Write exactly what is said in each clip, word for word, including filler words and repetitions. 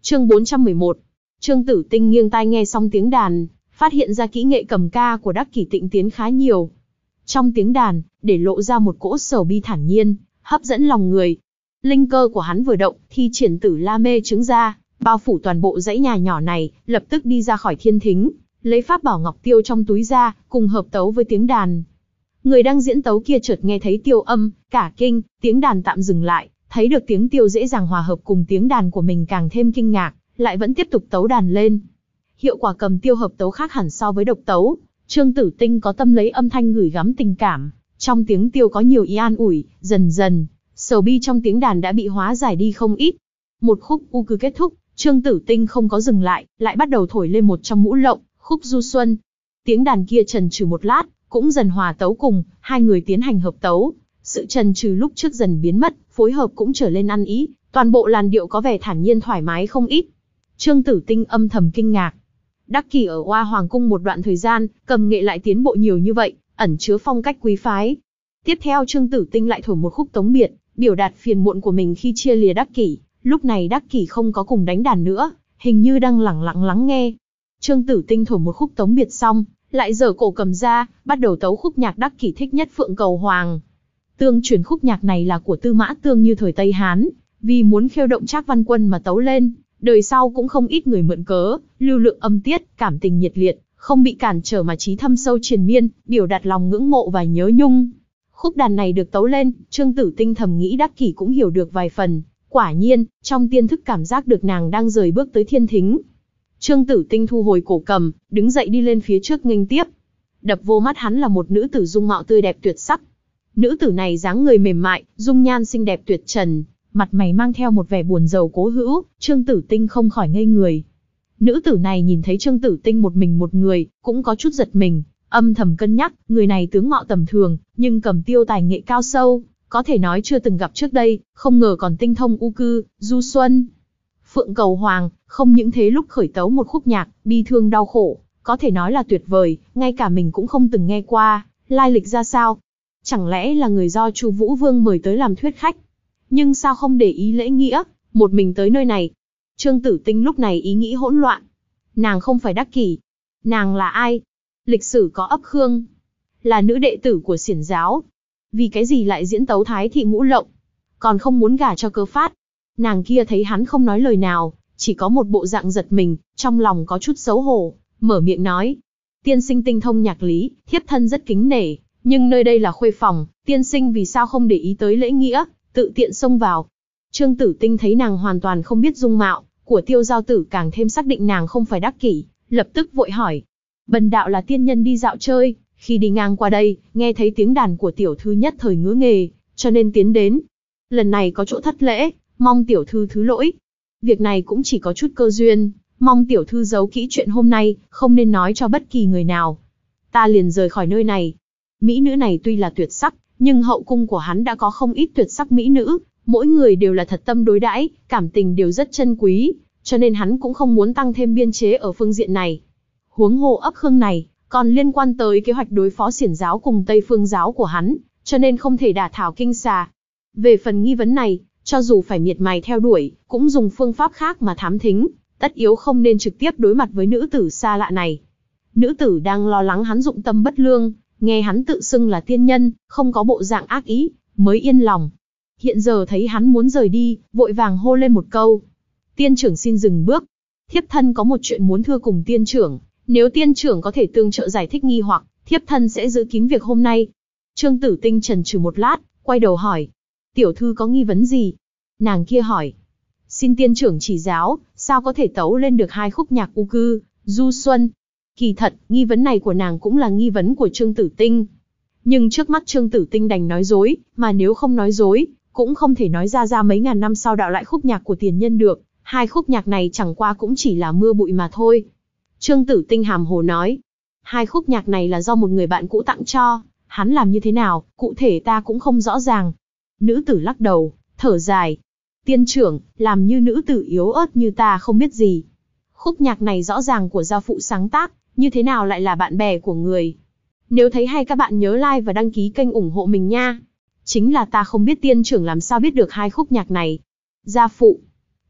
Chương bốn trăm mười một. Trương Tử Tinh nghiêng tai nghe xong tiếng đàn, phát hiện ra kỹ nghệ cầm ca của Đắc Kỷ tịnh tiến khá nhiều. Trong tiếng đàn, để lộ ra một cỗ sầu bi thản nhiên, hấp dẫn lòng người. Linh cơ của hắn vừa động, thi triển Tử La Mê trứng ra, bao phủ toàn bộ dãy nhà nhỏ này, lập tức đi ra khỏi thiên thính, lấy pháp bảo ngọc tiêu trong túi ra, cùng hợp tấu với tiếng đàn. Người đang diễn tấu kia chợt nghe thấy tiêu âm, cả kinh, tiếng đàn tạm dừng lại, thấy được tiếng tiêu dễ dàng hòa hợp cùng tiếng đàn của mình càng thêm kinh ngạc, lại vẫn tiếp tục tấu đàn lên. Hiệu quả cầm tiêu hợp tấu khác hẳn so với độc tấu. Trương Tử Tinh có tâm lấy âm thanh gửi gắm tình cảm, trong tiếng tiêu có nhiều ý an ủi, dần dần, sầu bi trong tiếng đàn đã bị hóa giải đi không ít. Một khúc u cư kết thúc, Trương Tử Tinh không có dừng lại, lại bắt đầu thổi lên một trong mũ lộng, khúc du xuân. Tiếng đàn kia trần trừ một lát, cũng dần hòa tấu cùng, hai người tiến hành hợp tấu. Sự trần trừ lúc trước dần biến mất, phối hợp cũng trở lên ăn ý, toàn bộ làn điệu có vẻ thản nhiên thoải mái không ít. Trương Tử Tinh âm thầm kinh ngạc. Đắc Kỷ ở Hoa Hoàng cung một đoạn thời gian, cầm nghệ lại tiến bộ nhiều như vậy, ẩn chứa phong cách quý phái. Tiếp theo Trương Tử Tinh lại thổi một khúc tống biệt, biểu đạt phiền muộn của mình khi chia lìa Đắc Kỷ. Lúc này Đắc Kỷ không có cùng đánh đàn nữa, hình như đang lẳng lặng lắng nghe. Trương Tử Tinh thổi một khúc tống biệt xong, lại giở cổ cầm ra, bắt đầu tấu khúc nhạc Đắc Kỷ thích nhất Phượng Cầu Hoàng. Tương truyền khúc nhạc này là của Tư Mã Tương như thời Tây Hán, vì muốn khêu động Trác Văn Quân mà tấu lên. Đời sau cũng không ít người mượn cớ, lưu lượng âm tiết, cảm tình nhiệt liệt, không bị cản trở mà trí thâm sâu triền miên, biểu đạt lòng ngưỡng mộ và nhớ nhung. Khúc đàn này được tấu lên, Trương Tử Tinh thầm nghĩ Đắc Kỷ cũng hiểu được vài phần. Quả nhiên, trong tiên thức cảm giác được nàng đang rời bước tới thiên thính. Trương Tử Tinh thu hồi cổ cầm, đứng dậy đi lên phía trước nghênh tiếp. Đập vô mắt hắn là một nữ tử dung mạo tươi đẹp tuyệt sắc. Nữ tử này dáng người mềm mại, dung nhan xinh đẹp tuyệt trần, mặt mày mang theo một vẻ buồn rầu cố hữu, Trương Tử Tinh không khỏi ngây người. Nữ tử này nhìn thấy Trương Tử Tinh một mình một người, cũng có chút giật mình, âm thầm cân nhắc, người này tướng mạo tầm thường, nhưng cầm tiêu tài nghệ cao sâu, có thể nói chưa từng gặp trước đây, không ngờ còn tinh thông u cư, du xuân. Phượng Cầu Hoàng, không những thế lúc khởi tấu một khúc nhạc, bi thương đau khổ, có thể nói là tuyệt vời, ngay cả mình cũng không từng nghe qua, lai lịch ra sao? Chẳng lẽ là người do Chu Vũ Vương mời tới làm thuyết khách? Nhưng sao không để ý lễ nghĩa, một mình tới nơi này? Trương Tử Tinh lúc này ý nghĩ hỗn loạn. Nàng không phải Đắc Kỷ. Nàng là ai? Lịch sử có ấp Khương. Là nữ đệ tử của Xiển giáo. Vì cái gì lại diễn tấu Thái thị ngũ lộng? Còn không muốn gả cho Cơ Phát. Nàng kia thấy hắn không nói lời nào, chỉ có một bộ dạng giật mình, trong lòng có chút xấu hổ, mở miệng nói. Tiên sinh tinh thông nhạc lý, thiếp thân rất kính nể, nhưng nơi đây là khuê phòng, tiên sinh vì sao không để ý tới lễ nghĩa, tự tiện xông vào. Trương Tử Tinh thấy nàng hoàn toàn không biết dung mạo của Tiêu Giao Tử, càng thêm xác định nàng không phải Đắc Kỷ, lập tức vội hỏi. Bần đạo là tiên nhân đi dạo chơi, khi đi ngang qua đây, nghe thấy tiếng đàn của tiểu thư nhất thời ngứa nghề, cho nên tiến đến. Lần này có chỗ thất lễ, mong tiểu thư thứ lỗi. Việc này cũng chỉ có chút cơ duyên, mong tiểu thư giấu kỹ chuyện hôm nay, không nên nói cho bất kỳ người nào. Ta liền rời khỏi nơi này. Mỹ nữ này tuy là tuyệt sắc, nhưng hậu cung của hắn đã có không ít tuyệt sắc mỹ nữ, mỗi người đều là thật tâm đối đãi, cảm tình đều rất chân quý, cho nên hắn cũng không muốn tăng thêm biên chế ở phương diện này. Huống hồ ấp Khương này, còn liên quan tới kế hoạch đối phó Xiển giáo cùng Tây Phương giáo của hắn, cho nên không thể đả thảo kinh xà. Về phần nghi vấn này, cho dù phải miệt mài theo đuổi, cũng dùng phương pháp khác mà thám thính, tất yếu không nên trực tiếp đối mặt với nữ tử xa lạ này. Nữ tử đang lo lắng hắn dụng tâm bất lương, nghe hắn tự xưng là tiên nhân, không có bộ dạng ác ý, mới yên lòng. Hiện giờ thấy hắn muốn rời đi, vội vàng hô lên một câu. Tiên trưởng xin dừng bước. Thiếp thân có một chuyện muốn thưa cùng tiên trưởng, nếu tiên trưởng có thể tương trợ giải thích nghi hoặc, thiếp thân sẽ giữ kín việc hôm nay. Trương Tử Tinh chần chừ một lát, quay đầu hỏi. Tiểu thư có nghi vấn gì? Nàng kia hỏi. Xin tiên trưởng chỉ giáo, sao có thể tấu lên được hai khúc nhạc u cư, du xuân? Kỳ thật, nghi vấn này của nàng cũng là nghi vấn của Trương Tử Tinh. Nhưng trước mắt Trương Tử Tinh đành nói dối, mà nếu không nói dối, cũng không thể nói ra ra mấy ngàn năm sau đạo lại khúc nhạc của tiền nhân được. Hai khúc nhạc này chẳng qua cũng chỉ là mưa bụi mà thôi. Trương Tử Tinh hàm hồ nói. Hai khúc nhạc này là do một người bạn cũ tặng cho, hắn làm như thế nào, cụ thể ta cũng không rõ ràng. Nữ tử lắc đầu, thở dài. Tiên trưởng, làm như nữ tử yếu ớt như ta không biết gì. Khúc nhạc này rõ ràng của gia phụ sáng tác, như thế nào lại là bạn bè của người. Nếu thấy hay các bạn nhớ like và đăng ký kênh ủng hộ mình nha. Chính là ta không biết tiên trưởng làm sao biết được hai khúc nhạc này. Gia phụ.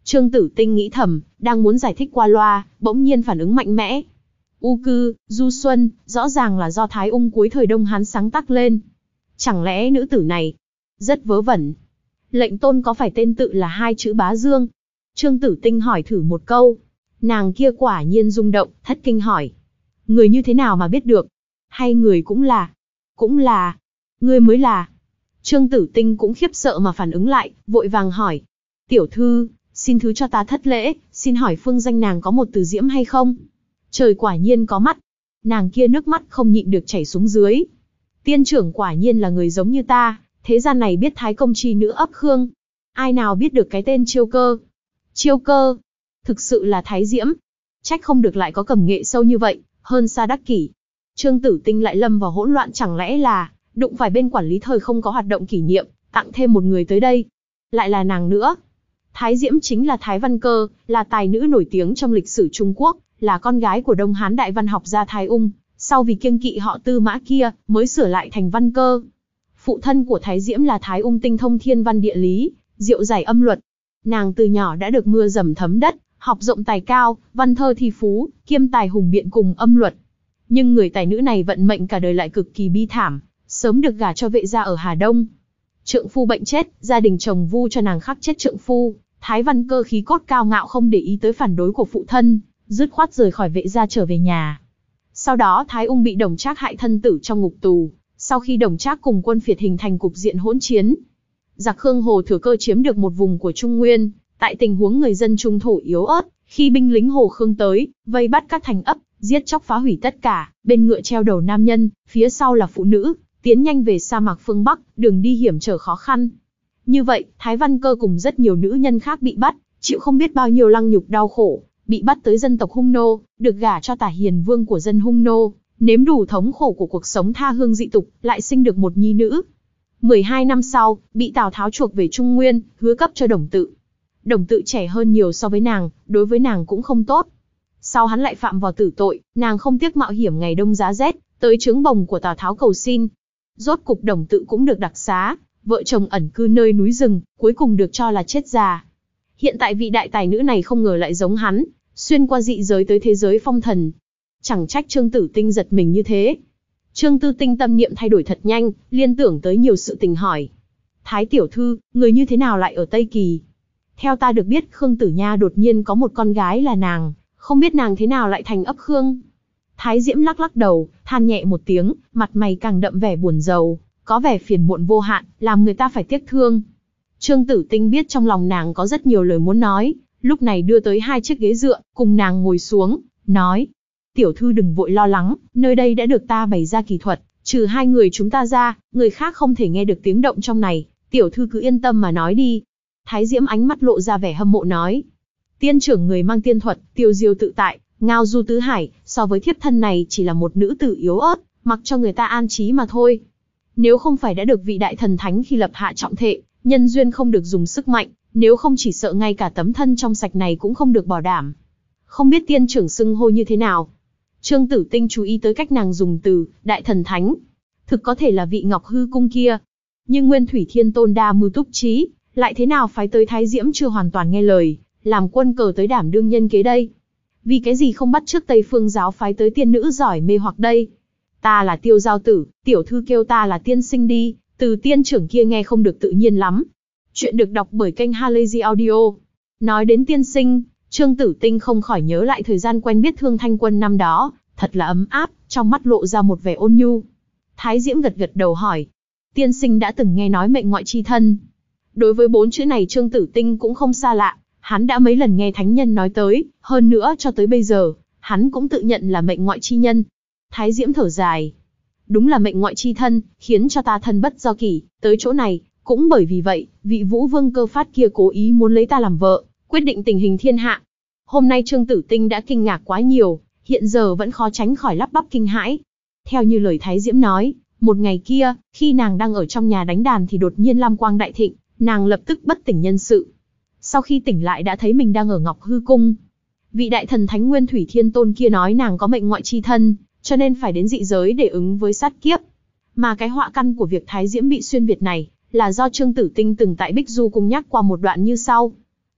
Trương Tử Tinh nghĩ thầm, đang muốn giải thích qua loa, bỗng nhiên phản ứng mạnh mẽ. U Cư, Du Xuân, rõ ràng là do Thái Ung cuối thời Đông Hán sáng tác lên. Chẳng lẽ nữ tử này rất vớ vẩn? Lệnh tôn có phải tên tự là hai chữ Bá Dương? Trương Tử Tinh hỏi thử một câu. Nàng kia quả nhiên rung động, thất kinh hỏi. Người như thế nào mà biết được? Hay người cũng là? Cũng là. Ngươi mới là. Trương Tử Tinh cũng khiếp sợ mà phản ứng lại, vội vàng hỏi. Tiểu thư, xin thứ cho ta thất lễ, xin hỏi phương danh nàng có một từ Diễm hay không? Trời quả nhiên có mắt. Nàng kia nước mắt không nhịn được chảy xuống dưới. Tiên trưởng quả nhiên là người giống như ta, thế gian này biết Thái công chi nữ ấp Khương. Ai nào biết được cái tên Chiêu Cơ? Chiêu Cơ? Thực sự là Thái Diễm. Trách không được lại có cầm nghệ sâu như vậy, hơn xa Đắc Kỷ. Trương Tử Tinh lại lâm vào hỗn loạn, chẳng lẽ là đụng phải bên quản lý thời không có hoạt động kỷ niệm, tặng thêm một người tới đây. Lại là nàng nữa. Thái Diễm chính là Thái Văn Cơ, là tài nữ nổi tiếng trong lịch sử Trung Quốc, là con gái của Đông Hán đại văn học gia Thái Ung, sau vì kiêng kỵ họ Tư Mã kia, mới sửa lại thành Văn Cơ. Phụ thân của Thái Diễm là Thái Ung tinh thông thiên văn địa lý, diệu giải âm luật. Nàng từ nhỏ đã được mưa dầm thấm đất, học rộng tài cao, văn thơ thi phú, kiêm tài hùng biện cùng âm luật. Nhưng người tài nữ này vận mệnh cả đời lại cực kỳ bi thảm, sớm được gả cho vệ gia ở Hà Đông. Trượng phu bệnh chết, gia đình chồng vu cho nàng khắc chết trượng phu. Thái Văn Cơ khí cốt cao ngạo không để ý tới phản đối của phụ thân, dứt khoát rời khỏi vệ gia trở về nhà. Sau đó Thái Ung bị Đồng Trác hại thân tử trong ngục tù, sau khi Đồng Trác cùng quân phiệt hình thành cục diện hỗn chiến. Giặc Khương Hồ thừa cơ chiếm được một vùng của Trung Nguyên, tại tình huống người dân trung thổ yếu ớt, khi binh lính Hồ Khương tới, vây bắt các thành ấp, giết chóc phá hủy tất cả, bên ngựa treo đầu nam nhân, phía sau là phụ nữ, tiến nhanh về sa mạc phương Bắc, đường đi hiểm trở khó khăn. Như vậy, Thái Văn Cơ cùng rất nhiều nữ nhân khác bị bắt, chịu không biết bao nhiêu lăng nhục đau khổ, bị bắt tới dân tộc Hung Nô, được gả cho Tả Hiền Vương của dân Hung Nô, nếm đủ thống khổ của cuộc sống tha hương dị tục, lại sinh được một nhi nữ. mười hai năm sau, bị Tào Tháo chuộc về Trung Nguyên, hứa cấp cho Đồng Tự. Đồng Tự trẻ hơn nhiều so với nàng, đối với nàng cũng không tốt. Sau hắn lại phạm vào tử tội, nàng không tiếc mạo hiểm ngày đông giá rét, tới trướng bồng của Tào Tháo cầu xin. Rốt cục Đồng Tự cũng được đặc xá, vợ chồng ẩn cư nơi núi rừng, cuối cùng được cho là chết già. Hiện tại vị đại tài nữ này không ngờ lại giống hắn, xuyên qua dị giới tới thế giới phong thần. Chẳng trách Trương Tử Tinh giật mình như thế. Trương Tư Tinh tâm niệm thay đổi thật nhanh, liên tưởng tới nhiều sự tình hỏi. Thái tiểu thư, người như thế nào lại ở Tây Kỳ? Theo ta được biết Khương Tử Nha đột nhiên có một con gái là nàng, không biết nàng thế nào lại thành ấp Khương. Thái Diễm lắc lắc đầu, than nhẹ một tiếng, mặt mày càng đậm vẻ buồn rầu, có vẻ phiền muộn vô hạn, làm người ta phải tiếc thương. Trương Tử Tinh biết trong lòng nàng có rất nhiều lời muốn nói, lúc này đưa tới hai chiếc ghế dựa, cùng nàng ngồi xuống, nói. Tiểu thư đừng vội lo lắng, nơi đây đã được ta bày ra kỳ thuật, trừ hai người chúng ta ra, người khác không thể nghe được tiếng động trong này, tiểu thư cứ yên tâm mà nói đi. Thái Diễm ánh mắt lộ ra vẻ hâm mộ nói. Tiên trưởng người mang tiên thuật, tiêu diêu tự tại, ngao du tứ hải, so với thiếp thân này chỉ là một nữ tử yếu ớt, mặc cho người ta an trí mà thôi. Nếu không phải đã được vị đại thần thánh khi lập hạ trọng thệ, nhân duyên không được dùng sức mạnh, nếu không chỉ sợ ngay cả tấm thân trong sạch này cũng không được bảo đảm. Không biết tiên trưởng xưng hô như thế nào? Trương Tử Tinh chú ý tới cách nàng dùng từ đại thần thánh, thực có thể là vị Ngọc Hư cung kia. Nhưng Nguyên Thủy Thiên Tôn đa mưu túc trí, lại thế nào phái tới Thái Diễm chưa hoàn toàn nghe lời, làm quân cờ tới đảm đương nhân kế đây? Vì cái gì không bắt trước Tây Phương giáo phái tới tiên nữ giỏi mê hoặc đây? Ta là Tiêu Giao Tử, tiểu thư kêu ta là tiên sinh đi, từ tiên trưởng kia nghe không được tự nhiên lắm. Chuyện được đọc bởi kênh Halazy Audio. Nói đến tiên sinh, Trương Tử Tinh không khỏi nhớ lại thời gian quen biết Thương Thanh Quân năm đó, thật là ấm áp, trong mắt lộ ra một vẻ ôn nhu. Thái Diễm gật gật đầu hỏi, tiên sinh đã từng nghe nói mệnh ngoại chi thân? Đối với bốn chữ này Trương Tử Tinh cũng không xa lạ, hắn đã mấy lần nghe thánh nhân nói tới, hơn nữa cho tới bây giờ, hắn cũng tự nhận là mệnh ngoại chi nhân. Thái Diễm thở dài, đúng là mệnh ngoại chi thân, khiến cho ta thân bất do kỷ, tới chỗ này, cũng bởi vì vậy, vị Vũ Vương Cơ Phát kia cố ý muốn lấy ta làm vợ, quyết định tình hình thiên hạ. Hôm nay Trương Tử Tinh đã kinh ngạc quá nhiều, hiện giờ vẫn khó tránh khỏi lắp bắp kinh hãi. Theo như lời Thái Diễm nói, một ngày kia, khi nàng đang ở trong nhà đánh đàn thì đột nhiên lam quang đại thịnh, nàng lập tức bất tỉnh nhân sự. Sau khi tỉnh lại đã thấy mình đang ở Ngọc Hư cung. Vị đại thần thánh Nguyên Thủy Thiên Tôn kia nói nàng có mệnh ngoại chi thân, cho nên phải đến dị giới để ứng với sát kiếp. Mà cái họa căn của việc Thái Diễm bị xuyên việt này, là do Trương Tử Tinh từng tại Bích Du cung nhắc qua một đoạn như sau.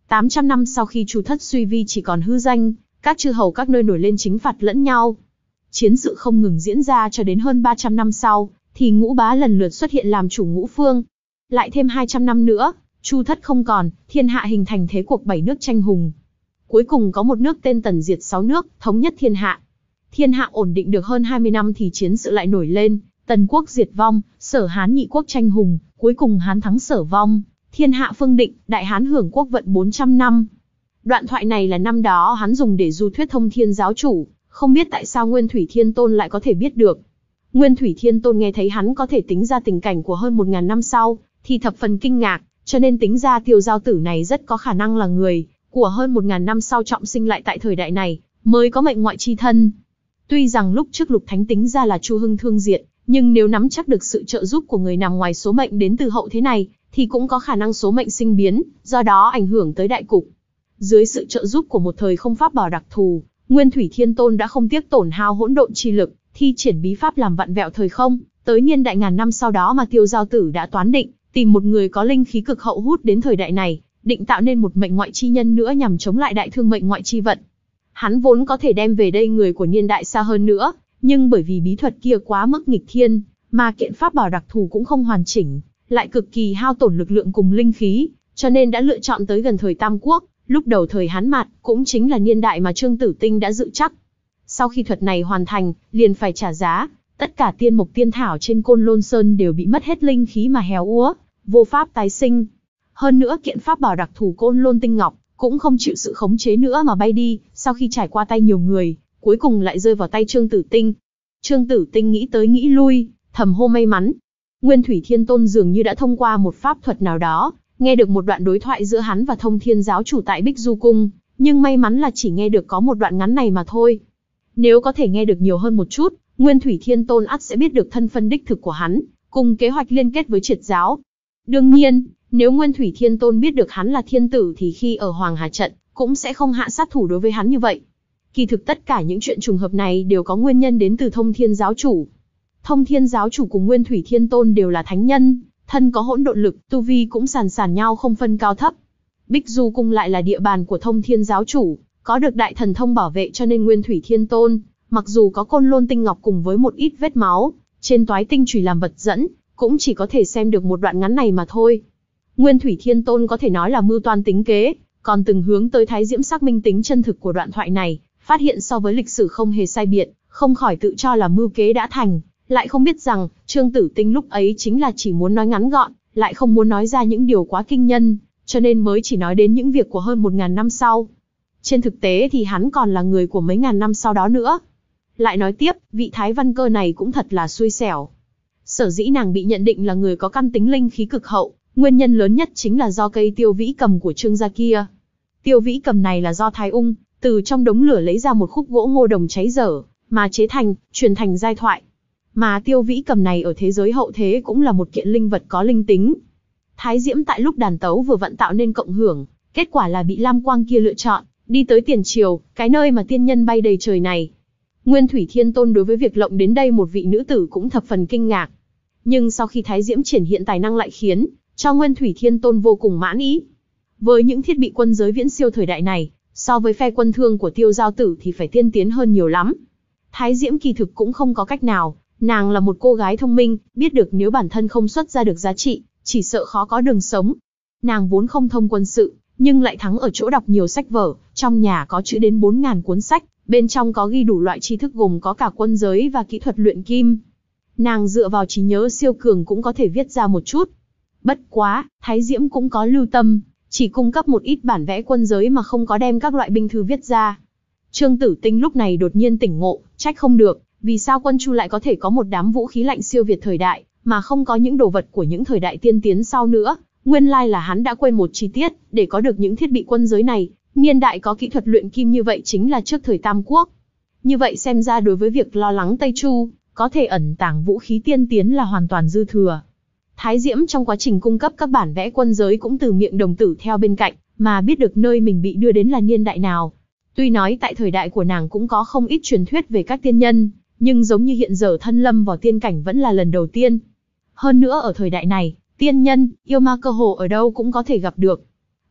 tám trăm năm sau khi Chu Thất suy vi chỉ còn hư danh, các chư hầu các nơi nổi lên chính phạt lẫn nhau. Chiến sự không ngừng diễn ra cho đến hơn ba trăm năm sau, thì Ngũ Bá lần lượt xuất hiện làm chủ ngũ phương. Lại thêm hai trăm năm nữa, Chu Thất không còn, thiên hạ hình thành thế cuộc bảy nước tranh hùng. Cuối cùng có một nước tên Tần diệt sáu nước, thống nhất thiên hạ. Thiên hạ ổn định được hơn hai mươi năm thì chiến sự lại nổi lên, Tần quốc diệt vong, Sở Hán nhị quốc tranh hùng, cuối cùng Hán thắng Sở vong, thiên hạ phương định, Đại Hán hưởng quốc vận bốn trăm năm. Đoạn thoại này là năm đó hắn dùng để du thuyết Thông Thiên giáo chủ, không biết tại sao Nguyên Thủy Thiên Tôn lại có thể biết được. Nguyên Thủy Thiên Tôn nghe thấy hắn có thể tính ra tình cảnh của hơn một ngàn năm sau, thì thập phần kinh ngạc, cho nên tính ra Tiêu Giao Tử này rất có khả năng là người của hơn một ngàn năm sau trọng sinh lại tại thời đại này, mới có mệnh ngoại chi thân. Tuy rằng lúc trước Lục Thánh tính ra là Chu Hưng thương diện, nhưng nếu nắm chắc được sự trợ giúp của người nằm ngoài số mệnh đến từ hậu thế này, thì cũng có khả năng số mệnh sinh biến, do đó ảnh hưởng tới đại cục. Dưới sự trợ giúp của một thời không pháp bảo đặc thù, Nguyên Thủy Thiên Tôn đã không tiếc tổn hao hỗn độn chi lực, thi triển bí pháp làm vặn vẹo thời không, tới niên đại ngàn năm sau đó mà Tiêu Giao Tử đã toán định, tìm một người có linh khí cực hậu hút đến thời đại này, định tạo nên một mệnh ngoại chi nhân nữa nhằm chống lại đại thương mệnh ngoại chi vận. Hắn vốn có thể đem về đây người của niên đại xa hơn nữa, nhưng bởi vì bí thuật kia quá mức nghịch thiên, mà kiện pháp bảo đặc thù cũng không hoàn chỉnh, lại cực kỳ hao tổn lực lượng cùng linh khí, cho nên đã lựa chọn tới gần thời Tam Quốc, lúc đầu thời Hán Mạt, cũng chính là niên đại mà Trương Tử Tinh đã dự chắc. Sau khi thuật này hoàn thành, liền phải trả giá, tất cả tiên mộc tiên thảo trên Côn Lôn Sơn đều bị mất hết linh khí mà héo úa, vô pháp tái sinh. Hơn nữa kiện pháp bảo đặc thù Côn Lôn Tinh Ngọc cũng không chịu sự khống chế nữa mà bay đi, sau khi trải qua tay nhiều người, cuối cùng lại rơi vào tay Trương Tử Tinh. Trương Tử Tinh nghĩ tới nghĩ lui, thầm hô may mắn. Nguyên Thủy Thiên Tôn dường như đã thông qua một pháp thuật nào đó, nghe được một đoạn đối thoại giữa hắn và Thông Thiên giáo chủ tại Bích Du Cung, nhưng may mắn là chỉ nghe được có một đoạn ngắn này mà thôi. Nếu có thể nghe được nhiều hơn một chút, Nguyên Thủy Thiên Tôn ắt sẽ biết được thân phận đích thực của hắn, cùng kế hoạch liên kết với Triệt giáo. Đương nhiên, nếu Nguyên Thủy Thiên Tôn biết được hắn là thiên tử thì khi ở Hoàng Hà trận, cũng sẽ không hạ sát thủ đối với hắn như vậy. Kỳ thực tất cả những chuyện trùng hợp này đều có nguyên nhân đến từ Thông Thiên giáo chủ. Thông Thiên giáo chủ cùng Nguyên Thủy Thiên Tôn đều là thánh nhân, thân có hỗn độn lực, tu vi cũng sàn sàn nhau không phân cao thấp. Bích Du Cung lại là địa bàn của Thông Thiên giáo chủ, có được đại thần thông bảo vệ cho nên Nguyên Thủy Thiên Tôn, mặc dù có Côn Lôn Tinh Ngọc cùng với một ít vết máu, trên toái tinh chùy làm vật dẫn, cũng chỉ có thể xem được một đoạn ngắn này mà thôi. Nguyên Thủy Thiên Tôn có thể nói là mưu toan tính kế, còn từng hướng tới Thái Diễm xác minh tính chân thực của đoạn thoại này, phát hiện so với lịch sử không hề sai biệt, không khỏi tự cho là mưu kế đã thành, lại không biết rằng Trương Tử Tinh lúc ấy chính là chỉ muốn nói ngắn gọn, lại không muốn nói ra những điều quá kinh nhân, cho nên mới chỉ nói đến những việc của hơn một ngàn năm sau. Trên thực tế thì hắn còn là người của mấy ngàn năm sau đó nữa. Lại nói tiếp, vị Thái Văn Cơ này cũng thật là xui xẻo. Sở dĩ nàng bị nhận định là người có căn tính linh khí cực hậu, nguyên nhân lớn nhất chính là do cây tiêu vĩ cầm của Trương gia kia. Tiêu vĩ cầm này là do Thái Ung từ trong đống lửa lấy ra một khúc gỗ ngô đồng cháy dở, mà chế thành, truyền thành giai thoại. Mà tiêu vĩ cầm này ở thế giới hậu thế cũng là một kiện linh vật có linh tính. Thái Diễm tại lúc đàn tấu vừa vận tạo nên cộng hưởng, kết quả là bị Lam Quang kia lựa chọn, đi tới Tiền Triều, cái nơi mà tiên nhân bay đầy trời này. Nguyên Thủy Thiên Tôn đối với việc lộng đến đây một vị nữ tử cũng thập phần kinh ngạc. Nhưng sau khi Thái Diễm triển hiện tài năng lại khiến cho Nguyên Thủy Thiên Tôn vô cùng mãn ý. Với những thiết bị quân giới viễn siêu thời đại này, so với phe quân thương của Tiêu Giao Tử thì phải tiên tiến hơn nhiều lắm. Thái Diễm kỳ thực cũng không có cách nào, nàng là một cô gái thông minh, biết được nếu bản thân không xuất ra được giá trị, chỉ sợ khó có đường sống. Nàng vốn không thông quân sự, nhưng lại thắng ở chỗ đọc nhiều sách vở, trong nhà có chữ đến bốn nghìn cuốn sách, bên trong có ghi đủ loại tri thức gồm có cả quân giới và kỹ thuật luyện kim. Nàng dựa vào trí nhớ siêu cường cũng có thể viết ra một chút. Bất quá, Thái Diễm cũng có lưu tâm, chỉ cung cấp một ít bản vẽ quân giới mà không có đem các loại binh thư viết ra. Trương Tử Tinh lúc này đột nhiên tỉnh ngộ, trách không được, vì sao quân Chu lại có thể có một đám vũ khí lạnh siêu việt thời đại, mà không có những đồ vật của những thời đại tiên tiến sau nữa. Nguyên lai là hắn đã quên một chi tiết, để có được những thiết bị quân giới này, niên đại có kỹ thuật luyện kim như vậy chính là trước thời Tam Quốc. Như vậy xem ra đối với việc lo lắng Tây Chu, có thể ẩn tàng vũ khí tiên tiến là hoàn toàn dư thừa. Thái Diễm trong quá trình cung cấp các bản vẽ quân giới cũng từ miệng đồng tử theo bên cạnh, mà biết được nơi mình bị đưa đến là niên đại nào. Tuy nói tại thời đại của nàng cũng có không ít truyền thuyết về các tiên nhân, nhưng giống như hiện giờ thân lâm vào tiên cảnh vẫn là lần đầu tiên. Hơn nữa ở thời đại này, tiên nhân, yêu ma cơ hồ ở đâu cũng có thể gặp được.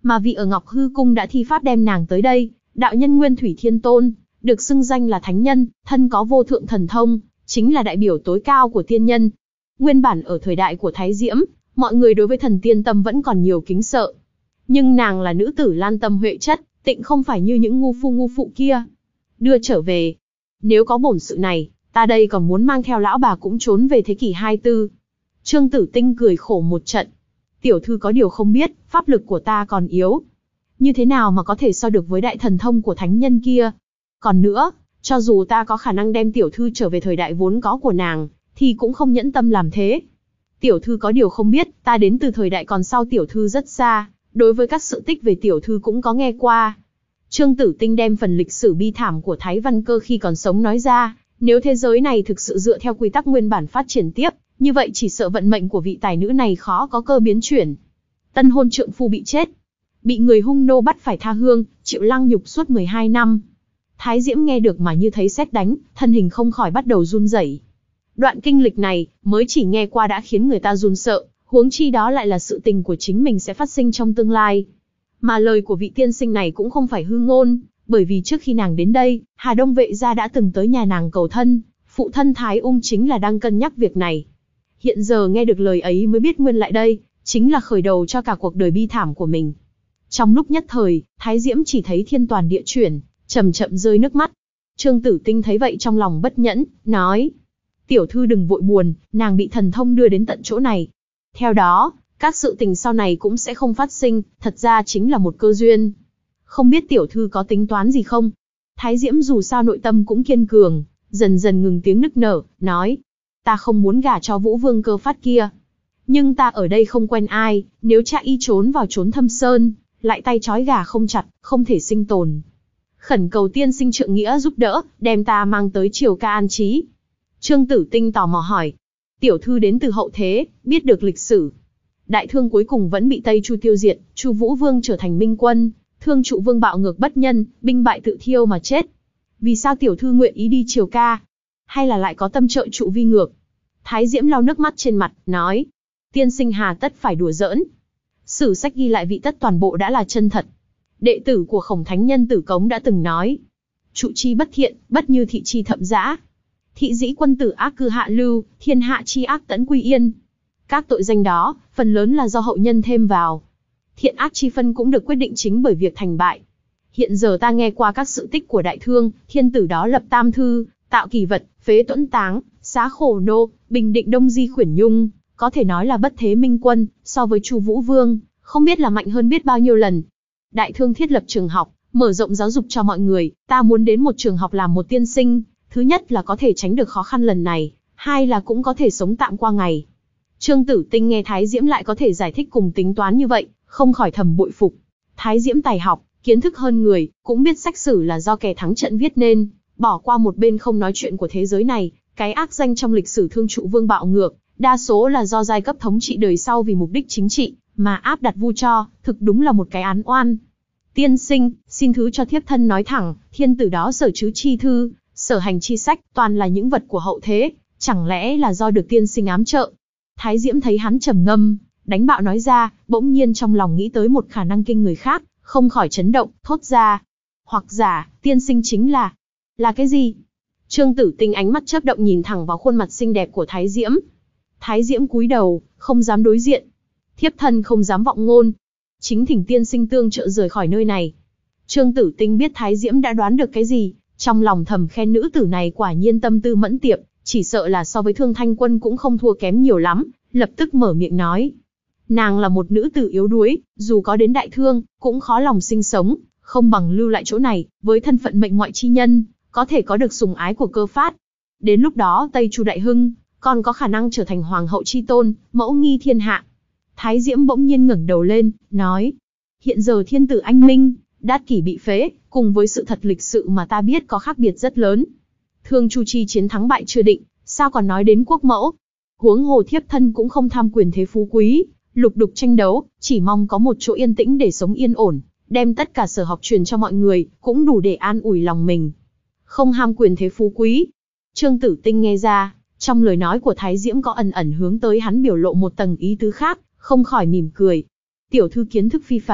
Mà vị ở Ngọc Hư Cung đã thi pháp đem nàng tới đây, đạo nhân Nguyên Thủy Thiên Tôn, được xưng danh là thánh nhân, thân có vô thượng thần thông, chính là đại biểu tối cao của tiên nhân. Nguyên bản ở thời đại của Thái Diễm, mọi người đối với thần tiên tâm vẫn còn nhiều kính sợ. Nhưng nàng là nữ tử lan tâm huệ chất, tịnh không phải như những ngu phu ngu phụ kia. Đưa trở về. Nếu có bổn sự này, ta đây còn muốn mang theo lão bà cũng trốn về thế kỷ hai mươi tư. Trương Tử Tinh cười khổ một trận. Tiểu thư có điều không biết, pháp lực của ta còn yếu. Như thế nào mà có thể so được với đại thần thông của thánh nhân kia? Còn nữa, cho dù ta có khả năng đem tiểu thư trở về thời đại vốn có của nàng, thì cũng không nhẫn tâm làm thế. Tiểu thư có điều không biết, ta đến từ thời đại còn sau tiểu thư rất xa, đối với các sự tích về tiểu thư cũng có nghe qua. Trương Tử Tinh đem phần lịch sử bi thảm của Thái Văn Cơ khi còn sống nói ra, nếu thế giới này thực sự dựa theo quy tắc nguyên bản phát triển tiếp, như vậy chỉ sợ vận mệnh của vị tài nữ này khó có cơ biến chuyển. Tân hôn trượng phu bị chết, bị người hung nô bắt phải tha hương, chịu lăng nhục suốt mười hai năm. Thái Diễm nghe được mà như thấy sét đánh, thân hình không khỏi bắt đầu run rẩy. Đoạn kinh lịch này, mới chỉ nghe qua đã khiến người ta run sợ, huống chi đó lại là sự tình của chính mình sẽ phát sinh trong tương lai. Mà lời của vị tiên sinh này cũng không phải hư ngôn, bởi vì trước khi nàng đến đây, Hà Đông Vệ gia đã từng tới nhà nàng cầu thân, phụ thân Thái Ung chính là đang cân nhắc việc này. Hiện giờ nghe được lời ấy mới biết nguyên lại đây, chính là khởi đầu cho cả cuộc đời bi thảm của mình. Trong lúc nhất thời, Thái Diễm chỉ thấy thiên toàn địa chuyển, chậm chậm rơi nước mắt. Trương Tử Tinh thấy vậy trong lòng bất nhẫn, nói: tiểu thư đừng vội buồn, nàng bị thần thông đưa đến tận chỗ này. Theo đó, các sự tình sau này cũng sẽ không phát sinh, thật ra chính là một cơ duyên. Không biết tiểu thư có tính toán gì không? Thái Diễm dù sao nội tâm cũng kiên cường, dần dần ngừng tiếng nức nở, nói: ta không muốn gả cho Vũ Vương Cơ Phát kia. Nhưng ta ở đây không quen ai, nếu cha y trốn vào trốn thâm sơn, lại tay trói gà không chặt, không thể sinh tồn. Khẩn cầu tiên sinh trượng nghĩa giúp đỡ, đem ta mang tới Triều Ca an trí. Trương Tử Tinh tò mò hỏi: tiểu thư đến từ hậu thế, biết được lịch sử. Đại thương cuối cùng vẫn bị Tây Chu tiêu diệt, Chu Vũ Vương trở thành minh quân, Thương Trụ Vương bạo ngược bất nhân, binh bại tự thiêu mà chết. Vì sao tiểu thư nguyện ý đi Triều Ca? Hay là lại có tâm trợ trụ vi ngược? Thái Diễm lau nước mắt trên mặt, nói: tiên sinh hà tất phải đùa giỡn. Sử sách ghi lại vị tất toàn bộ đã là chân thật. Đệ tử của Khổng Thánh Nhân Tử Cống đã từng nói: trụ chi bất thiện, bất như thị chi thậm dã. Thị dĩ quân tử ác cư hạ lưu, thiên hạ chi ác tẫn quy yên. Các tội danh đó, phần lớn là do hậu nhân thêm vào. Thiện ác chi phân cũng được quyết định chính bởi việc thành bại. Hiện giờ ta nghe qua các sự tích của Đại Thương, thiên tử đó lập tam thư, tạo kỳ vật, phế tuẫn táng, xá khổ nô, bình định đông di khuyển nhung, có thể nói là bất thế minh quân, so với Chu Vũ Vương, không biết là mạnh hơn biết bao nhiêu lần. Đại Thương thiết lập trường học, mở rộng giáo dục cho mọi người, ta muốn đến một trường học làm một tiên sinh, thứ nhất là có thể tránh được khó khăn lần này, hai là cũng có thể sống tạm qua ngày. Trương Tử Tinh nghe Thái Diễm lại có thể giải thích cùng tính toán như vậy, không khỏi thầm bội phục. Thái Diễm tài học, kiến thức hơn người, cũng biết sách sử là do kẻ thắng trận viết nên, bỏ qua một bên không nói chuyện của thế giới này, cái ác danh trong lịch sử Thương Trụ Vương bạo ngược, đa số là do giai cấp thống trị đời sau vì mục đích chính trị, mà áp đặt vu cho, thực đúng là một cái án oan. Tiên sinh, xin thứ cho thiếp thân nói thẳng, thiên tử đó sở chứ chi thư, sở hành chi sách, toàn là những vật của hậu thế, chẳng lẽ là do được tiên sinh ám trợ? Thái Diễm thấy hắn trầm ngâm, đánh bạo nói ra, bỗng nhiên trong lòng nghĩ tới một khả năng kinh người khác, không khỏi chấn động, thốt ra: hoặc giả, tiên sinh chính là... là cái gì? Trương Tử Tinh ánh mắt chớp động nhìn thẳng vào khuôn mặt xinh đẹp của Thái Diễm. Thái Diễm cúi đầu, không dám đối diện. Thiếp thân không dám vọng ngôn. Chính thỉnh tiên sinh tương trợ rời khỏi nơi này. Trương Tử Tinh biết Thái Diễm đã đoán được cái gì, trong lòng thầm khen nữ tử này quả nhiên tâm tư mẫn tiệp, chỉ sợ là so với Thương Thanh Quân cũng không thua kém nhiều lắm, lập tức mở miệng nói. Nàng là một nữ tử yếu đuối, dù có đến Đại Thương, cũng khó lòng sinh sống, không bằng lưu lại chỗ này, với thân phận mệnh ngoại chi nhân, có thể có được sủng ái của Cơ Phát. Đến lúc đó Tây Chu đại hưng, còn có khả năng trở thành hoàng hậu chi tôn, mẫu nghi thiên hạ. Thái Diễm bỗng nhiên ngẩng đầu lên, nói: hiện giờ thiên tử anh minh, Đát Kỷ bị phế, cùng với sự thật lịch sự mà ta biết có khác biệt rất lớn. Thương Chu chi chiến thắng bại chưa định, sao còn nói đến quốc mẫu? Huống hồ thiếp thân cũng không tham quyền thế phú quý, lục đục tranh đấu, chỉ mong có một chỗ yên tĩnh để sống yên ổn, đem tất cả sở học truyền cho mọi người, cũng đủ để an ủi lòng mình. Không ham quyền thế phú quý. Trương Tử Tinh nghe ra, trong lời nói của Thái Diễm có ẩn ẩn hướng tới hắn biểu lộ một tầng ý tứ khác, không khỏi mỉm cười. Tiểu thư kiến thức phi phàm,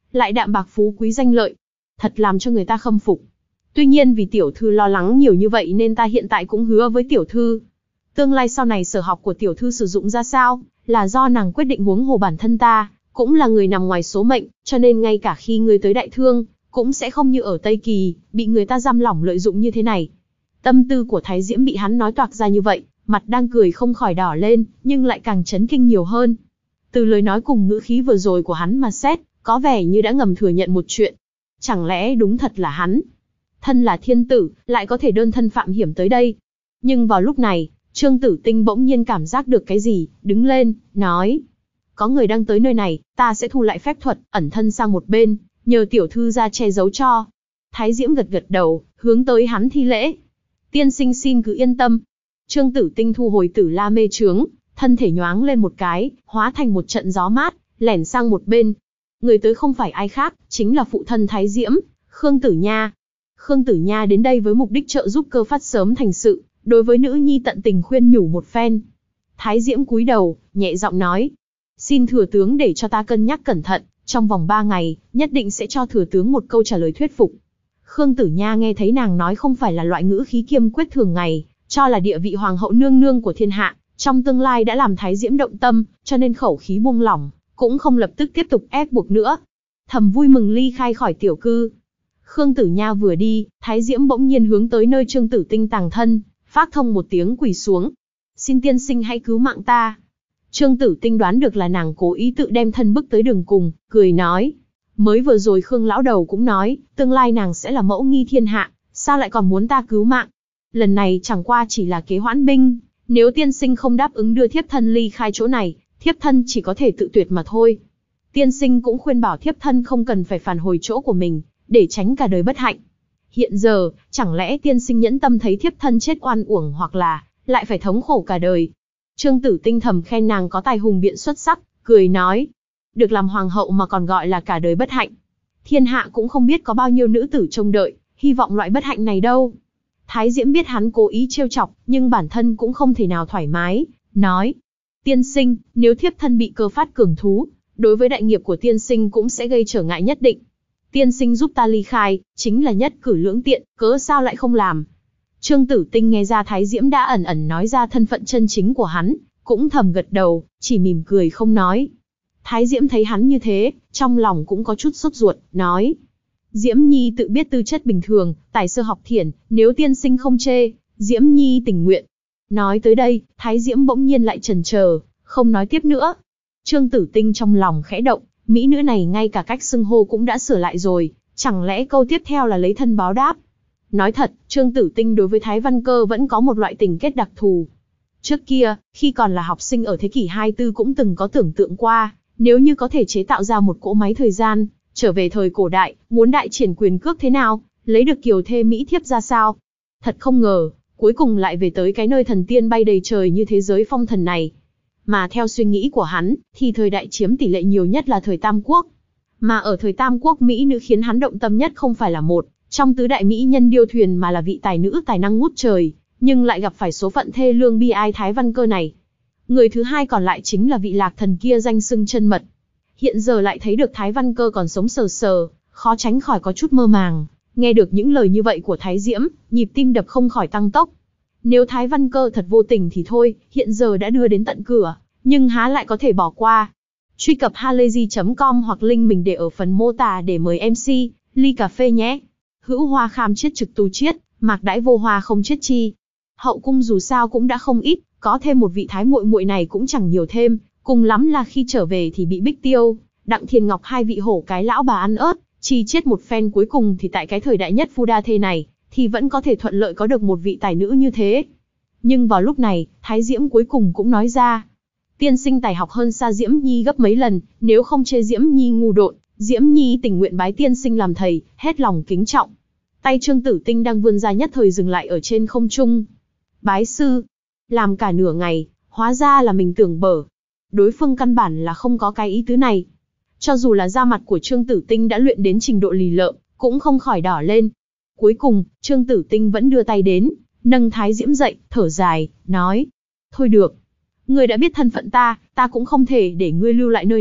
lại đạm bạc phú quý danh lợi. Thật làm cho người ta khâm phục. Tuy nhiên vì tiểu thư lo lắng nhiều như vậy nên ta hiện tại cũng hứa với tiểu thư. Tương lai sau này sở học của tiểu thư sử dụng ra sao, là do nàng quyết định, huống hồ bản thân ta, cũng là người nằm ngoài số mệnh, cho nên ngay cả khi ngươi tới Đại Thương, cũng sẽ không như ở Tây Kỳ, bị người ta giam lỏng lợi dụng như thế này. Tâm tư của Thái Diễm bị hắn nói toạc ra như vậy, mặt đang cười không khỏi đỏ lên, nhưng lại càng chấn kinh nhiều hơn. Từ lời nói cùng ngữ khí vừa rồi của hắn mà xét, có vẻ như đã ngầm thừa nhận một chuyện. Chẳng lẽ đúng thật là hắn, thân là thiên tử, lại có thể đơn thân phạm hiểm tới đây? Nhưng vào lúc này, Trương Tử Tinh bỗng nhiên cảm giác được cái gì, đứng lên, nói. Có người đang tới nơi này, ta sẽ thu lại phép thuật, ẩn thân sang một bên, nhờ tiểu thư ra che giấu cho. Thái Diễm gật gật đầu, hướng tới hắn thi lễ. Tiên sinh xin cứ yên tâm. Trương Tử Tinh thu hồi Tử La mê chướng, thân thể nhoáng lên một cái, hóa thành một trận gió mát, lẻn sang một bên. Người tới không phải ai khác, chính là phụ thân Thái Diễm, Khương Tử Nha. Khương Tử Nha đến đây với mục đích trợ giúp Cơ Phát sớm thành sự, đối với nữ nhi tận tình khuyên nhủ một phen. Thái Diễm cúi đầu, nhẹ giọng nói. Xin thừa tướng để cho ta cân nhắc cẩn thận, trong vòng ba ngày, nhất định sẽ cho thừa tướng một câu trả lời thuyết phục. Khương Tử Nha nghe thấy nàng nói không phải là loại ngữ khí kiêm quyết thường ngày, cho là địa vị hoàng hậu nương nương của thiên hạ, trong tương lai đã làm Thái Diễm động tâm, cho nên khẩu khí buông lỏng, cũng không lập tức tiếp tục ép buộc nữa. Thầm vui mừng ly khai khỏi tiểu cư. Khương Tử Nha vừa đi, Thái Diễm bỗng nhiên hướng tới nơi Trương Tử Tinh tàng thân, phát thông một tiếng quỳ xuống. Xin tiên sinh hãy cứu mạng ta. Trương Tử Tinh đoán được là nàng cố ý tự đem thân bức tới đường cùng, cười nói. Mới vừa rồi Khương lão đầu cũng nói, tương lai nàng sẽ là mẫu nghi thiên hạ, sao lại còn muốn ta cứu mạng? Lần này chẳng qua chỉ là kế hoãn binh, nếu tiên sinh không đáp ứng đưa thiếp thân ly khai chỗ này, thiếp thân chỉ có thể tự tuyệt mà thôi. Tiên sinh cũng khuyên bảo thiếp thân không cần phải phản hồi chỗ của mình, để tránh cả đời bất hạnh. Hiện giờ, chẳng lẽ tiên sinh nhẫn tâm thấy thiếp thân chết oan uổng hoặc là lại phải thống khổ cả đời? Trương Tử Tinh thầm khen nàng có tài hùng biện xuất sắc, cười nói. Được làm hoàng hậu mà còn gọi là cả đời bất hạnh. Thiên hạ cũng không biết có bao nhiêu nữ tử trông đợi, hy vọng loại bất hạnh này đâu. Thái Diễm biết hắn cố ý trêu chọc, nhưng bản thân cũng không thể nào thoải mái, nói. Tiên sinh, nếu thiếp thân bị Cơ Phát cường thú, đối với đại nghiệp của tiên sinh cũng sẽ gây trở ngại nhất định. Tiên sinh giúp ta ly khai, chính là nhất cử lưỡng tiện, cớ sao lại không làm? Trương Tử Tinh nghe ra Thái Diễm đã ẩn ẩn nói ra thân phận chân chính của hắn, cũng thầm gật đầu, chỉ mỉm cười không nói. Thái Diễm thấy hắn như thế, trong lòng cũng có chút sốt ruột, nói. Diễm Nhi tự biết tư chất bình thường, tài sơ học thiển, nếu tiên sinh không chê, Diễm Nhi tình nguyện. Nói tới đây, Thái Diễm bỗng nhiên lại chần chờ, không nói tiếp nữa. Trương Tử Tinh trong lòng khẽ động, mỹ nữ này ngay cả cách xưng hô cũng đã sửa lại rồi, chẳng lẽ câu tiếp theo là lấy thân báo đáp? Nói thật, Trương Tử Tinh đối với Thái Văn Cơ vẫn có một loại tình kết đặc thù. Trước kia, khi còn là học sinh ở thế kỷ hai mươi tư cũng từng có tưởng tượng qua, nếu như có thể chế tạo ra một cỗ máy thời gian, trở về thời cổ đại, muốn đại triển quyền cước thế nào, lấy được kiều thê mỹ thiếp ra sao. Thật không ngờ, cuối cùng lại về tới cái nơi thần tiên bay đầy trời như thế giới phong thần này. Mà theo suy nghĩ của hắn, thì thời đại chiếm tỷ lệ nhiều nhất là thời Tam Quốc. Mà ở thời Tam Quốc mỹ nữ khiến hắn động tâm nhất không phải là một trong tứ đại mỹ nhân điêu thuyền mà là vị tài nữ tài năng ngút trời, nhưng lại gặp phải số phận thê lương bi ai Thái Văn Cơ này. Người thứ hai còn lại chính là vị lạc thần kia danh xưng chân mật. Hiện giờ lại thấy được Thái Văn Cơ còn sống sờ sờ, khó tránh khỏi có chút mơ màng. Nghe được những lời như vậy của Thái Diễm, nhịp tim đập không khỏi tăng tốc. Nếu Thái Văn Cơ thật vô tình thì thôi, hiện giờ đã đưa đến tận cửa, nhưng há lại có thể bỏ qua. Truy cập halayzi chấm com hoặc link mình để ở phần mô tả để mời em xê, ly cà phê nhé. Hữu hoa kham chiết trực tu chiết, mạc đãi vô hoa không chiết chi. Hậu cung dù sao cũng đã không ít, có thêm một vị thái muội muội này cũng chẳng nhiều thêm, cùng lắm là khi trở về thì bị Bích Tiêu, Đặng Thiền Ngọc hai vị hổ cái lão bà ăn ớt, chi chết một phen, cuối cùng thì tại cái thời đại nhất phu đa thê này, thì vẫn có thể thuận lợi có được một vị tài nữ như thế. Nhưng vào lúc này, Thái Diễm cuối cùng cũng nói ra. Tiên sinh tài học hơn xa Diễm Nhi gấp mấy lần, nếu không chê Diễm Nhi ngu độn, Diễm Nhi tình nguyện bái tiên sinh làm thầy, hết lòng kính trọng. Tay Trương Tử Tinh đang vươn ra nhất thời dừng lại ở trên không trung. Bái sư, làm cả nửa ngày, hóa ra là mình tưởng bở. Đối phương căn bản là không có cái ý tứ này. Cho dù là da mặt của Trương Tử Tinh đã luyện đến trình độ lì lợm, cũng không khỏi đỏ lên. Cuối cùng, Trương Tử Tinh vẫn đưa tay đến, nâng Thái Diễm dậy, thở dài, nói. Thôi được. Ngươi đã biết thân phận ta, ta cũng không thể để ngươi lưu lại nơi này,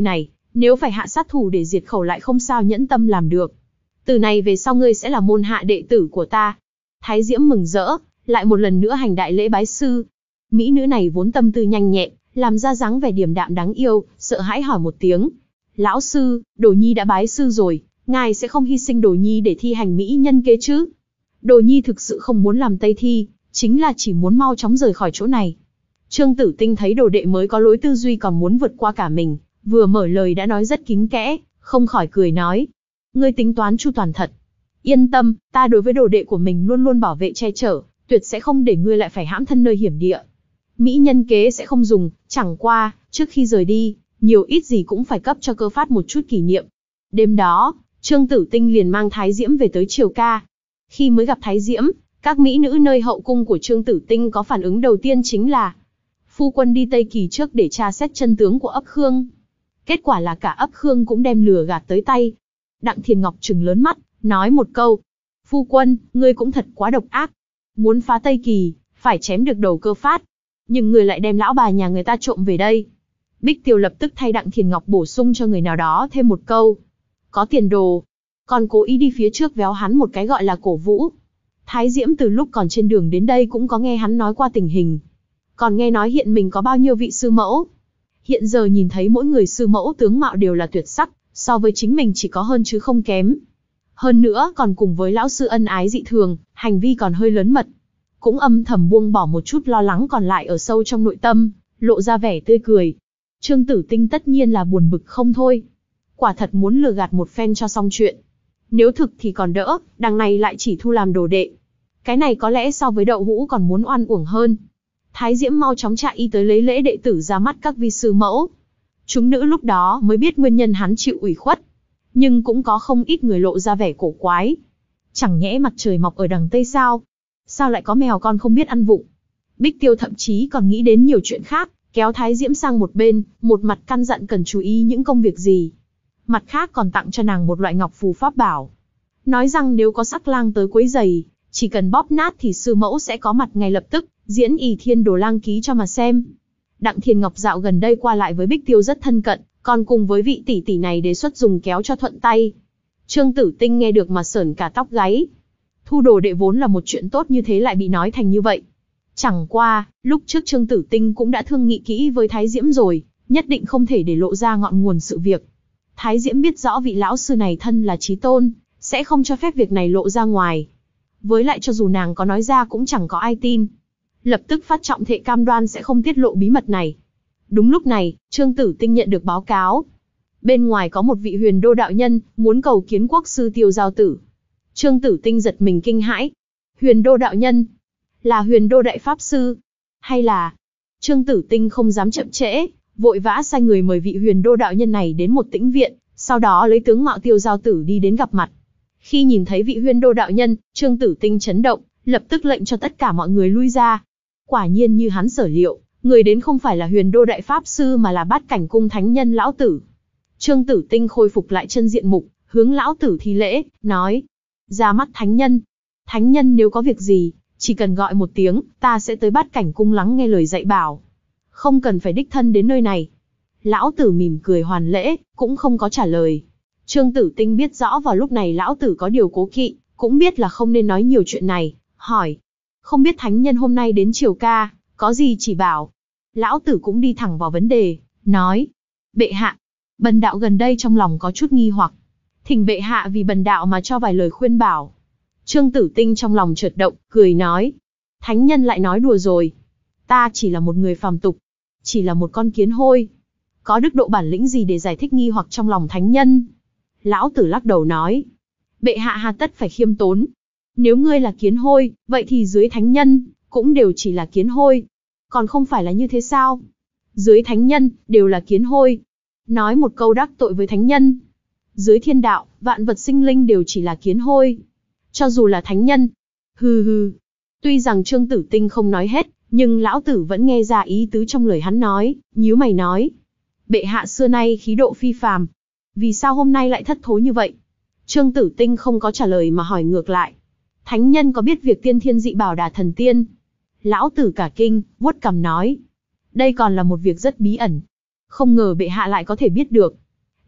Nếu phải hạ sát thủ để diệt khẩu lại không sao nhẫn tâm làm được. Từ này về sau ngươi sẽ là môn hạ đệ tử của ta. Thái Diễm mừng rỡ, lại một lần nữa hành đại lễ bái sư. Mỹ nữ này vốn tâm tư nhanh nhẹn, làm ra dáng vẻ điềm đạm đáng yêu, sợ hãi hỏi một tiếng. Lão sư, Đồ Nhi đã bái sư rồi, ngài sẽ không hy sinh Đồ Nhi để thi hành mỹ nhân kế chứ? Đồ Nhi thực sự không muốn làm tây thi, chính là chỉ muốn mau chóng rời khỏi chỗ này. Trương Tử Tinh thấy đồ đệ mới có lối tư duy còn muốn vượt qua cả mình, vừa mở lời đã nói rất kín kẽ, không khỏi cười nói. Ngươi tính toán chu toàn thật. Yên tâm, ta đối với đồ đệ của mình luôn luôn bảo vệ che chở, tuyệt sẽ không để ngươi lại phải hãm thân nơi hiểm địa. Mỹ nhân kế sẽ không dùng, chẳng qua, trước khi rời đi, nhiều ít gì cũng phải cấp cho Cơ Phát một chút kỷ niệm. Đêm đó, Trương Tử Tinh liền mang Thái Diễm về tới Triều Ca. Khi mới gặp Thái Diễm, các mỹ nữ nơi hậu cung của Trương Tử Tinh có phản ứng đầu tiên chính là: phu quân đi Tây Kỳ trước để tra xét chân tướng của ấp Khương. Kết quả là cả ấp Khương cũng đem lừa gạt tới tay. Đặng Thiền Ngọc trừng lớn mắt, nói một câu: phu quân, ngươi cũng thật quá độc ác. Muốn phá Tây Kỳ, phải chém được đầu Cơ Phát. Nhưng ngươi lại đem lão bà nhà người ta trộm về đây. Bích Tiêu lập tức thay Đặng Thiền Ngọc bổ sung cho người nào đó thêm một câu: có tiền đồ. Còn cố ý đi phía trước véo hắn một cái gọi là cổ vũ. Thái Diễm từ lúc còn trên đường đến đây cũng có nghe hắn nói qua tình hình. Còn nghe nói hiện mình có bao nhiêu vị sư mẫu. Hiện giờ nhìn thấy mỗi người sư mẫu tướng mạo đều là tuyệt sắc, so với chính mình chỉ có hơn chứ không kém. Hơn nữa còn cùng với lão sư ân ái dị thường, hành vi còn hơi lớn mật. Cũng âm thầm buông bỏ một chút lo lắng còn lại ở sâu trong nội tâm, lộ ra vẻ tươi cười. Trương Tử Tinh tất nhiên là buồn bực không thôi. Quả thật muốn lừa gạt một phen cho xong chuyện. Nếu thực thì còn đỡ, đằng này lại chỉ thu làm đồ đệ. Cái này có lẽ so với đậu hũ còn muốn oan uổng hơn. Thái Diễm mau chóng chạy y tới lấy lễ đệ tử ra mắt các vi sư mẫu. Chúng nữ lúc đó mới biết nguyên nhân hắn chịu ủy khuất. Nhưng cũng có không ít người lộ ra vẻ cổ quái. Chẳng nhẽ mặt trời mọc ở đằng Tây sao? Sao lại có mèo con không biết ăn vụng? Bích Tiêu thậm chí còn nghĩ đến nhiều chuyện khác, kéo Thái Diễm sang một bên, một mặt căn dặn cần chú ý những công việc gì. Mặt khác còn tặng cho nàng một loại ngọc phù pháp bảo. Nói rằng nếu có sắc lang tới quấy giày, chỉ cần bóp nát thì sư mẫu sẽ có mặt ngay lập tức, diễn ỷ thiên đồ lang ký cho mà xem. Đặng Thiền Ngọc dạo gần đây qua lại với Bích Tiêu rất thân cận, còn cùng với vị tỷ tỷ này đề xuất dùng kéo cho thuận tay. Trương Tử Tinh nghe được mà sởn cả tóc gáy. Thu đồ đệ vốn là một chuyện tốt như thế lại bị nói thành như vậy. Chẳng qua, lúc trước Trương Tử Tinh cũng đã thương nghị kỹ với Thái Diễm rồi, nhất định không thể để lộ ra ngọn nguồn sự việc. Thái Diễm biết rõ vị lão sư này thân là chí tôn, sẽ không cho phép việc này lộ ra ngoài. Với lại cho dù nàng có nói ra cũng chẳng có ai tin. Lập tức phát trọng thệ cam đoan sẽ không tiết lộ bí mật này. Đúng lúc này, Trương Tử Tinh nhận được báo cáo. Bên ngoài có một vị huyền đô đạo nhân, muốn cầu kiến quốc sư Tiêu Giao Tử. Trương Tử Tinh giật mình kinh hãi. Huyền đô đạo nhân? Là huyền đô đại pháp sư? Hay là... Trương Tử Tinh không dám chậm trễ, vội vã sai người mời vị huyền đô đạo nhân này đến một tĩnh viện, sau đó lấy tướng mạo Tiêu Giao Tử đi đến gặp mặt. Khi nhìn thấy vị huyền đô đạo nhân, Trương Tử Tinh chấn động, lập tức lệnh cho tất cả mọi người lui ra. Quả nhiên như hắn sở liệu, người đến không phải là huyền đô đại pháp sư mà là Bát Cảnh cung thánh nhân lão tử. Trương Tử Tinh khôi phục lại chân diện mục, hướng lão tử thi lễ, nói: ra mắt thánh nhân. Thánh nhân nếu có việc gì, chỉ cần gọi một tiếng, ta sẽ tới Bát Cảnh cung lắng nghe lời dạy bảo. Không cần phải đích thân đến nơi này. Lão tử mỉm cười hoàn lễ, cũng không có trả lời. Trương Tử Tinh biết rõ vào lúc này lão tử có điều cố kỵ, cũng biết là không nên nói nhiều chuyện này, hỏi: không biết thánh nhân hôm nay đến Triều Ca, có gì chỉ bảo? Lão tử cũng đi thẳng vào vấn đề, nói: bệ hạ, bần đạo gần đây trong lòng có chút nghi hoặc, thỉnh bệ hạ vì bần đạo mà cho vài lời khuyên bảo. Trương Tử Tinh trong lòng chợt động, cười nói: thánh nhân lại nói đùa rồi. Ta chỉ là một người phàm tục, chỉ là một con kiến hôi, có đức độ bản lĩnh gì để giải thích nghi hoặc trong lòng thánh nhân? Lão tử lắc đầu nói: bệ hạ hà tất phải khiêm tốn. Nếu ngươi là kiến hôi, vậy thì dưới thánh nhân cũng đều chỉ là kiến hôi. Còn không phải là như thế sao? Dưới thánh nhân đều là kiến hôi. Nói một câu đắc tội với thánh nhân. Dưới thiên đạo, vạn vật sinh linh đều chỉ là kiến hôi. Cho dù là thánh nhân. Hừ hừ. Tuy rằng Trương Tử Tinh không nói hết, nhưng lão tử vẫn nghe ra ý tứ trong lời hắn nói, nhíu mày nói: bệ hạ xưa nay khí độ phi phàm, vì sao hôm nay lại thất thố như vậy? Trương Tử Tinh không có trả lời mà hỏi ngược lại: thánh nhân có biết việc tiên thiên dị bảo đà thần tiên? Lão tử cả kinh, vuốt cằm nói: đây còn là một việc rất bí ẩn. Không ngờ bệ hạ lại có thể biết được.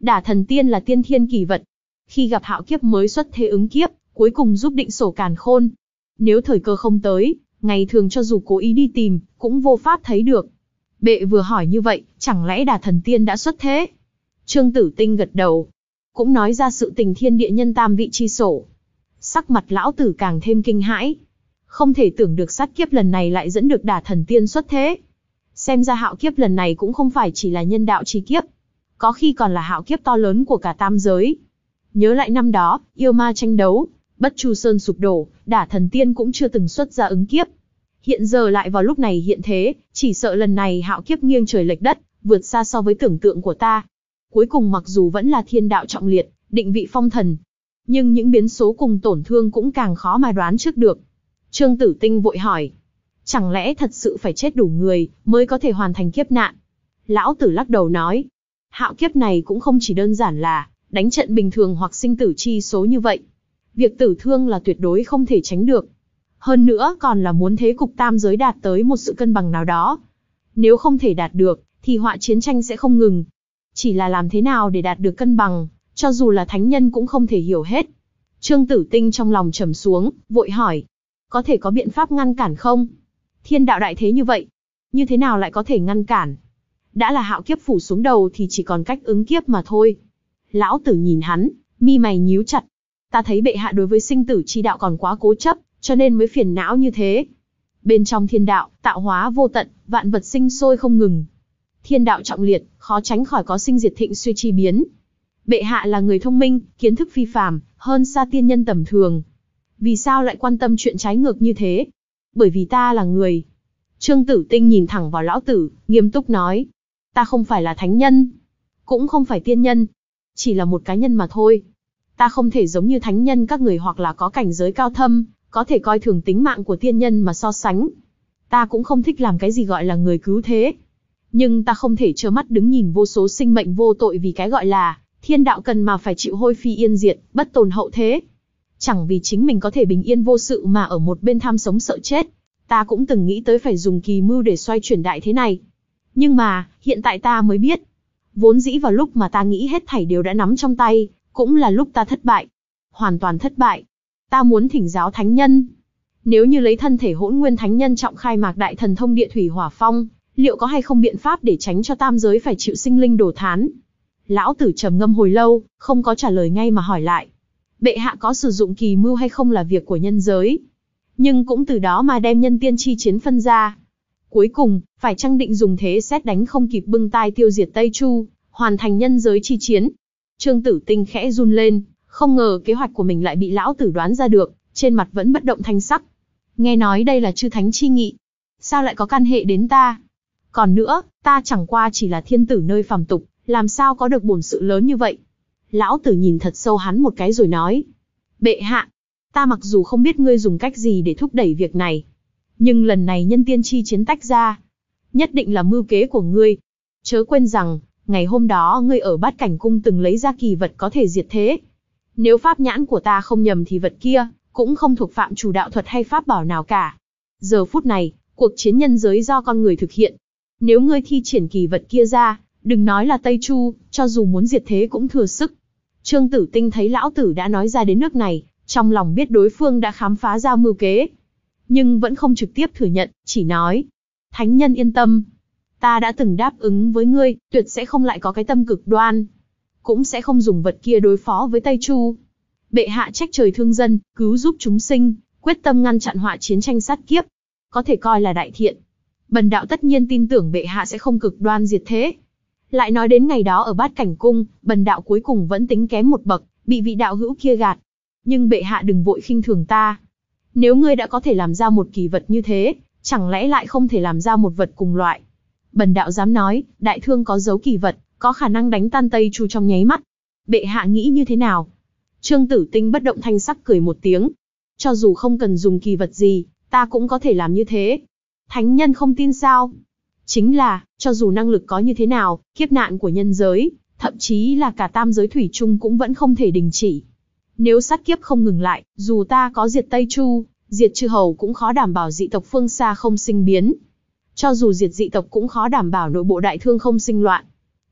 Đả thần tiên là tiên thiên kỳ vật. Khi gặp hạo kiếp mới xuất thế ứng kiếp, cuối cùng giúp định sổ càn khôn. Nếu thời cơ không tới, ngày thường cho dù cố ý đi tìm, cũng vô pháp thấy được. Bệ vừa hỏi như vậy, chẳng lẽ đả thần tiên đã xuất thế? Trương Tử Tinh gật đầu. Cũng nói ra sự tình thiên địa nhân tam vị chi sổ. Sắc mặt lão tử càng thêm kinh hãi. Không thể tưởng được sát kiếp lần này lại dẫn được đả thần tiên xuất thế. Xem ra hạo kiếp lần này cũng không phải chỉ là nhân đạo chi kiếp. Có khi còn là hạo kiếp to lớn của cả tam giới. Nhớ lại năm đó, yêu ma tranh đấu, Bất Chu Sơn sụp đổ, đả thần tiên cũng chưa từng xuất ra ứng kiếp. Hiện giờ lại vào lúc này hiện thế, chỉ sợ lần này hạo kiếp nghiêng trời lệch đất, vượt xa so với tưởng tượng của ta. Cuối cùng mặc dù vẫn là thiên đạo trọng liệt, định vị phong thần, nhưng những biến số cùng tổn thương cũng càng khó mà đoán trước được. Trương Tử Tinh vội hỏi, chẳng lẽ thật sự phải chết đủ người, mới có thể hoàn thành kiếp nạn? Lão tử lắc đầu nói, hạo kiếp này cũng không chỉ đơn giản là đánh trận bình thường hoặc sinh tử chi số như vậy. Việc tử thương là tuyệt đối không thể tránh được. Hơn nữa còn là muốn thế cục tam giới đạt tới một sự cân bằng nào đó. Nếu không thể đạt được, thì họa chiến tranh sẽ không ngừng. Chỉ là làm thế nào để đạt được cân bằng, cho dù là thánh nhân cũng không thể hiểu hết. Trương Tử Tinh trong lòng trầm xuống, vội hỏi, có thể có biện pháp ngăn cản không? Thiên đạo đại thế như vậy, như thế nào lại có thể ngăn cản? Đã là hạo kiếp phủ xuống đầu thì chỉ còn cách ứng kiếp mà thôi. Lão tử nhìn hắn, mi mày nhíu chặt. Ta thấy bệ hạ đối với sinh tử chi đạo còn quá cố chấp, cho nên mới phiền não như thế. Bên trong thiên đạo, tạo hóa vô tận, vạn vật sinh sôi không ngừng. Thiên đạo trọng liệt, khó tránh khỏi có sinh diệt thịnh suy chi biến. Bệ hạ là người thông minh, kiến thức phi phàm, hơn xa tiên nhân tầm thường. Vì sao lại quan tâm chuyện trái ngược như thế? Bởi vì ta là người. Trương Tử Tinh nhìn thẳng vào lão tử, nghiêm túc nói. Ta không phải là thánh nhân, cũng không phải tiên nhân, chỉ là một cá nhân mà thôi. Ta không thể giống như thánh nhân các người hoặc là có cảnh giới cao thâm, có thể coi thường tính mạng của tiên nhân mà so sánh. Ta cũng không thích làm cái gì gọi là người cứu thế. Nhưng ta không thể trơ mắt đứng nhìn vô số sinh mệnh vô tội vì cái gọi là thiên đạo cần mà phải chịu hôi phi yên diệt, bất tồn hậu thế. Chẳng vì chính mình có thể bình yên vô sự mà ở một bên tham sống sợ chết. Ta cũng từng nghĩ tới phải dùng kỳ mưu để xoay chuyển đại thế này. Nhưng mà, hiện tại ta mới biết. Vốn dĩ vào lúc mà ta nghĩ hết thảy đều đã nắm trong tay, cũng là lúc ta thất bại. Hoàn toàn thất bại. Ta muốn thỉnh giáo thánh nhân. Nếu như lấy thân thể hỗn nguyên thánh nhân trọng khai mạc đại thần thông địa thủy hỏa phong, liệu có hay không biện pháp để tránh cho tam giới phải chịu sinh linh đổ thán? Lão tử trầm ngâm hồi lâu, không có trả lời ngay mà hỏi lại. Bệ hạ có sử dụng kỳ mưu hay không là việc của nhân giới. Nhưng cũng từ đó mà đem nhân tiên chi chiến phân ra. Cuối cùng, phải chăng định dùng thế xét đánh không kịp bưng tai tiêu diệt Tây Chu, hoàn thành nhân giới chi chiến? Trương Tử Tinh khẽ run lên, không ngờ kế hoạch của mình lại bị lão tử đoán ra được, trên mặt vẫn bất động thanh sắc. Nghe nói đây là chư thánh chi nghị, sao lại có căn hệ đến ta? Còn nữa, ta chẳng qua chỉ là thiên tử nơi phàm tục, làm sao có được bổn sự lớn như vậy? Lão tử nhìn thật sâu hắn một cái rồi nói. Bệ hạ, ta mặc dù không biết ngươi dùng cách gì để thúc đẩy việc này, nhưng lần này nhân tiên chi chiến tách ra, nhất định là mưu kế của ngươi. Chớ quên rằng, ngày hôm đó ngươi ở Bát Cảnh Cung từng lấy ra kỳ vật có thể diệt thế. Nếu pháp nhãn của ta không nhầm thì vật kia, cũng không thuộc phạm chủ đạo thuật hay pháp bảo nào cả. Giờ phút này, cuộc chiến nhân giới do con người thực hiện. Nếu ngươi thi triển kỳ vật kia ra, đừng nói là Tây Chu, cho dù muốn diệt thế cũng thừa sức. Trương Tử Tinh thấy lão tử đã nói ra đến nước này, trong lòng biết đối phương đã khám phá ra mưu kế. Nhưng vẫn không trực tiếp thừa nhận, chỉ nói. Thánh nhân yên tâm. Ta đã từng đáp ứng với ngươi, tuyệt sẽ không lại có cái tâm cực đoan. Cũng sẽ không dùng vật kia đối phó với Tây Chu. Bệ hạ trách trời thương dân, cứu giúp chúng sinh, quyết tâm ngăn chặn họa chiến tranh sát kiếp. Có thể coi là đại thiện. Bần đạo tất nhiên tin tưởng bệ hạ sẽ không cực đoan diệt thế. Lại nói đến ngày đó ở Bát Cảnh Cung, bần đạo cuối cùng vẫn tính kém một bậc, bị vị đạo hữu kia gạt. Nhưng bệ hạ đừng vội khinh thường ta. Nếu ngươi đã có thể làm ra một kỳ vật như thế, chẳng lẽ lại không thể làm ra một vật cùng loại? Bần đạo dám nói, đại thương có dấu kỳ vật, có khả năng đánh tan Tây Chu trong nháy mắt. Bệ hạ nghĩ như thế nào? Trương Tử Tinh bất động thanh sắc cười một tiếng. Cho dù không cần dùng kỳ vật gì, ta cũng có thể làm như thế. Thánh nhân không tin sao? Chính là, cho dù năng lực có như thế nào, kiếp nạn của nhân giới, thậm chí là cả tam giới thủy chung cũng vẫn không thể đình chỉ. Nếu sát kiếp không ngừng lại, dù ta có diệt Tây Chu, diệt chư hầu cũng khó đảm bảo dị tộc phương xa không sinh biến. Cho dù diệt dị tộc cũng khó đảm bảo nội bộ đại thương không sinh loạn.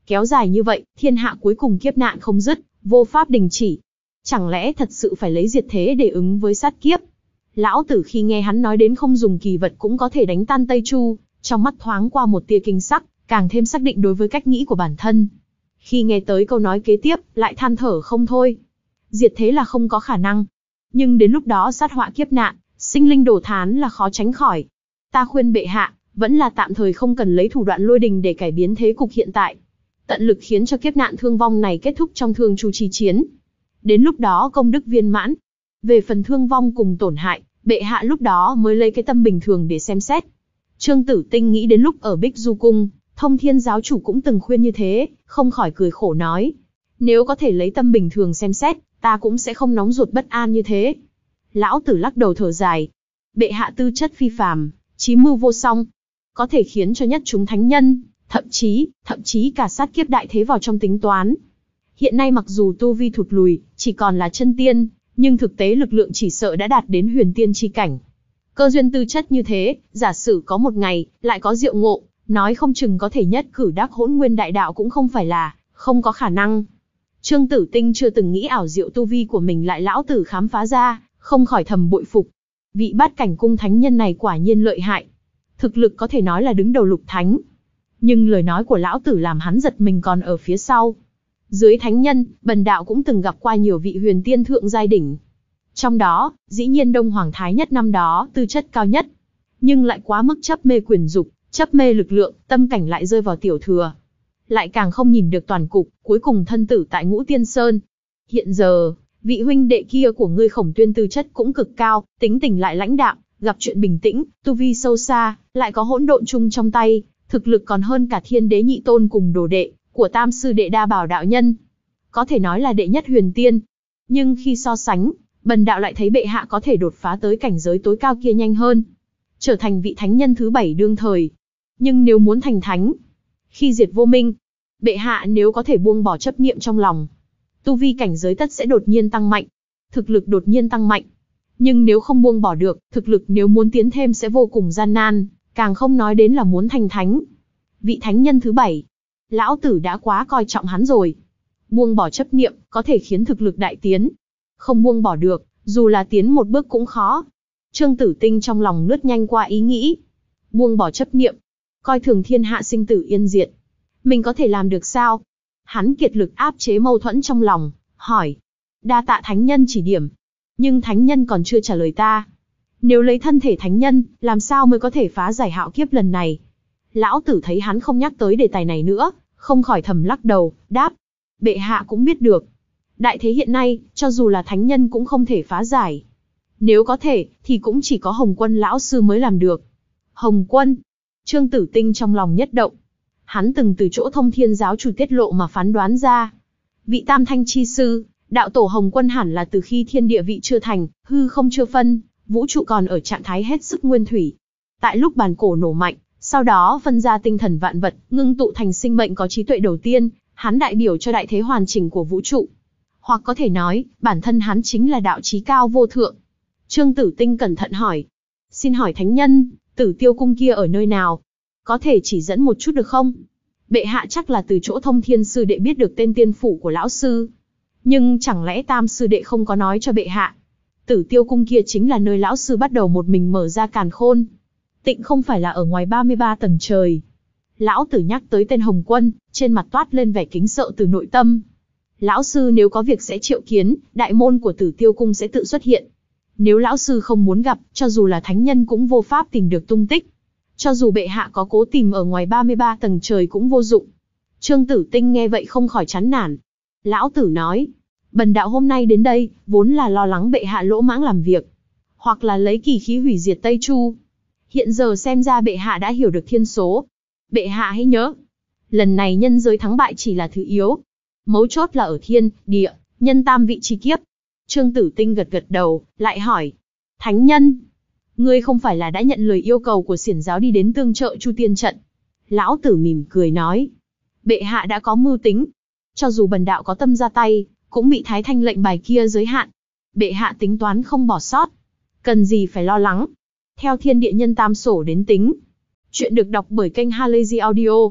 Kéo dài như vậy, thiên hạ cuối cùng kiếp nạn không dứt, vô pháp đình chỉ. Chẳng lẽ thật sự phải lấy diệt thế để ứng với sát kiếp? Lão tử khi nghe hắn nói đến không dùng kỳ vật cũng có thể đánh tan Tây Chu, trong mắt thoáng qua một tia kinh sắc, càng thêm xác định đối với cách nghĩ của bản thân. Khi nghe tới câu nói kế tiếp, lại than thở không thôi. Diệt thế là không có khả năng. Nhưng đến lúc đó sát họa kiếp nạn, sinh linh đổ thán là khó tránh khỏi. Ta khuyên bệ hạ, vẫn là tạm thời không cần lấy thủ đoạn lôi đình để cải biến thế cục hiện tại. Tận lực khiến cho kiếp nạn thương vong này kết thúc trong Thương Chu chi chiến. Đến lúc đó công đức viên mãn. Về phần thương vong cùng tổn hại, bệ hạ lúc đó mới lấy cái tâm bình thường để xem xét. Trương Tử Tinh nghĩ đến lúc ở Bích Du Cung, Thông Thiên giáo chủ cũng từng khuyên như thế, không khỏi cười khổ nói. Nếu có thể lấy tâm bình thường xem xét, ta cũng sẽ không nóng ruột bất an như thế. Lão tử lắc đầu thở dài. Bệ hạ tư chất phi phàm, trí mưu vô song, có thể khiến cho nhất chúng thánh nhân, thậm chí, thậm chí cả sát kiếp đại thế vào trong tính toán. Hiện nay mặc dù tu vi thụt lùi, chỉ còn là chân tiên, nhưng thực tế lực lượng chỉ sợ đã đạt đến huyền tiên chi cảnh. Cơ duyên tư chất như thế, giả sử có một ngày, lại có diệu ngộ, nói không chừng có thể nhất cử đắc hỗn nguyên đại đạo cũng không phải là, không có khả năng. Trương Tử Tinh chưa từng nghĩ ảo diệu tu vi của mình lại lão tử khám phá ra, không khỏi thầm bội phục. Vị bát cảnh cung thánh nhân này quả nhiên lợi hại. Thực lực có thể nói là đứng đầu lục thánh. Nhưng lời nói của lão tử làm hắn giật mình còn ở phía sau. Dưới thánh nhân, bần đạo cũng từng gặp qua nhiều vị huyền tiên thượng giai đỉnh. Trong đó, dĩ nhiên Đông Hoàng Thái Nhất năm đó tư chất cao nhất. Nhưng lại quá mức chấp mê quyền dục, chấp mê lực lượng, tâm cảnh lại rơi vào tiểu thừa. Lại càng không nhìn được toàn cục, cuối cùng thân tử tại Ngũ Tiên Sơn. Hiện giờ, vị huynh đệ kia của ngươi Khổng Tuyên tư chất cũng cực cao, tính tình lại lãnh đạm, gặp chuyện bình tĩnh, tu vi sâu xa, lại có hỗn độn chung trong tay, thực lực còn hơn cả Thiên Đế Nhị Tôn cùng đồ đệ của Tam sư đệ Đa Bảo đạo nhân. Có thể nói là đệ nhất huyền tiên. Nhưng khi so sánh, bần đạo lại thấy bệ hạ có thể đột phá tới cảnh giới tối cao kia nhanh hơn, trở thành vị thánh nhân thứ bảy đương thời. Nhưng nếu muốn thành thánh, khi diệt vô minh, bệ hạ nếu có thể buông bỏ chấp niệm trong lòng, tu vi cảnh giới tất sẽ đột nhiên tăng mạnh, thực lực đột nhiên tăng mạnh. Nhưng nếu không buông bỏ được, thực lực nếu muốn tiến thêm sẽ vô cùng gian nan, càng không nói đến là muốn thành thánh. Vị thánh nhân thứ bảy, lão tử đã quá coi trọng hắn rồi. Buông bỏ chấp niệm, có thể khiến thực lực đại tiến. Không buông bỏ được, dù là tiến một bước cũng khó. Trương Tử Tinh trong lòng lướt nhanh qua ý nghĩ. Buông bỏ chấp niệm, coi thường thiên hạ sinh tử yên diệt. Mình có thể làm được sao? Hắn kiệt lực áp chế mâu thuẫn trong lòng, hỏi. Đa tạ thánh nhân chỉ điểm. Nhưng thánh nhân còn chưa trả lời ta. Nếu lấy thân thể thánh nhân, làm sao mới có thể phá giải hạo kiếp lần này? Lão tử thấy hắn không nhắc tới đề tài này nữa, không khỏi thầm lắc đầu, đáp. Bệ hạ cũng biết được. Đại thế hiện nay, cho dù là thánh nhân cũng không thể phá giải. Nếu có thể, thì cũng chỉ có Hồng Quân lão sư mới làm được. Hồng Quân. Trương Tử Tinh trong lòng nhất động. Hắn từng từ chỗ Thông Thiên giáo chủ tiết lộ mà phán đoán ra. Vị tam thanh chi sư, đạo tổ Hồng Quân hẳn là từ khi thiên địa vị chưa thành, hư không chưa phân, vũ trụ còn ở trạng thái hết sức nguyên thủy. Tại lúc bàn cổ nổ mạnh, sau đó phân ra tinh thần vạn vật, ngưng tụ thành sinh mệnh có trí tuệ đầu tiên, hắn đại biểu cho đại thế hoàn chỉnh của vũ trụ. Hoặc có thể nói, bản thân hắn chính là đạo trí cao vô thượng. Trương Tử Tinh cẩn thận hỏi. Xin hỏi thánh nhân, Tử Tiêu cung kia ở nơi nào? Có thể chỉ dẫn một chút được không? Bệ hạ chắc là từ chỗ Thông Thiên sư đệ biết được tên tiên phủ của lão sư. Nhưng chẳng lẽ Tam sư đệ không có nói cho bệ hạ? Tử Tiêu cung kia chính là nơi lão sư bắt đầu một mình mở ra càn khôn. Tịnh không phải là ở ngoài ba mươi ba tầng trời. Lão tử nhắc tới tên Hồng Quân, trên mặt toát lên vẻ kính sợ từ nội tâm. Lão sư nếu có việc sẽ triệu kiến, đại môn của Tử Tiêu cung sẽ tự xuất hiện. Nếu lão sư không muốn gặp, cho dù là thánh nhân cũng vô pháp tìm được tung tích. Cho dù bệ hạ có cố tìm ở ngoài ba mươi ba tầng trời cũng vô dụng. Trương Tử Tinh nghe vậy không khỏi chán nản. Lão tử nói, bần đạo hôm nay đến đây, vốn là lo lắng bệ hạ lỗ mãng làm việc. Hoặc là lấy kỳ khí hủy diệt Tây Chu. Hiện giờ xem ra bệ hạ đã hiểu được thiên số. Bệ hạ hãy nhớ, lần này nhân giới thắng bại chỉ là thứ yếu. Mấu chốt là ở thiên, địa, nhân tam vị chi kiếp. Trương Tử Tinh gật gật đầu, lại hỏi. Thánh nhân, ngươi không phải là đã nhận lời yêu cầu của xiển giáo đi đến tương trợ Chu Tiên trận? Lão tử mỉm cười nói. Bệ hạ đã có mưu tính. Cho dù bần đạo có tâm ra tay, cũng bị Thái Thanh lệnh bài kia giới hạn. Bệ hạ tính toán không bỏ sót. Cần gì phải lo lắng. Theo thiên địa nhân tam sổ đến tính. Chuyện được đọc bởi kênh Halazy Audio.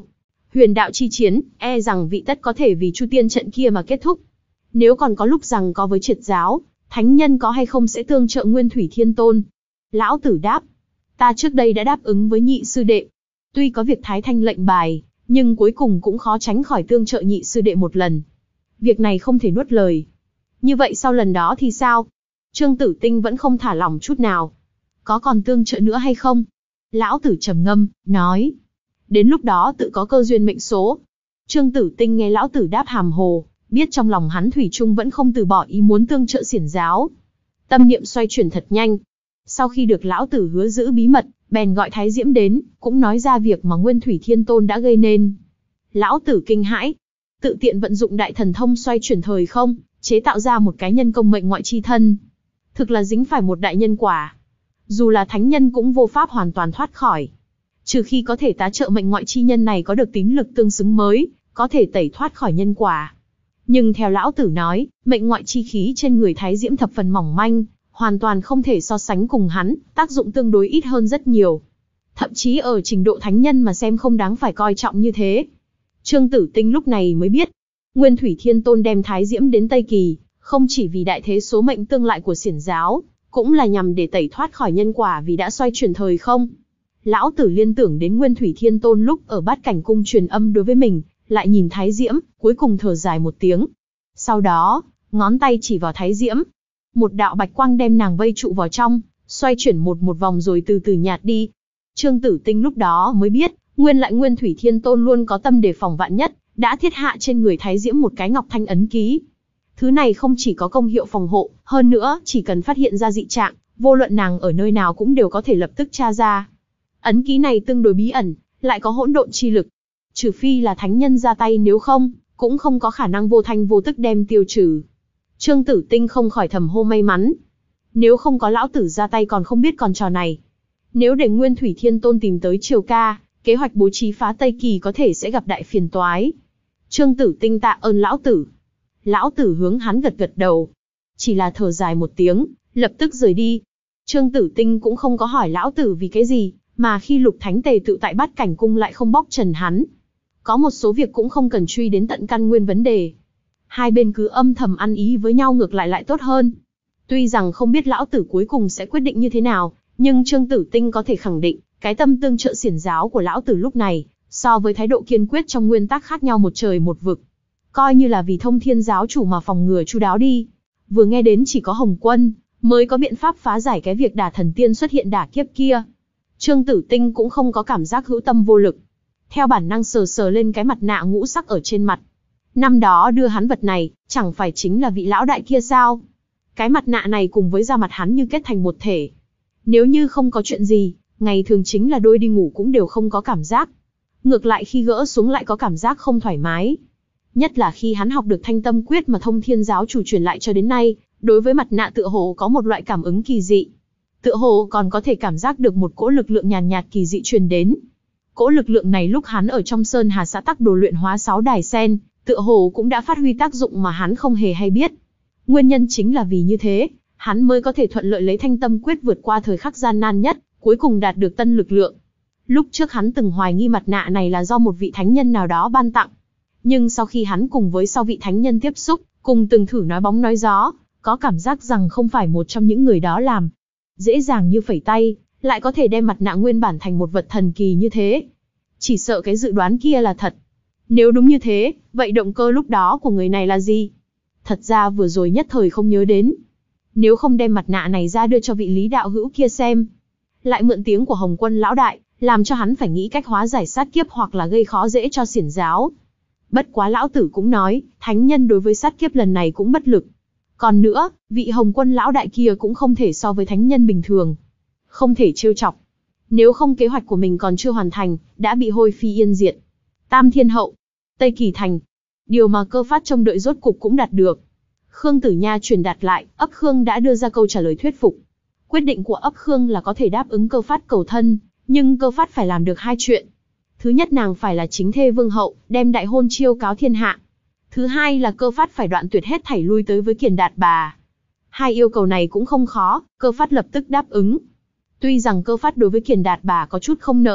huyền đạo chi chiến, e rằng vị tất có thể vì Chu Tiên trận kia mà kết thúc. Nếu còn có lúc rằng có với triệt giáo, thánh nhân có hay không sẽ tương trợ Nguyên Thủy Thiên Tôn? Lão tử đáp, ta trước đây đã đáp ứng với nhị sư đệ. Tuy có việc Thái Thanh lệnh bài, nhưng cuối cùng cũng khó tránh khỏi tương trợ nhị sư đệ một lần. Việc này không thể nuốt lời. Như vậy sau lần đó thì sao? Trương Tử Tinh vẫn không thả lỏng chút nào. Có còn tương trợ nữa hay không? Lão tử trầm ngâm, nói. Đến lúc đó tự có cơ duyên mệnh số. Trương Tử Tinh nghe lão tử đáp hàm hồ, biết trong lòng hắn thủy chung vẫn không từ bỏ ý muốn tương trợ xiển giáo. Tâm niệm xoay chuyển thật nhanh. Sau khi được lão tử hứa giữ bí mật, bèn gọi Thái Diễm đến, cũng nói ra việc mà Nguyên Thủy Thiên Tôn đã gây nên. Lão tử kinh hãi, tự tiện vận dụng đại thần thông xoay chuyển thời không, chế tạo ra một cái nhân công mệnh ngoại chi thân. Thực là dính phải một đại nhân quả. Dù là thánh nhân cũng vô pháp hoàn toàn thoát khỏi. Trừ khi có thể tá trợ mệnh ngoại chi nhân này có được tín lực tương xứng mới, có thể tẩy thoát khỏi nhân quả. Nhưng theo lão tử nói, mệnh ngoại chi khí trên người Thái Diễm thập phần mỏng manh, hoàn toàn không thể so sánh cùng hắn, tác dụng tương đối ít hơn rất nhiều. Thậm chí ở trình độ thánh nhân mà xem không đáng phải coi trọng như thế. Trương Tử Tinh lúc này mới biết, Nguyên Thủy Thiên Tôn đem Thái Diễm đến Tây Kỳ, không chỉ vì đại thế số mệnh tương lại của xiển giáo, cũng là nhằm để tẩy thoát khỏi nhân quả vì đã xoay chuyển thời không. Lão tử liên tưởng đến Nguyên Thủy Thiên Tôn lúc ở Bát Cảnh Cung truyền âm đối với mình, lại nhìn Thái Diễm, cuối cùng thở dài một tiếng. Sau đó, ngón tay chỉ vào Thái Diễm. Một đạo bạch quang đem nàng vây trụ vào trong, xoay chuyển một một vòng rồi từ từ nhạt đi. Trương Tử Tinh lúc đó mới biết, nguyên lại Nguyên Thủy Thiên Tôn luôn có tâm đề phòng vạn nhất, đã thiết hạ trên người Thái Diễm một cái ngọc thanh ấn ký. Thứ này không chỉ có công hiệu phòng hộ, hơn nữa chỉ cần phát hiện ra dị trạng, vô luận nàng ở nơi nào cũng đều có thể lập tức tra ra. Ấn ký này tương đối bí ẩn, lại có hỗn độn chi lực. Trừ phi là thánh nhân ra tay, nếu không, cũng không có khả năng vô thanh vô tức đem tiêu trừ. Trương Tử Tinh không khỏi thầm hô may mắn. Nếu không có lão tử ra tay còn không biết còn trò này. Nếu để Nguyên Thủy Thiên Tôn tìm tới Triều Ca, kế hoạch bố trí phá Tây Kỳ có thể sẽ gặp đại phiền toái. Trương Tử Tinh tạ ơn lão tử. Lão tử hướng hắn gật gật đầu. Chỉ là thở dài một tiếng, lập tức rời đi. Trương Tử Tinh cũng không có hỏi lão tử vì cái gì, mà khi Lục Thánh tề tự tại Bát Cảnh Cung lại không bóc trần hắn. Có một số việc cũng không cần truy đến tận căn nguyên vấn đề. Hai bên cứ âm thầm ăn ý với nhau ngược lại lại tốt hơn. Tuy rằng không biết lão tử cuối cùng sẽ quyết định như thế nào, nhưng Trương Tử Tinh có thể khẳng định, cái tâm tương trợ xiển giáo của lão tử lúc này, so với thái độ kiên quyết trong nguyên tắc khác nhau một trời một vực. Coi như là vì Thông Thiên giáo chủ mà phòng ngừa chu đáo đi. Vừa nghe đến chỉ có Hồng Quân mới có biện pháp phá giải cái việc đả thần tiên xuất hiện đả kiếp kia. Trương Tử Tinh cũng không có cảm giác hữu tâm vô lực. Theo bản năng sờ sờ lên cái mặt nạ ngũ sắc ở trên mặt. Năm đó đưa hắn vật này, chẳng phải chính là vị lão đại kia sao? Cái mặt nạ này cùng với da mặt hắn như kết thành một thể. Nếu như không có chuyện gì, ngày thường chính là đôi đi ngủ cũng đều không có cảm giác. Ngược lại khi gỡ xuống lại có cảm giác không thoải mái. Nhất là khi hắn học được Thanh Tâm Quyết mà Thông Thiên giáo chủ truyền lại cho đến nay, đối với mặt nạ tựa hồ có một loại cảm ứng kỳ dị. Tựa hồ còn có thể cảm giác được một cỗ lực lượng nhàn nhạt, nhạt kỳ dị truyền đến. Cỗ lực lượng này lúc hắn ở trong Sơn Hà xã Tắc Đồ luyện hóa sáu đài sen, tựa hồ cũng đã phát huy tác dụng mà hắn không hề hay biết. Nguyên nhân chính là vì như thế, hắn mới có thể thuận lợi lấy Thanh Tâm Quyết vượt qua thời khắc gian nan nhất, cuối cùng đạt được tân lực lượng. Lúc trước hắn từng hoài nghi mặt nạ này là do một vị thánh nhân nào đó ban tặng. Nhưng sau khi hắn cùng với sau vị thánh nhân tiếp xúc, cùng từng thử nói bóng nói gió, có cảm giác rằng không phải một trong những người đó làm. Dễ dàng như phẩy tay, lại có thể đem mặt nạ nguyên bản thành một vật thần kỳ như thế. Chỉ sợ cái dự đoán kia là thật. Nếu đúng như thế, vậy động cơ lúc đó của người này là gì? Thật ra vừa rồi nhất thời không nhớ đến. Nếu không đem mặt nạ này ra đưa cho vị Lý đạo hữu kia xem, lại mượn tiếng của Hồng Quân lão đại, làm cho hắn phải nghĩ cách hóa giải sát kiếp hoặc là gây khó dễ cho xiển giáo. Bất quá lão tử cũng nói, thánh nhân đối với sát kiếp lần này cũng bất lực. Còn nữa, vị Hồng Quân lão đại kia cũng không thể so với thánh nhân bình thường. Không thể trêu chọc. Nếu không kế hoạch của mình còn chưa hoàn thành, đã bị hôi phi yên diệt. Tam Thiên Hậu, Tây Kỳ Thành. Điều mà Cơ Phát trông đợi rốt cục cũng đạt được. Khương Tử Nha truyền đạt lại, ấp Khương đã đưa ra câu trả lời thuyết phục. Quyết định của ấp Khương là có thể đáp ứng Cơ Phát cầu thân, nhưng Cơ Phát phải làm được hai chuyện. Thứ nhất, nàng phải là chính thê vương hậu, đem đại hôn chiêu cáo thiên hạ. Thứ hai là Cơ Phát phải đoạn tuyệt hết thảy lui tới với Kiền Đạt Bà. Hai yêu cầu này cũng không khó, Cơ Phát lập tức đáp ứng. Tuy rằng Cơ Phát đối với Kiền Đạt Bà có chút không nỡ,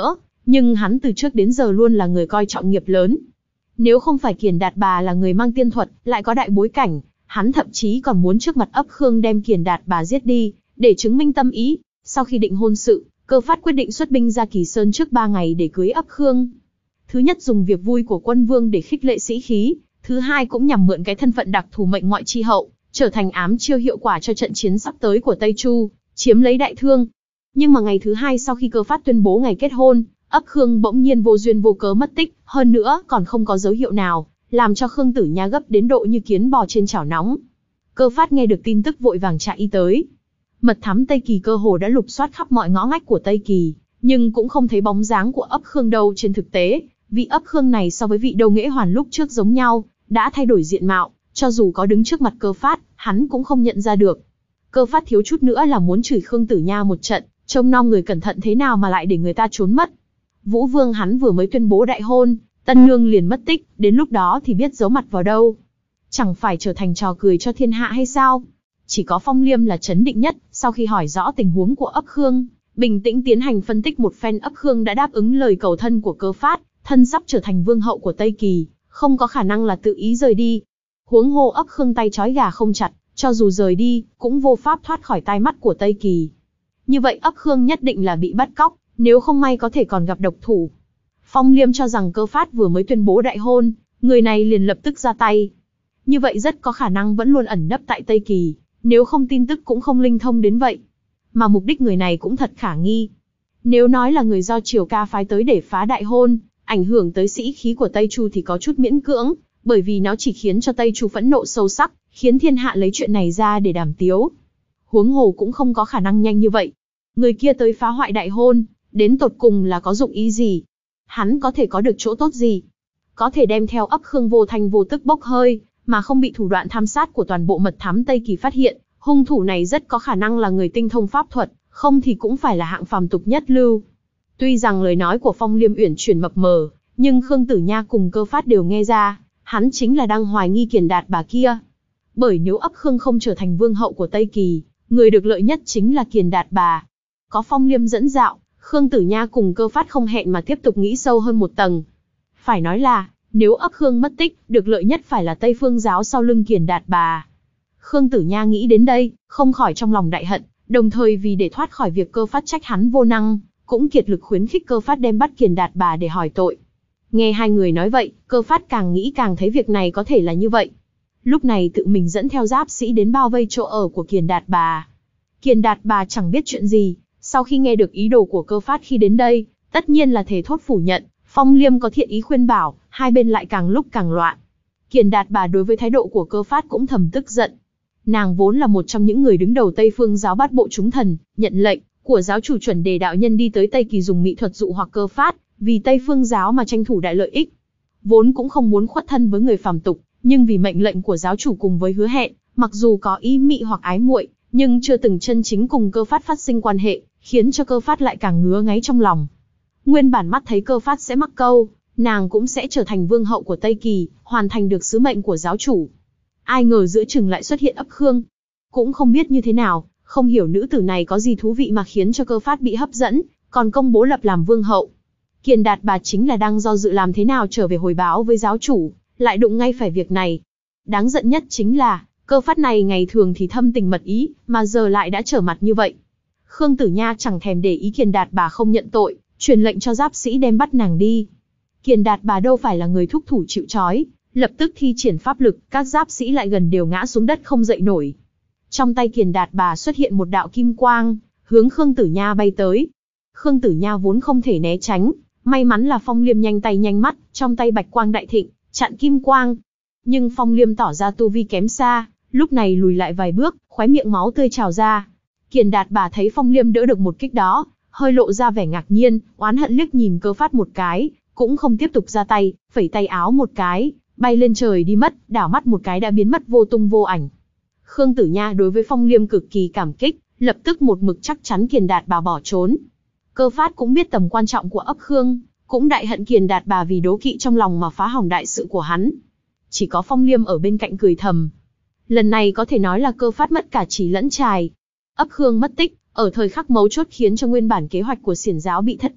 nhưng hắn từ trước đến giờ luôn là người coi trọng nghiệp lớn. Nếu không phải Kiền Đạt Bà là người mang tiên thuật, lại có đại bối cảnh, hắn thậm chí còn muốn trước mặt ấp Khương đem Kiền Đạt Bà giết đi, để chứng minh tâm ý. Sau khi định hôn sự, Cơ Phát quyết định xuất binh ra Kỳ Sơn trước ba ngày để cưới ấp Khương. Thứ nhất dùng việc vui của quân vương để khích lệ sĩ khí, thứ hai cũng nhằm mượn cái thân phận đặc thù mệnh ngoại chi hậu, trở thành ám chiêu hiệu quả cho trận chiến sắp tới của Tây Chu, chiếm lấy Đại Thương. Nhưng mà ngày thứ hai sau khi Cơ Phát tuyên bố ngày kết hôn, ấp Khương bỗng nhiên vô duyên vô cớ mất tích, hơn nữa còn không có dấu hiệu nào, làm cho Khương Tử Nha gấp đến độ như kiến bò trên chảo nóng. Cơ Phát nghe được tin tức vội vàng chạy y tới. Mật thám Tây Kỳ cơ hồ đã lục soát khắp mọi ngõ ngách của Tây Kỳ, nhưng cũng không thấy bóng dáng của ấp Khương đâu. Trên thực tế, vị ấp Khương này so với vị Đâu Nghễ Hoàn lúc trước giống nhau, đã thay đổi diện mạo, cho dù có đứng trước mặt Cơ Phát, hắn cũng không nhận ra được. Cơ Phát thiếu chút nữa là muốn chửi Khương Tử Nha một trận, trông nom người cẩn thận thế nào mà lại để người ta trốn mất. Vũ Vương hắn vừa mới tuyên bố đại hôn, tân nương liền mất tích, đến lúc đó thì biết giấu mặt vào đâu. Chẳng phải trở thành trò cười cho thiên hạ hay sao? Chỉ có Phong Liêm là trấn định nhất, sau khi hỏi rõ tình huống của ấp Khương, bình tĩnh tiến hành phân tích một phen. Ấp Khương đã đáp ứng lời cầu thân của Cơ Phát, thân sắp trở thành vương hậu của Tây Kỳ, không có khả năng là tự ý rời đi. Huống hồ ấp Khương tay trói gà không chặt, cho dù rời đi, cũng vô pháp thoát khỏi tai mắt của Tây Kỳ. Như vậy ấp Khương nhất định là bị bắt cóc, nếu không may có thể còn gặp độc thủ. Phong Liêm cho rằng Cơ Phát vừa mới tuyên bố đại hôn, người này liền lập tức ra tay. Như vậy rất có khả năng vẫn luôn ẩn nấp tại Tây Kỳ, nếu không tin tức cũng không linh thông đến vậy. Mà mục đích người này cũng thật khả nghi. Nếu nói là người do Triều Ca phái tới để phá đại hôn, ảnh hưởng tới sĩ khí của Tây Chu thì có chút miễn cưỡng, bởi vì nó chỉ khiến cho Tây Chu phẫn nộ sâu sắc, khiến thiên hạ lấy chuyện này ra để đàm tiếu. Huống hồ cũng không có khả năng nhanh như vậy. Người kia tới phá hoại đại hôn, đến tột cùng là có dụng ý gì? Hắn có thể có được chỗ tốt gì? Có thể đem theo ấp Khương vô thanh vô tức bốc hơi, mà không bị thủ đoạn tham sát của toàn bộ mật thám Tây Kỳ phát hiện. Hung thủ này rất có khả năng là người tinh thông pháp thuật, không thì cũng phải là hạng phàm tục nhất lưu. Tuy rằng lời nói của Phong Liêm uyển chuyển mập mờ, nhưng Khương Tử Nha cùng Cơ Phát đều nghe ra, hắn chính là đang hoài nghi Kiền Đạt Bà kia. Bởi nếu ấp Khương không trở thành vương hậu của Tây Kỳ, người được lợi nhất chính là Kiền Đạt Bà. Có Phong Liêm dẫn dạo, Khương Tử Nha cùng Cơ Phát không hẹn mà tiếp tục nghĩ sâu hơn một tầng. Phải nói là, nếu ấp Khương mất tích, được lợi nhất phải là Tây Phương giáo sau lưng Kiền Đạt Bà. Khương Tử Nha nghĩ đến đây, không khỏi trong lòng đại hận, đồng thời vì để thoát khỏi việc Cơ Phát trách hắn vô năng, cũng kiệt lực khuyến khích Cơ Phát đem bắt Kiền Đạt Bà để hỏi tội. Nghe hai người nói vậy, Cơ Phát càng nghĩ càng thấy việc này có thể là như vậy. Lúc này tự mình dẫn theo giáp sĩ đến bao vây chỗ ở của Kiền Đạt Bà. Kiền Đạt Bà chẳng biết chuyện gì, sau khi nghe được ý đồ của Cơ Phát khi đến đây, tất nhiên là thề thốt phủ nhận. Phong Liêm có thiện ý khuyên bảo, hai bên lại càng lúc càng loạn. Kiền Đạt Bà đối với thái độ của Cơ Phát cũng thầm tức giận. Nàng vốn là một trong những người đứng đầu Tây Phương giáo bát bộ chúng thần, nhận lệnh của giáo chủ Chuẩn Đề đạo nhân đi tới Tây Kỳ dùng mỹ thuật dụ hoặc Cơ Phát, vì Tây Phương giáo mà tranh thủ đại lợi ích. Vốn cũng không muốn khuất thân với người phàm tục, nhưng vì mệnh lệnh của giáo chủ cùng với hứa hẹn, mặc dù có ý mị hoặc ái muội, nhưng chưa từng chân chính cùng Cơ Phát phát sinh quan hệ, khiến cho Cơ Phát lại càng ngứa ngáy trong lòng. Nguyên bản mắt thấy Cơ Phát sẽ mắc câu, nàng cũng sẽ trở thành vương hậu của Tây Kỳ, hoàn thành được sứ mệnh của giáo chủ. Ai ngờ giữa chừng lại xuất hiện ấp Khương. Cũng không biết như thế nào, không hiểu nữ tử này có gì thú vị mà khiến cho Cơ Phát bị hấp dẫn, còn công bố lập làm vương hậu. Kiền Đạt Bà chính là đang do dự làm thế nào trở về hồi báo với giáo chủ, lại đụng ngay phải việc này. Đáng giận nhất chính là, Cơ Phát này ngày thường thì thâm tình mật ý, mà giờ lại đã trở mặt như vậy. Khương Tử Nha chẳng thèm để ý Kiền Đạt Bà không nhận tội, truyền lệnh cho giáp sĩ đem bắt nàng đi. Kiền Đạt Bà đâu phải là người thúc thủ chịu trói, lập tức thi triển pháp lực, các giáp sĩ lại gần đều ngã xuống đất không dậy nổi. Trong tay Kiền Đạt Bà xuất hiện một đạo kim quang, hướng Khương Tử Nha bay tới. Khương Tử Nha vốn không thể né tránh, may mắn là Phong Liêm nhanh tay nhanh mắt, trong tay bạch quang đại thịnh, chặn kim quang. Nhưng Phong Liêm tỏ ra tu vi kém xa, lúc này lùi lại vài bước, khóe miệng máu tươi trào ra. Kiền Đạt Bà thấy Phong Liêm đỡ được một kích đó, hơi lộ ra vẻ ngạc nhiên, oán hận liếc nhìn Cơ Phát một cái, cũng không tiếp tục ra tay, phẩy tay áo một cái, bay lên trời đi mất, đảo mắt một cái đã biến mất vô tung vô ảnh. Khương Tử Nha đối với Phong Liêm cực kỳ cảm kích, lập tức một mực chắc chắn Kiền Đạt Bà bỏ trốn. Cơ Phát cũng biết tầm quan trọng của ấp Khương, cũng đại hận Kiền Đạt Bà vì đố kỵ trong lòng mà phá hỏng đại sự của hắn. Chỉ có Phong Liêm ở bên cạnh cười thầm. Lần này có thể nói là Cơ Phát mất cả chỉ lẫn trài. Ấp Khương mất tích, ở thời khắc mấu chốt khiến cho nguyên bản kế hoạch của xiển giáo bị thất bại,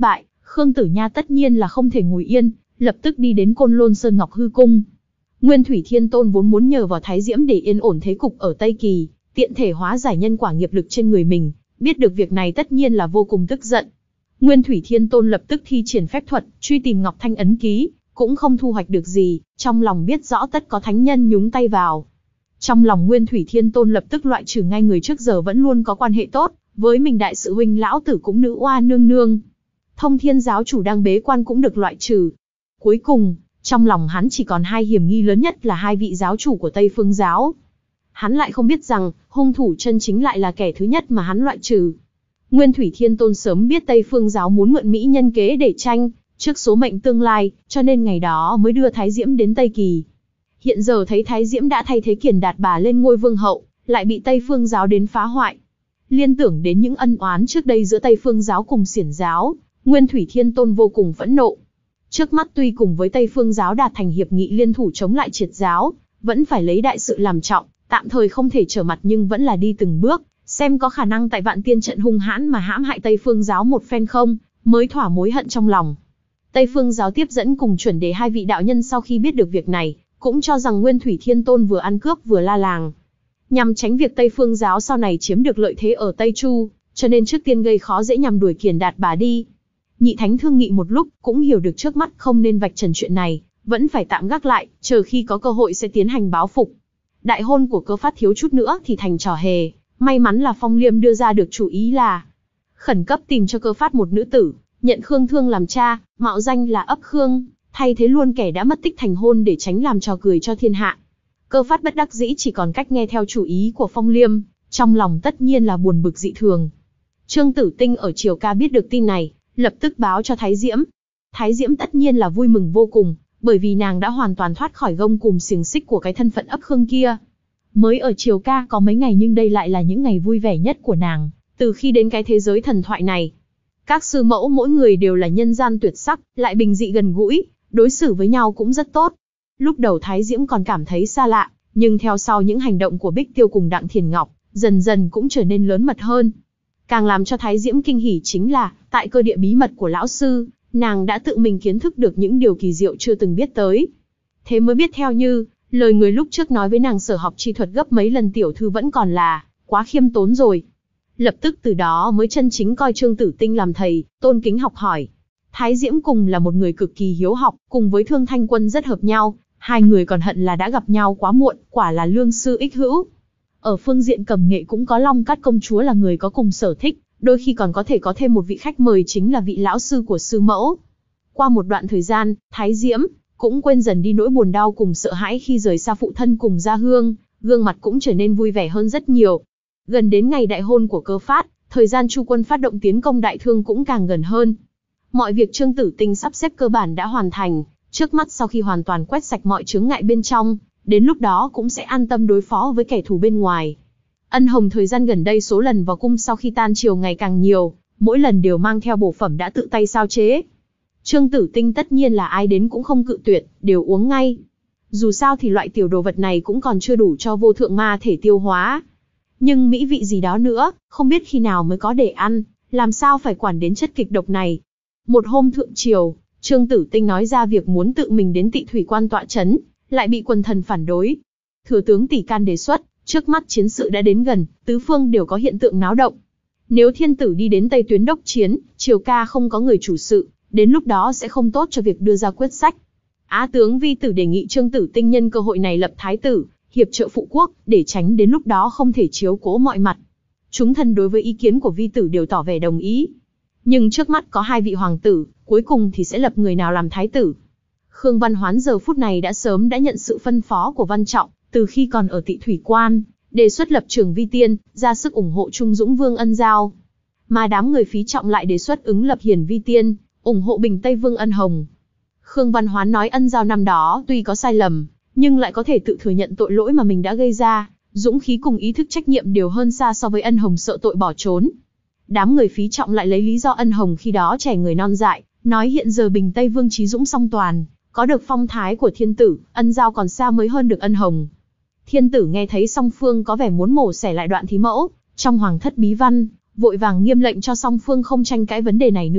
Khương Tử Nha tất nhiên là không thể ngồi yên, lập tức đi đến Côn Lôn Sơn Ngọc Hư Cung. Nguyên Thủy Thiên Tôn vốn muốn nhờ vào Thái Diễm để yên ổn thế cục ở Tây Kỳ, tiện thể hóa giải nhân quả nghiệp lực trên người mình, biết được việc này tất nhiên là vô cùng tức giận. Nguyên Thủy Thiên Tôn lập tức thi triển phép thuật, truy tìm Ngọc Thanh ấn ký, cũng không thu hoạch được gì, trong lòng biết rõ tất có thánh nhân nhúng tay vào. Trong lòng Nguyên Thủy Thiên Tôn lập tức loại trừ ngay người trước giờ vẫn luôn có quan hệ tốt với mình đại sự huynh lão tử cũng nữ oa nương nương. Thông Thiên giáo chủ đang bế quan cũng được loại trừ. Cuối cùng, trong lòng hắn chỉ còn hai hiểm nghi lớn nhất là hai vị giáo chủ của Tây Phương giáo. Hắn lại không biết rằng, hung thủ chân chính lại là kẻ thứ nhất mà hắn loại trừ. Nguyên Thủy Thiên Tôn sớm biết Tây Phương giáo muốn mượn mỹ nhân kế để tranh trước số mệnh tương lai, cho nên ngày đó mới đưa Thái Diễm đến Tây Kỳ. Hiện giờ thấy Thái Diễm đã thay thế Kiền Đạt Bà lên ngôi vương hậu, lại bị Tây Phương giáo đến phá hoại. Liên tưởng đến những ân oán trước đây giữa Tây Phương giáo cùng Xiển giáo, Nguyên Thủy Thiên Tôn vô cùng phẫn nộ. Trước mắt tuy cùng với Tây Phương giáo đạt thành hiệp nghị liên thủ chống lại Triệt giáo, vẫn phải lấy đại sự làm trọng, tạm thời không thể trở mặt nhưng vẫn là đi từng bước, xem có khả năng tại Vạn Tiên trận hung hãn mà hãm hại Tây Phương giáo một phen không, mới thỏa mối hận trong lòng. Tây Phương giáo tiếp dẫn cùng chuẩn đề hai vị đạo nhân sau khi biết được việc này, cũng cho rằng Nguyên Thủy Thiên Tôn vừa ăn cướp vừa la làng. Nhằm tránh việc Tây Phương giáo sau này chiếm được lợi thế ở Tây Chu, cho nên trước tiên gây khó dễ nhằm đuổi Kiền Đạt Bà đi. Nhị thánh thương nghị một lúc, cũng hiểu được trước mắt không nên vạch trần chuyện này, vẫn phải tạm gác lại, chờ khi có cơ hội sẽ tiến hành báo phục. Đại hôn của Cơ Phát thiếu chút nữa thì thành trò hề, may mắn là Phong Liêm đưa ra được chủ ý là khẩn cấp tìm cho Cơ Phát một nữ tử, nhận Khương Thương làm cha, mạo danh là Ấp Khương, thay thế luôn kẻ đã mất tích thành hôn để tránh làm trò cười cho thiên hạ. Cơ Phát bất đắc dĩ chỉ còn cách nghe theo chủ ý của Phong Liêm, trong lòng tất nhiên là buồn bực dị thường. Trương Tử Tinh ở Triều Ca biết được tin này, lập tức báo cho Thái Diễm. Thái Diễm tất nhiên là vui mừng vô cùng, bởi vì nàng đã hoàn toàn thoát khỏi gông cùm xiềng xích của cái thân phận Ấp Khương kia. Mới ở Triều Ca có mấy ngày nhưng đây lại là những ngày vui vẻ nhất của nàng, từ khi đến cái thế giới thần thoại này. Các sư mẫu mỗi người đều là nhân gian tuyệt sắc, lại bình dị gần gũi, đối xử với nhau cũng rất tốt. Lúc đầu Thái Diễm còn cảm thấy xa lạ, nhưng theo sau những hành động của Bích Tiêu cùng Đặng Thiền Ngọc, dần dần cũng trở nên lớn mật hơn. Càng làm cho Thái Diễm kinh hỉ chính là, tại cơ địa bí mật của lão sư, nàng đã tự mình kiến thức được những điều kỳ diệu chưa từng biết tới. Thế mới biết theo như, lời người lúc trước nói với nàng sở học chi thuật gấp mấy lần tiểu thư vẫn còn là, quá khiêm tốn rồi. Lập tức từ đó mới chân chính coi Trương Tử Tinh làm thầy, tôn kính học hỏi. Thái Diễm cùng là một người cực kỳ hiếu học, cùng với Thương Thanh Quân rất hợp nhau, hai người còn hận là đã gặp nhau quá muộn, quả là lương sư ích hữu. Ở phương diện cầm nghệ cũng có Long Cát công chúa là người có cùng sở thích, đôi khi còn có thể có thêm một vị khách mời chính là vị lão sư của sư mẫu. Qua một đoạn thời gian, Thái Diễm cũng quên dần đi nỗi buồn đau cùng sợ hãi khi rời xa phụ thân cùng gia hương, gương mặt cũng trở nên vui vẻ hơn rất nhiều. Gần đến ngày đại hôn của Cơ Phát, thời gian Chu quân phát động tiến công Đại Thương cũng càng gần hơn. Mọi việc Trương Tử Tinh sắp xếp cơ bản đã hoàn thành, trước mắt sau khi hoàn toàn quét sạch mọi chướng ngại bên trong, đến lúc đó cũng sẽ an tâm đối phó với kẻ thù bên ngoài. Ân Hồng thời gian gần đây số lần vào cung sau khi tan triều ngày càng nhiều, mỗi lần đều mang theo bổ phẩm đã tự tay sao chế. Trương Tử Tinh tất nhiên là ai đến cũng không cự tuyệt, đều uống ngay. Dù sao thì loại tiểu đồ vật này cũng còn chưa đủ cho vô thượng ma thể tiêu hóa. Nhưng mỹ vị gì đó nữa, không biết khi nào mới có để ăn, làm sao phải quản đến chất kịch độc này. Một hôm thượng triều, Trương Tử Tinh nói ra việc muốn tự mình đến Tị Thủy Quan tọa chấn, lại bị quần thần phản đối. Thừa tướng Tỷ Can đề xuất, trước mắt chiến sự đã đến gần, tứ phương đều có hiện tượng náo động. Nếu thiên tử đi đến Tây Tuyến đốc chiến, Triều Ca không có người chủ sự, đến lúc đó sẽ không tốt cho việc đưa ra quyết sách. Á tướng Vi Tử đề nghị Trương Tử Tinh nhân cơ hội này lập thái tử, hiệp trợ phụ quốc, để tránh đến lúc đó không thể chiếu cố mọi mặt. Chúng thần đối với ý kiến của Vi Tử đều tỏ vẻ đồng ý. Nhưng trước mắt có hai vị hoàng tử, cuối cùng thì sẽ lập người nào làm thái tử. Khương Văn Hoán giờ phút này đã sớm đã nhận sự phân phó của Văn Trọng, từ khi còn ở Tị Thủy Quan, đề xuất lập Trường Vi Tiên, ra sức ủng hộ Trung Dũng Vương Ân Giao. Mà đám người Phí Trọng lại đề xuất ứng lập Hiển Vi Tiên, ủng hộ Bình Tây Vương Ân Hồng. Khương Văn Hoán nói Ân Giao năm đó tuy có sai lầm, nhưng lại có thể tự thừa nhận tội lỗi mà mình đã gây ra, dũng khí cùng ý thức trách nhiệm đều hơn xa so với Ân Hồng sợ tội bỏ trốn. Đám người Phí Trọng lại lấy lý do Ân Hồng khi đó trẻ người non dại, nói hiện giờ Bình Tây Vương trí dũng song toàn, có được phong thái của thiên tử, Ân Giao còn xa mới hơn được Ân Hồng. Thiên tử nghe thấy song phương có vẻ muốn mổ xẻ lại đoạn thí mẫu, trong hoàng thất bí văn, vội vàng nghiêm lệnh cho song phương không tranh cãi vấn đề này nữa,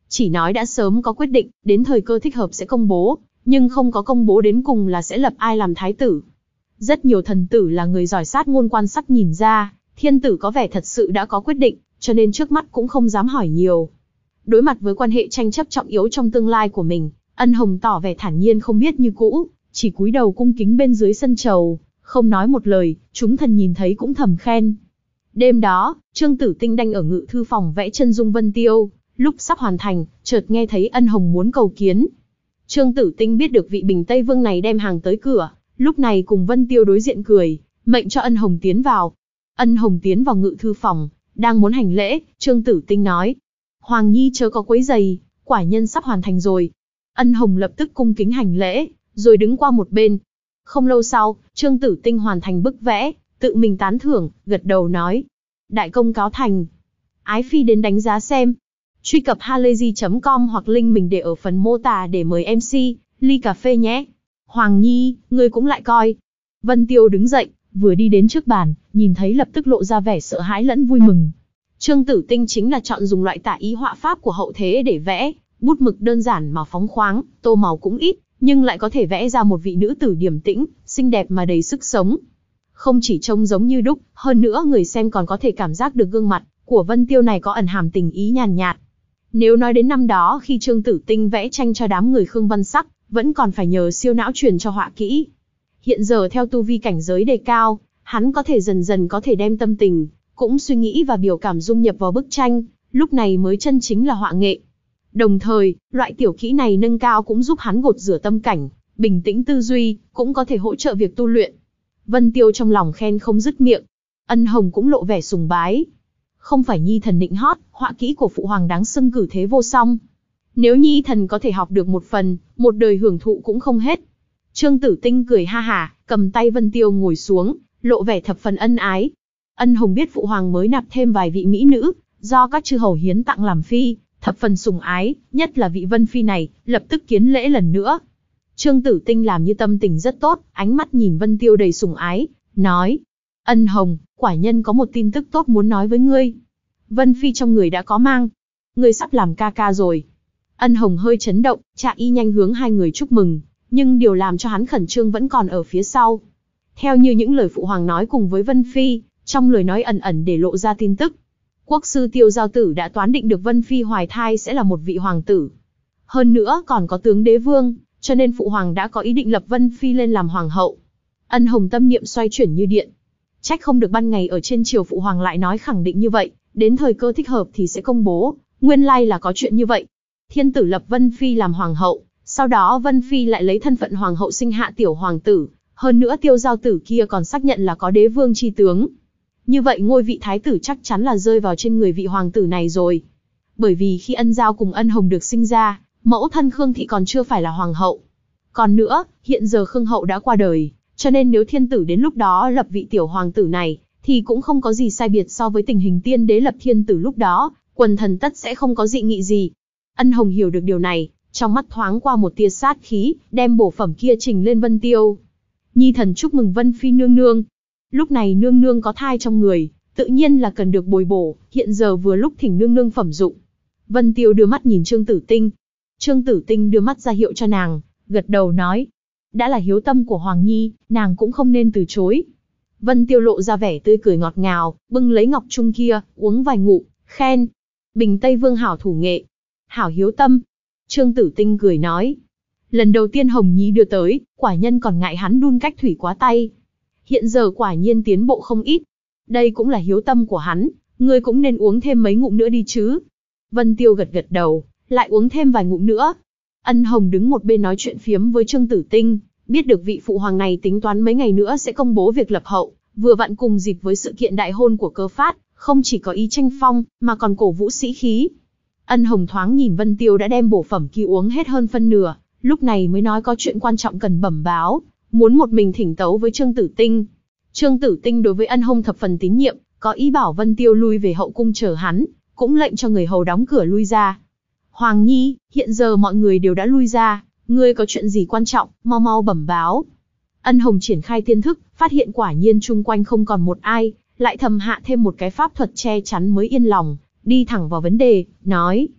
Chỉ nói đã sớm có quyết định, đến thời cơ thích hợp sẽ công bố, nhưng không có công bố đến cùng là sẽ lập ai làm thái tử. Rất nhiều thần tử là người giỏi sát ngôn quan sát nhìn ra, thiên tử có vẻ thật sự đã có quyết định, cho nên trước mắt cũng không dám hỏi nhiều. Đối mặt với quan hệ tranh chấp trọng yếu trong tương lai của mình, Ân Hồng tỏ vẻ thản nhiên không biết như cũ, chỉ cúi đầu cung kính bên dưới sân chầu, không nói một lời, chúng thần nhìn thấy cũng thầm khen. Đêm đó, Trương Tử Tinh đang ở ngự thư phòng vẽ chân dung Vân Tiêu, lúc sắp hoàn thành, chợt nghe thấy Ân Hồng muốn cầu kiến. Trương Tử Tinh biết được vị Bình Tây Vương này đem hàng tới cửa, lúc này cùng Vân Tiêu đối diện cười, mệnh cho Ân Hồng tiến vào. Ân Hồng tiến vào ngự thư phòng, đang muốn hành lễ, Trương Tử Tinh nói: Hoàng Nhi chớ có quấy giày, quả nhân sắp hoàn thành rồi. Ân Hồng lập tức cung kính hành lễ, rồi đứng qua một bên. Không lâu sau, Trương Tử Tinh hoàn thành bức vẽ, tự mình tán thưởng, gật đầu nói: đại công cáo thành. Ái phi đến đánh giá xem. Truy cập halayzi chấm com hoặc link mình để ở phần mô tả để mời em xê, ly cà phê nhé. Hoàng Nhi, ngươi cũng lại coi. Vân Tiêu đứng dậy, vừa đi đến trước bàn, nhìn thấy lập tức lộ ra vẻ sợ hãi lẫn vui mừng. Trương Tử Tinh chính là chọn dùng loại tả ý họa pháp của hậu thế để vẽ, bút mực đơn giản mà phóng khoáng, tô màu cũng ít, nhưng lại có thể vẽ ra một vị nữ tử điềm tĩnh, xinh đẹp mà đầy sức sống. Không chỉ trông giống như đúc, hơn nữa người xem còn có thể cảm giác được gương mặt của Vân Tiêu này có ẩn hàm tình ý nhàn nhạt. Nếu nói đến năm đó khi Trương Tử Tinh vẽ tranh cho đám người Khương Văn Sắc, vẫn còn phải nhờ siêu não truyền cho họa kỹ. Hiện giờ theo tu vi cảnh giới đề cao, hắn có thể dần dần có thể đem tâm tình, cũng suy nghĩ và biểu cảm dung nhập vào bức tranh, lúc này mới chân chính là họa nghệ. Đồng thời, loại tiểu kỹ này nâng cao cũng giúp hắn gột rửa tâm cảnh, bình tĩnh tư duy, cũng có thể hỗ trợ việc tu luyện. Vân Tiêu trong lòng khen không dứt miệng. Ân Hồng cũng lộ vẻ sùng bái. Không phải nhi thần nịnh hót, họa kỹ của phụ hoàng đáng xưng cử thế vô song. Nếu nhi thần có thể học được một phần, một đời hưởng thụ cũng không hết. Trương Tử Tinh cười ha hả, cầm tay Vân Tiêu ngồi xuống, lộ vẻ thập phần ân ái. Ân Hồng biết phụ hoàng mới nạp thêm vài vị mỹ nữ, do các chư hầu hiến tặng làm phi, thập phần sủng ái, nhất là vị Vân phi này, lập tức kiến lễ lần nữa. Trương Tử Tinh làm như tâm tình rất tốt, ánh mắt nhìn Vân Tiêu đầy sủng ái, nói: Ân Hồng, quả nhân có một tin tức tốt muốn nói với ngươi. Vân phi trong người đã có mang, ngươi sắp làm ca ca rồi. Ân Hồng hơi chấn động, Trạ Y nhanh hướng hai người chúc mừng, nhưng điều làm cho hắn khẩn trương vẫn còn ở phía sau. Theo như những lời phụ hoàng nói cùng với Vân phi, trong lời nói ẩn ẩn để lộ ra tin tức. Quốc sư Tiêu Giao Tử đã toán định được Vân phi hoài thai sẽ là một vị hoàng tử. Hơn nữa còn có tướng đế vương, cho nên phụ hoàng đã có ý định lập Vân phi lên làm hoàng hậu. Ân Hồng tâm niệm xoay chuyển như điện. Trách không được ban ngày ở trên triều phụ hoàng lại nói khẳng định như vậy, đến thời cơ thích hợp thì sẽ công bố, nguyên lai là có chuyện như vậy. Thiên tử lập Vân phi làm hoàng hậu, sau đó Vân phi lại lấy thân phận hoàng hậu sinh hạ tiểu hoàng tử, hơn nữa Tiêu Giao Tử kia còn xác nhận là có đế vương chi tướng. Như vậy ngôi vị thái tử chắc chắn là rơi vào trên người vị hoàng tử này rồi. Bởi vì khi Ân Giao cùng Ân Hồng được sinh ra, mẫu thân Khương Thị còn chưa phải là hoàng hậu. Còn nữa, hiện giờ Khương hậu đã qua đời, cho nên nếu thiên tử đến lúc đó lập vị tiểu hoàng tử này, thì cũng không có gì sai biệt so với tình hình tiên đế lập thiên tử lúc đó, quần thần tất sẽ không có dị nghị gì. Ân Hồng hiểu được điều này, trong mắt thoáng qua một tia sát khí, đem bổ phẩm kia trình lên Vân Tiêu. Nhi thần chúc mừng Vân phi nương nương. Lúc này nương nương có thai trong người, tự nhiên là cần được bồi bổ, hiện giờ vừa lúc thỉnh nương nương phẩm dụng. Vân Tiêu đưa mắt nhìn Trương Tử Tinh. Trương Tử Tinh đưa mắt ra hiệu cho nàng, gật đầu nói: đã là hiếu tâm của Hoàng Nhi, nàng cũng không nên từ chối. Vân Tiêu lộ ra vẻ tươi cười ngọt ngào, bưng lấy ngọc trung kia, uống vài ngụm, khen: Bình Tây Vương hảo thủ nghệ, hảo hiếu tâm. Trương Tử Tinh cười nói: lần đầu tiên Hồng Nhi đưa tới, quả nhân còn ngại hắn đun cách thủy quá tay. Hiện giờ quả nhiên tiến bộ không ít. Đây cũng là hiếu tâm của hắn, ngươi cũng nên uống thêm mấy ngụm nữa đi chứ. Vân Tiêu gật gật đầu, lại uống thêm vài ngụm nữa. Ân Hồng đứng một bên nói chuyện phiếm với Trương Tử Tinh, biết được vị phụ hoàng này tính toán mấy ngày nữa sẽ công bố việc lập hậu, vừa vặn cùng dịp với sự kiện đại hôn của Cơ Phát, không chỉ có ý tranh phong, mà còn cổ vũ sĩ khí. Ân Hồng thoáng nhìn Vân Tiêu đã đem bổ phẩm kia uống hết hơn phân nửa, lúc này mới nói có chuyện quan trọng cần bẩm báo, muốn một mình thỉnh tấu với Trương Tử Tinh. Trương Tử Tinh đối với Ân Hồng thập phần tín nhiệm, có ý bảo Vân Tiêu lui về hậu cung chờ hắn, cũng lệnh cho người hầu đóng cửa lui ra. Hoàng Nhi, hiện giờ mọi người đều đã lui ra, ngươi có chuyện gì quan trọng, mau mau bẩm báo. Ân Hồng triển khai tiên thức, phát hiện quả nhiên chung quanh không còn một ai, lại thầm hạ thêm một cái pháp thuật che chắn mới yên lòng, đi thẳng vào vấn đề, nói: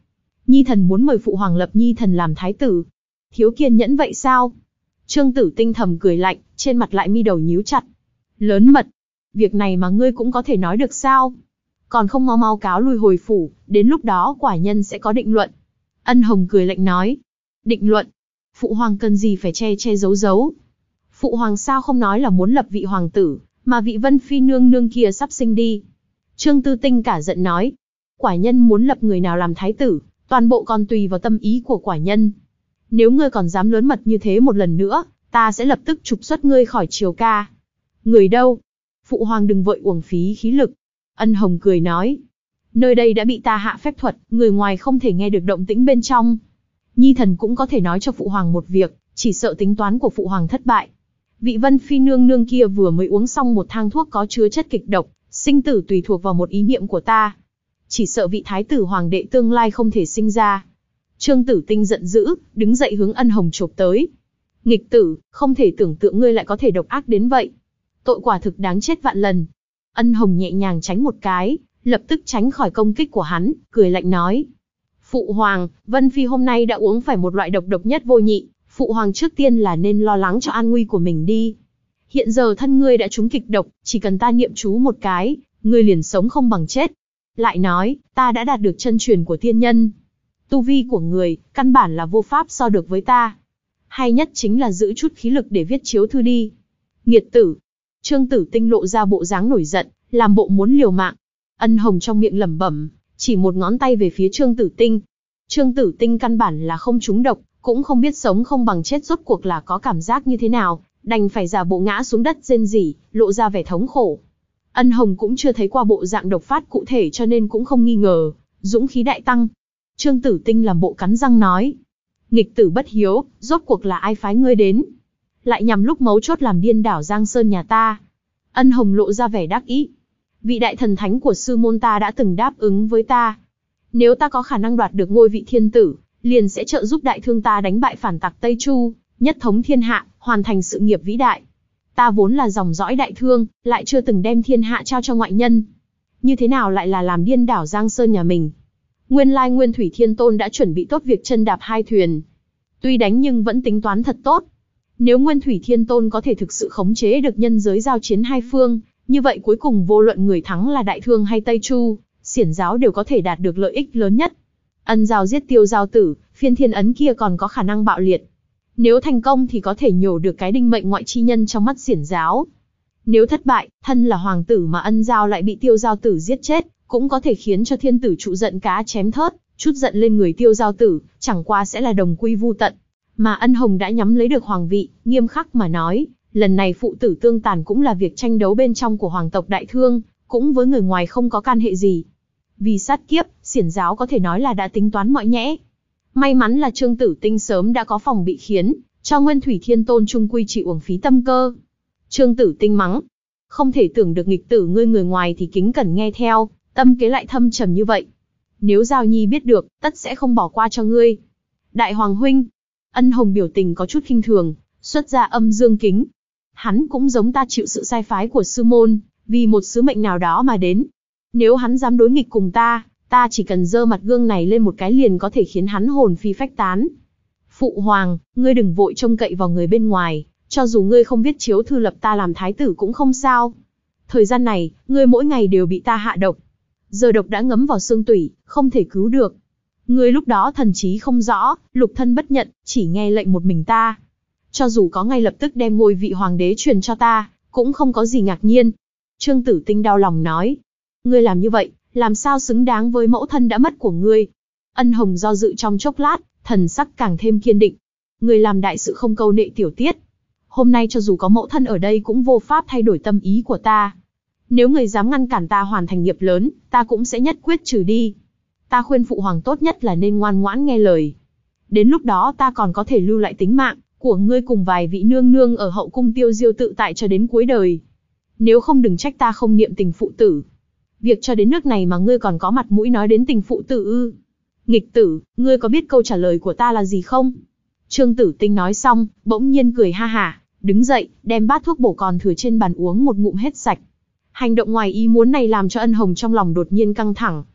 Nhi thần muốn mời phụ hoàng lập Nhi thần làm thái tử. Thiếu kiên nhẫn vậy sao? Trương Tử Tinh thầm cười lạnh, trên mặt lại mi đầu nhíu chặt. Lớn mật, việc này mà ngươi cũng có thể nói được sao? Còn không mau mau cáo lui hồi phủ, đến lúc đó quả nhân sẽ có định luận. Ân Hồng cười lạnh nói. Định luận? Phụ hoàng cần gì phải che che giấu giấu? Phụ hoàng sao không nói là muốn lập vị hoàng tử, mà vị Vân Phi nương nương kia sắp sinh đi? Trương Tư Tinh cả giận nói. Quả nhân muốn lập người nào làm thái tử, toàn bộ còn tùy vào tâm ý của quả nhân. Nếu ngươi còn dám lớn mật như thế một lần nữa, ta sẽ lập tức trục xuất ngươi khỏi triều ca. Người đâu? Phụ hoàng đừng vội uổng phí khí lực. Ân Hồng cười nói. Nơi đây đã bị ta hạ phép thuật, người ngoài không thể nghe được động tĩnh bên trong. Nhi thần cũng có thể nói cho phụ hoàng một việc, chỉ sợ tính toán của phụ hoàng thất bại. Vị Vân Phi nương nương kia vừa mới uống xong một thang thuốc có chứa chất kịch độc, sinh tử tùy thuộc vào một ý niệm của ta. Chỉ sợ vị thái tử hoàng đệ tương lai không thể sinh ra. Trương Tử Tinh giận dữ, đứng dậy hướng Ân Hồng chộp tới. Nghịch tử, không thể tưởng tượng ngươi lại có thể độc ác đến vậy. Tội quả thực đáng chết vạn lần. Ân Hồng nhẹ nhàng tránh một cái, lập tức tránh khỏi công kích của hắn, cười lạnh nói. Phụ hoàng, Vân Phi hôm nay đã uống phải một loại độc độc nhất vô nhị, phụ hoàng trước tiên là nên lo lắng cho an nguy của mình đi. Hiện giờ thân ngươi đã trúng kịch độc, chỉ cần ta niệm chú một cái, ngươi liền sống không bằng chết. Lại nói, ta đã đạt được chân truyền của tiên nhân. Tu vi của người, căn bản là vô pháp so được với ta. Hay nhất chính là giữ chút khí lực để viết chiếu thư đi. Nghiệt tử. Trương Tử Tinh lộ ra bộ dáng nổi giận, làm bộ muốn liều mạng. Ân Hồng trong miệng lẩm bẩm, chỉ một ngón tay về phía Trương Tử Tinh. Trương Tử Tinh căn bản là không trúng độc, cũng không biết sống không bằng chết rốt cuộc là có cảm giác như thế nào, đành phải giả bộ ngã xuống đất rên rỉ, lộ ra vẻ thống khổ. Ân Hồng cũng chưa thấy qua bộ dạng độc phát cụ thể cho nên cũng không nghi ngờ, dũng khí đại tăng. Trương Tử Tinh làm bộ cắn răng nói. Nghịch tử bất hiếu, rốt cuộc là ai phái ngươi đến? Lại nhằm lúc mấu chốt làm điên đảo Giang Sơn nhà ta. Ân Hồng lộ ra vẻ đắc ý. Vị đại thần thánh của sư môn ta đã từng đáp ứng với ta. Nếu ta có khả năng đoạt được ngôi vị thiên tử, liền sẽ trợ giúp đại thương ta đánh bại phản tặc Tây Chu, nhất thống thiên hạ, hoàn thành sự nghiệp vĩ đại. Ta vốn là dòng dõi đại thương, lại chưa từng đem thiên hạ trao cho ngoại nhân. Như thế nào lại là làm điên đảo Giang Sơn nhà mình? Nguyên lai Nguyên Thủy Thiên Tôn đã chuẩn bị tốt việc chân đạp hai thuyền. Tuy đánh nhưng vẫn tính toán thật tốt. Nếu Nguyên Thủy Thiên Tôn có thể thực sự khống chế được nhân giới giao chiến hai phương, như vậy cuối cùng vô luận người thắng là Đại Thương hay Tây Chu, Xiển giáo đều có thể đạt được lợi ích lớn nhất. Ân Giao giết Tiêu Giao Tử, phiên thiên ấn kia còn có khả năng bạo liệt. Nếu thành công thì có thể nhổ được cái đinh mệnh ngoại chi nhân trong mắt Xiển giáo. Nếu thất bại, thân là hoàng tử mà Ân Giao lại bị Tiêu Giao Tử giết chết, cũng có thể khiến cho thiên tử trụ giận cá chém thớt, chút giận lên người Tiêu Giao Tử, chẳng qua sẽ là đồng quy vu tận. Mà Ân Hồng đã nhắm lấy được hoàng vị, nghiêm khắc mà nói, lần này phụ tử tương tàn cũng là việc tranh đấu bên trong của hoàng tộc Đại Thương, cũng với người ngoài không có can hệ gì. Vì sát kiếp, Xiển giáo có thể nói là đã tính toán mọi nhẽ. May mắn là Trương Tử Tinh sớm đã có phòng bị khiến cho Nguyên Thủy Thiên Tôn trung quy chịu uổng phí tâm cơ. Trương Tử Tinh mắng, không thể tưởng được nghịch tử ngươi người ngoài thì kính cẩn nghe theo, tâm kế lại thâm trầm như vậy. Nếu Giao Nhi biết được, tất sẽ không bỏ qua cho ngươi. Đại hoàng huynh. Ân Hồng biểu tình có chút khinh thường, xuất ra âm dương kính. Hắn cũng giống ta chịu sự sai phái của sư môn, vì một sứ mệnh nào đó mà đến. Nếu hắn dám đối nghịch cùng ta, ta chỉ cần dơ mặt gương này lên một cái liền có thể khiến hắn hồn phi phách tán. Phụ hoàng, ngươi đừng vội trông cậy vào người bên ngoài, cho dù ngươi không viết chiếu thư lập ta làm thái tử cũng không sao. Thời gian này, ngươi mỗi ngày đều bị ta hạ độc. Giờ độc đã ngấm vào xương tủy, không thể cứu được. Ngươi lúc đó thần trí không rõ, lục thân bất nhận, chỉ nghe lệnh một mình ta. Cho dù có ngay lập tức đem ngôi vị hoàng đế truyền cho ta, cũng không có gì ngạc nhiên. Trương Tử Tinh đau lòng nói. Ngươi làm như vậy, làm sao xứng đáng với mẫu thân đã mất của ngươi? Ân Hồng do dự trong chốc lát, thần sắc càng thêm kiên định. Ngươi làm đại sự không câu nệ tiểu tiết. Hôm nay cho dù có mẫu thân ở đây cũng vô pháp thay đổi tâm ý của ta. Nếu người dám ngăn cản ta hoàn thành nghiệp lớn, ta cũng sẽ nhất quyết trừ đi. Ta khuyên phụ hoàng tốt nhất là nên ngoan ngoãn nghe lời. Đến lúc đó ta còn có thể lưu lại tính mạng của ngươi cùng vài vị nương nương ở hậu cung tiêu diêu tự tại cho đến cuối đời. Nếu không đừng trách ta không niệm tình phụ tử. Việc cho đến nước này mà ngươi còn có mặt mũi nói đến tình phụ tử ư? Nghịch tử, ngươi có biết câu trả lời của ta là gì không? Trương Tử Tinh nói xong, bỗng nhiên cười ha hả, đứng dậy, đem bát thuốc bổ còn thừa trên bàn uống một ngụm hết sạch. Hành động ngoài ý muốn này làm cho Ân Hồng trong lòng đột nhiên căng thẳng.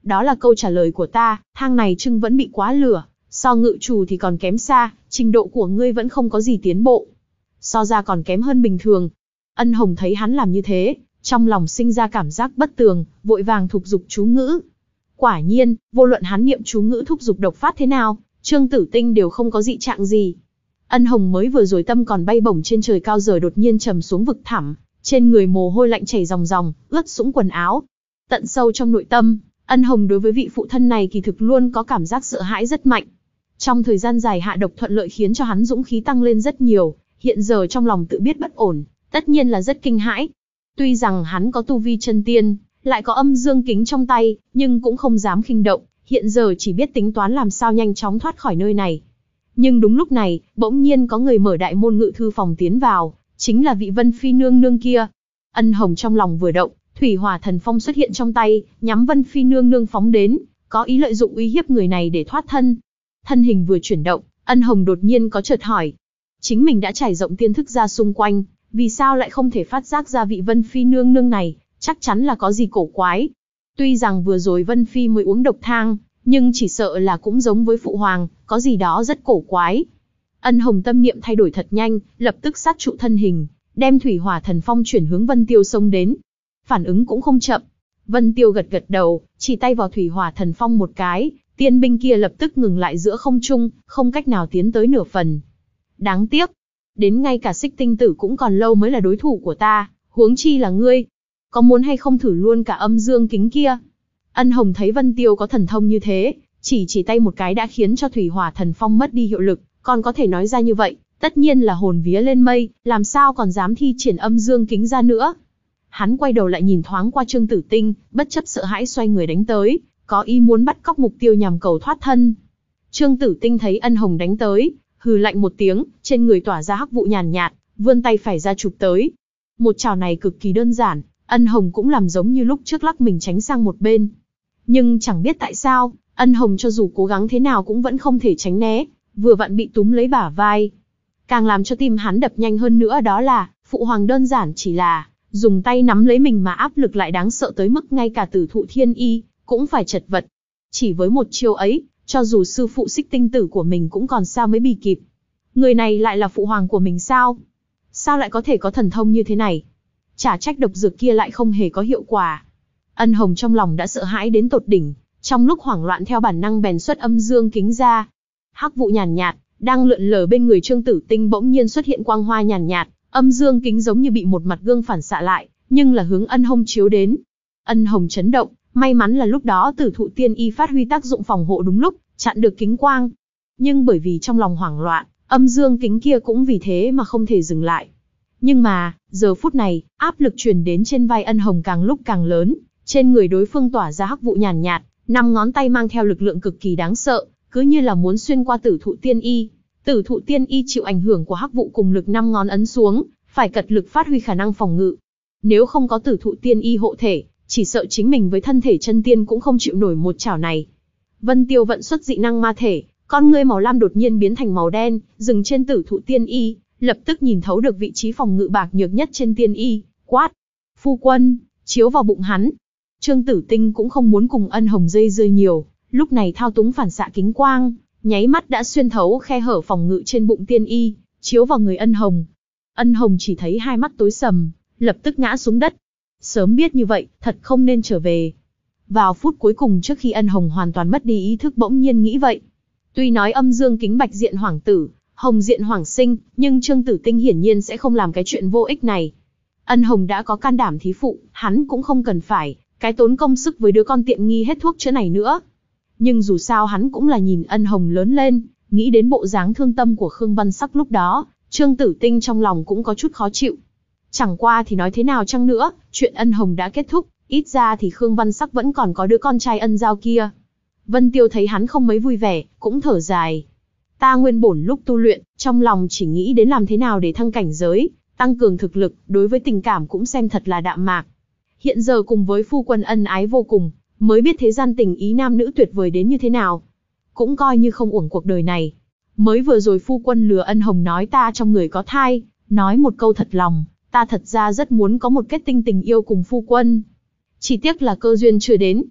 Đó là câu trả lời của ta, thang này trưng vẫn bị quá lửa, so ngự chủ thì còn kém xa, trình độ của ngươi vẫn không có gì tiến bộ. So ra còn kém hơn bình thường. Ân Hồng thấy hắn làm như thế, trong lòng sinh ra cảm giác bất tường, vội vàng thúc giục chú ngữ. Quả nhiên, vô luận hắn niệm chú ngữ thúc giục độc phát thế nào, Trương Tử Tinh đều không có dị trạng gì. Ân Hồng mới vừa rồi tâm còn bay bổng trên trời cao giờ đột nhiên trầm xuống vực thẳm, trên người mồ hôi lạnh chảy ròng ròng, ướt sũng quần áo. Tận sâu trong nội tâm, Ân Hồng đối với vị phụ thân này kỳ thực luôn có cảm giác sợ hãi rất mạnh. Trong thời gian dài hạ độc thuận lợi khiến cho hắn dũng khí tăng lên rất nhiều, hiện giờ trong lòng tự biết bất ổn, tất nhiên là rất kinh hãi. Tuy rằng hắn có tu vi chân tiên, lại có âm dương kính trong tay, nhưng cũng không dám khinh động, hiện giờ chỉ biết tính toán làm sao nhanh chóng thoát khỏi nơi này. Nhưng đúng lúc này, bỗng nhiên có người mở đại môn ngự thư phòng tiến vào, chính là vị Vân Phi nương nương kia. Ân Hồng trong lòng vừa động, thủy hỏa thần phong xuất hiện trong tay, nhắm Vân Phi nương nương phóng đến, có ý lợi dụng uy hiếp người này để thoát thân. Thân hình vừa chuyển động, Ân Hồng đột nhiên có chợt hỏi. Chính mình đã trải rộng tiên thức ra xung quanh, vì sao lại không thể phát giác ra vị Vân Phi nương nương này, chắc chắn là có gì cổ quái. Tuy rằng vừa rồi Vân Phi mới uống độc thang, nhưng chỉ sợ là cũng giống với phụ hoàng, có gì đó rất cổ quái. Ân Hồng tâm niệm thay đổi thật nhanh, lập tức sát trụ thân hình, đem thủy hỏa thần phong chuyển hướng Vân Tiêu xông đến. Phản ứng cũng không chậm. Vân Tiêu gật gật đầu, chỉ tay vào thủy hỏa thần phong một cái, tiên binh kia lập tức ngừng lại giữa không trung, không cách nào tiến tới nửa phần. Đáng tiếc, đến ngay cả Xích Tinh Tử cũng còn lâu mới là đối thủ của ta, huống chi là ngươi. Có muốn hay không thử luôn cả âm dương kính kia? Ân Hồng thấy Vân Tiêu có thần thông như thế, chỉ chỉ tay một cái đã khiến cho thủy hỏa thần phong mất đi hiệu lực, còn có thể nói ra như vậy, tất nhiên là hồn vía lên mây, làm sao còn dám thi triển âm dương kính ra nữa. Hắn quay đầu lại nhìn thoáng qua Trương Tử Tinh, bất chấp sợ hãi xoay người đánh tới, có ý muốn bắt cóc mục tiêu nhằm cầu thoát thân. Trương Tử Tinh thấy Ân Hồng đánh tới, hừ lạnh một tiếng, trên người tỏa ra hắc vụ nhàn nhạt, vươn tay phải ra chụp tới. Một chảo này cực kỳ đơn giản, Ân Hồng cũng làm giống như lúc trước lắc mình tránh sang một bên. Nhưng chẳng biết tại sao, Ân Hồng cho dù cố gắng thế nào cũng vẫn không thể tránh né, vừa vặn bị túm lấy bả vai. Càng làm cho tim hắn đập nhanh hơn nữa đó là, phụ hoàng đơn giản chỉ là dùng tay nắm lấy mình mà áp lực lại đáng sợ tới mức ngay cả Tử Thụ Thiên Y cũng phải chật vật. Chỉ với một chiêu ấy, cho dù sư phụ Xích Tinh Tử của mình cũng còn sao mới bì kịp. Người này lại là phụ hoàng của mình sao? Sao lại có thể có thần thông như thế này? Chả trách độc dược kia lại không hề có hiệu quả. Ân Hồng trong lòng đã sợ hãi đến tột đỉnh, trong lúc hoảng loạn theo bản năng bèn xuất âm dương kính ra. Hắc vụ nhàn nhạt, đang lượn lờ bên người Trương Tử Tinh bỗng nhiên xuất hiện quang hoa nhàn nhạt, âm dương kính giống như bị một mặt gương phản xạ lại, nhưng là hướng Ân Hồng chiếu đến. Ân Hồng chấn động, may mắn là lúc đó Tử Thụ Tiên Y phát huy tác dụng phòng hộ đúng lúc, chặn được kính quang. Nhưng bởi vì trong lòng hoảng loạn, âm dương kính kia cũng vì thế mà không thể dừng lại. Nhưng mà, giờ phút này, áp lực truyền đến trên vai Ân Hồng càng lúc càng lớn, trên người đối phương tỏa ra hắc vụ nhàn nhạt, năm ngón tay mang theo lực lượng cực kỳ đáng sợ, cứ như là muốn xuyên qua Tử Thụ Tiên Y. Tử Thụ Tiên Y chịu ảnh hưởng của hắc vụ cùng lực năm ngón ấn xuống, phải cật lực phát huy khả năng phòng ngự. Nếu không có Tử Thụ Tiên Y hộ thể, chỉ sợ chính mình với thân thể chân tiên cũng không chịu nổi một chảo này. Vân Tiêu vận xuất dị năng ma thể, con ngươi màu lam đột nhiên biến thành màu đen, dừng trên Tử Thụ Tiên Y, lập tức nhìn thấu được vị trí phòng ngự bạc nhược nhất trên Tiên Y, quát: "Phu quân, chiếu vào bụng hắn." Trương Tử Tinh cũng không muốn cùng Ân Hồng dây dưa nhiều, lúc này thao túng phản xạ kính quang, nháy mắt đã xuyên thấu khe hở phòng ngự trên bụng Tiên Y, chiếu vào người Ân Hồng. Ân Hồng chỉ thấy hai mắt tối sầm, lập tức ngã xuống đất. Sớm biết như vậy, thật không nên trở về. Vào phút cuối cùng trước khi Ân Hồng hoàn toàn mất đi ý thức bỗng nhiên nghĩ vậy. Tuy nói âm dương kính bạch diện hoàng tử, hồng diện hoàng sinh, nhưng Trương Tử Tinh hiển nhiên sẽ không làm cái chuyện vô ích này. Ân Hồng đã có can đảm thí phụ, hắn cũng không cần phải cái tốn công sức với đứa con tiện nghi hết thuốc chữa này nữa. Nhưng dù sao hắn cũng là nhìn Ân Hồng lớn lên, nghĩ đến bộ dáng thương tâm của Khương Văn Sắc lúc đó, Trương Tử Tinh trong lòng cũng có chút khó chịu. Chẳng qua thì nói thế nào chăng nữa, chuyện Ân Hồng đã kết thúc, ít ra thì Khương Văn Sắc vẫn còn có đứa con trai Ân Giao kia. Vân Tiêu thấy hắn không mấy vui vẻ, cũng thở dài. Ta nguyên bổn lúc tu luyện, trong lòng chỉ nghĩ đến làm thế nào để thăng cảnh giới, tăng cường thực lực, đối với tình cảm cũng xem thật là đạm mạc. Hiện giờ cùng với phu quân ân ái vô cùng, mới biết thế gian tình ý nam nữ tuyệt vời đến như thế nào. Cũng coi như không uổng cuộc đời này. Mới vừa rồi phu quân lừa Ân Hồng nói ta trong người có thai, nói một câu thật lòng, ta thật ra rất muốn có một kết tinh tình yêu cùng phu quân. Chỉ tiếc là cơ duyên chưa đến.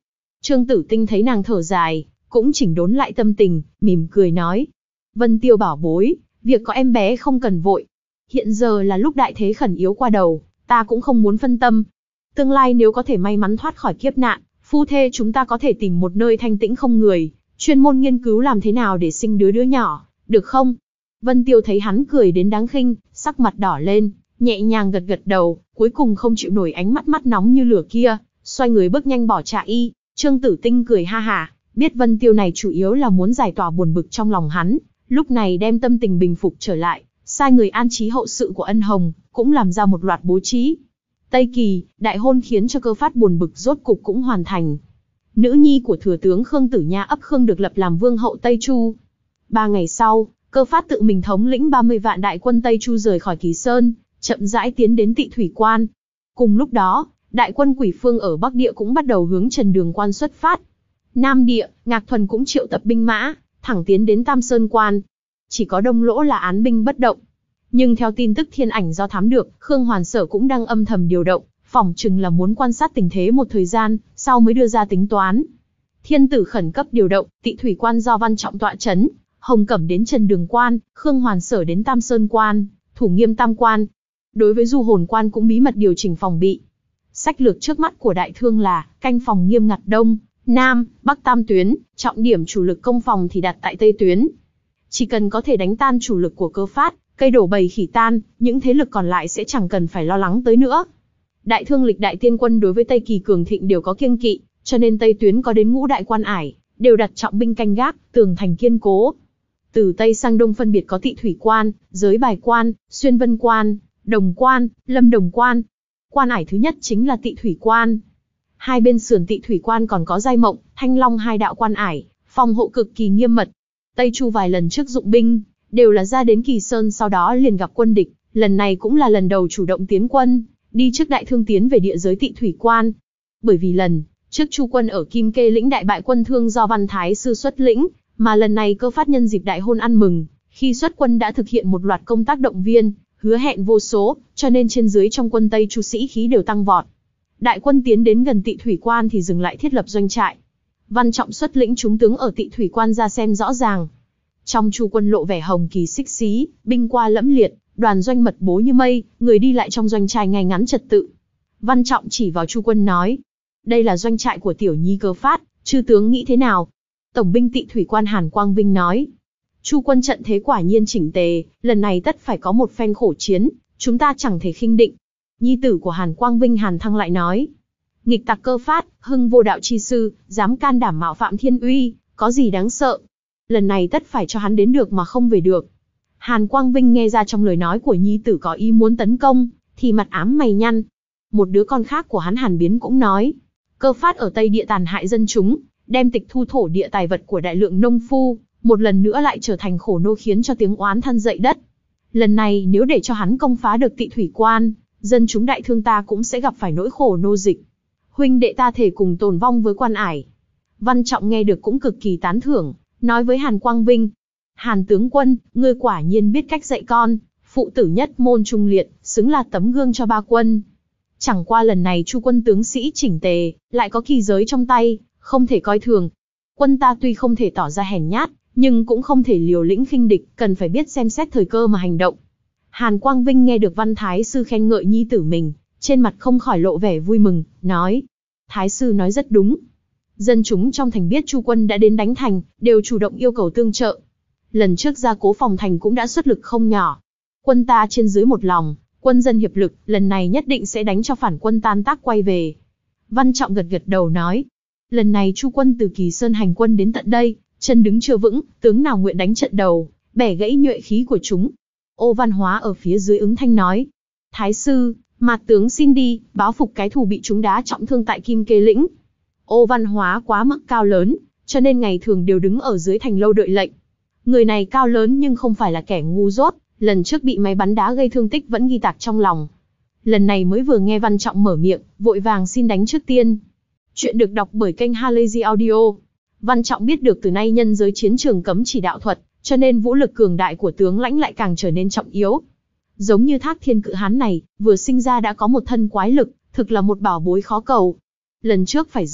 Trương Tử Tinh thấy nàng thở dài, cũng chỉnh đốn lại tâm tình, mỉm cười nói. Vân Tiêu bảo bối, việc có em bé không cần vội. Hiện giờ là lúc đại thế khẩn yếu qua đầu, ta cũng không muốn phân tâm. Tương lai nếu có thể may mắn thoát khỏi kiếp nạn, phu thê chúng ta có thể tìm một nơi thanh tĩnh không người, chuyên môn nghiên cứu làm thế nào để sinh đứa đứa nhỏ, được không? Vân Tiêu thấy hắn cười đến đáng khinh, sắc mặt đỏ lên, nhẹ nhàng gật gật đầu, cuối cùng không chịu nổi ánh mắt mắt nóng như lửa kia, xoay người bước nhanh bỏ trà y. Trương Tử Tinh cười ha hả, biết Vân Tiêu này chủ yếu là muốn giải tỏa buồn bực trong lòng hắn, lúc này đem tâm tình bình phục trở lại, sai người an trí hậu sự của Ân Hồng, cũng làm ra một loạt bố trí. Tây Kỳ, đại hôn khiến cho Cơ Phát buồn bực rốt cục cũng hoàn thành. Nữ nhi của thừa tướng Khương Tử Nha ấp Khương được lập làm vương hậu Tây Chu. Ba ngày sau, Cơ Phát tự mình thống lĩnh ba mươi vạn đại quân Tây Chu rời khỏi Kỳ Sơn, chậm rãi tiến đến Tị Thủy Quan. Cùng lúc đó, đại quân Quỷ Phương ở Bắc Địa cũng bắt đầu hướng Trần Đường Quan xuất phát. Nam Địa, Ngạc Thuần cũng triệu tập binh mã, thẳng tiến đến Tam Sơn Quan. Chỉ có Đông Lỗ là án binh bất động. Nhưng theo tin tức thiên ảnh do thám được, Khương Hoàn Sở cũng đang âm thầm điều động, phỏng chừng là muốn quan sát tình thế một thời gian, sau mới đưa ra tính toán. Thiên tử khẩn cấp điều động, Tị Thủy Quan do Văn Trọng tọa chấn, Hồng Cẩm đến Trần Đường Quan, Khương Hoàn Sở đến Tam Sơn Quan, thủ nghiêm Tam Quan. Đối với Du Hồn Quan cũng bí mật điều chỉnh phòng bị. Sách lược trước mắt của Đại Thương là canh phòng nghiêm ngặt Đông, Nam, Bắc tam tuyến, trọng điểm chủ lực công phòng thì đặt tại Tây tuyến. Chỉ cần có thể đánh tan chủ lực của Cơ Phát, cây đổ bầy khỉ tan, những thế lực còn lại sẽ chẳng cần phải lo lắng tới nữa. Đại Thương lịch đại tiên quân đối với Tây Kỳ cường thịnh đều có kiêng kỵ, cho nên Tây tuyến có đến ngũ đại quan ải, đều đặt trọng binh canh gác, tường thành kiên cố. Từ Tây sang Đông phân biệt có Tị Thủy Quan, Giới Bài Quan, Xuyên Vân Quan, Đồng Quan, Lâm Đồng Quan. Quan ải thứ nhất chính là Tị Thủy Quan. Hai bên sườn Tị Thủy Quan còn có Giai Mộng, Thanh Long hai đạo quan ải, phòng hộ cực kỳ nghiêm mật. Tây Chu vài lần trước dụng binh, đều là ra đến Kỳ Sơn sau đó liền gặp quân địch, lần này cũng là lần đầu chủ động tiến quân, đi trước Đại Thương tiến về địa giới Tị Thủy Quan. Bởi vì lần trước Chu quân ở Kim Kê lĩnh đại bại quân Thương do Văn Thái sư xuất lĩnh, mà lần này Cơ Phát nhân dịp đại hôn ăn mừng, khi xuất quân đã thực hiện một loạt công tác động viên, hứa hẹn vô số, cho nên trên dưới trong quân Tây Chu sĩ khí đều tăng vọt. Đại quân tiến đến gần Tị Thủy Quan thì dừng lại thiết lập doanh trại. Văn Trọng xuất lĩnh chúng tướng ở Tị Thủy Quan ra xem rõ ràng. Trong Chu quân lộ vẻ hồng kỳ xích xí, binh qua lẫm liệt, đoàn doanh mật bố như mây, người đi lại trong doanh trại ngay ngắn trật tự. Văn Trọng chỉ vào Chu quân nói, đây là doanh trại của tiểu nhi Cơ Phát, chư tướng nghĩ thế nào? Tổng binh Tị Thủy Quan Hàn Quang Vinh nói, Chu quân trận thế quả nhiên chỉnh tề, lần này tất phải có một phen khổ chiến, chúng ta chẳng thể khinh định. Nhi tử của Hàn Quang Vinh Hàn Thăng lại nói, nghịch tặc Cơ Phát, hưng vô đạo chi sư, dám can đảm mạo phạm thiên uy, có gì đáng sợ? Lần này tất phải cho hắn đến được mà không về được. Hàn Quang Vinh nghe ra trong lời nói của nhi tử có ý muốn tấn công, thì mặt ám mày nhăn. Một đứa con khác của hắn Hàn Biến cũng nói, Cơ Phát ở Tây Địa tàn hại dân chúng, đem tịch thu thổ địa tài vật của đại lượng nông phu, một lần nữa lại trở thành khổ nô khiến cho tiếng oán than dậy đất. Lần này nếu để cho hắn công phá được Tị Thủy Quan, dân chúng Đại Thương ta cũng sẽ gặp phải nỗi khổ nô dịch. Huynh đệ ta thể cùng tồn vong với quan ải. Văn Trọng nghe được cũng cực kỳ tán thưởng, nói với Hàn Quang Vinh, Hàn tướng quân, ngươi quả nhiên biết cách dạy con, phụ tử nhất môn trung liệt, xứng là tấm gương cho ba quân. Chẳng qua lần này Chu quân tướng sĩ chỉnh tề, lại có kỳ giới trong tay, không thể coi thường. Quân ta tuy không thể tỏ ra hèn nhát, nhưng cũng không thể liều lĩnh khinh địch, cần phải biết xem xét thời cơ mà hành động. Hàn Quang Vinh nghe được Văn Thái sư khen ngợi nhi tử mình, trên mặt không khỏi lộ vẻ vui mừng, nói, Thái sư nói rất đúng. Dân chúng trong thành biết Chu quân đã đến đánh thành, đều chủ động yêu cầu tương trợ. Lần trước gia cố phòng thành cũng đã xuất lực không nhỏ. Quân ta trên dưới một lòng, quân dân hiệp lực, lần này nhất định sẽ đánh cho phản quân tan tác quay về. Văn Trọng gật gật đầu nói, lần này Chu quân từ Kỳ Sơn hành quân đến tận đây, chân đứng chưa vững, tướng nào nguyện đánh trận đầu, bẻ gãy nhuệ khí của chúng. Ô Văn Hóa ở phía dưới ứng thanh nói, Thái sư, Mạt tướng xin đi, báo phục cái thù bị chúng đá trọng thương tại Kim Kê lĩnh. Ô Văn Hóa quá mức cao lớn, cho nên ngày thường đều đứng ở dưới thành lâu đợi lệnh. Người này cao lớn nhưng không phải là kẻ ngu dốt, lần trước bị máy bắn đá gây thương tích vẫn ghi tạc trong lòng. Lần này mới vừa nghe Văn Trọng mở miệng, vội vàng xin đánh trước tiên. Chuyện được đọc bởi kênh Halazy Audio. Văn Trọng biết được từ nay nhân giới chiến trường cấm chỉ đạo thuật, cho nên vũ lực cường đại của tướng lãnh lại càng trở nên trọng yếu. Giống như Thác Thiên Cự Hán này, vừa sinh ra đã có một thân quái lực, thực là một bảo bối khó cầu. Lần trước phải dựa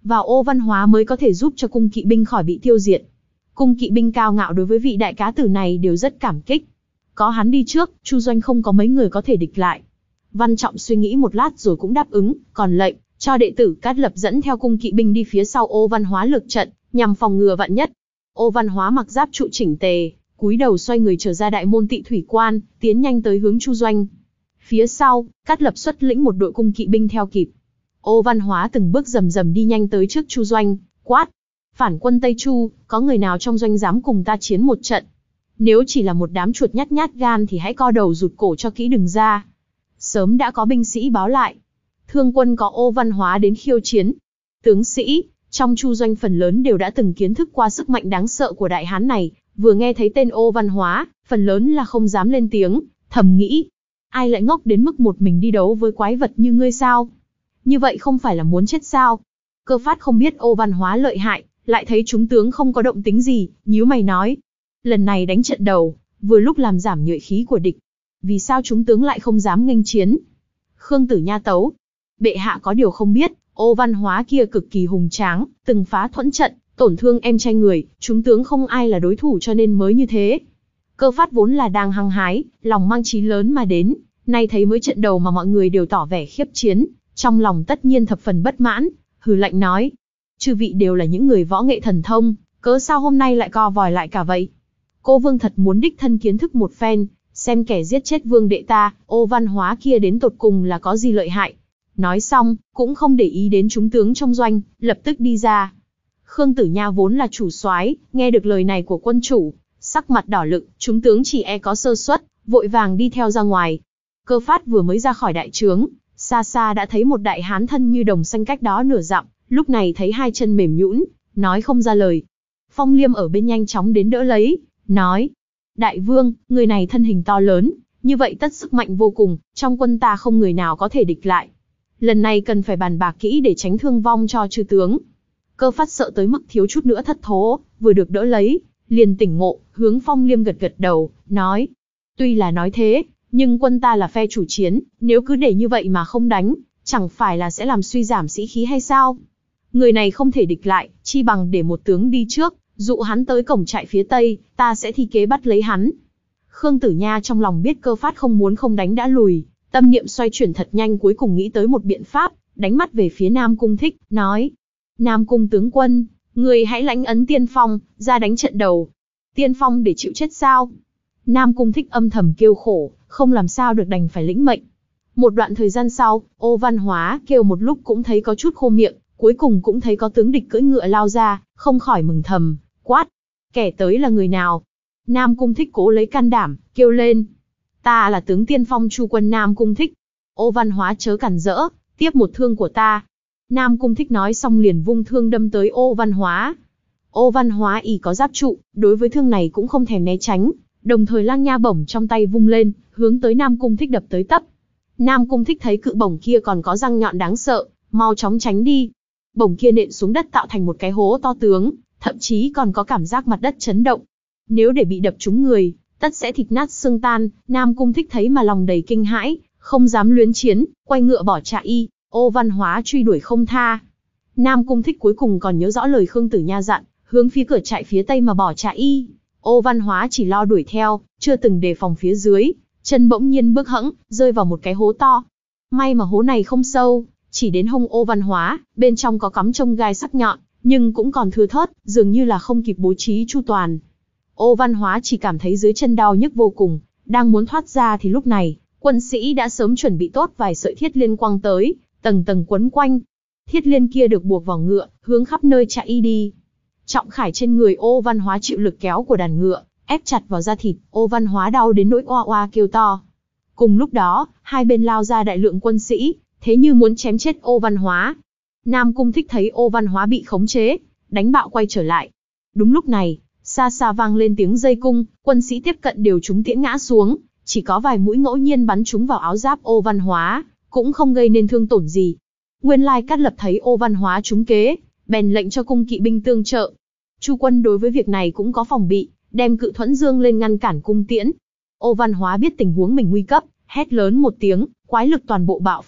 Và Ô Văn Hóa mới có thể giúp cho cung kỵ binh khỏi bị tiêu diệt. Cung kỵ binh cao ngạo đối với vị đại cá tử này đều rất cảm kích. Có hắn đi trước, Chu Doanh không có mấy người có thể địch lại. Văn Trọng suy nghĩ một lát rồi cũng đáp ứng, còn lệnh cho đệ tử Cát Lập dẫn theo cung kỵ binh đi phía sau Ô Văn Hóa lược trận, nhằm phòng ngừa vạn nhất. Ô Văn Hóa mặc giáp trụ chỉnh tề, cúi đầu xoay người trở ra đại môn Tị Thủy Quan, tiến nhanh tới hướng Chu Doanh. Phía sau, Cát Lập xuất lĩnh một đội cung kỵ binh theo kịp. Ô Văn Hóa từng bước rầm rầm đi nhanh tới trước Chu Doanh, quát: "Phản quân Tây Chu, có người nào trong doanh dám cùng ta chiến một trận? Nếu chỉ là một đám chuột nhát nhát gan thì hãy co đầu rụt cổ cho kỹ đừng ra." Sớm đã có binh sĩ báo lại, Thương quân có Ô Văn Hóa đến khiêu chiến. Tướng sĩ trong Chu Doanh phần lớn đều đã từng kiến thức qua sức mạnh đáng sợ của đại hán này, vừa nghe thấy tên Ô Văn Hóa, phần lớn là không dám lên tiếng, thầm nghĩ: ai lại ngốc đến mức một mình đi đấu với quái vật như ngươi sao? Như vậy không phải là muốn chết sao? Cơ Phát không biết Ô Văn Hóa lợi hại, lại thấy chúng tướng không có động tính gì, nhíu mày nói: lần này đánh trận đầu, vừa lúc làm giảm nhuệ khí của địch. Vì sao chúng tướng lại không dám nghênh chiến? Khương Tử Nha tấu: bệ hạ có điều không biết, Ô Văn Hóa kia cực kỳ hùng tráng, từng phá thuẫn trận, tổn thương em trai người, chúng tướng không ai là đối thủ cho nên mới như thế. Cơ Phát vốn là đang hăng hái, lòng mang chí lớn mà đến, nay thấy mới trận đầu mà mọi người đều tỏ vẻ khiếp chiến, trong lòng tất nhiên thập phần bất mãn, hừ lạnh nói: chư vị đều là những người võ nghệ thần thông, cớ sao hôm nay lại co vòi lại cả vậy? Cô Vương thật muốn đích thân kiến thức một phen, xem kẻ giết chết vương đệ ta, Ô Văn Hóa kia đến tột cùng là có gì lợi hại. Nói xong, cũng không để ý đến chúng tướng trong doanh, lập tức đi ra. Khương Tử Nha vốn là chủ soái, nghe được lời này của quân chủ, sắc mặt đỏ lựng, chúng tướng chỉ e có sơ suất, vội vàng đi theo ra ngoài. Cơ Phát vừa mới ra khỏi đại trướng, xa xa đã thấy một đại hán thân như đồng xanh cách đó nửa dặm, lúc này thấy hai chân mềm nhũn, nói không ra lời. Phong Liêm ở bên nhanh chóng đến đỡ lấy, nói: đại vương, người này thân hình to lớn, như vậy tất sức mạnh vô cùng, trong quân ta không người nào có thể địch lại. Lần này cần phải bàn bạc kỹ để tránh thương vong cho chư tướng. Cơ Phát sợ tới mức thiếu chút nữa thất thố, vừa được đỡ lấy, liền tỉnh ngộ, hướng Phong Liêm gật gật đầu, nói: tuy là nói thế, nhưng quân ta là phe chủ chiến, nếu cứ để như vậy mà không đánh, chẳng phải là sẽ làm suy giảm sĩ khí hay sao? Người này không thể địch lại, chi bằng để một tướng đi trước, dụ hắn tới cổng trại phía tây, ta sẽ thi kế bắt lấy hắn. Khương Tử Nha trong lòng biết Cơ Phát không muốn không đánh đã lùi, tâm niệm xoay chuyển thật nhanh, cuối cùng nghĩ tới một biện pháp, đánh mắt về phía Nam Cung Thích, nói: Nam Cung tướng quân, người hãy lãnh ấn Tiên Phong, ra đánh trận đầu. Tiên Phong để chịu chết sao? Nam Cung Thích âm thầm kêu khổ, không làm sao được đành phải lĩnh mệnh. Một đoạn thời gian sau, Ô Văn Hóa kêu một lúc cũng thấy có chút khô miệng, cuối cùng cũng thấy có tướng địch cưỡi ngựa lao ra, không khỏi mừng thầm, quát: kẻ tới là người nào? Nam Cung Thích cố lấy can đảm, kêu lên: ta là tướng tiên phong Chu quân Nam Cung Thích. Ô Văn Hóa chớ cản rỡ, tiếp một thương của ta. Nam Cung Thích nói xong liền vung thương đâm tới Ô Văn Hóa. Ô Văn Hóa ỷ có giáp trụ, đối với thương này cũng không thèm né tránh, đồng thời lang nha bổng trong tay vung lên, hướng tới Nam Cung Thích đập tới tấp. Nam Cung Thích thấy cự bổng kia còn có răng nhọn đáng sợ, mau chóng tránh đi. Bổng kia nện xuống đất tạo thành một cái hố to tướng, thậm chí còn có cảm giác mặt đất chấn động. Nếu để bị đập trúng người, tất sẽ thịt nát xương tan. Nam Cung Thích thấy mà lòng đầy kinh hãi, không dám luyến chiến, quay ngựa bỏ chạy. Ô Văn Hóa truy đuổi không tha. Nam Cung Thích cuối cùng còn nhớ rõ lời Khương Tử Nha dặn, hướng phía cửa trại phía tây mà bỏ chạy. Ô Văn Hóa chỉ lo đuổi theo, chưa từng đề phòng phía dưới, chân bỗng nhiên bước hẫng, rơi vào một cái hố to. May mà hố này không sâu, chỉ đến hông Ô Văn Hóa, bên trong có cắm chông gai sắc nhọn, nhưng cũng còn thưa thớt, dường như là không kịp bố trí chu toàn. Ô Văn Hóa chỉ cảm thấy dưới chân đau nhức vô cùng, đang muốn thoát ra thì lúc này, quân sĩ đã sớm chuẩn bị tốt vài sợi thiết liên quăng tới, tầng tầng quấn quanh. Thiết liên kia được buộc vào ngựa, hướng khắp nơi chạy đi. Trọng khải trên người Ô Văn Hóa chịu lực kéo của đàn ngựa, ép chặt vào da thịt, Ô Văn Hóa đau đến nỗi oa oa kêu to. Cùng lúc đó, hai bên lao ra đại lượng quân sĩ, thế như muốn chém chết Ô Văn Hóa. Nam Cung Thích thấy Ô Văn Hóa bị khống chế, đánh bạo quay trở lại. Đúng lúc này, xa xa vang lên tiếng dây cung, quân sĩ tiếp cận đều trúng tiễn ngã xuống, chỉ có vài mũi ngẫu nhiên bắn trúng vào áo giáp Ô Văn Hóa, cũng không gây nên thương tổn gì. Nguyên lai Cát Lập thấy Ô Văn Hóa trúng kế, bèn lệnh cho cung kỵ binh tương trợ. Chu quân đối với việc này cũng có phòng bị, đem cự thuẫn dương lên ngăn cản cung tiễn. Ô Văn Hóa biết tình huống mình nguy cấp, hét lớn một tiếng, quái lực toàn bộ bạo phát,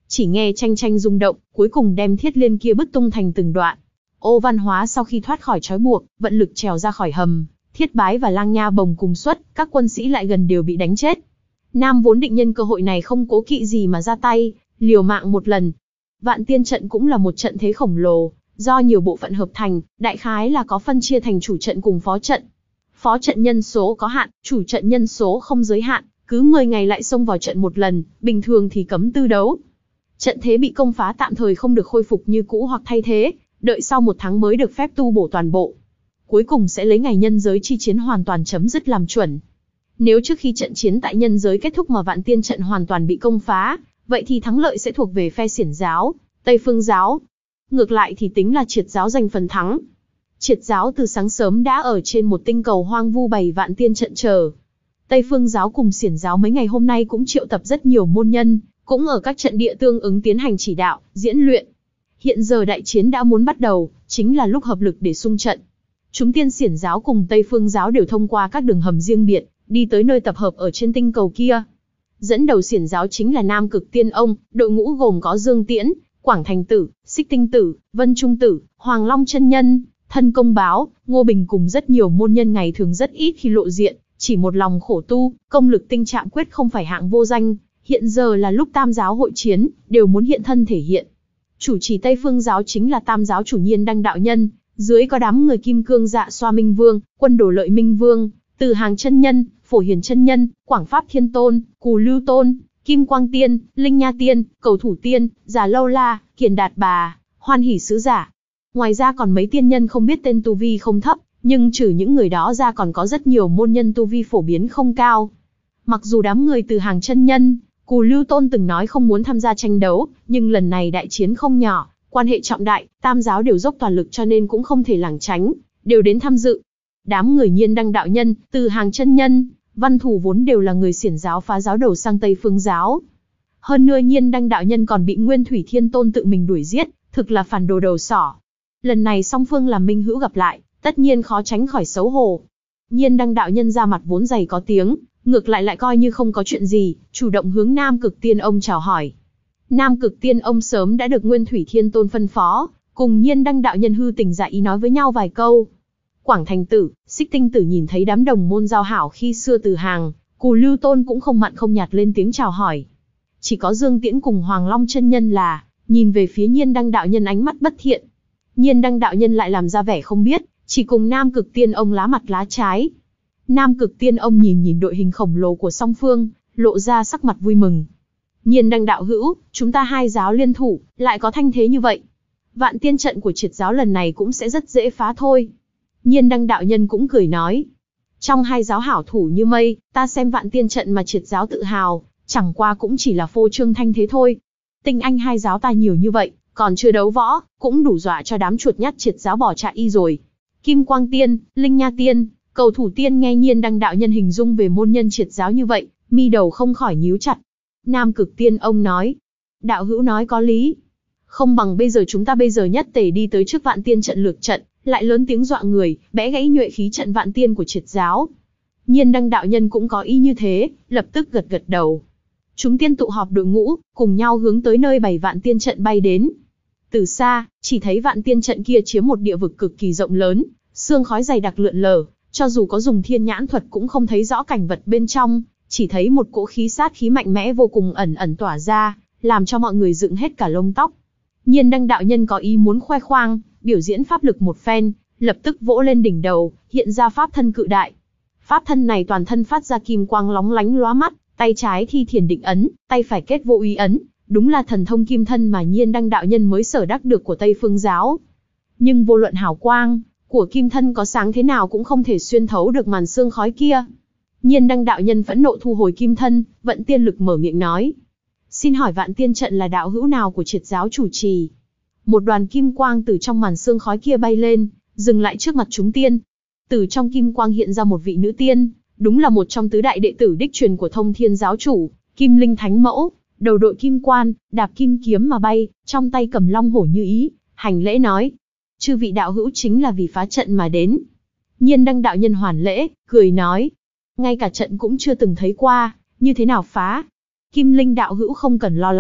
Chỉ nghe tranh tranh rung động, cuối cùng đem thiết liên kia bứt tung thành từng đoạn. Ô Văn Hóa sau khi thoát khỏi trói buộc, vận lực trèo ra khỏi hầm, Thiết Bái và Lang Nha Bồng cùng xuất, các quân sĩ lại gần đều bị đánh chết. Nam vốn định nhân cơ hội này không cố kỵ gì mà ra tay, liều mạng một lần. Vạn Tiên trận cũng là một trận thế khổng lồ, do nhiều bộ phận hợp thành, đại khái là có phân chia thành chủ trận cùng phó trận. Phó trận nhân số có hạn, chủ trận nhân số không giới hạn, cứ mười ngày lại xông vào trận một lần, bình thường thì cấm tư đấu. Trận thế bị công phá tạm thời không được khôi phục như cũ hoặc thay thế, đợi sau một tháng mới được phép tu bổ toàn bộ. Cuối cùng sẽ lấy ngày nhân giới chi chiến hoàn toàn chấm dứt làm chuẩn. Nếu trước khi trận chiến tại nhân giới kết thúc mà Vạn Tiên trận hoàn toàn bị công phá, vậy thì thắng lợi sẽ thuộc về phe Xiển giáo, Tây Phương giáo. Ngược lại thì tính là Triệt giáo giành phần thắng. Triệt giáo từ sáng sớm đã ở trên một tinh cầu hoang vu bày Vạn Tiên trận chờ. Tây Phương giáo cùng Xiển giáo mấy ngày hôm nay cũng triệu tập rất nhiều môn nhân, cũng ở các trận địa tương ứng tiến hành chỉ đạo, diễn luyện. Hiện giờ đại chiến đã muốn bắt đầu, chính là lúc hợp lực để xung trận. Chúng tiên Xiển giáo cùng Tây Phương giáo đều thông qua các đường hầm riêng biệt, đi tới nơi tập hợp ở trên tinh cầu kia. Dẫn đầu Xiển giáo chính là Nam Cực Tiên Ông, đội ngũ gồm có Dương Tiễn, Quảng Thành Tử, Xích Tinh Tử, Vân Trung Tử, Hoàng Long Chân Nhân, Thân Công Báo, Ngô Bình cùng rất nhiều môn nhân ngày thường rất ít khi lộ diện, chỉ một lòng khổ tu, công lực tinh trạm quyết không phải hạng vô danh. Hiện giờ là lúc tam giáo hội chiến, đều muốn hiện thân thể hiện. Chủ trì Tây Phương giáo chính là tam giáo chủ Nhiên Đăng đạo nhân, dưới có đám người Kim Cương Dạ Xoa Minh Vương, Quân Đồ Lợi Minh Vương, Từ Hàng Chân Nhân, Phổ Hiền Chân Nhân, Quảng Pháp Thiên Tôn, Cù Lưu Tôn, Kim Quang Tiên, Linh Nha Tiên, Cầu Thủ Tiên, Già Lâu La, Kiền Đạt Bà, Hoan Hỷ Sứ Giả. Ngoài ra còn mấy tiên nhân không biết tên tu vi không thấp, nhưng trừ những người đó ra còn có rất nhiều môn nhân tu vi phổ biến không cao. Mặc dù đám người Từ Hàng Chân Nhân, Cù Lưu Tôn từng nói không muốn tham gia tranh đấu, nhưng lần này đại chiến không nhỏ, quan hệ trọng đại, tam giáo đều dốc toàn lực cho nên cũng không thể lảng tránh, đều đến tham dự. Đám người Nhiên Đăng đạo nhân, Từ Hàng Chân Nhân, Văn Thủ vốn đều là người Xiển giáo phá giáo đầu sang Tây Phương giáo. Hơn nữa Nhiên Đăng đạo nhân còn bị Nguyên Thủy Thiên Tôn tự mình đuổi giết, thực là phản đồ đầu sỏ. Lần này song phương làm minh hữu gặp lại, tất nhiên khó tránh khỏi xấu hổ. Nhiên Đăng đạo nhân ra mặt vốn dày có tiếng, ngược lại lại coi như không có chuyện gì, chủ động hướng Nam Cực Tiên Ông chào hỏi. Nam Cực Tiên Ông sớm đã được Nguyên Thủy Thiên Tôn phân phó, cùng Nhiên Đăng đạo nhân hư tình dạ ý nói với nhau vài câu. Quảng Thành Tử, Xích Tinh Tử nhìn thấy đám đồng môn giao hảo khi xưa Từ Hàng, Cù Lưu Tôn cũng không mặn không nhạt lên tiếng chào hỏi. Chỉ có Dương Tiễn cùng Hoàng Long Chân Nhân là nhìn về phía Nhiên Đăng đạo nhân ánh mắt bất thiện. Nhiên Đăng đạo nhân lại làm ra vẻ không biết, chỉ cùng Nam Cực Tiên Ông lá mặt lá trái. Nam Cực Tiên Ông nhìn nhìn đội hình khổng lồ của song phương, lộ ra sắc mặt vui mừng. Nhiên Đăng đạo hữu, chúng ta hai giáo liên thủ, lại có thanh thế như vậy. Vạn Tiên trận của Triệt giáo lần này cũng sẽ rất dễ phá thôi. Nhiên Đăng đạo nhân cũng cười nói. Trong hai giáo hảo thủ như mây, ta xem Vạn Tiên trận mà Triệt giáo tự hào, chẳng qua cũng chỉ là phô trương thanh thế thôi. Tinh anh hai giáo ta nhiều như vậy, còn chưa đấu võ, cũng đủ dọa cho đám chuột nhắt Triệt giáo bỏ chạy y rồi. Kim Quang Tiên, Linh Nha Tiên, Cầu Thủ Tiên nghe Nhiên Đăng đạo nhân hình dung về môn nhân Triệt giáo như vậy, mi đầu không khỏi nhíu chặt. Nam Cực Tiên Ông nói, đạo hữu nói có lý. Không bằng bây giờ chúng ta bây giờ nhất tề đi tới trước Vạn Tiên trận lược trận, lại lớn tiếng dọa người, bẽ gãy nhuệ khí trận Vạn Tiên của Triệt giáo. Nhiên Đăng đạo nhân cũng có ý như thế, lập tức gật gật đầu. Chúng tiên tụ họp đội ngũ, cùng nhau hướng tới nơi bày Vạn Tiên trận bay đến. Từ xa, chỉ thấy Vạn Tiên trận kia chiếm một địa vực cực kỳ rộng lớn, sương khói dày đặc lượn lờ, cho dù có dùng thiên nhãn thuật cũng không thấy rõ cảnh vật bên trong, chỉ thấy một cỗ khí sát khí mạnh mẽ vô cùng ẩn ẩn tỏa ra, làm cho mọi người dựng hết cả lông tóc. Nhiên Đăng đạo nhân có ý muốn khoe khoang, biểu diễn pháp lực một phen, lập tức vỗ lên đỉnh đầu, hiện ra pháp thân cự đại. Pháp thân này toàn thân phát ra kim quang lóng lánh lóa mắt, tay trái thi thiền định ấn, tay phải kết vô uy ấn, đúng là thần thông kim thân mà Nhiên Đăng đạo nhân mới sở đắc được của Tây Phương giáo. Nhưng vô luận hào quang của kim thân có sáng thế nào cũng không thể xuyên thấu được màn sương khói kia. Nhiên Đăng đạo nhân phẫn nộ thu hồi kim thân, vận tiên lực mở miệng nói: "Xin hỏi Vạn Tiên trận là đạo hữu nào của Triệt giáo chủ trì?" Một đoàn kim quang từ trong màn sương khói kia bay lên, dừng lại trước mặt chúng tiên. Từ trong kim quang hiện ra một vị nữ tiên, đúng là một trong tứ đại đệ tử đích truyền của Thông Thiên giáo chủ, Kim Linh Thánh Mẫu, đầu đội kim quan, đạp kim kiếm mà bay, trong tay cầm long hổ như ý, hành lễ nói: "Chư vị đạo hữu chính là vì phá trận mà đến." Nhiên Đăng đạo nhân hoàn lễ, cười nói: "Ngay cả trận cũng chưa từng thấy qua, như thế nào phá?" Kim Linh đạo hữu không cần lo lắng,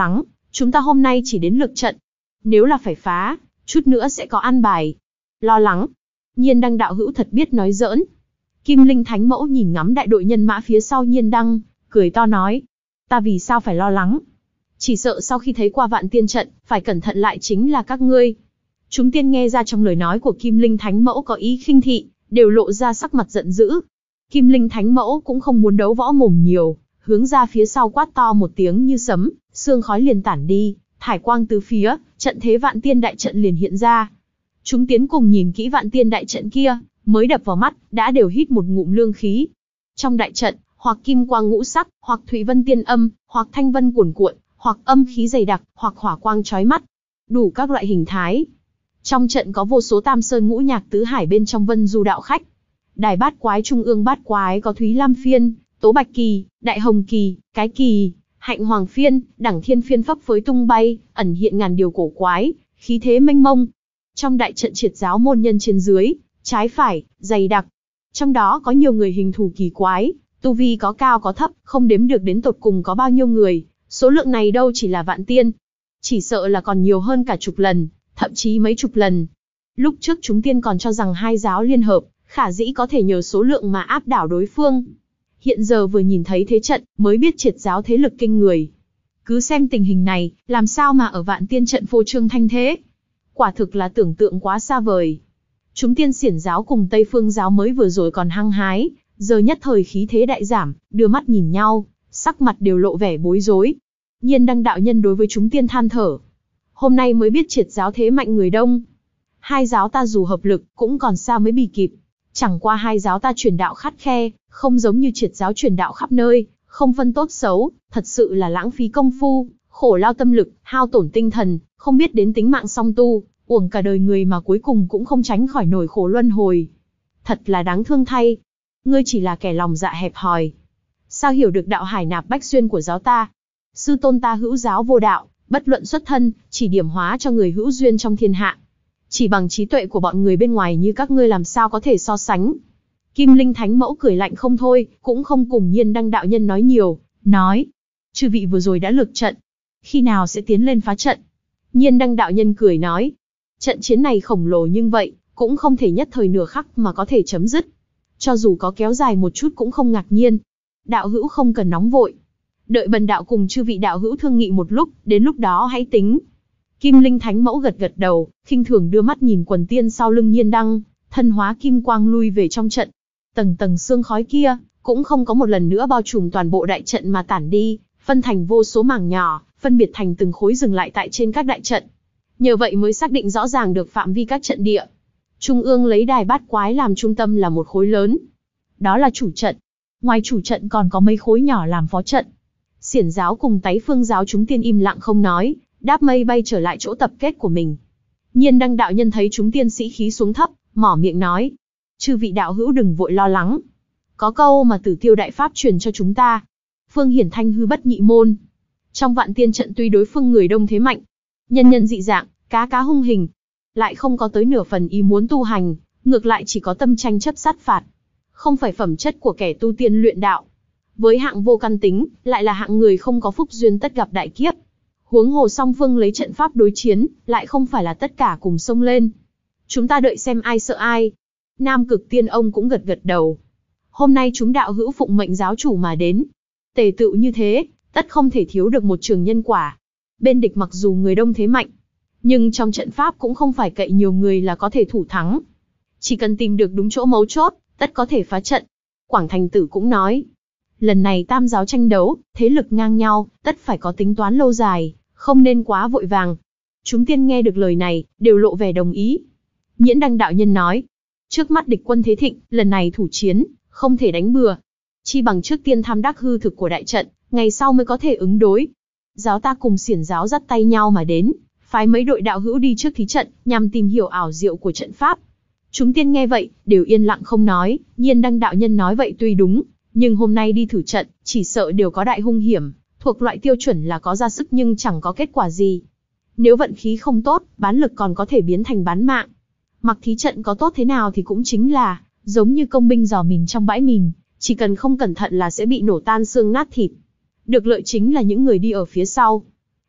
Chúng ta hôm nay chỉ đến lượt trận. Nếu là phải phá, chút nữa sẽ có an bài. Lo lắng. Nhiên Đăng đạo hữu thật biết nói giỡn. Kim Linh Thánh Mẫu nhìn ngắm đại đội nhân mã phía sau Nhiên Đăng, cười to nói. Ta vì sao phải lo lắng? Chỉ sợ sau khi thấy qua vạn tiên trận, phải cẩn thận lại chính là các ngươi. Chúng tiên nghe ra trong lời nói của Kim Linh Thánh Mẫu có ý khinh thị, đều lộ ra sắc mặt giận dữ. Kim Linh Thánh Mẫu cũng không muốn đấu võ mồm nhiều, hướng ra phía sau quát to một tiếng như sấm, sương khói liền tản đi, thải quang tứ phía, trận thế vạn tiên đại trận liền hiện ra. Chúng tiến cùng nhìn kỹ vạn tiên đại trận kia, mới đập vào mắt, đã đều hít một ngụm lương khí. Trong đại trận, hoặc kim quang ngũ sắc, hoặc thủy vân tiên âm, hoặc thanh vân cuồn cuộn, hoặc âm khí dày đặc, hoặc hỏa quang chói mắt, đủ các loại hình thái. Trong trận có vô số tam sơn ngũ nhạc tứ hải bên trong vân du đạo khách. Đài bát quái trung ương bát quái có Thúy Lam Phiên, Tố Bạch Kỳ, Đại Hồng Kỳ, Cái Kỳ, Hạnh Hoàng Phiên, Đẳng Thiên Phiên phấp phới tung bay, ẩn hiện ngàn điều cổ quái, khí thế mênh mông. Trong đại trận triệt giáo môn nhân trên dưới, trái phải, dày đặc. Trong đó có nhiều người hình thù kỳ quái, tu vi có cao có thấp, không đếm được đến tột cùng có bao nhiêu người, số lượng này đâu chỉ là vạn tiên. Chỉ sợ là còn nhiều hơn cả chục lần, thậm chí mấy chục lần. Lúc trước chúng tiên còn cho rằng hai giáo liên hợp, khả dĩ có thể nhờ số lượng mà áp đảo đối phương. Hiện giờ vừa nhìn thấy thế trận, mới biết triệt giáo thế lực kinh người. Cứ xem tình hình này, làm sao mà ở vạn tiên trận phô trương thanh thế? Quả thực là tưởng tượng quá xa vời. Chúng tiên xiển giáo cùng Tây Phương giáo mới vừa rồi còn hăng hái, giờ nhất thời khí thế đại giảm, đưa mắt nhìn nhau, sắc mặt đều lộ vẻ bối rối. Nhiên Đăng đạo nhân đối với chúng tiên than thở. Hôm nay mới biết triệt giáo thế mạnh người đông. Hai giáo ta dù hợp lực, cũng còn xa mới bì kịp. Chẳng qua hai giáo ta truyền đạo khắt khe, không giống như triệt giáo truyền đạo khắp nơi, không phân tốt xấu, thật sự là lãng phí công phu, khổ lao tâm lực, hao tổn tinh thần, không biết đến tính mạng song tu, uổng cả đời người mà cuối cùng cũng không tránh khỏi nổi khổ luân hồi. Thật là đáng thương thay. Ngươi chỉ là kẻ lòng dạ hẹp hòi. Sao hiểu được đạo hải nạp bách xuyên của giáo ta? Sư tôn ta hữu giáo vô đạo, bất luận xuất thân, chỉ điểm hóa cho người hữu duyên trong thiên hạ. Chỉ bằng trí tuệ của bọn người bên ngoài như các ngươi làm sao có thể so sánh. Kim Linh Thánh Mẫu cười lạnh không thôi, cũng không cùng Nhiên Đăng đạo nhân nói nhiều, nói. Chư vị vừa rồi đã lược trận. Khi nào sẽ tiến lên phá trận? Nhiên Đăng đạo nhân cười nói. Trận chiến này khổng lồ nhưng vậy, cũng không thể nhất thời nửa khắc mà có thể chấm dứt. Cho dù có kéo dài một chút cũng không ngạc nhiên. Đạo hữu không cần nóng vội. Đợi bần đạo cùng chư vị đạo hữu thương nghị một lúc, đến lúc đó hãy tính. Kim Linh Thánh Mẫu gật gật đầu, khinh thường đưa mắt nhìn quần tiên sau lưng Nhiên Đăng, thân hóa kim quang lui về trong trận. Tầng tầng sương khói kia, cũng không có một lần nữa bao trùm toàn bộ đại trận mà tản đi, phân thành vô số mảng nhỏ, phân biệt thành từng khối dừng lại tại trên các đại trận. Nhờ vậy mới xác định rõ ràng được phạm vi các trận địa. Trung ương lấy đài bát quái làm trung tâm là một khối lớn. Đó là chủ trận. Ngoài chủ trận còn có mấy khối nhỏ làm phó trận. Xiển giáo cùng Tái Phương giáo chúng tiên im lặng không nói, đáp mây bay trở lại chỗ tập kết của mình. Nhiên Đăng đạo nhân thấy chúng tiên sĩ khí xuống thấp, mỏ miệng nói. Chư vị đạo hữu đừng vội lo lắng. Có câu mà Tử Tiêu Đại Pháp truyền cho chúng ta. Phương hiển thanh hư bất nhị môn. Trong vạn tiên trận tuy đối phương người đông thế mạnh, nhân nhân dị dạng, cá cá hung hình, lại không có tới nửa phần ý muốn tu hành, ngược lại chỉ có tâm tranh chấp sát phạt. Không phải phẩm chất của kẻ tu tiên luyện đạo. Với hạng vô căn tính, lại là hạng người không có phúc duyên tất gặp đại kiếp. Huống hồ song phương lấy trận pháp đối chiến, lại không phải là tất cả cùng xông lên. Chúng ta đợi xem ai sợ ai. Nam Cực Tiên ông cũng gật gật đầu. Hôm nay chúng đạo hữu phụng mệnh giáo chủ mà đến. Tề tựu như thế, tất không thể thiếu được một trường nhân quả. Bên địch mặc dù người đông thế mạnh, nhưng trong trận pháp cũng không phải cậy nhiều người là có thể thủ thắng. Chỉ cần tìm được đúng chỗ mấu chốt, tất có thể phá trận. Quảng Thành Tử cũng nói, lần này tam giáo tranh đấu, thế lực ngang nhau, tất phải có tính toán lâu dài, không nên quá vội vàng. Chúng tiên nghe được lời này, đều lộ vẻ đồng ý. Nhiễn Đăng đạo nhân nói, trước mắt địch quân thế thịnh, lần này thủ chiến, không thể đánh bừa. Chi bằng trước tiên tham đắc hư thực của đại trận, ngày sau mới có thể ứng đối. Giáo ta cùng xiển giáo dắt tay nhau mà đến, phái mấy đội đạo hữu đi trước thí trận, nhằm tìm hiểu ảo diệu của trận pháp. Chúng tiên nghe vậy, đều yên lặng không nói. Nhiên Đăng đạo nhân nói vậy tuy đúng, nhưng hôm nay đi thử trận, chỉ sợ đều có đại hung hiểm, thuộc loại tiêu chuẩn là có ra sức nhưng chẳng có kết quả gì. Nếu vận khí không tốt, bán lực còn có thể biến thành bán mạng. Mặc thí trận có tốt thế nào thì cũng chính là, giống như công binh dò mìn trong bãi mìn, chỉ cần không cẩn thận là sẽ bị nổ tan xương nát thịt. Được lợi chính là những người đi ở phía sau.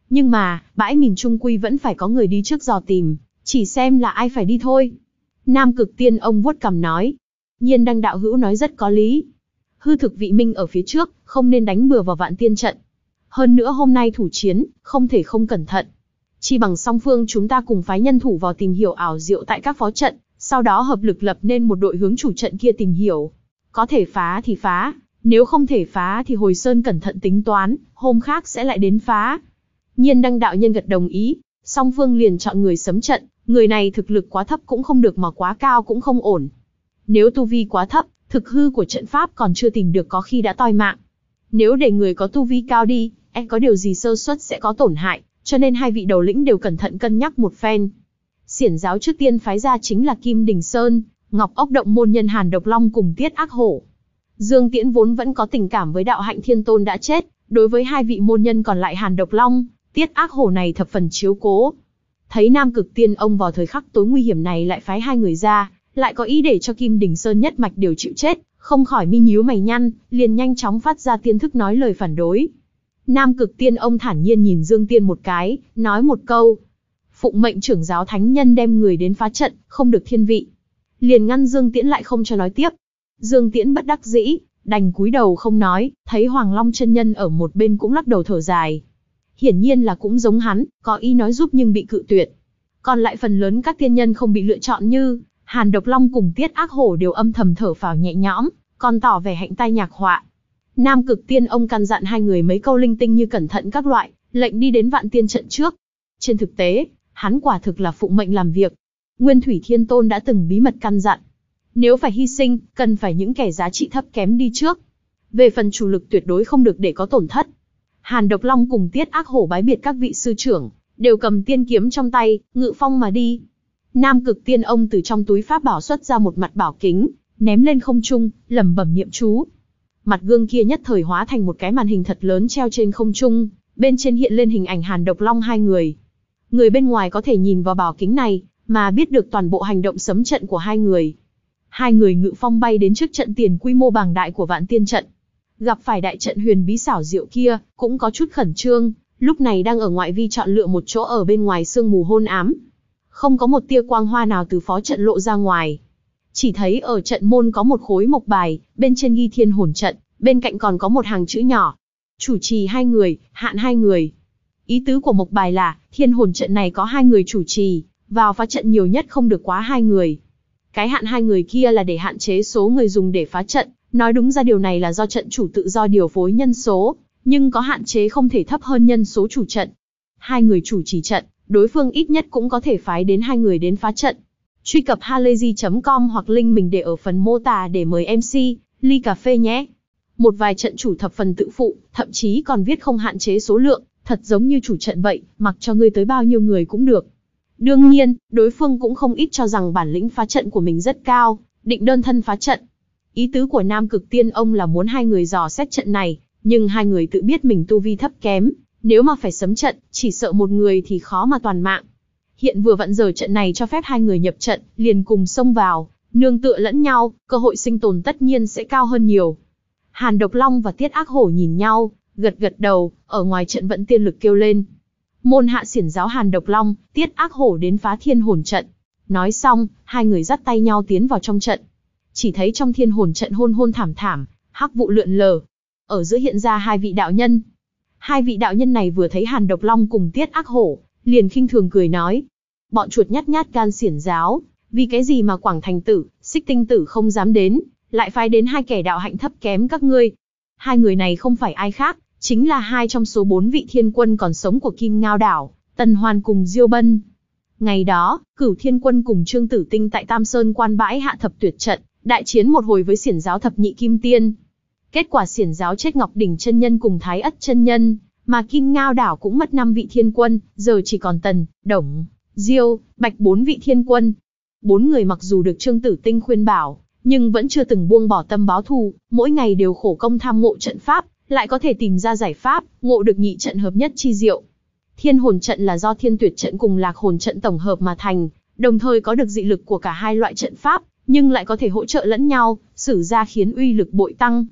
Nhưng mà, bãi mìn trung quy vẫn phải có người đi trước dò tìm, chỉ xem là ai phải đi thôi. Nam Cực Tiên ông vuốt cằm nói. Nhiên Đăng đạo hữu nói rất có lý. Hư thực vị minh ở phía trước, không nên đánh bừa vào Vạn Tiên trận. Hơn nữa hôm nay thủ chiến, không thể không cẩn thận. Chi bằng song phương chúng ta cùng phái nhân thủ vào tìm hiểu ảo diệu tại các phó trận, sau đó hợp lực lập nên một đội hướng chủ trận kia tìm hiểu. Có thể phá thì phá, nếu không thể phá thì hồi sơn cẩn thận tính toán, hôm khác sẽ lại đến phá. Nhiên Đăng đạo nhân gật đồng ý, song phương liền chọn người sấm trận, người này thực lực quá thấp cũng không được mà quá cao cũng không ổn. Nếu tu vi quá thấp, thực hư của trận pháp còn chưa tìm được có khi đã toi mạng. Nếu để người có tu vi cao đi, e có điều gì sơ suất sẽ có tổn hại, cho nên hai vị đầu lĩnh đều cẩn thận cân nhắc một phen. Xiển giáo trước tiên phái ra chính là Kim Đình Sơn, Ngọc Ốc Động môn nhân Hàn Độc Long cùng Tiết Ác Hổ. Dương Tiễn vốn vẫn có tình cảm với Đạo Hạnh Thiên Tôn đã chết, đối với hai vị môn nhân còn lại Hàn Độc Long, Tiết Ác Hổ này thập phần chiếu cố. Thấy Nam Cực Tiên ông vào thời khắc tối nguy hiểm này lại phái hai người ra, lại có ý để cho Kim Đình Sơn nhất mạch đều chịu chết, không khỏi mi nhíu mày nhăn, liền nhanh chóng phát ra tiên thức nói lời phản đối. Nam Cực Tiên ông thản nhiên nhìn Dương Tiên một cái, nói một câu. Phụng mệnh trưởng giáo thánh nhân đem người đến phá trận, không được thiên vị. Liền ngăn Dương Tiễn lại không cho nói tiếp. Dương Tiễn bất đắc dĩ, đành cúi đầu không nói, thấy Hoàng Long chân nhân ở một bên cũng lắc đầu thở dài. Hiển nhiên là cũng giống hắn, có ý nói giúp nhưng bị cự tuyệt. Còn lại phần lớn các tiên nhân không bị lựa chọn như Hàn Độc Long cùng Tiết Ác Hổ đều âm thầm thở phào nhẹ nhõm, còn tỏ vẻ hạnh tai nhạc họa. Nam Cực Tiên ông căn dặn hai người mấy câu linh tinh như cẩn thận các loại, lệnh đi đến Vạn Tiên trận trước. Trên thực tế, hắn quả thực là phụng mệnh làm việc. Nguyên Thủy Thiên Tôn đã từng bí mật căn dặn, nếu phải hy sinh, cần phải những kẻ giá trị thấp kém đi trước. Về phần chủ lực tuyệt đối không được để có tổn thất. Hàn Độc Long cùng Tiết Ác Hổ bái biệt các vị sư trưởng, đều cầm tiên kiếm trong tay, ngự phong mà đi. Nam Cực Tiên ông từ trong túi pháp bảo xuất ra một mặt bảo kính, ném lên không trung, lẩm bẩm niệm chú. Mặt gương kia nhất thời hóa thành một cái màn hình thật lớn treo trên không trung, bên trên hiện lên hình ảnh Hàn Độc Long hai người. Người bên ngoài có thể nhìn vào bảo kính này, mà biết được toàn bộ hành động sấm trận của hai người. Hai người ngự phong bay đến trước trận tiền quy mô bảng đại của Vạn Tiên trận. Gặp phải đại trận huyền bí xảo diệu kia, cũng có chút khẩn trương, lúc này đang ở ngoại vi chọn lựa một chỗ ở bên ngoài sương mù hôn ám. Không có một tia quang hoa nào từ phó trận lộ ra ngoài. Chỉ thấy ở trận môn có một khối mộc bài, bên trên ghi Thiên Hồn trận, bên cạnh còn có một hàng chữ nhỏ. Chủ trì hai người, hạn hai người. Ý tứ của mộc bài là, Thiên Hồn trận này có hai người chủ trì, vào phá trận nhiều nhất không được quá hai người. Cái hạn hai người kia là để hạn chế số người dùng để phá trận, nói đúng ra điều này là do trận chủ tự do điều phối nhân số, nhưng có hạn chế không thể thấp hơn nhân số chủ trận. Hai người chủ trì trận, đối phương ít nhất cũng có thể phái đến hai người đến phá trận. Truy cập halayzi chấm com hoặc link mình để ở phần mô tả để mời em xê, ly cà phê nhé. Một vài trận chủ thập phần tự phụ, thậm chí còn viết không hạn chế số lượng, thật giống như chủ trận vậy, mặc cho ngươi tới bao nhiêu người cũng được. Đương nhiên, đối phương cũng không ít cho rằng bản lĩnh phá trận của mình rất cao, định đơn thân phá trận. Ý tứ của Nam Cực Tiên ông là muốn hai người dò xét trận này, nhưng hai người tự biết mình tu vi thấp kém, nếu mà phải sấm trận, chỉ sợ một người thì khó mà toàn mạng. Hiện vừa vặn giờ trận này cho phép hai người nhập trận, liền cùng xông vào, nương tựa lẫn nhau, cơ hội sinh tồn tất nhiên sẽ cao hơn nhiều. Hàn Độc Long và Tiết Ác Hổ nhìn nhau, gật gật đầu, ở ngoài trận vẫn tiên lực kêu lên. Môn hạ xiển giáo Hàn Độc Long, Tiết Ác Hổ đến phá Thiên Hồn trận. Nói xong, hai người dắt tay nhau tiến vào trong trận. Chỉ thấy trong Thiên Hồn trận hôn hôn thảm thảm, hắc vụ lượn lờ. Ở giữa hiện ra hai vị đạo nhân. Hai vị đạo nhân này vừa thấy Hàn Độc Long cùng Tiết Ác Hổ, liền khinh thường cười nói. Bọn chuột nhát nhát gan xiển giáo, vì cái gì mà Quảng Thành Tử, Xích Tinh Tử không dám đến, lại phái đến hai kẻ đạo hạnh thấp kém các ngươi. Hai người này không phải ai khác, chính là hai trong số bốn vị thiên quân còn sống của Kim Ngao Đảo, Tần Hoàn cùng Diêu Bân. Ngày đó, Cửu Thiên Quân cùng Trương Tử Tinh tại Tam Sơn quan bãi hạ thập tuyệt trận, đại chiến một hồi với xiển giáo thập nhị kim tiên. Kết quả xiển giáo chết Ngọc Đỉnh chân nhân cùng Thái Ất chân nhân, mà Kim Ngao Đảo cũng mất năm vị thiên quân, giờ chỉ còn Tần, Đổng, Diêu, Bạch bốn vị thiên quân. Bốn người mặc dù được Trương Tử Tinh khuyên bảo, nhưng vẫn chưa từng buông bỏ tâm báo thù, mỗi ngày đều khổ công tham ngộ trận pháp, lại có thể tìm ra giải pháp, ngộ được nhị trận hợp nhất chi diệu. Thiên Hồn trận là do Thiên Tuyệt trận cùng Lạc Hồn trận tổng hợp mà thành, đồng thời có được dị lực của cả hai loại trận pháp, nhưng lại có thể hỗ trợ lẫn nhau, sử ra khiến uy lực bội tăng.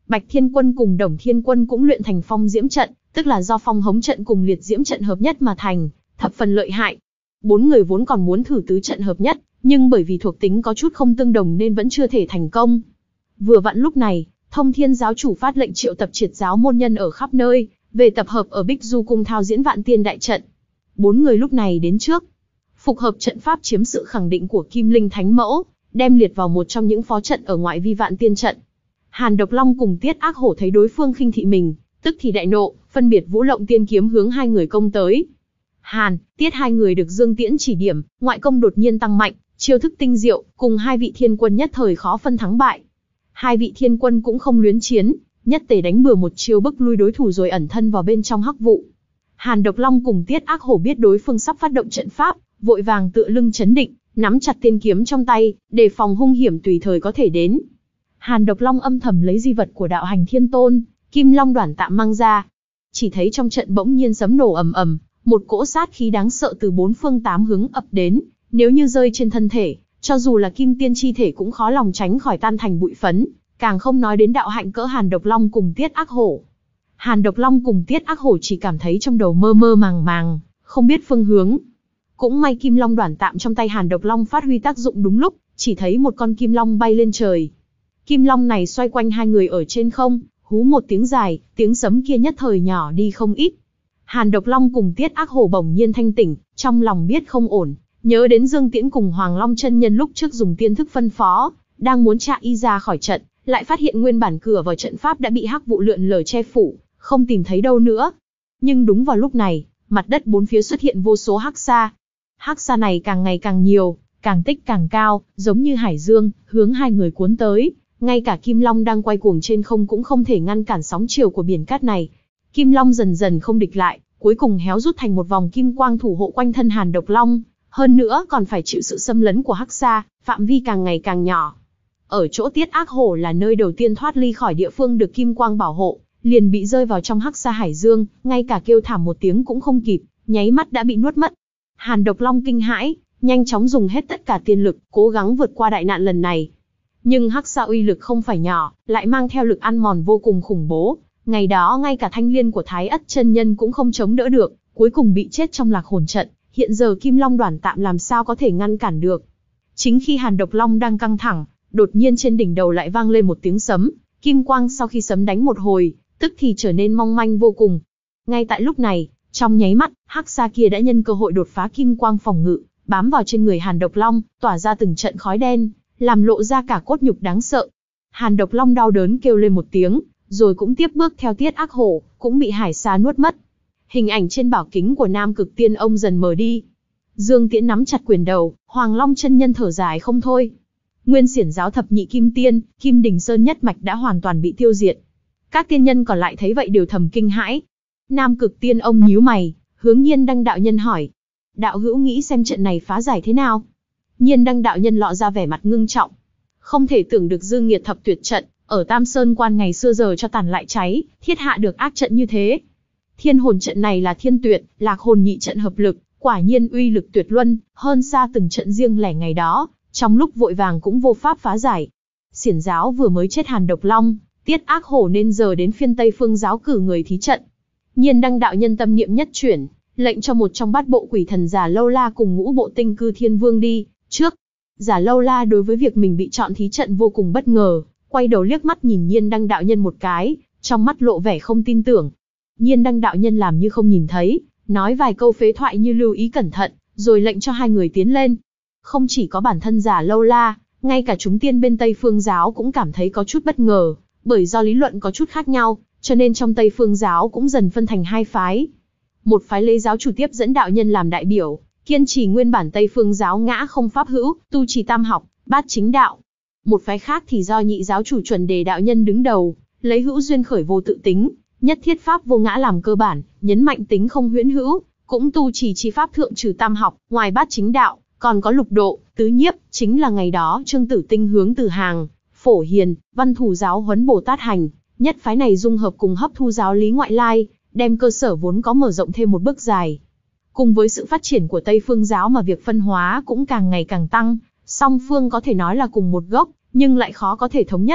Bạch Thiên Quân cùng Đồng Thiên Quân cũng luyện thành phong diễm trận, tức là do phong hống trận cùng liệt diễm trận hợp nhất mà thành, thập phần lợi hại. Bốn người vốn còn muốn thử tứ trận hợp nhất, nhưng bởi vì thuộc tính có chút không tương đồng nên vẫn chưa thể thành công. Vừa vặn lúc này, Thông Thiên giáo chủ phát lệnh triệu tập triệt giáo môn nhân ở khắp nơi, về tập hợp ở Bích Du cung thao diễn Vạn Tiên đại trận. Bốn người lúc này đến trước. Phục hợp trận pháp chiếm sự khẳng định của Kim Linh Thánh Mẫu, đem liệt vào một trong những phó trận ở ngoại vi Vạn Tiên trận. Hàn Độc Long cùng Tiết Ác Hổ thấy đối phương khinh thị mình, tức thì đại nộ, phân biệt Vũ Lộng Tiên kiếm hướng hai người công tới. Hàn, Tiết hai người được Dương Tiễn chỉ điểm, ngoại công đột nhiên tăng mạnh, chiêu thức tinh diệu, cùng hai vị thiên quân nhất thời khó phân thắng bại. Hai vị thiên quân cũng không luyến chiến, nhất tề đánh bừa một chiêu bức lui đối thủ rồi ẩn thân vào bên trong hắc vụ. Hàn Độc Long cùng Tiết Ác Hổ biết đối phương sắp phát động trận pháp, vội vàng tựa lưng chấn định, nắm chặt tiên kiếm trong tay, đề phòng hung hiểm tùy thời có thể đến. Hàn Độc Long âm thầm lấy di vật của đạo hành thiên tôn, Kim Long Đoản Tạm mang ra. Chỉ thấy trong trận bỗng nhiên sấm nổ ầm ầm, một cỗ sát khí đáng sợ từ bốn phương tám hướng ập đến, nếu như rơi trên thân thể, cho dù là kim tiên chi thể cũng khó lòng tránh khỏi tan thành bụi phấn, càng không nói đến đạo hạnh cỡ Hàn Độc Long cùng Tiết Ác Hổ. Hàn Độc Long cùng Tiết Ác Hổ chỉ cảm thấy trong đầu mơ mơ màng màng, không biết phương hướng. Cũng may Kim Long Đoản Tạm trong tay Hàn Độc Long phát huy tác dụng đúng lúc, chỉ thấy một con kim long bay lên trời. Kim long này xoay quanh hai người ở trên không, hú một tiếng dài, tiếng sấm kia nhất thời nhỏ đi không ít. Hàn Độc Long cùng Tiết Ác Hổ bỗng nhiên thanh tỉnh, trong lòng biết không ổn, nhớ đến Dương Tiễn cùng Hoàng Long chân nhân lúc trước dùng tiên thức phân phó, đang muốn tra y ra khỏi trận, lại phát hiện nguyên bản cửa vào trận pháp đã bị hắc vụ lượn lờ che phủ, không tìm thấy đâu nữa. Nhưng đúng vào lúc này, mặt đất bốn phía xuất hiện vô số hắc sa. Hắc sa này càng ngày càng nhiều, càng tích càng cao, giống như hải dương, hướng hai người cuốn tới. Ngay cả Kim Long đang quay cuồng trên không cũng không thể ngăn cản sóng chiều của biển cát này. Kim Long dần dần không địch lại, cuối cùng héo rút thành một vòng kim quang thủ hộ quanh thân Hàn Độc Long. Hơn nữa còn phải chịu sự xâm lấn của hắc sa, phạm vi càng ngày càng nhỏ. Ở chỗ Tiết Ác Hổ là nơi đầu tiên thoát ly khỏi địa phương được kim quang bảo hộ, liền bị rơi vào trong hắc sa hải dương, ngay cả kêu thảm một tiếng cũng không kịp, nháy mắt đã bị nuốt mất. Hàn Độc Long kinh hãi, nhanh chóng dùng hết tất cả tiên lực, cố gắng vượt qua đại nạn lần này. Nhưng hắc sa uy lực không phải nhỏ, lại mang theo lực ăn mòn vô cùng khủng bố. Ngày đó ngay cả thanh liên của Thái Ất chân nhân cũng không chống đỡ được, cuối cùng bị chết trong lạc hồn trận. Hiện giờ Kim Long Đoản Tạm làm sao có thể ngăn cản được. Chính khi Hàn Độc Long đang căng thẳng, đột nhiên trên đỉnh đầu lại vang lên một tiếng sấm, kim quang sau khi sấm đánh một hồi, tức thì trở nên mong manh vô cùng. Ngay tại lúc này, trong nháy mắt, hắc sa kia đã nhân cơ hội đột phá kim quang phòng ngự, bám vào trên người Hàn Độc Long, tỏa ra từng trận khói đen, làm lộ ra cả cốt nhục đáng sợ. Hàn Độc Long đau đớn kêu lên một tiếng, rồi cũng tiếp bước theo Tiết Ác Hổ, cũng bị hải sa nuốt mất. Hình ảnh trên bảo kính của Nam Cực Tiên Ông dần mờ đi. Dương Tiễn nắm chặt quyền đầu, Hoàng Long chân nhân thở dài không thôi. Nguyên Xiển giáo thập nhị kim tiên, Kim Đình Sơn nhất mạch đã hoàn toàn bị tiêu diệt. Các tiên nhân còn lại thấy vậy đều thầm kinh hãi. Nam Cực Tiên Ông nhíu mày, hướng Nhiên Đăng đạo nhân hỏi: đạo hữu nghĩ xem trận này phá giải thế nào? Nhiên Đăng đạo nhân lọ ra vẻ mặt ngưng trọng. Không thể tưởng được dư nghiệt thập tuyệt trận, ở Tam Sơn Quan ngày xưa giờ cho tàn lại cháy, thiết hạ được ác trận như thế. Thiên hồn trận này là thiên tuyệt, lạc hồn nhị trận hợp lực, quả nhiên uy lực tuyệt luân, hơn xa từng trận riêng lẻ ngày đó, trong lúc vội vàng cũng vô pháp phá giải. Xiển giáo vừa mới chết Hàn Độc Long, Tiết Ác Hổ nên giờ đến phiên Tây Phương giáo cử người thí trận. Nhiên Đăng đạo nhân tâm niệm nhất chuyển, lệnh cho một trong bát bộ quỷ thần Già Lâu La cùng ngũ bộ tinh cư thiên vương đi trước. Già Lâu La đối với việc mình bị chọn thí trận vô cùng bất ngờ, quay đầu liếc mắt nhìn Nhiên Đăng đạo nhân một cái, trong mắt lộ vẻ không tin tưởng. Nhiên Đăng đạo nhân làm như không nhìn thấy, nói vài câu phế thoại như lưu ý cẩn thận, rồi lệnh cho hai người tiến lên. Không chỉ có bản thân Già Lâu La, ngay cả chúng tiên bên Tây Phương giáo cũng cảm thấy có chút bất ngờ, bởi do lý luận có chút khác nhau, cho nên trong Tây Phương giáo cũng dần phân thành hai phái. Một phái lấy giáo chủ tiếp dẫn đạo nhân làm đại biểu, kiên trì nguyên bản Tây Phương giáo ngã không pháp hữu, tu trì tam học, bát chính đạo. Một phái khác thì do nhị giáo chủ Chuẩn Đề đạo nhân đứng đầu, lấy hữu duyên khởi vô tự tính, nhất thiết pháp vô ngã làm cơ bản, nhấn mạnh tính không huyễn hữu, cũng tu trì chi pháp thượng trừ tam học, ngoài bát chính đạo, còn có lục độ, tứ nhiếp, chính là ngày đó Trương Tử Tinh hướng Từ Hàng, Phổ Hiền, Văn Thù giáo huấn Bồ Tát hành, nhất phái này dung hợp cùng hấp thu giáo lý ngoại lai, đem cơ sở vốn có mở rộng thêm một bước dài. Cùng với sự phát triển của Tây Phương giáo mà việc phân hóa cũng càng ngày càng tăng, song phương có thể nói là cùng một gốc, nhưng lại khó có thể thống nhất.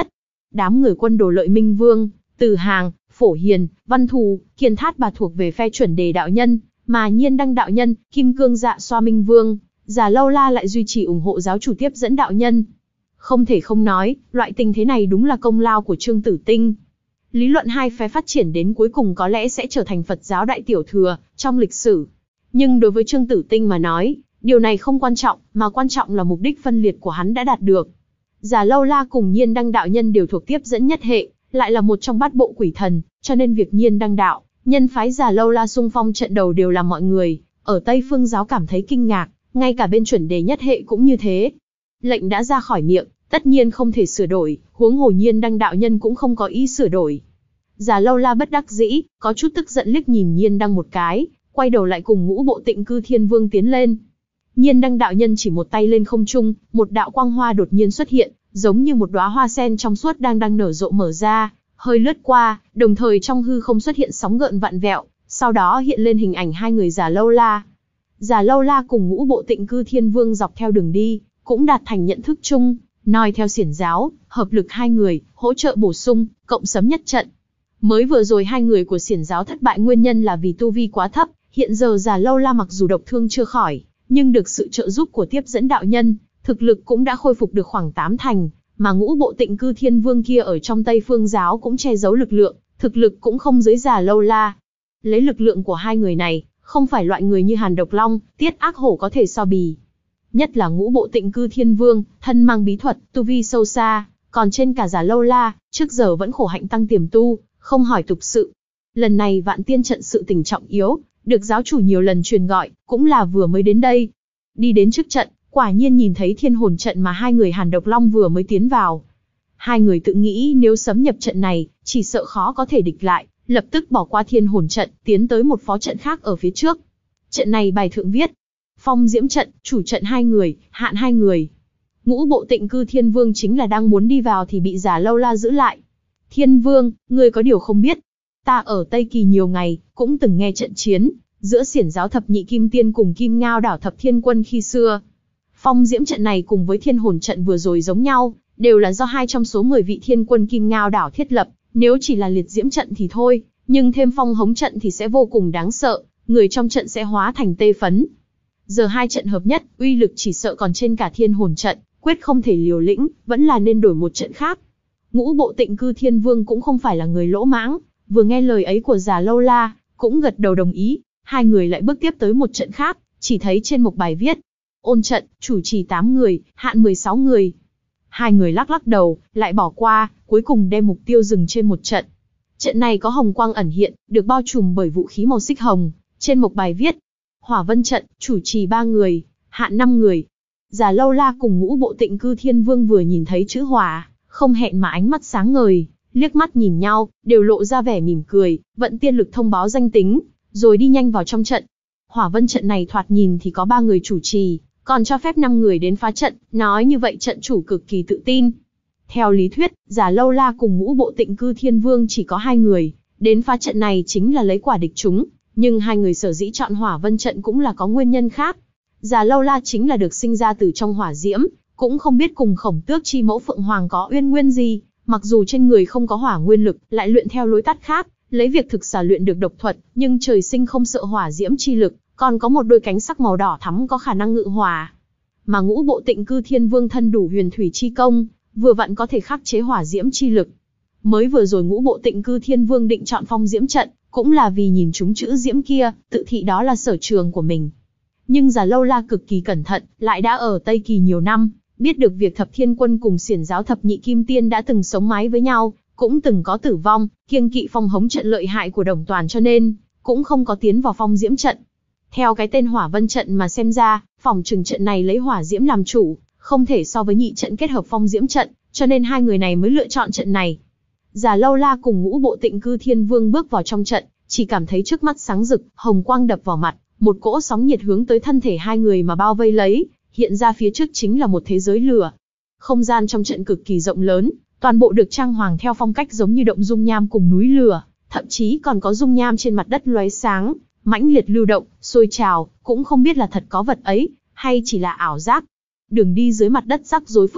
đám người quân đồ Lợi Minh Vương, Từ Hàng, Phổ Hiền, Văn Thù, Kiên Thát Bà thuộc về phe chuẩn đề đạo nhân, mà Nhiên Đăng đạo nhân, Kim Cương Dạ Xoa Minh Vương, Già Lâu La lại duy trì ủng hộ giáo chủ tiếp dẫn đạo nhân. Không thể không nói, loại tình thế này đúng là công lao của Trương Tử Tinh. Lý luận hai phái phát triển đến cuối cùng có lẽ sẽ trở thành Phật giáo đại tiểu thừa trong lịch sử. Nhưng đối với Trương Tử Tinh mà nói, điều này không quan trọng, mà quan trọng là mục đích phân liệt của hắn đã đạt được. Già Lâu La cùng Nhiên Đăng đạo nhân đều thuộc tiếp dẫn nhất hệ, lại là một trong bát bộ quỷ thần, cho nên việc Nhiên Đăng đạo nhân phái Già Lâu La xung phong trận đầu đều làm mọi người ở Tây Phương giáo cảm thấy kinh ngạc, ngay cả bên chuẩn đề nhất hệ cũng như thế. Lệnh đã ra khỏi miệng, tất nhiên không thể sửa đổi, huống hồ Nhiên Đăng đạo nhân cũng không có ý sửa đổi. Già Lâu La bất đắc dĩ, có chút tức giận liếc nhìn Nhiên Đăng một cái, quay đầu lại cùng Ngũ Bộ Tịnh Cư Thiên Vương tiến lên. Nhiên Đăng đạo nhân chỉ một tay lên không trung, một đạo quang hoa đột nhiên xuất hiện, giống như một đóa hoa sen trong suốt đang đang nở rộ mở ra, hơi lướt qua, đồng thời trong hư không xuất hiện sóng gợn vặn vẹo, sau đó hiện lên hình ảnh hai người Già Lâu La. Già Lâu La cùng Ngũ Bộ Tịnh Cư Thiên Vương dọc theo đường đi, cũng đạt thành nhận thức chung, noi theo xiển giáo, hợp lực hai người, hỗ trợ bổ sung, cộng sấm nhất trận. Mới vừa rồi hai người của xiển giáo thất bại nguyên nhân là vì tu vi quá thấp, hiện giờ Già Lâu La mặc dù độc thương chưa khỏi, nhưng được sự trợ giúp của tiếp dẫn đạo nhân, thực lực cũng đã khôi phục được khoảng tám thành, mà Ngũ Bộ Tịnh Cư Thiên Vương kia ở trong Tây Phương giáo cũng che giấu lực lượng, thực lực cũng không dưới Già Lâu La. Lấy lực lượng của hai người này, không phải loại người như Hàn Độc Long, Tiết Ác Hổ có thể so bì. Nhất là Ngũ Bộ Tịnh Cư Thiên Vương, thân mang bí thuật, tu vi sâu xa, còn trên cả Già Lâu La, trước giờ vẫn khổ hạnh tăng tiềm tu, không hỏi tục sự. Lần này Vạn Tiên trận sự tình trọng yếu, được giáo chủ nhiều lần truyền gọi, cũng là vừa mới đến đây. Đi đến trước trận, quả nhiên nhìn thấy Thiên Hồn trận mà hai người Hàn Độc Long vừa mới tiến vào. Hai người tự nghĩ nếu sấm nhập trận này, chỉ sợ khó có thể địch lại, lập tức bỏ qua Thiên Hồn trận, tiến tới một phó trận khác ở phía trước. Trận này bài thượng viết: Phong Diễm trận, chủ trận hai người, hạn hai người. Ngũ Bộ Tịnh Cư Thiên Vương chính là đang muốn đi vào thì bị Già Lâu La giữ lại. Thiên Vương, ngươi có điều không biết. Ta ở Tây Kỳ nhiều ngày, cũng từng nghe trận chiến giữa xiển giáo thập nhị kim tiên cùng Kim Ngao đảo thập thiên quân khi xưa. Phong Diễm trận này cùng với Thiên Hồn trận vừa rồi giống nhau, đều là do hai trong số mười vị thiên quân Kim Ngao đảo thiết lập. Nếu chỉ là liệt diễm trận thì thôi, nhưng thêm phong hống trận thì sẽ vô cùng đáng sợ, người trong trận sẽ hóa thành tê phấn. Giờ hai trận hợp nhất, uy lực chỉ sợ còn trên cả Thiên Hồn trận, quyết không thể liều lĩnh, vẫn là nên đổi một trận khác. Ngũ Bộ Tịnh Cư Thiên Vương cũng không phải là người lỗ mãng, vừa nghe lời ấy của Già Lâu La, cũng gật đầu đồng ý. Hai người lại bước tiếp tới một trận khác, chỉ thấy trên một bài viết: Ôn trận, chủ trì tám người, hạn mười sáu người. Hai người lắc lắc đầu, lại bỏ qua, cuối cùng đem mục tiêu dừng trên một trận. Trận này có hồng quang ẩn hiện, được bao trùm bởi vũ khí màu xích hồng. Trên một bài viết: Hỏa Vân trận, chủ trì ba người, hạn năm người. Già Lâu La cùng Ngũ Bộ Tịnh Cư Thiên Vương vừa nhìn thấy chữ hỏa, không hẹn mà ánh mắt sáng ngời, liếc mắt nhìn nhau, đều lộ ra vẻ mỉm cười, vận tiên lực thông báo danh tính, rồi đi nhanh vào trong trận. Hỏa Vân trận này thoạt nhìn thì có ba người chủ trì, còn cho phép năm người đến phá trận, nói như vậy trận chủ cực kỳ tự tin. Theo lý thuyết, Già Lâu La cùng Ngũ Bộ Tịnh Cư Thiên Vương chỉ có hai người, đến phá trận này chính là lấy quả địch chúng, nhưng hai người sở dĩ chọn Hỏa Vân trận cũng là có nguyên nhân khác. Già Lâu La chính là được sinh ra từ trong hỏa diễm, cũng không biết cùng Khổng Tước chi mẫu Phượng Hoàng có uyên nguyên gì, mặc dù trên người không có hỏa nguyên lực, lại luyện theo lối tắt khác, lấy việc thực xả luyện được độc thuật, nhưng trời sinh không sợ hỏa diễm chi lực, còn có một đôi cánh sắc màu đỏ thắm có khả năng ngự hỏa. Mà Ngũ Bộ Tịnh Cư Thiên Vương thân đủ huyền thủy chi công, vừa vặn có thể khắc chế hỏa diễm chi lực. Mới vừa rồi Ngũ Bộ Tịnh Cư Thiên Vương định chọn Phong Diễm trận, cũng là vì nhìn chúng chữ diễm kia, tự thị đó là sở trường của mình. Nhưng Già Lâu La cực kỳ cẩn thận, lại đã ở Tây Kỳ nhiều năm, biết được việc Thập Thiên Quân cùng xiển giáo thập nhị kim tiên đã từng sống mái với nhau, cũng từng có tử vong, kiêng kỵ phong hống trận lợi hại của Đồng Toàn cho nên cũng không có tiến vào Phong Diễm trận. Theo cái tên Hỏa Vân trận mà xem ra, phòng trừng trận này lấy hỏa diễm làm chủ, không thể so với nhị trận kết hợp Phong Diễm trận, cho nên hai người này mới lựa chọn trận này. Già Lâu La cùng Ngũ Bộ Tịnh Cư Thiên Vương bước vào trong trận, chỉ cảm thấy trước mắt sáng rực, hồng quang đập vào mặt, một cỗ sóng nhiệt hướng tới thân thể hai người mà bao vây lấy, hiện ra phía trước chính là một thế giới lửa. Không gian trong trận cực kỳ rộng lớn, toàn bộ được trang hoàng theo phong cách giống như động dung nham cùng núi lửa, thậm chí còn có dung nham trên mặt đất lóe sáng, mãnh liệt lưu động, sôi trào, cũng không biết là thật có vật ấy, hay chỉ là ảo giác. Đường đi dưới mặt đất rắc rối phức tạp,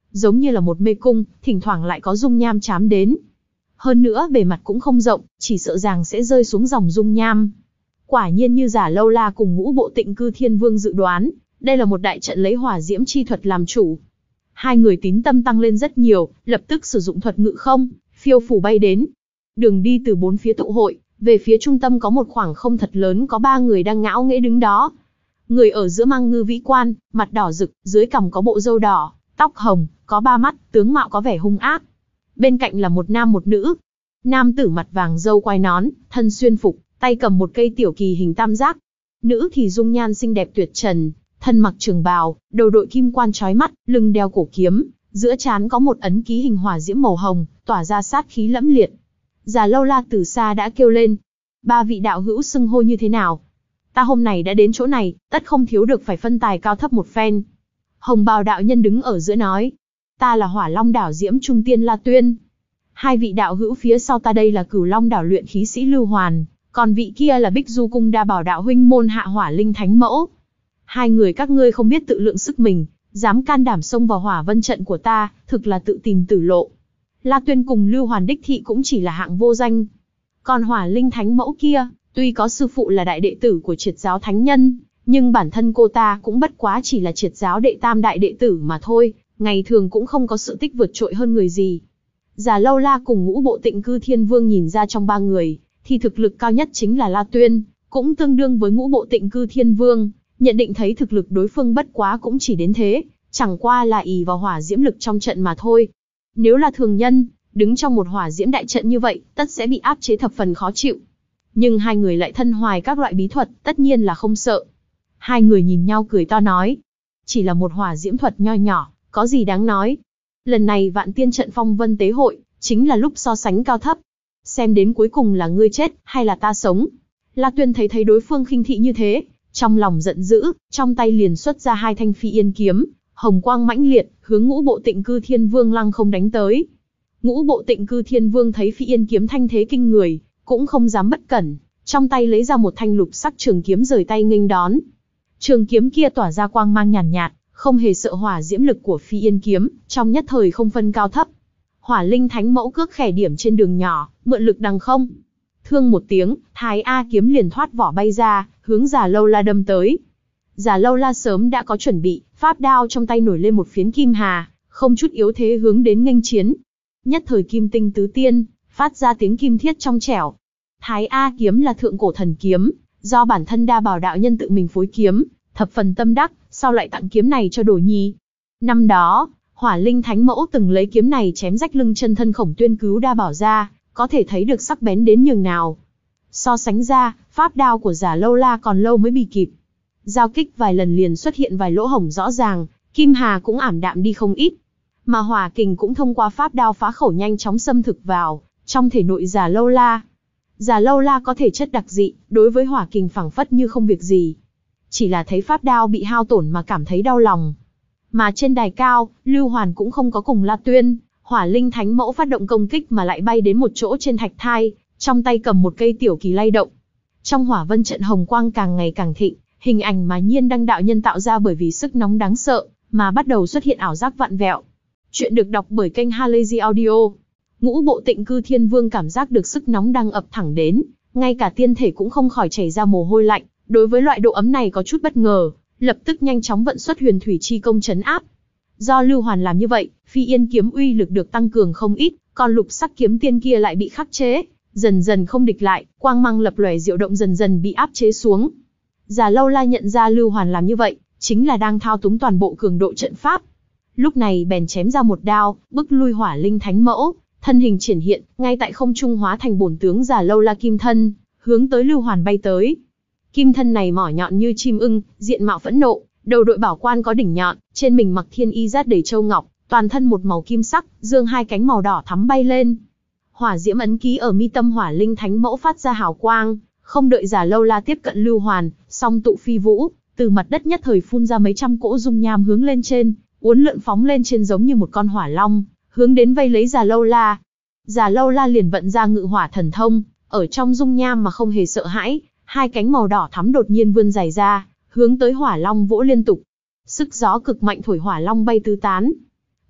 giống như là một mê cung, thỉnh thoảng lại có dung nham chám đến. Hơn nữa bề mặt cũng không rộng, chỉ sợ rằng sẽ rơi xuống dòng dung nham. Quả nhiên như Già Lâu La cùng Ngũ Bộ Tịnh Cư Thiên Vương dự đoán, đây là một đại trận lấy hỏa diễm chi thuật làm chủ. Hai người tín tâm tăng lên rất nhiều, lập tức sử dụng thuật ngự không, phiêu phù bay đến. Đường đi từ bốn phía tụ hội, về phía trung tâm có một khoảng không thật lớn, có ba người đang ngạo nghễ đứng đó. Người ở giữa mang ngư vĩ quan, mặt đỏ rực, dưới cằm có bộ râu đỏ, tóc hồng, có ba mắt, tướng mạo có vẻ hung ác. Bên cạnh là một nam một nữ. Nam tử mặt vàng râu quai nón, thân xuyên phục, tay cầm một cây tiểu kỳ hình tam giác. Nữ thì dung nhan xinh đẹp tuyệt trần, thân mặc trường bào, đầu đội kim quan chói mắt, lưng đeo cổ kiếm, giữa trán có một ấn ký hình hỏa diễm màu hồng, tỏa ra sát khí lẫm liệt. Già Lâu La từ xa đã kêu lên, ba vị đạo hữu xưng hô như thế nào? Ta hôm nay đã đến chỗ này, tất không thiếu được phải phân tài cao thấp một phen. Hồng bào đạo nhân đứng ở giữa nói, ta là Hỏa Long đảo Diễm Trung Tiên La Tuyên. Hai vị đạo hữu phía sau ta đây là Cửu Long đảo luyện khí sĩ Lưu Hoàn, còn vị kia là Bích Du cung Đa Bảo đạo huynh môn hạ Hỏa Linh Thánh Mẫu. Hai người các ngươi không biết tự lượng sức mình, dám can đảm xông vào Hỏa Vân trận của ta, thực là tự tìm tử lộ. La Tuyên cùng Lưu Hoàn đích thị cũng chỉ là hạng vô danh. Còn Hỏa Linh Thánh Mẫu kia, tuy có sư phụ là đại đệ tử của Triệt giáo thánh nhân, nhưng bản thân cô ta cũng bất quá chỉ là Triệt giáo đệ tam đại đệ tử mà thôi, ngày thường cũng không có sự tích vượt trội hơn người gì. Già Lâu La cùng Ngũ Bộ Tịnh Cư Thiên Vương nhìn ra trong ba người, thì thực lực cao nhất chính là La Tuyên, cũng tương đương với Ngũ Bộ Tịnh Cư Thiên Vương, nhận định thấy thực lực đối phương bất quá cũng chỉ đến thế, chẳng qua là ỷ vào hỏa diễm lực trong trận mà thôi. Nếu là thường nhân, đứng trong một hỏa diễm đại trận như vậy, tất sẽ bị áp chế thập phần khó chịu. Nhưng hai người lại thân hoài các loại bí thuật, tất nhiên là không sợ. Hai người nhìn nhau cười to nói, chỉ là một hỏa diễm thuật nho nhỏ, có gì đáng nói. Lần này Vạn Tiên trận phong vân tế hội, chính là lúc so sánh cao thấp. Xem đến cuối cùng là ngươi chết, hay là ta sống. La Tuyên thấy thấy đối phương khinh thị như thế, trong lòng giận dữ, trong tay liền xuất ra hai thanh phi yên kiếm, hồng quang mãnh liệt, hướng Ngũ Bộ Tịnh Cư Thiên Vương lăng không đánh tới. Ngũ Bộ Tịnh Cư Thiên Vương thấy phi yên kiếm thanh thế kinh người, cũng không dám bất cẩn, trong tay lấy ra một thanh lục sắc trường kiếm rời tay nghênh đón. Trường kiếm kia tỏa ra quang mang nhàn nhạt, nhạt, không hề sợ hỏa diễm lực của phi yên kiếm, trong nhất thời không phân cao thấp. Hỏa Linh Thánh Mẫu cước khẻ điểm trên đường nhỏ, mượn lực đằng không. Thương một tiếng, Thái A kiếm liền thoát vỏ bay ra, hướng Già Lâu La đâm tới. Già Lâu La sớm đã có chuẩn bị, pháp đao trong tay nổi lên một phiến kim hà, không chút yếu thế hướng đến nghênh chiến. Nhất thời kim tinh tứ tiên, phát ra tiếng kim thiết trong trẻo. Thái A kiếm là thượng cổ thần kiếm, do bản thân Đa Bảo đạo nhân tự mình phối kiếm, thập phần tâm đắc, sau lại tặng kiếm này cho Đồ Nhi. Năm đó, Hỏa Linh Thánh Mẫu từng lấy kiếm này chém rách lưng chân thân Khổng Tuyên cứu Đa Bảo ra, có thể thấy được sắc bén đến nhường nào. So sánh ra, pháp đao của Già Lâu La còn lâu mới bị kịp. Giao kích vài lần liền xuất hiện vài lỗ hổng rõ ràng, kim hà cũng ảm đạm đi không ít. Mà hỏa kình cũng thông qua pháp đao phá khẩu nhanh chóng xâm thực vào trong thể nội Già Lâu La. Già Lâu La có thể chất đặc dị, đối với hỏa kình phảng phất như không việc gì. Chỉ là thấy pháp đao bị hao tổn mà cảm thấy đau lòng. Mà trên đài cao, Lưu Hoàn cũng không có cùng La Tuyên, Hỏa Linh Thánh Mẫu phát động công kích mà lại bay đến một chỗ trên thạch thai, trong tay cầm một cây tiểu kỳ lay động. Trong Hỏa Vân trận hồng quang càng ngày càng thịnh, hình ảnh mà Nhiên Đăng đạo nhân tạo ra bởi vì sức nóng đáng sợ, mà bắt đầu xuất hiện ảo giác vặn vẹo. Chuyện được đọc bởi kênh Halazy Audio. Ngũ Bộ Tịnh Cư Thiên Vương cảm giác được sức nóng đang ập thẳng đến, ngay cả tiên thể cũng không khỏi chảy ra mồ hôi lạnh, đối với loại độ ấm này có chút bất ngờ, lập tức nhanh chóng vận xuất huyền thủy chi công trấn áp. Do Lưu Hoàn làm như vậy, phi yên kiếm uy lực được tăng cường không ít, còn lục sắc kiếm tiên kia lại bị khắc chế, dần dần không địch lại, quang mang lập lòe diệu động dần dần bị áp chế xuống. Già Lâu La nhận ra Lưu Hoàn làm như vậy, chính là đang thao túng toàn bộ cường độ trận pháp. Lúc này bèn chém ra một đao, bức lui Hỏa Linh Thánh Mẫu, thân hình triển hiện, ngay tại không trung hóa thành bổn tướng Già Lâu La kim thân, hướng tới Lưu Hoàn bay tới. Kim thân này mỏ nhọn như chim ưng, diện mạo phẫn nộ, đầu đội bảo quan có đỉnh nhọn, trên mình mặc thiên y giáp đầy châu ngọc, toàn thân một màu kim sắc, dương hai cánh màu đỏ thắm bay lên. Hỏa diễm ấn ký ở mi tâm Hỏa Linh Thánh Mẫu phát ra hào quang, không đợi Già Lâu La tiếp cận Lưu Hoàn, song tụ phi vũ, từ mặt đất nhất thời phun ra mấy trăm cỗ dung nham hướng lên trên, uốn lượn phóng lên trên giống như một con hỏa long, hướng đến vây lấy Già Lâu La. Già Lâu La liền vận ra ngự hỏa thần thông, ở trong dung nham mà không hề sợ hãi, hai cánh màu đỏ thắm đột nhiên vươn dài ra, hướng tới hỏa long vỗ liên tục. Sức gió cực mạnh thổi hỏa long bay tứ tán.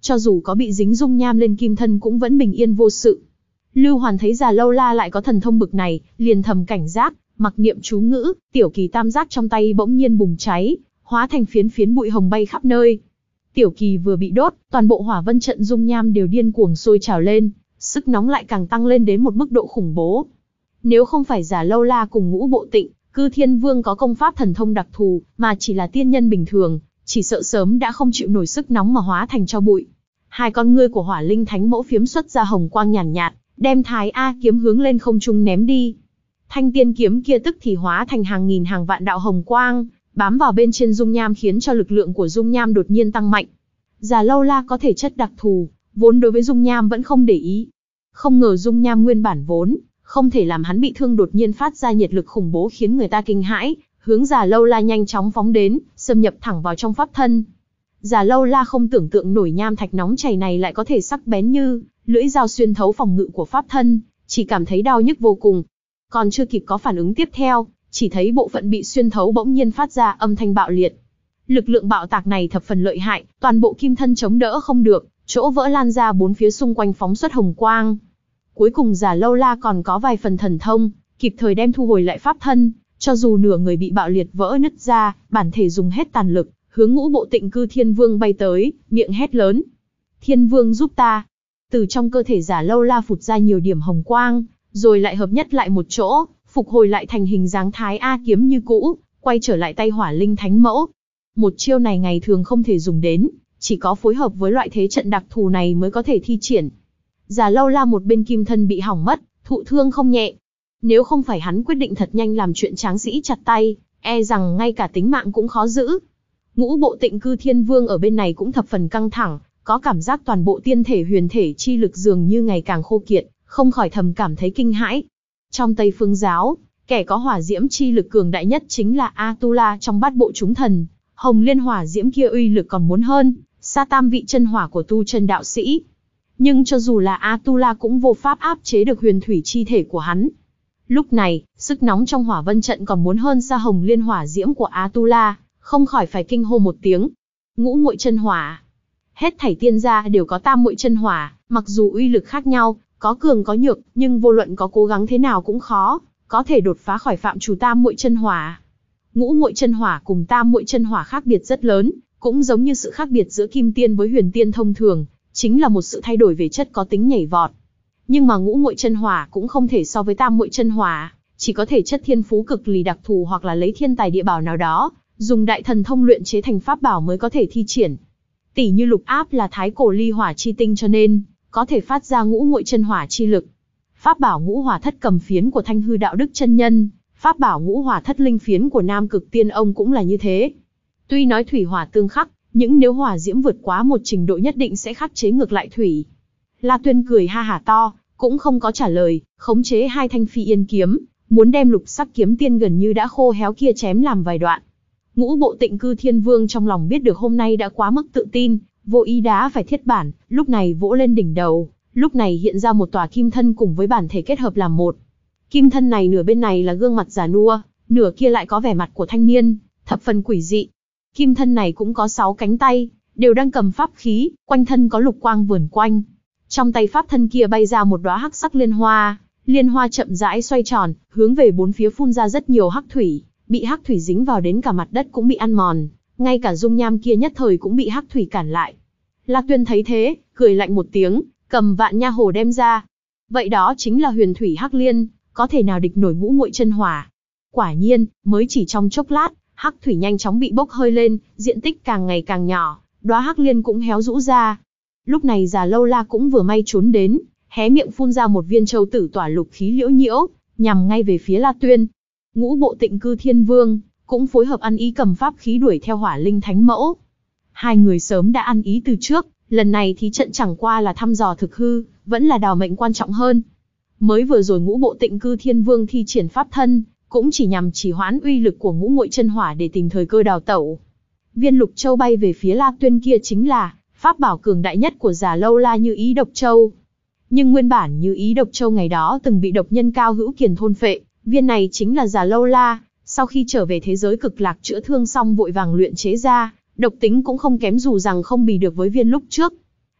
cho dù có bị dính dung nham lên kim thân cũng vẫn bình yên vô sự. Lưu Hoàn thấy Già Lâu La lại có thần thông bực này, liền thầm cảnh giác, mặc niệm chú ngữ, tiểu kỳ tam giác trong tay bỗng nhiên bùng cháy, hóa thành phiến phiến bụi hồng bay khắp nơi. Tiểu kỳ vừa bị đốt, toàn bộ hỏa vân trận dung nham đều điên cuồng sôi trào lên, sức nóng lại càng tăng lên đến một mức độ khủng bố. Nếu không phải Già Lâu La cùng Ngũ Bộ Tịnh, Cư Thiên Vương có công pháp thần thông đặc thù, mà chỉ là tiên nhân bình thường, chỉ sợ sớm đã không chịu nổi sức nóng mà hóa thành tro bụi. Hai con ngươi của Hỏa Linh Thánh Mẫu phiếm xuất ra hồng quang nhàn nhạt, nhạt, đem Thái A kiếm hướng lên không trung ném đi. Thanh tiên kiếm kia tức thì hóa thành hàng nghìn hàng vạn đạo hồng quang, bám vào bên trên dung nham khiến cho lực lượng của dung nham đột nhiên tăng mạnh. Già Lâu La có thể chất đặc thù, vốn đối với dung nham vẫn không để ý. Không ngờ dung nham nguyên bản vốn không thể làm hắn bị thương đột nhiên phát ra nhiệt lực khủng bố khiến người ta kinh hãi, hướng Già Lâu La nhanh chóng phóng đến, xâm nhập thẳng vào trong pháp thân. Già Lâu La không tưởng tượng nổi nham thạch nóng chảy này lại có thể sắc bén như lưỡi dao xuyên thấu phòng ngự của pháp thân, chỉ cảm thấy đau nhức vô cùng. Còn chưa kịp có phản ứng tiếp theo, chỉ thấy bộ phận bị xuyên thấu bỗng nhiên phát ra âm thanh bạo liệt. Lực lượng bạo tạc này thập phần lợi hại, toàn bộ kim thân chống đỡ không được, chỗ vỡ lan ra bốn phía xung quanh phóng xuất hồng quang. Cuối cùng Già Lâu La còn có vài phần thần thông, kịp thời đem thu hồi lại pháp thân, cho dù nửa người bị bạo liệt vỡ nứt ra, bản thể dùng hết tàn lực, hướng Ngũ Bộ Tịnh Cư Thiên Vương bay tới, miệng hét lớn: "Thiên Vương giúp ta!" Từ trong cơ thể Già Lâu La phụt ra nhiều điểm hồng quang, rồi lại hợp nhất lại một chỗ, phục hồi lại thành hình dáng Thái A kiếm như cũ, quay trở lại tay Hỏa Linh Thánh Mẫu. Một chiêu này ngày thường không thể dùng đến, chỉ có phối hợp với loại thế trận đặc thù này mới có thể thi triển. Già Lâu La một bên kim thân bị hỏng mất, thụ thương không nhẹ. Nếu không phải hắn quyết định thật nhanh làm chuyện tráng sĩ chặt tay, e rằng ngay cả tính mạng cũng khó giữ. Ngũ Bộ Tịnh Cư Thiên Vương ở bên này cũng thập phần căng thẳng, có cảm giác toàn bộ tiên thể huyền thể chi lực dường như ngày càng khô kiệt, không khỏi thầm cảm thấy kinh hãi. Trong Tây Phương giáo, kẻ có hỏa diễm chi lực cường đại nhất chính là Atula trong bát bộ chúng thần. Hồng liên hỏa diễm kia uy lực còn muốn hơn, xa tam vị chân hỏa của tu chân đạo sĩ. Nhưng cho dù là Atula cũng vô pháp áp chế được huyền thủy chi thể của hắn. Lúc này, sức nóng trong hỏa vân trận còn muốn hơn xa hồng liên hỏa diễm của Atula, không khỏi phải kinh hô một tiếng. Ngũ muội chân hỏa. Hết thảy tiên gia đều có tam muội chân hỏa, mặc dù uy lực khác nhau, có cường có nhược, nhưng vô luận có cố gắng thế nào cũng khó có thể đột phá khỏi phạm trù tam muội chân hỏa. Ngũ muội chân hỏa cùng tam muội chân hỏa khác biệt rất lớn, cũng giống như sự khác biệt giữa kim tiên với huyền tiên thông thường, chính là một sự thay đổi về chất có tính nhảy vọt. Nhưng mà ngũ muội chân hỏa cũng không thể so với tam muội chân hỏa, chỉ có thể chất thiên phú cực lì đặc thù hoặc là lấy thiên tài địa bảo nào đó, dùng đại thần thông luyện chế thành pháp bảo mới có thể thi triển. Tỷ như lục áp là thái cổ ly hỏa chi tinh cho nên có thể phát ra ngũ muội chân hỏa chi lực. Pháp bảo ngũ hỏa thất cầm phiến của Thanh Hư Đạo Đức chân nhân, pháp bảo ngũ hỏa thất linh phiến của Nam Cực Tiên ông cũng là như thế. Tuy nói thủy hỏa tương khắc, nhưng nếu hỏa diễm vượt quá một trình độ nhất định sẽ khắc chế ngược lại thủy. La Tuyên cười ha hả to, cũng không có trả lời, khống chế hai thanh phi yên kiếm, muốn đem lục sắc kiếm tiên gần như đã khô héo kia chém làm vài đoạn. Ngũ Bộ Tịnh Cư Thiên Vương trong lòng biết được hôm nay đã quá mức tự tin, vô ý đá phải thiết bản, lúc này vỗ lên đỉnh đầu, lúc này hiện ra một tòa kim thân cùng với bản thể kết hợp làm một. Kim thân này nửa bên này là gương mặt già nua, nửa kia lại có vẻ mặt của thanh niên, thập phần quỷ dị. Kim thân này cũng có sáu cánh tay, đều đang cầm pháp khí, quanh thân có lục quang vườn quanh. Trong tay pháp thân kia bay ra một đóa hắc sắc liên hoa, liên hoa chậm rãi xoay tròn, hướng về bốn phía phun ra rất nhiều hắc thủy, bị hắc thủy dính vào đến cả mặt đất cũng bị ăn mòn, ngay cả dung nham kia nhất thời cũng bị hắc thủy cản lại. La Tuyên thấy thế, cười lạnh một tiếng, cầm vạn nha hồ đem ra. Vậy đó chính là huyền thủy hắc liên, có thể nào địch nổi ngũ muội chân hỏa. Quả nhiên, mới chỉ trong chốc lát, hắc thủy nhanh chóng bị bốc hơi lên, diện tích càng ngày càng nhỏ, đóa hắc liên cũng héo rũ ra. Lúc này Già Lâu La cũng vừa may trốn đến, hé miệng phun ra một viên châu tử tỏa lục khí liễu nhiễu, nhằm ngay về phía La Tuyên. Ngũ Bộ Tịnh Cư Thiên Vương cũng phối hợp ăn ý cầm pháp khí đuổi theo Hỏa Linh Thánh Mẫu. Hai người sớm đã ăn ý từ trước, lần này thí trận chẳng qua là thăm dò thực hư, vẫn là đào mệnh quan trọng hơn. Mới vừa rồi Ngũ Bộ Tịnh Cư Thiên Vương thi triển pháp thân, cũng chỉ nhằm trì hoãn uy lực của ngũ muội chân hỏa để tìm thời cơ đào tẩu. Viên lục châu bay về phía La Tuyên kia chính là pháp bảo cường đại nhất của Già Lâu La Như Ý Độc Châu. Nhưng nguyên bản Như Ý Độc Châu ngày đó từng bị độc nhân Cao Hữu Kiền thôn phệ, viên này chính là Già Lâu La sau khi trở về thế giới cực lạc chữa thương xong vội vàng luyện chế ra, độc tính cũng không kém dù rằng không bì được với viên lúc trước.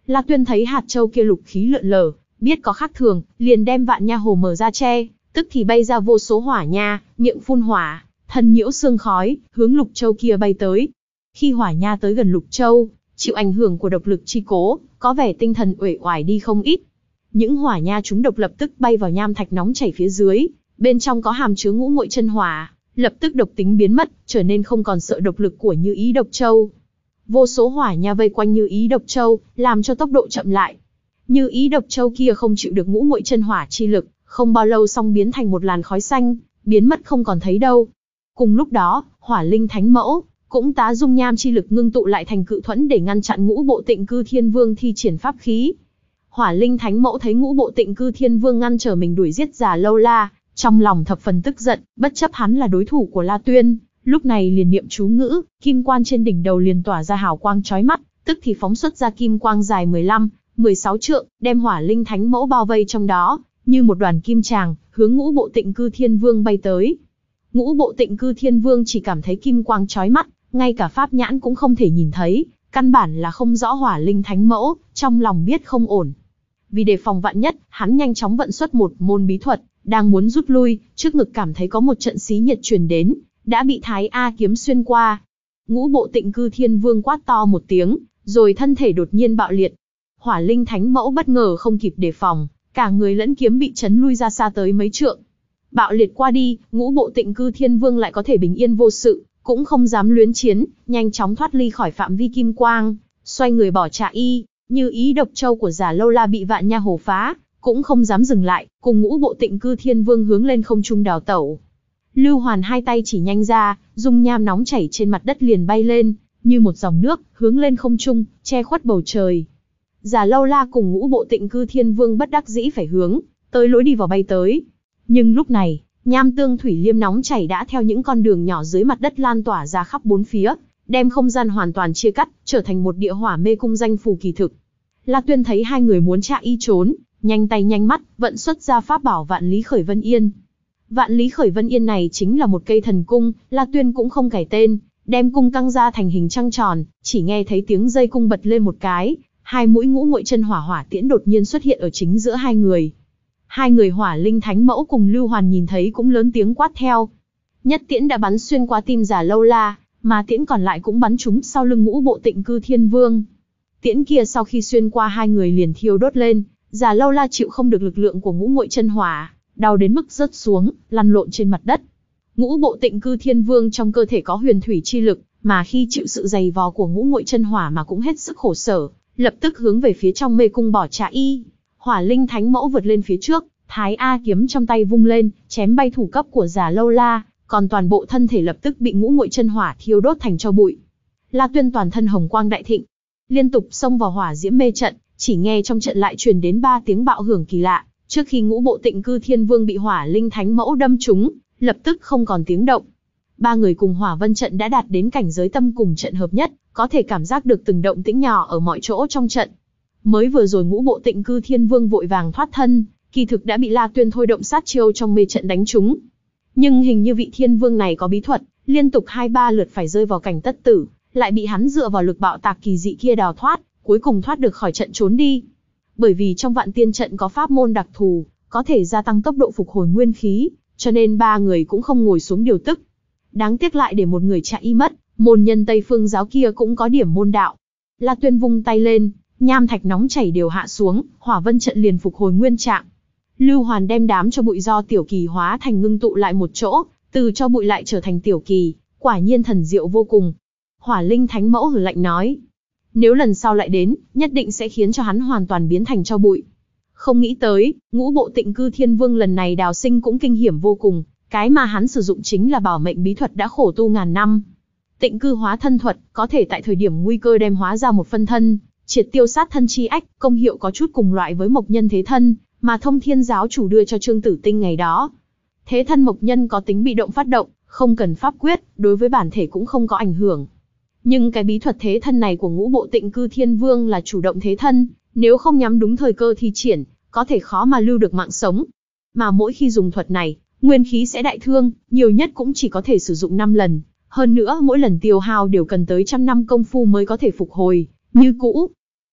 La Tuyên thấy hạt châu kia lục khí lượn lờ, biết có khác thường, liền đem vạn nha hồ mở ra che, tức thì bay ra vô số hỏa nha, miệng phun hỏa, thân nhiễu sương khói, hướng lục châu kia bay tới. Khi hỏa nha tới gần lục châu, chịu ảnh hưởng của độc lực chi cố, có vẻ tinh thần uể oải đi không ít. Những hỏa nha chúng độc lập tức bay vào nham thạch nóng chảy phía dưới, bên trong có hàm chứa ngũ muội chân hỏa, lập tức độc tính biến mất, trở nên không còn sợ độc lực của Như Ý độc châu. Vô số hỏa nha vây quanh Như Ý độc châu, làm cho tốc độ chậm lại. Như Ý độc châu kia không chịu được ngũ muội chân hỏa chi lực, không bao lâu xong biến thành một làn khói xanh, biến mất không còn thấy đâu. Cùng lúc đó, Hỏa Linh Thánh Mẫu cũng tá dung nham chi lực ngưng tụ lại thành cự thuẫn để ngăn chặn Ngũ Bộ Tịnh Cư Thiên Vương thi triển pháp khí. Hỏa Linh Thánh Mẫu thấy Ngũ Bộ Tịnh Cư Thiên Vương ngăn trở mình đuổi giết Già Lâu La, trong lòng thập phần tức giận, bất chấp hắn là đối thủ của La Tuyên, lúc này liền niệm chú ngữ, kim quan trên đỉnh đầu liền tỏa ra hào quang chói mắt, tức thì phóng xuất ra kim quang dài mười lăm, mười sáu trượng, đem Hỏa Linh Thánh Mẫu bao vây trong đó, như một đoàn kim tràng, hướng Ngũ Bộ Tịnh Cư Thiên Vương bay tới. Ngũ Bộ Tịnh Cư Thiên Vương chỉ cảm thấy kim quang chói mắt, ngay cả pháp nhãn cũng không thể nhìn thấy, căn bản là không rõ Hỏa Linh Thánh Mẫu, trong lòng biết không ổn. Vì đề phòng vạn nhất, hắn nhanh chóng vận xuất một môn bí thuật, đang muốn rút lui, trước ngực cảm thấy có một trận xí nhiệt truyền đến, đã bị Thái A kiếm xuyên qua. Ngũ Bộ Tịnh Cư Thiên Vương quát to một tiếng, rồi thân thể đột nhiên bạo liệt. Hỏa Linh Thánh Mẫu bất ngờ không kịp đề phòng, cả người lẫn kiếm bị chấn lui ra xa tới mấy trượng. Bạo liệt qua đi, Ngũ Bộ Tịnh Cư Thiên Vương lại có thể bình yên vô sự, cũng không dám luyến chiến, nhanh chóng thoát ly khỏi phạm vi kim quang, xoay người bỏ chạy y. Như Ý độc châu của Già Lâu La bị vạn nha hồ phá, cũng không dám dừng lại, cùng Ngũ Bộ Tịnh Cư Thiên Vương hướng lên không trung đào tẩu. Lưu Hoàn hai tay chỉ nhanh ra, dung nham nóng chảy trên mặt đất liền bay lên, như một dòng nước, hướng lên không trung, che khuất bầu trời. Già Lâu La cùng Ngũ Bộ Tịnh Cư Thiên Vương bất đắc dĩ phải hướng tới lối đi vào bay tới. Nhưng lúc này, nham tương thủy liêm nóng chảy đã theo những con đường nhỏ dưới mặt đất lan tỏa ra khắp bốn phía, đem không gian hoàn toàn chia cắt, trở thành một địa hỏa mê cung danh phù kỳ thực. La Tuyên thấy hai người muốn chạy y trốn, nhanh tay nhanh mắt, vận xuất ra pháp bảo Vạn Lý Khởi Vân Yên. Vạn Lý Khởi Vân Yên này chính là một cây thần cung, La Tuyên cũng không cải tên, đem cung căng ra thành hình trăng tròn, chỉ nghe thấy tiếng dây cung bật lên một cái, hai mũi ngũ muội chân hỏa hỏa tiễn đột nhiên xuất hiện ở chính giữa hai người. Hai người Hỏa Linh Thánh Mẫu cùng Lưu Hoàn nhìn thấy cũng lớn tiếng quát theo. Nhất tiễn đã bắn xuyên qua tim Già Lâu La, mà tiễn còn lại cũng bắn trúng sau lưng Ngũ Bộ Tịnh Cư Thiên Vương. Tiễn kia sau khi xuyên qua hai người liền thiêu đốt lên, Già Lâu La chịu không được lực lượng của ngũ muội chân hỏa, đau đến mức rớt xuống, lăn lộn trên mặt đất. Ngũ Bộ Tịnh Cư Thiên Vương trong cơ thể có huyền thủy chi lực, mà khi chịu sự dày vò của ngũ muội chân hỏa mà cũng hết sức khổ sở, lập tức hướng về phía trong mê cung bỏ chạy y. Hỏa Linh Thánh Mẫu vượt lên phía trước, Thái A kiếm trong tay vung lên, chém bay thủ cấp của Già Lâu La, còn toàn bộ thân thể lập tức bị ngũ muội chân hỏa thiêu đốt thành tro bụi. La Tuyên toàn thân hồng quang đại thịnh, liên tục xông vào hỏa diễm mê trận, chỉ nghe trong trận lại truyền đến ba tiếng bạo hưởng kỳ lạ, trước khi Ngũ Bộ Tịnh Cư Thiên Vương bị Hỏa Linh Thánh Mẫu đâm trúng, lập tức không còn tiếng động. Ba người cùng Hỏa Vân trận đã đạt đến cảnh giới tâm cùng trận hợp nhất, có thể cảm giác được từng động tĩnh nhỏ ở mọi chỗ trong trận. Mới vừa rồi Ngũ Bộ Tịnh Cư Thiên Vương vội vàng thoát thân, kỳ thực đã bị La Tuyên thôi động sát chiêu trong mê trận đánh trúng. Nhưng hình như vị Thiên Vương này có bí thuật, liên tục hai ba lượt phải rơi vào cảnh tất tử, lại bị hắn dựa vào lực bạo tạc kỳ dị kia đào thoát, cuối cùng thoát được khỏi trận trốn đi. Bởi vì trong Vạn Tiên trận có pháp môn đặc thù, có thể gia tăng tốc độ phục hồi nguyên khí, cho nên ba người cũng không ngồi xuống điều tức. Đáng tiếc lại để một người chạy y mất, môn nhân Tây Phương giáo kia cũng có điểm môn đạo. La Tuyên vung tay lên, nham thạch nóng chảy đều hạ xuống, Hỏa Vân trận liền phục hồi nguyên trạng. Lưu Hoàn đem đám cho bụi do tiểu kỳ hóa thành ngưng tụ lại một chỗ, từ cho bụi lại trở thành tiểu kỳ, quả nhiên thần diệu vô cùng. Hỏa Linh Thánh Mẫu hừ lạnh nói, nếu lần sau lại đến, nhất định sẽ khiến cho hắn hoàn toàn biến thành tro bụi. Không nghĩ tới, Ngũ Bộ Tịnh Cư Thiên Vương lần này đào sinh cũng kinh hiểm vô cùng, cái mà hắn sử dụng chính là bảo mệnh bí thuật đã khổ tu ngàn năm. Tịnh cư hóa thân thuật, có thể tại thời điểm nguy cơ đem hóa ra một phân thân, triệt tiêu sát thân chi ách, công hiệu có chút cùng loại với mộc nhân thế thân, mà Thông Thiên giáo chủ đưa cho Trương Tử Tinh ngày đó. Thế thân mộc nhân có tính bị động phát động, không cần pháp quyết, đối với bản thể cũng không có ảnh hưởng. Nhưng cái bí thuật thế thân này của Ngũ Bộ Tịnh Cư Thiên Vương là chủ động thế thân, nếu không nhắm đúng thời cơ thi triển, có thể khó mà lưu được mạng sống. Mà mỗi khi dùng thuật này, nguyên khí sẽ đại thương, nhiều nhất cũng chỉ có thể sử dụng năm lần. Hơn nữa mỗi lần tiêu hao đều cần tới trăm năm công phu mới có thể phục hồi, như cũ.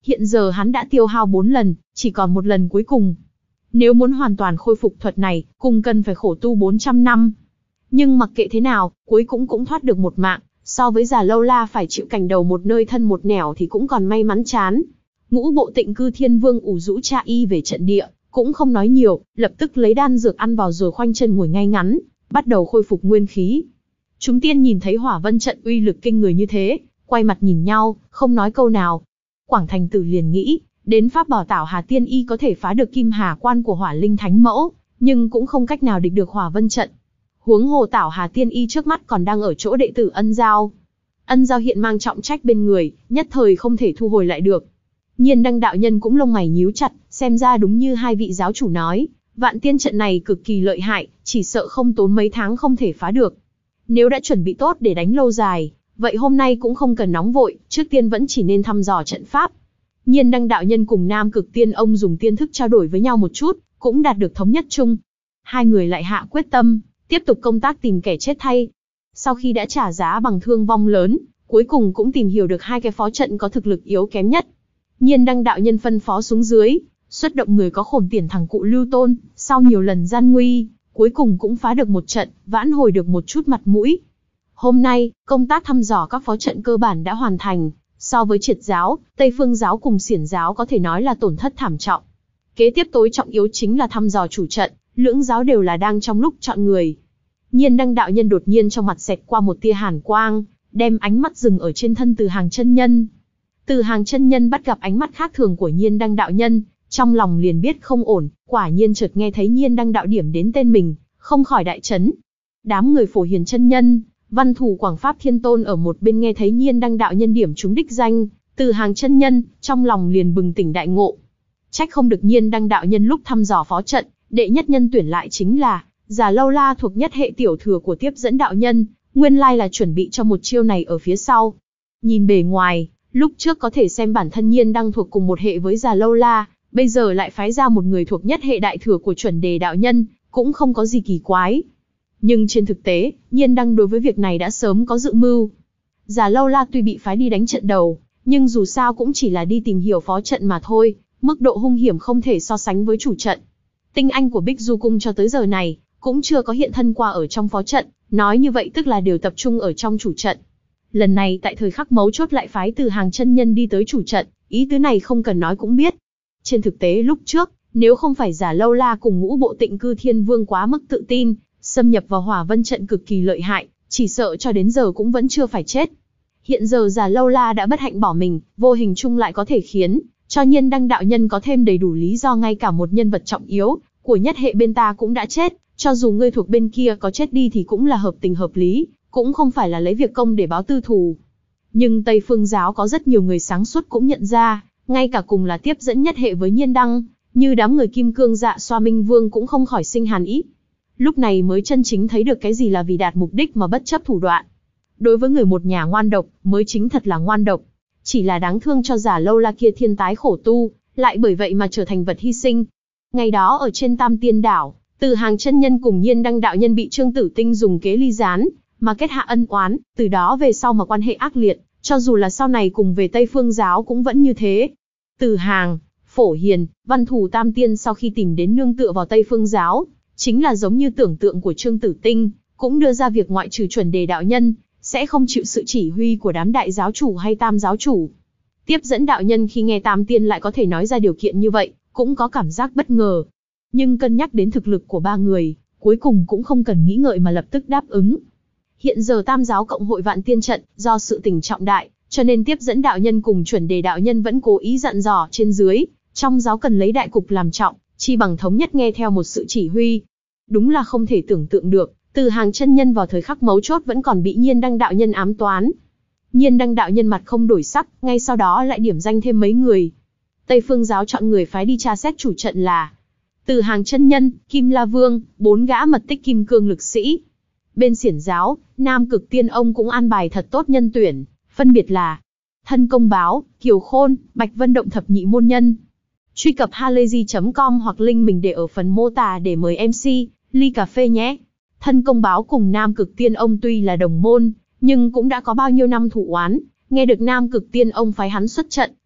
Hiện giờ hắn đã tiêu hao bốn lần, chỉ còn một lần cuối cùng. Nếu muốn hoàn toàn khôi phục thuật này, cùng cần phải khổ tu bốn trăm năm. Nhưng mặc kệ thế nào, cuối cùng cũng thoát được một mạng, so với Già Lâu La phải chịu cảnh đầu một nơi thân một nẻo thì cũng còn may mắn chán. Ngũ Bộ Tịnh Cư Thiên Vương ủ rũ tra y về trận địa, cũng không nói nhiều, lập tức lấy đan dược ăn vào rồi khoanh chân ngồi ngay ngắn, bắt đầu khôi phục nguyên khí. Chúng tiên nhìn thấy Hỏa Vân trận uy lực kinh người như thế, quay mặt nhìn nhau, không nói câu nào. Quảng Thành Tử liền nghĩ, đến pháp bảo Tảo Hà Tiên Y có thể phá được Kim Hà Quan của Hỏa Linh Thánh Mẫu, nhưng cũng không cách nào địch được Hỏa Vân trận. Huống hồ Tảo Hà Tiên Y trước mắt còn đang ở chỗ đệ tử Ân Giao. Ân Giao hiện mang trọng trách bên người, nhất thời không thể thu hồi lại được. Nhiên Đăng đạo nhân cũng lông mày nhíu chặt, xem ra đúng như hai vị giáo chủ nói, Vạn Tiên trận này cực kỳ lợi hại, chỉ sợ không tốn mấy tháng không thể phá được. Nếu đã chuẩn bị tốt để đánh lâu dài, vậy hôm nay cũng không cần nóng vội, trước tiên vẫn chỉ nên thăm dò trận pháp. Nhiên Đăng đạo nhân cùng Nam Cực Tiên ông dùng tiên thức trao đổi với nhau một chút, cũng đạt được thống nhất chung. Hai người lại hạ quyết tâm, tiếp tục công tác tìm kẻ chết thay. Sau khi đã trả giá bằng thương vong lớn, cuối cùng cũng tìm hiểu được hai cái phó trận có thực lực yếu kém nhất. Nhiên Đăng đạo nhân phân phó xuống dưới, xuất động người có khổn tiền thằng cụ Lưu Tôn, sau nhiều lần gian nguy, cuối cùng cũng phá được một trận, vãn hồi được một chút mặt mũi. Hôm nay, công tác thăm dò các phó trận cơ bản đã hoàn thành, so với Triệt giáo, Tây Phương giáo cùng Xiển giáo có thể nói là tổn thất thảm trọng. Kế tiếp tối trọng yếu chính là thăm dò chủ trận, lưỡng giáo đều là đang trong lúc chọn người. Nhiên Đăng đạo nhân đột nhiên trong mặt xẹt qua một tia hàn quang, đem ánh mắt dừng ở trên thân Từ Hàng chân nhân. Từ Hàng chân nhân bắt gặp ánh mắt khác thường của Nhiên Đăng đạo nhân, trong lòng liền biết không ổn, quả nhiên chợt nghe thấy Nhiên Đăng đạo điểm đến tên mình, không khỏi đại chấn. Đám người Phổ Hiền chân nhân, Văn Thủ Quảng Pháp Thiên Tôn ở một bên nghe thấy Nhiên Đăng đạo nhân điểm trúng đích danh, Từ Hàng chân nhân, trong lòng liền bừng tỉnh đại ngộ. Trách không được Nhiên Đăng đạo nhân lúc thăm dò phó trận, đệ nhất nhân tuyển lại chính là Già Lâu La thuộc nhất hệ tiểu thừa của Tiếp Dẫn đạo nhân, nguyên lai là chuẩn bị cho một chiêu này ở phía sau. Nhìn bề ngoài, lúc trước có thể xem bản thân Nhiên Đăng thuộc cùng một hệ với Già Lâu La, bây giờ lại phái ra một người thuộc nhất hệ đại thừa của Chuẩn Đề đạo nhân, cũng không có gì kỳ quái. Nhưng trên thực tế, Nhiên Đăng đối với việc này đã sớm có dự mưu. Già Lâu La tuy bị phái đi đánh trận đầu, nhưng dù sao cũng chỉ là đi tìm hiểu phó trận mà thôi, mức độ hung hiểm không thể so sánh với chủ trận. Tinh anh của Bích Du Cung cho tới giờ này, cũng chưa có hiện thân qua ở trong phó trận, nói như vậy tức là đều tập trung ở trong chủ trận. Lần này tại thời khắc mấu chốt lại phái Từ Hàng chân nhân đi tới chủ trận, ý tứ này không cần nói cũng biết. Trên thực tế lúc trước, nếu không phải Già Lâu La cùng Ngũ Bộ Tịnh Cư Thiên Vương quá mức tự tin, xâm nhập vào Hỏa Vân trận cực kỳ lợi hại, chỉ sợ cho đến giờ cũng vẫn chưa phải chết. Hiện giờ Già Lâu La đã bất hạnh bỏ mình, vô hình chung lại có thể khiến cho Nhiên Đăng đạo nhân có thêm đầy đủ lý do, ngay cả một nhân vật trọng yếu của nhất hệ bên ta cũng đã chết, cho dù ngươi thuộc bên kia có chết đi thì cũng là hợp tình hợp lý, cũng không phải là lấy việc công để báo tư thù. Nhưng Tây Phương giáo có rất nhiều người sáng suốt cũng nhận ra, ngay cả cùng là Tiếp Dẫn nhất hệ với Nhiên Đăng, như đám người Kim Cương Dạ Xoa Minh Vương cũng không khỏi sinh hàn ý. Lúc này mới chân chính thấy được cái gì là vì đạt mục đích mà bất chấp thủ đoạn. Đối với người một nhà ngoan độc, mới chính thật là ngoan độc. Chỉ là đáng thương cho Già Lâu La kia thiên tái khổ tu, lại bởi vậy mà trở thành vật hy sinh. Ngày đó ở trên Tam Tiên Đảo, Từ Hàng chân nhân cùng Nhiên Đăng đạo nhân bị Trương Tử Tinh dùng kế ly gián, mà kết hạ ân oán, từ đó về sau mà quan hệ ác liệt, cho dù là sau này cùng về Tây Phương giáo cũng vẫn như thế. Từ Hàng, Phổ Hiền, Văn Thù Tam Tiên sau khi tìm đến nương tựa vào Tây Phương giáo, chính là giống như tưởng tượng của Trương Tử Tinh, cũng đưa ra việc ngoại trừ Chuẩn Đề đạo nhân, sẽ không chịu sự chỉ huy của đám đại giáo chủ hay tam giáo chủ. Tiếp Dẫn đạo nhân khi nghe Tam Tiên lại có thể nói ra điều kiện như vậy, cũng có cảm giác bất ngờ. Nhưng cân nhắc đến thực lực của ba người, cuối cùng cũng không cần nghĩ ngợi mà lập tức đáp ứng. Hiện giờ tam giáo cộng hội Vạn Tiên trận, do sự tình trọng đại, cho nên Tiếp Dẫn đạo nhân cùng Chuẩn Đề đạo nhân vẫn cố ý dặn dò trên dưới, trong giáo cần lấy đại cục làm trọng, chi bằng thống nhất nghe theo một sự chỉ huy. Đúng là không thể tưởng tượng được, Từ Hàng chân nhân vào thời khắc mấu chốt vẫn còn bị Nhiên Đăng đạo nhân ám toán. Nhiên Đăng đạo nhân mặt không đổi sắc, ngay sau đó lại điểm danh thêm mấy người. Tây Phương giáo chọn người phái đi tra xét chủ trận là Từ Hàng chân nhân, Kim La Vương, bốn gã mật tích kim cương lực sĩ. Bên Xiển giáo, Nam Cực Tiên ông cũng an bài thật tốt nhân tuyển, phân biệt là Thân Công Báo, Kiều Khôn, Bạch Vân Động thập nhị môn nhân. Truy cập halayzi chấm com hoặc link mình để ở phần mô tả để mời em xê, ly cà phê nhé. Thân Công Báo cùng Nam Cực Tiên ông tuy là đồng môn, nhưng cũng đã có bao nhiêu năm thủ oán, nghe được Nam Cực Tiên ông phái hắn xuất trận,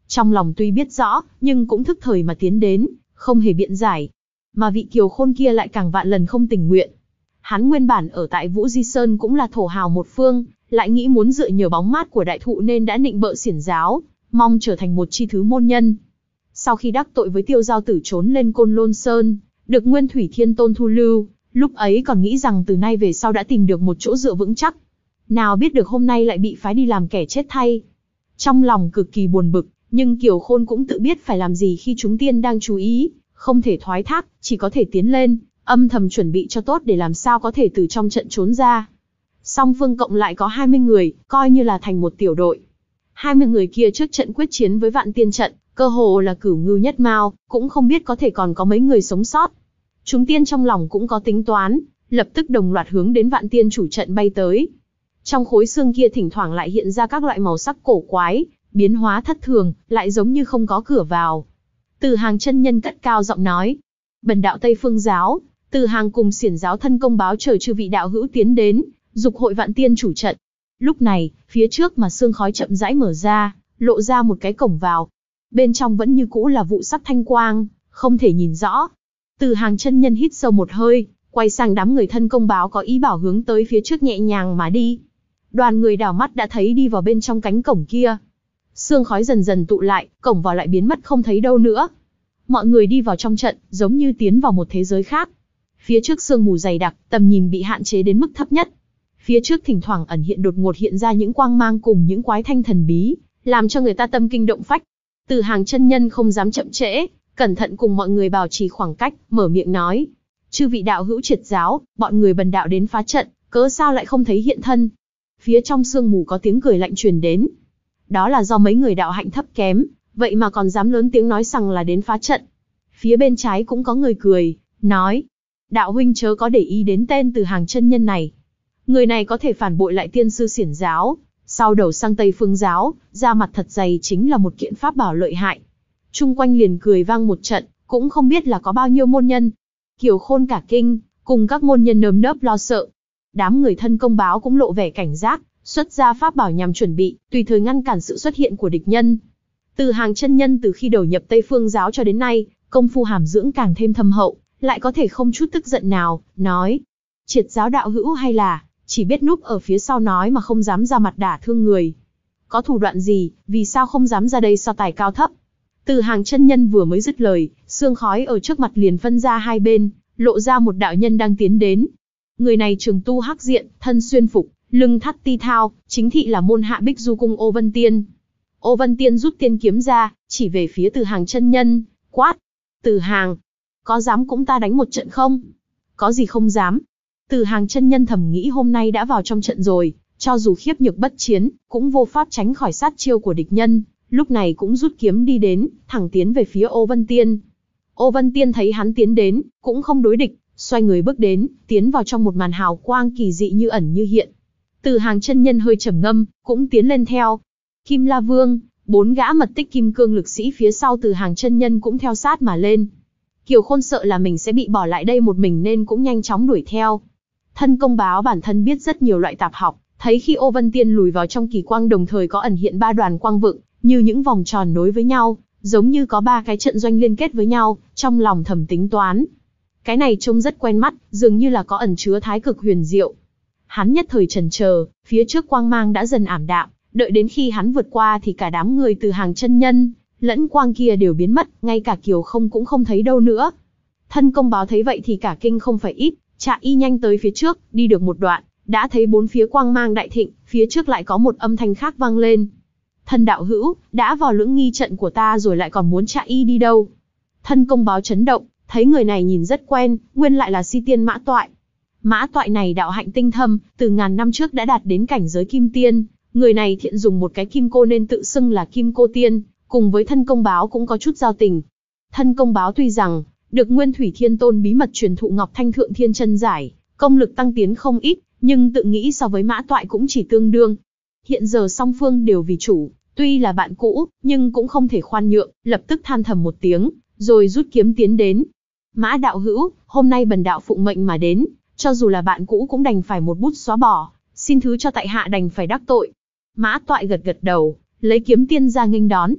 Trong lòng tuy biết rõ, nhưng cũng thức thời mà tiến đến, không hề biện giải. Mà vị Kiều Khôn kia lại càng vạn lần không tình nguyện. Hắn nguyên bản ở tại Vũ Di Sơn cũng là thổ hào một phương, lại nghĩ muốn dựa nhờ bóng mát của đại thụ nên đã nịnh bợ xiển giáo, mong trở thành một chi thứ môn nhân. Sau khi đắc tội với Tiêu Giao Tử trốn lên Côn Lôn Sơn, được Nguyên Thủy Thiên Tôn thu lưu, lúc ấy còn nghĩ rằng từ nay về sau đã tìm được một chỗ dựa vững chắc. Nào biết được hôm nay lại bị phái đi làm kẻ chết thay. Trong lòng cực kỳ buồn bực, nhưng Kiều Khôn cũng tự biết phải làm gì khi chúng tiên đang chú ý, không thể thoái thác, chỉ có thể tiến lên, âm thầm chuẩn bị cho tốt để làm sao có thể từ trong trận trốn ra. Song phương cộng lại có hai mươi người, coi như là thành một tiểu đội. hai mươi người kia trước trận quyết chiến với Vạn Tiên trận, cơ hồ là cửu ngưu nhất mao, cũng không biết có thể còn có mấy người sống sót. Chúng tiên trong lòng cũng có tính toán, lập tức đồng loạt hướng đến Vạn Tiên chủ trận bay tới. Trong khối xương kia thỉnh thoảng lại hiện ra các loại màu sắc cổ quái, biến hóa thất thường, lại giống như không có cửa vào. Từ Hàng chân nhân cất cao giọng nói: "Bần đạo Tây Phương giáo, Từ Hàng cùng xiển giáo thân công báo chờ chư vị đạo hữu tiến đến, dục hội Vạn Tiên chủ trận." Lúc này, phía trước mà sương khói chậm rãi mở ra, lộ ra một cái cổng vào. Bên trong vẫn như cũ là vụ sắc thanh quang, không thể nhìn rõ. Từ Hàng chân nhân hít sâu một hơi, quay sang đám người thân công báo có ý bảo hướng tới phía trước nhẹ nhàng mà đi. Đoàn người đảo mắt đã thấy đi vào bên trong cánh cổng kia. Sương khói dần dần tụ lại, cổng vào lại biến mất không thấy đâu nữa. Mọi người đi vào trong trận, giống như tiến vào một thế giới khác. Phía trước sương mù dày đặc, tầm nhìn bị hạn chế đến mức thấp nhất. Phía trước thỉnh thoảng ẩn hiện đột ngột hiện ra những quang mang cùng những quái thanh thần bí, làm cho người ta tâm kinh động phách. Từ Hàng chân nhân không dám chậm trễ, cẩn thận cùng mọi người bảo trì khoảng cách, mở miệng nói: "Chư vị đạo hữu triệt giáo, bọn người bần đạo đến phá trận, cớ sao lại không thấy hiện thân?" Phía trong sương mù có tiếng cười lạnh truyền đến. Đó là do mấy người đạo hạnh thấp kém, vậy mà còn dám lớn tiếng nói rằng là đến phá trận. Phía bên trái cũng có người cười, nói: "Đạo huynh chớ có để ý đến tên Từ Hàng chân nhân này. Người này có thể phản bội lại tiên sư xiển giáo, sau đầu sang Tây Phương giáo, da mặt thật dày chính là một kiện pháp bảo lợi hại." Chung quanh liền cười vang một trận, cũng không biết là có bao nhiêu môn nhân. Kiều Khôn cả kinh, cùng các môn nhân nơm nớp lo sợ. Đám người thân công báo cũng lộ vẻ cảnh giác, xuất ra pháp bảo nhằm chuẩn bị, tùy thời ngăn cản sự xuất hiện của địch nhân. Từ Hàng chân nhân từ khi đầu nhập Tây Phương giáo cho đến nay, công phu hàm dưỡng càng thêm thâm hậu, lại có thể không chút tức giận nào, nói: "Triệt giáo đạo hữu hay là chỉ biết núp ở phía sau nói mà không dám ra mặt đả thương người? Có thủ đoạn gì, vì sao không dám ra đây so tài cao thấp?" Từ Hàng chân nhân vừa mới dứt lời, sương khói ở trước mặt liền phân ra hai bên, lộ ra một đạo nhân đang tiến đến. Người này trường tu hắc diện, thân xuyên phục, lưng thắt ti thao, chính thị là môn hạ Bích Du cung Ô Vân Tiên. Ô Vân Tiên rút tiên kiếm ra, chỉ về phía Từ Hàng chân nhân, quát: "Từ Hàng, có dám cũng ta đánh một trận không?" "Có gì không dám." Từ Hàng chân nhân thầm nghĩ hôm nay đã vào trong trận rồi, cho dù khiếp nhược bất chiến, cũng vô pháp tránh khỏi sát chiêu của địch nhân, lúc này cũng rút kiếm đi đến, thẳng tiến về phía Ô Vân Tiên. Ô Vân Tiên thấy hắn tiến đến, cũng không đối địch, xoay người bước đến, tiến vào trong một màn hào quang kỳ dị như ẩn như hiện. Từ Hàng chân nhân hơi trầm ngâm, cũng tiến lên theo. Kim La Vương, bốn gã mật tích kim cương lực sĩ phía sau Từ Hàng chân nhân cũng theo sát mà lên. Kiều Khôn sợ là mình sẽ bị bỏ lại đây một mình nên cũng nhanh chóng đuổi theo. Thân công báo bản thân biết rất nhiều loại tạp học, thấy khi Ô Vân Tiên lùi vào trong kỳ quang đồng thời có ẩn hiện ba đoàn quang vựng, như những vòng tròn nối với nhau, giống như có ba cái trận doanh liên kết với nhau, trong lòng thầm tính toán. Cái này trông rất quen mắt, dường như là có ẩn chứa thái cực huyền diệu. Hắn nhất thời chần chờ, phía trước quang mang đã dần ảm đạm, đợi đến khi hắn vượt qua thì cả đám người Từ Hàng chân nhân, lẫn quang kia đều biến mất, ngay cả Kiều Không cũng không thấy đâu nữa. Thân công báo thấy vậy thì cả kinh không phải ít, Trạ Y nhanh tới phía trước, đi được một đoạn, đã thấy bốn phía quang mang đại thịnh, phía trước lại có một âm thanh khác vang lên. "Thân đạo hữu, đã vào lưỡng nghi trận của ta rồi lại còn muốn Trạ Y đi đâu?" Thân công báo chấn động, thấy người này nhìn rất quen, nguyên lại là Si Tiên Mã Toại. Mã Toại này đạo hạnh tinh thâm, từ ngàn năm trước đã đạt đến cảnh giới kim tiên, người này thiện dùng một cái kim cô nên tự xưng là Kim Cô Tiên, cùng với thân công báo cũng có chút giao tình. Thân công báo tuy rằng được Nguyên Thủy Thiên Tôn bí mật truyền thụ Ngọc Thanh Thượng Thiên Chân Giải, công lực tăng tiến không ít, nhưng tự nghĩ so với Mã Toại cũng chỉ tương đương. Hiện giờ song phương đều vì chủ, tuy là bạn cũ, nhưng cũng không thể khoan nhượng, lập tức than thầm một tiếng, rồi rút kiếm tiến đến. "Mã đạo hữu, hôm nay bần đạo phụng mệnh mà đến, cho dù là bạn cũ cũng đành phải một bút xóa bỏ, xin thứ cho tại hạ đành phải đắc tội." Mã Toại gật gật đầu, lấy kiếm tiên ra nghênh đón.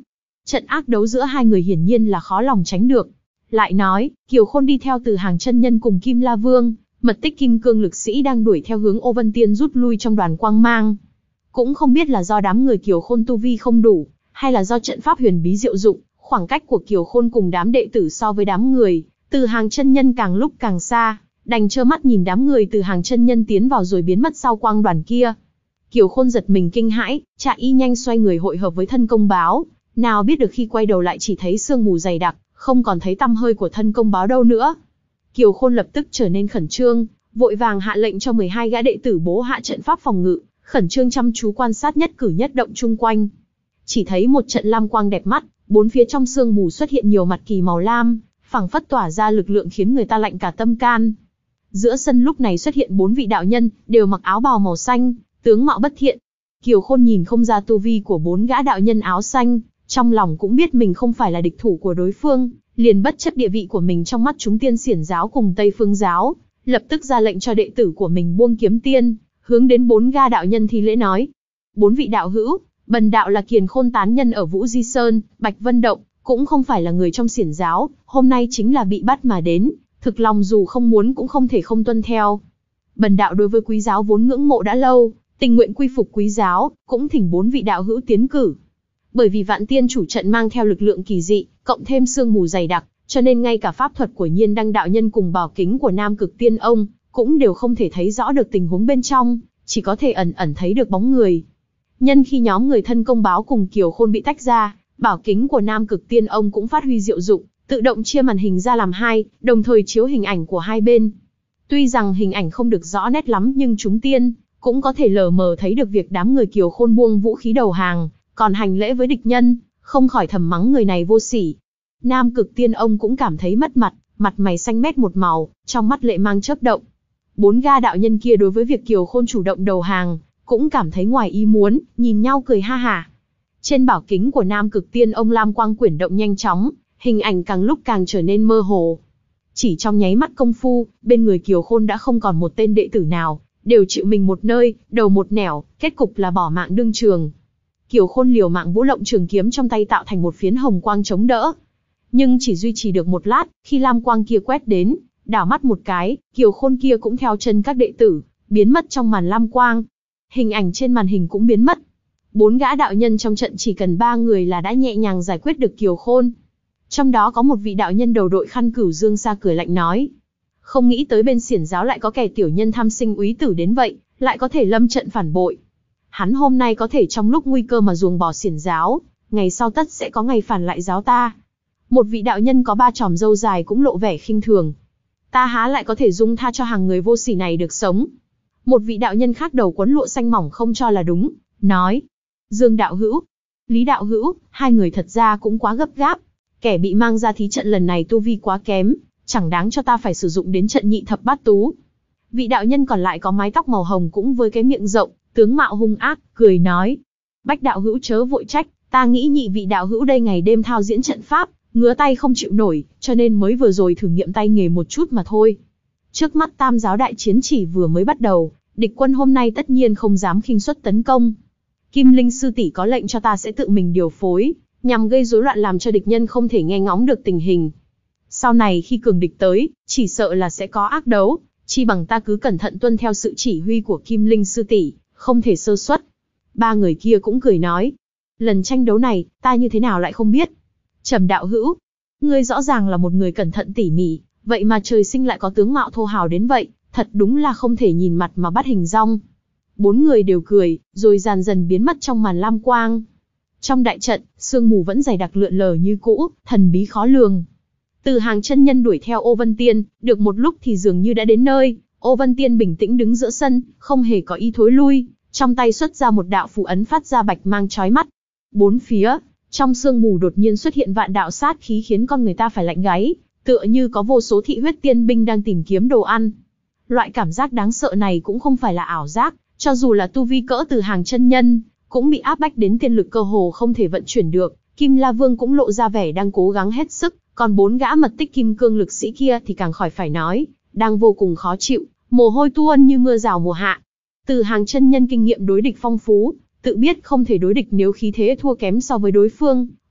trận ác đấu giữa hai người hiển nhiên là khó lòng tránh được. Lại nói, Kiều Khôn đi theo Từ Hàng chân nhân cùng Kim La Vương, mật tích kim cương lực sĩ đang đuổi theo hướng Ô Vân Tiên rút lui trong đoàn quang mang. Cũng không biết là do đám người Kiều Khôn tu vi không đủ, hay là do trận pháp huyền bí diệu dụng, khoảng cách của Kiều Khôn cùng đám đệ tử so với đám người Từ Hàng chân nhân càng lúc càng xa, đành trơ mắt nhìn đám người Từ Hàng chân nhân tiến vào rồi biến mất sau quang đoàn kia. Kiều Khôn giật mình kinh hãi, chạy y nhanh xoay người hội hợp với thân công báo, nào biết được khi quay đầu lại chỉ thấy sương mù dày đặc, không còn thấy tăm hơi của thân công báo đâu nữa. Kiều Khôn lập tức trở nên khẩn trương, vội vàng hạ lệnh cho mười hai gã đệ tử bố hạ trận pháp phòng ngự, khẩn trương chăm chú quan sát nhất cử nhất động chung quanh. Chỉ thấy một trận lam quang đẹp mắt, bốn phía trong sương mù xuất hiện nhiều mặt kỳ màu lam, phảng phất tỏa ra lực lượng khiến người ta lạnh cả tâm can. Giữa sân lúc này xuất hiện bốn vị đạo nhân, đều mặc áo bào màu xanh, tướng mạo bất thiện. Kiều Khôn nhìn không ra tu vi của bốn gã đạo nhân áo xanh, trong lòng cũng biết mình không phải là địch thủ của đối phương, liền bất chấp địa vị của mình trong mắt chúng Tiên Xiển giáo cùng Tây Phương giáo, lập tức ra lệnh cho đệ tử của mình buông kiếm tiên, hướng đến bốn gã đạo nhân thi lễ nói: bốn vị đạo hữu, bần đạo là Kiền Khôn tán nhân ở Vũ Di Sơn, Bạch Vân Động, cũng không phải là người trong Xiển giáo, hôm nay chính là bị bắt mà đến, thực lòng dù không muốn cũng không thể không tuân theo. Bần đạo đối với quý giáo vốn ngưỡng mộ đã lâu, tình nguyện quy phục quý giáo, cũng thỉnh bốn vị đạo hữu tiến cử. Bởi vì Vạn Tiên chủ trận mang theo lực lượng kỳ dị, cộng thêm sương mù dày đặc, cho nên ngay cả pháp thuật của Nhiên Đăng đạo nhân cùng bảo kính của Nam Cực Tiên ông cũng đều không thể thấy rõ được tình huống bên trong, chỉ có thể ẩn ẩn thấy được bóng người. Nhân khi nhóm người thân công báo cùng Kiều Khôn bị tách ra, bảo kính của Nam Cực Tiên ông cũng phát huy diệu dụng, tự động chia màn hình ra làm hai, đồng thời chiếu hình ảnh của hai bên. Tuy rằng hình ảnh không được rõ nét lắm nhưng chúng tiên cũng có thể lờ mờ thấy được việc đám người Kiều Khôn buông vũ khí đầu hàng, còn hành lễ với địch nhân, không khỏi thầm mắng người này vô sỉ. Nam Cực Tiên ông cũng cảm thấy mất mặt, mặt mày xanh mét một màu, trong mắt lệ mang chớp động. Bốn ga đạo nhân kia đối với việc Kiều Khôn chủ động đầu hàng, cũng cảm thấy ngoài ý muốn, nhìn nhau cười ha hả. Trên bảo kính của Nam Cực Tiên ông lam quang quyển động nhanh chóng, hình ảnh càng lúc càng trở nên mơ hồ. Chỉ trong nháy mắt công phu, bên người Kiều Khôn đã không còn một tên đệ tử nào, đều chịu mình một nơi, đầu một nẻo, kết cục là bỏ mạng đương trường. Kiều Khôn liều mạng vũ lộng trường kiếm trong tay tạo thành một phiến hồng quang chống đỡ. Nhưng chỉ duy trì được một lát, khi lam quang kia quét đến, đảo mắt một cái, Kiều Khôn kia cũng theo chân các đệ tử, biến mất trong màn lam quang. Hình ảnh trên màn hình cũng biến mất. Bốn gã đạo nhân trong trận chỉ cần ba người là đã nhẹ nhàng giải quyết được Kiều Khôn. Trong đó có một vị đạo nhân đầu đội khăn cửu dương xa cười lạnh nói: không nghĩ tới bên Xiển giáo lại có kẻ tiểu nhân tham sinh úy tử đến vậy, lại có thể lâm trận phản bội. Hắn hôm nay có thể trong lúc nguy cơ mà ruồng bỏ Xiển giáo, ngày sau tất sẽ có ngày phản lại giáo ta. Một vị đạo nhân có ba chòm râu dài cũng lộ vẻ khinh thường: ta há lại có thể dung tha cho hàng người vô sỉ này được sống. Một vị đạo nhân khác đầu quấn lụa xanh mỏng không cho là đúng, nói: Dương đạo hữu, Lý đạo hữu, hai người thật ra cũng quá gấp gáp. Kẻ bị mang ra thí trận lần này tu vi quá kém, chẳng đáng cho ta phải sử dụng đến trận nhị thập bát tú. Vị đạo nhân còn lại có mái tóc màu hồng cũng với cái miệng rộng, tướng mạo hung ác, cười nói: Bách đạo hữu chớ vội trách, ta nghĩ nhị vị đạo hữu đây ngày đêm thao diễn trận pháp, ngứa tay không chịu nổi, cho nên mới vừa rồi thử nghiệm tay nghề một chút mà thôi. Trước mắt tam giáo đại chiến chỉ vừa mới bắt đầu, địch quân hôm nay tất nhiên không dám khinh suất tấn công. Kim Linh sư tỷ có lệnh cho ta sẽ tự mình điều phối, nhằm gây rối loạn làm cho địch nhân không thể nghe ngóng được tình hình. Sau này khi cường địch tới, chỉ sợ là sẽ có ác đấu, chi bằng ta cứ cẩn thận tuân theo sự chỉ huy của Kim Linh sư tỷ, không thể sơ suất. Ba người kia cũng cười nói: lần tranh đấu này, ta như thế nào lại không biết. Trầm đạo hữu, ngươi rõ ràng là một người cẩn thận tỉ mỉ, vậy mà trời sinh lại có tướng mạo thô hào đến vậy, thật đúng là không thể nhìn mặt mà bắt hình dong. Bốn người đều cười, rồi dần dần biến mất trong màn lam quang. Trong đại trận, sương mù vẫn dày đặc lượn lờ như cũ, thần bí khó lường. Từ Hàng chân nhân đuổi theo Ô Vân Tiên, được một lúc thì dường như đã đến nơi. Ô Vân Tiên bình tĩnh đứng giữa sân, không hề có ý thối lui, trong tay xuất ra một đạo phù ấn phát ra bạch mang chói mắt. Bốn phía, trong sương mù đột nhiên xuất hiện vạn đạo sát khí khiến con người ta phải lạnh gáy, tựa như có vô số thị huyết tiên binh đang tìm kiếm đồ ăn. Loại cảm giác đáng sợ này cũng không phải là ảo giác, cho dù là tu vi cỡ Từ Hàng chân nhân, cũng bị áp bách đến tiên lực cơ hồ không thể vận chuyển được. Kim La Vương cũng lộ ra vẻ đang cố gắng hết sức, còn bốn gã mật tích kim cương lực sĩ kia thì càng khỏi phải nói, đang vô cùng khó chịu, mồ hôi tuôn như mưa rào mùa hạ. Từ Hàng chân nhân kinh nghiệm đối địch phong phú, tự biết không thể đối địch nếu khí thế thua kém so với đối phương,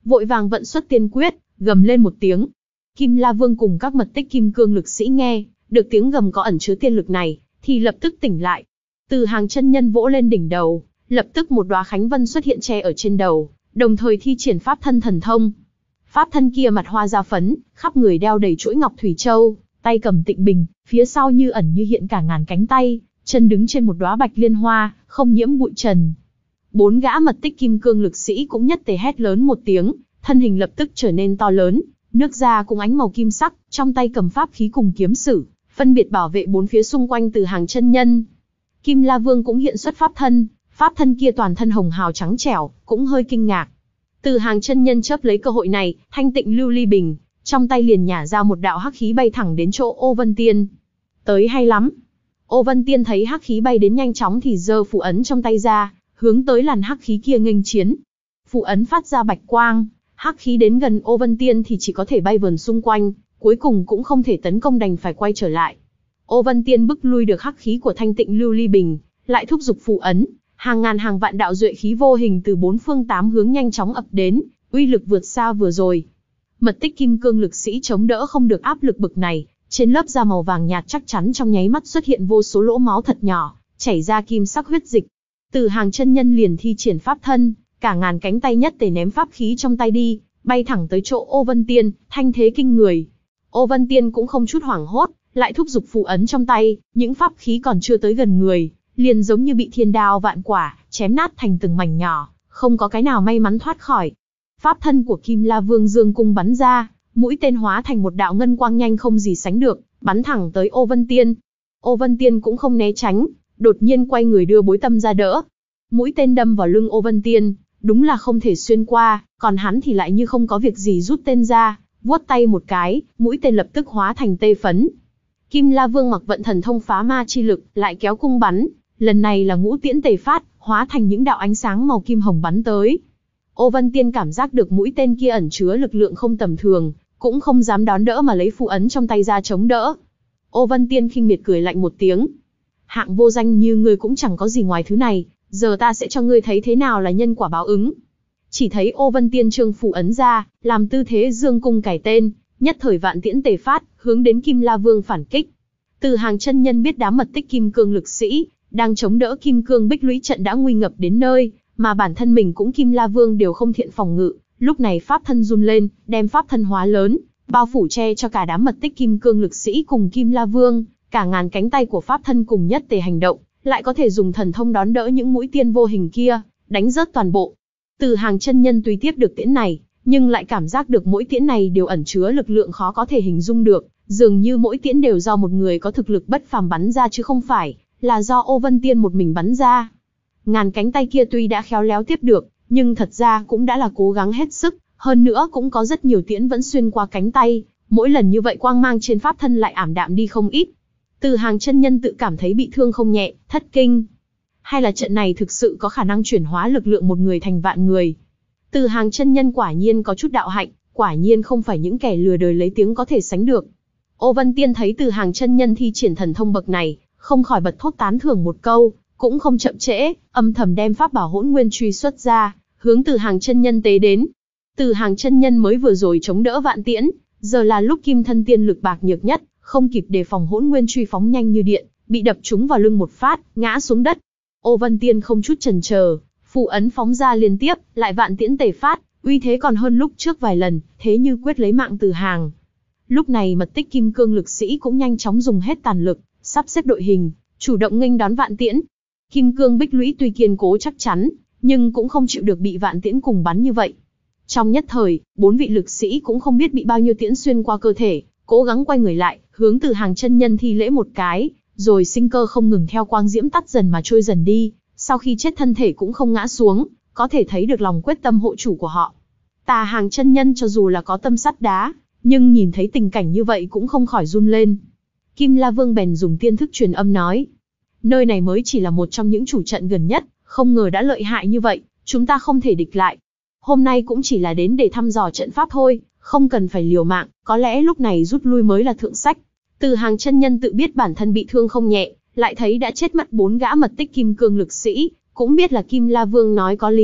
vội vàng vận xuất tiên quyết, gầm lên một tiếng. Kim La Vương cùng các mật tích kim cương lực sĩ nghe được tiếng gầm có ẩn chứa tiên lực này, thì lập tức tỉnh lại. Từ Hàng chân nhân vỗ lên đỉnh đầu, lập tức một đóa khánh vân xuất hiện che ở trên đầu, đồng thời thi triển pháp thân thần thông. Pháp thân kia mặt hoa da phấn, khắp người đeo đầy chuỗi ngọc thủy châu, tay cầm tịnh bình, phía sau như ẩn như hiện cả ngàn cánh tay, chân đứng trên một đóa bạch liên hoa, không nhiễm bụi trần. Bốn gã mật tích kim cương lực sĩ cũng nhất tề hét lớn một tiếng, thân hình lập tức trở nên to lớn, nước da cũng ánh màu kim sắc, trong tay cầm pháp khí cùng kiếm sử, phân biệt bảo vệ bốn phía xung quanh Từ Hàng chân nhân. Kim La Vương cũng hiện xuất pháp thân, pháp thân kia toàn thân hồng hào trắng trẻo, cũng hơi kinh ngạc. Từ Hàng chân nhân chớp lấy cơ hội này, thanh tịnh lưu ly bình, trong tay liền nhả ra một đạo hắc khí bay thẳng đến chỗ Ô Vân Tiên. Tới hay lắm. Ô Vân Tiên thấy hắc khí bay đến nhanh chóng thì giơ phù ấn trong tay ra, hướng tới làn hắc khí kia nghênh chiến. Phù ấn phát ra bạch quang, hắc khí đến gần Ô Vân Tiên thì chỉ có thể bay vần xung quanh, cuối cùng cũng không thể tấn công đành phải quay trở lại. Ô Vân Tiên bức lui được hắc khí của thanh tịnh lưu ly bình, lại thúc giục phù ấn, hàng ngàn hàng vạn đạo duệ khí vô hình từ bốn phương tám hướng nhanh chóng ập đến, uy lực vượt xa vừa rồi. Mật tích kim cương lực sĩ chống đỡ không được áp lực bực này, trên lớp da màu vàng nhạt chắc chắn trong nháy mắt xuất hiện vô số lỗ máu thật nhỏ, chảy ra kim sắc huyết dịch. Từ Hàng chân nhân liền thi triển pháp thân, cả ngàn cánh tay nhất tề ném pháp khí trong tay đi, bay thẳng tới chỗ Ô Vân Tiên, thanh thế kinh người. Ô Vân Tiên cũng không chút hoảng hốt, lại thúc giục phù ấn trong tay, những pháp khí còn chưa tới gần người, liền giống như bị thiên đao vạn quả, chém nát thành từng mảnh nhỏ, không có cái nào may mắn thoát khỏi. Pháp thân của Kim La Vương dương cung bắn ra, mũi tên hóa thành một đạo ngân quang nhanh không gì sánh được, bắn thẳng tới Ô Vân Tiên. Ô Vân Tiên cũng không né tránh, đột nhiên quay người đưa bối tâm ra đỡ. Mũi tên đâm vào lưng Ô Vân Tiên, đúng là không thể xuyên qua, còn hắn thì lại như không có việc gì rút tên ra, vuốt tay một cái, mũi tên lập tức hóa thành tê phấn. Kim La Vương mặc vận thần thông phá ma chi lực, lại kéo cung bắn, lần này là ngũ tiễn tề phát, hóa thành những đạo ánh sáng màu kim hồng bắn tới. Ô Vân Tiên cảm giác được mũi tên kia ẩn chứa lực lượng không tầm thường, cũng không dám đón đỡ mà lấy phù ấn trong tay ra chống đỡ. Ô Vân Tiên khinh miệt cười lạnh một tiếng. Hạng vô danh như ngươi cũng chẳng có gì ngoài thứ này, giờ ta sẽ cho ngươi thấy thế nào là nhân quả báo ứng. Chỉ thấy Ô Vân Tiên trương phù ấn ra, làm tư thế dương cung cài tên, nhất thời vạn tiễn tề phát, hướng đến Kim La Vương phản kích. Từ Hàng chân nhân biết đám mật tích kim cương lực sĩ đang chống đỡ kim cương bích lũy trận đã nguy ngập đến nơi, mà bản thân mình cũng Kim La Vương đều không thiện phòng ngự, lúc này pháp thân run lên, đem pháp thân hóa lớn, bao phủ che cho cả đám mật tích kim cương lực sĩ cùng Kim La Vương, cả ngàn cánh tay của pháp thân cùng nhất tề hành động, lại có thể dùng thần thông đón đỡ những mũi tiên vô hình kia, đánh rớt toàn bộ. Từ Hàng chân nhân tuy tiếp được tiễn này, nhưng lại cảm giác được mỗi tiễn này đều ẩn chứa lực lượng khó có thể hình dung được, dường như mỗi tiễn đều do một người có thực lực bất phàm bắn ra chứ không phải là do Ô Vân Tiên một mình bắn ra. Ngàn cánh tay kia tuy đã khéo léo tiếp được, nhưng thật ra cũng đã là cố gắng hết sức, hơn nữa cũng có rất nhiều tiễn vẫn xuyên qua cánh tay, mỗi lần như vậy quang mang trên pháp thân lại ảm đạm đi không ít. Từ Hàng chân nhân tự cảm thấy bị thương không nhẹ, thất kinh. Hay là trận này thực sự có khả năng chuyển hóa lực lượng một người thành vạn người? Từ Hàng chân nhân quả nhiên có chút đạo hạnh, quả nhiên không phải những kẻ lừa đời lấy tiếng có thể sánh được. Ô Vân Tiên thấy Từ Hàng chân nhân thi triển thần thông bậc này, không khỏi bật thốt tán thưởng một câu, cũng không chậm trễ, âm thầm đem pháp bảo Hỗn Nguyên truy xuất ra, hướng Từ Hàng chân nhân tế đến. Từ Hàng chân nhân mới vừa rồi chống đỡ vạn tiễn, giờ là lúc kim thân tiên lực bạc nhược nhất, không kịp đề phòng Hỗn Nguyên truy phóng nhanh như điện, bị đập trúng vào lưng một phát, ngã xuống đất. Ô Vân Tiên không chút chần chờ, phù ấn phóng ra liên tiếp, lại vạn tiễn tề phát, uy thế còn hơn lúc trước vài lần, thế như quyết lấy mạng Từ Hàng. Lúc này mật tích kim cương lực sĩ cũng nhanh chóng dùng hết tàn lực, sắp xếp đội hình, chủ động nghênh đón vạn tiễn. Kim cương bích lũy tuy kiên cố chắc chắn, nhưng cũng không chịu được bị vạn tiễn cùng bắn như vậy. Trong nhất thời, bốn vị lực sĩ cũng không biết bị bao nhiêu tiễn xuyên qua cơ thể, cố gắng quay người lại, hướng Từ Hàng chân nhân thi lễ một cái, rồi sinh cơ không ngừng theo quang diễm tắt dần mà trôi dần đi, sau khi chết thân thể cũng không ngã xuống, có thể thấy được lòng quyết tâm hộ chủ của họ. Tà Hàng chân nhân cho dù là có tâm sắt đá, nhưng nhìn thấy tình cảnh như vậy cũng không khỏi run lên. Kim La Vương bèn dùng tiên thức truyền âm nói, nơi này mới chỉ là một trong những chủ trận gần nhất, không ngờ đã lợi hại như vậy, chúng ta không thể địch lại. Hôm nay cũng chỉ là đến để thăm dò trận pháp thôi, không cần phải liều mạng, có lẽ lúc này rút lui mới là thượng sách. Từ Hàng chân nhân tự biết bản thân bị thương không nhẹ, lại thấy đã chết mất bốn gã mật tích kim cương lực sĩ, cũng biết là Kim La Vương nói có lý,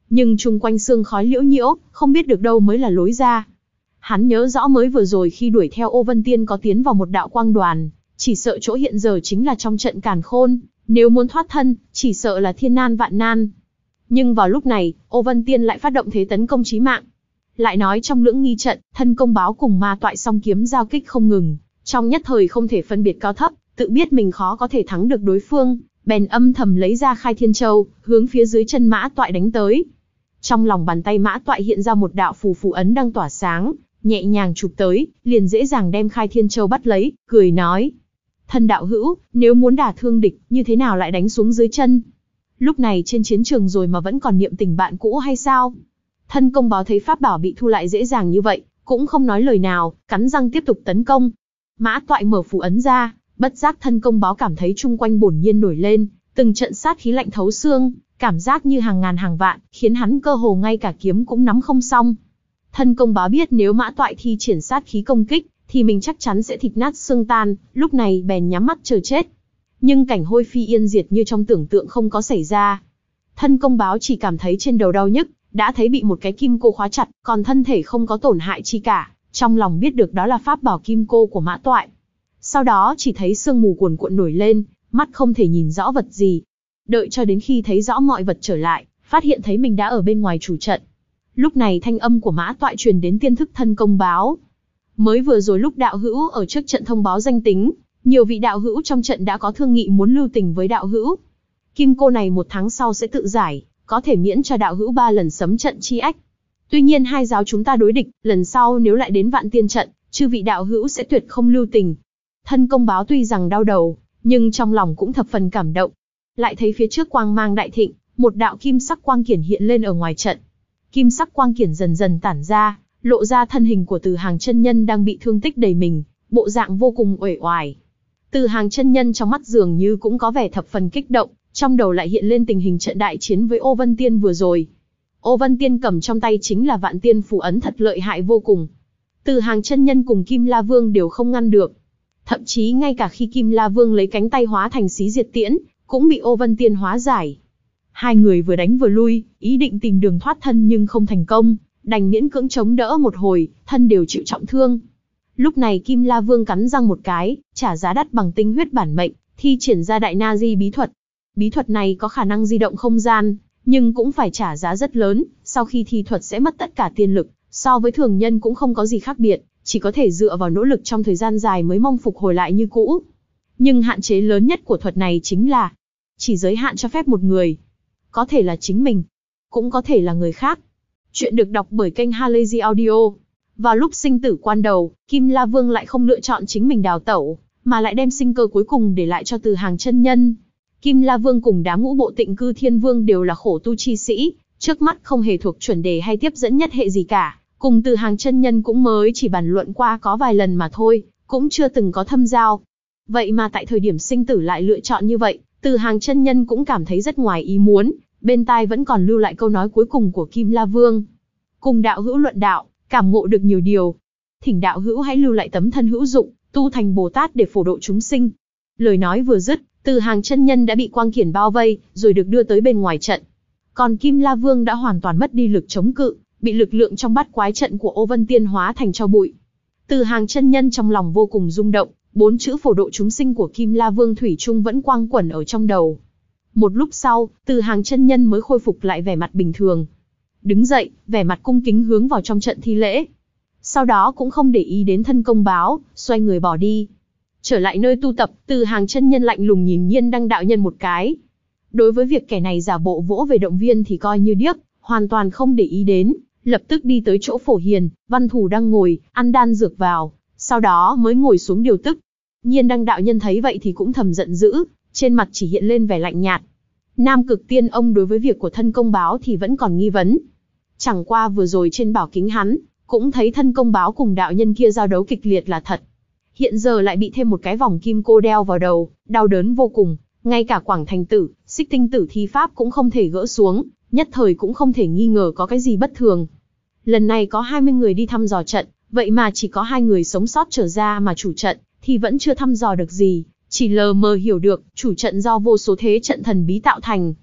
nhưng chung quanh sương khói liễu nhiễu, không biết được đâu mới là lối ra. Hắn nhớ rõ mới vừa rồi khi đuổi theo Ô Vân Tiên có tiến vào một đạo quang đoàn, chỉ sợ chỗ hiện giờ chính là trong trận Càn Khôn, nếu muốn thoát thân, chỉ sợ là thiên nan vạn nan. Nhưng vào lúc này, Ô Vân Tiên lại phát động thế tấn công chí mạng. Lại nói trong lưỡng nghi trận, Thân Công Báo cùng Ma Toại song kiếm giao kích không ngừng, trong nhất thời không thể phân biệt cao thấp, tự biết mình khó có thể thắng được đối phương, bèn âm thầm lấy ra Khai Thiên Châu, hướng phía dưới chân Mã Toại đánh tới. Trong lòng bàn tay Mã Toại hiện ra một đạo phù phù ấn đang tỏa sáng, nhẹ nhàng chụp tới, liền dễ dàng đem Khai Thiên Châu bắt lấy, cười nói: Thân đạo hữu, nếu muốn đả thương địch, như thế nào lại đánh xuống dưới chân? Lúc này trên chiến trường rồi mà vẫn còn niệm tình bạn cũ hay sao? Thân Công Báo thấy pháp bảo bị thu lại dễ dàng như vậy, cũng không nói lời nào, cắn răng tiếp tục tấn công. Mã Toại mở phù ấn ra, bất giác Thân Công Báo cảm thấy chung quanh bổn nhiên nổi lên, từng trận sát khí lạnh thấu xương, cảm giác như hàng ngàn hàng vạn, khiến hắn cơ hồ ngay cả kiếm cũng nắm không xong. Thân Công Báo biết nếu Mã Toại thi triển sát khí công kích, thì mình chắc chắn sẽ thịt nát xương tan, lúc này bèn nhắm mắt chờ chết. Nhưng cảnh hôi phi yên diệt như trong tưởng tượng không có xảy ra. Thân Công Báo chỉ cảm thấy trên đầu đau nhức, đã thấy bị một cái kim cô khóa chặt, còn thân thể không có tổn hại chi cả, trong lòng biết được đó là pháp bảo kim cô của Mã Toại. Sau đó chỉ thấy sương mù cuồn cuộn nổi lên, mắt không thể nhìn rõ vật gì. Đợi cho đến khi thấy rõ mọi vật trở lại, phát hiện thấy mình đã ở bên ngoài chủ trận. Lúc này thanh âm của Mã Toại truyền đến tiên thức Thân Công Báo. Mới vừa rồi lúc đạo hữu ở trước trận thông báo danh tính, nhiều vị đạo hữu trong trận đã có thương nghị muốn lưu tình với đạo hữu. Kim cô này một tháng sau sẽ tự giải, có thể miễn cho đạo hữu ba lần sấm trận chi ách. Tuy nhiên hai giáo chúng ta đối địch, lần sau nếu lại đến Vạn Tiên trận, chư vị đạo hữu sẽ tuyệt không lưu tình. Thân Công Báo tuy rằng đau đầu, nhưng trong lòng cũng thập phần cảm động. Lại thấy phía trước quang mang đại thịnh, một đạo kim sắc quang kiển hiện lên ở ngoài trận. Kim sắc quang kiển dần dần tản ra, lộ ra thân hình của Từ Hàng chân nhân đang bị thương tích đầy mình, bộ dạng vô cùng uể oải. Từ Hàng chân nhân trong mắt dường như cũng có vẻ thập phần kích động, trong đầu lại hiện lên tình hình trận đại chiến với Ô Vân Tiên vừa rồi. Ô Vân Tiên cầm trong tay chính là Vạn Tiên phù ấn thật lợi hại vô cùng. Từ Hàng chân nhân cùng Kim La Vương đều không ngăn được. Thậm chí ngay cả khi Kim La Vương lấy cánh tay hóa thành xí diệt tiễn, cũng bị Ô Vân Tiên hóa giải. Hai người vừa đánh vừa lui, ý định tìm đường thoát thân nhưng không thành công, đành miễn cưỡng chống đỡ một hồi, thân đều chịu trọng thương. Lúc này Kim La Vương cắn răng một cái, trả giá đắt bằng tinh huyết bản mệnh, thi triển ra Đại Na Di bí thuật. Bí thuật này có khả năng di động không gian, nhưng cũng phải trả giá rất lớn, sau khi thi thuật sẽ mất tất cả tiên lực, so với thường nhân cũng không có gì khác biệt, chỉ có thể dựa vào nỗ lực trong thời gian dài mới mong phục hồi lại như cũ. Nhưng hạn chế lớn nhất của thuật này chính là chỉ giới hạn cho phép một người. Có thể là chính mình, cũng có thể là người khác. Chuyện được đọc bởi kênh Halazy Audio. Vào lúc sinh tử quan đầu, Kim La Vương lại không lựa chọn chính mình đào tẩu, mà lại đem sinh cơ cuối cùng để lại cho Từ Hàng chân nhân. Kim La Vương cùng đám ngũ bộ Tịnh Cư Thiên Vương đều là khổ tu chi sĩ, trước mắt không hề thuộc chuẩn đề hay tiếp dẫn nhất hệ gì cả, cùng Từ Hàng chân nhân cũng mới chỉ bàn luận qua có vài lần mà thôi, cũng chưa từng có thâm giao. Vậy mà tại thời điểm sinh tử lại lựa chọn như vậy, Từ Hàng chân nhân cũng cảm thấy rất ngoài ý muốn, bên tai vẫn còn lưu lại câu nói cuối cùng của Kim La Vương. Cùng đạo hữu luận đạo, cảm ngộ được nhiều điều. Thỉnh đạo hữu hãy lưu lại tấm thân hữu dụng, tu thành Bồ Tát để phổ độ chúng sinh. Lời nói vừa dứt, Từ Hàng chân nhân đã bị quang kiển bao vây, rồi được đưa tới bên ngoài trận. Còn Kim La Vương đã hoàn toàn mất đi lực chống cự, bị lực lượng trong bát quái trận của Ô Vân Tiên hóa thành tro bụi. Từ Hàng chân nhân trong lòng vô cùng rung động, bốn chữ phổ độ chúng sinh của Kim La Vương thủy chung vẫn quang quẩn ở trong đầu. Một lúc sau, Từ Hàng chân nhân mới khôi phục lại vẻ mặt bình thường. Đứng dậy, vẻ mặt cung kính hướng vào trong trận thi lễ. Sau đó cũng không để ý đến Thân Công Báo, xoay người bỏ đi. Trở lại nơi tu tập, Từ Hàng chân nhân lạnh lùng nhìn Nhiên Đăng đạo nhân một cái. Đối với việc kẻ này giả bộ vỗ về động viên thì coi như điếc, hoàn toàn không để ý đến, lập tức đi tới chỗ Phổ Hiền, Văn Thủ đang ngồi, ăn đan dược vào, sau đó mới ngồi xuống điều tức. Nhiên Đăng đạo nhân thấy vậy thì cũng thầm giận dữ, trên mặt chỉ hiện lên vẻ lạnh nhạt. Nam Cực Tiên ông đối với việc của Thân Công Báo thì vẫn còn nghi vấn. Chẳng qua vừa rồi trên bảo kính hắn, cũng thấy Thân Công Báo cùng đạo nhân kia giao đấu kịch liệt là thật. Hiện giờ lại bị thêm một cái vòng kim cô đeo vào đầu, đau đớn vô cùng, ngay cả Quảng Thành Tử, Xích Tinh Tử thi pháp cũng không thể gỡ xuống, nhất thời cũng không thể nghi ngờ có cái gì bất thường. Lần này có hai mươi người đi thăm dò trận, vậy mà chỉ có hai người sống sót trở ra mà chủ trận thì vẫn chưa thăm dò được gì, chỉ lờ mờ hiểu được chủ trận do vô số thế trận thần bí tạo thành.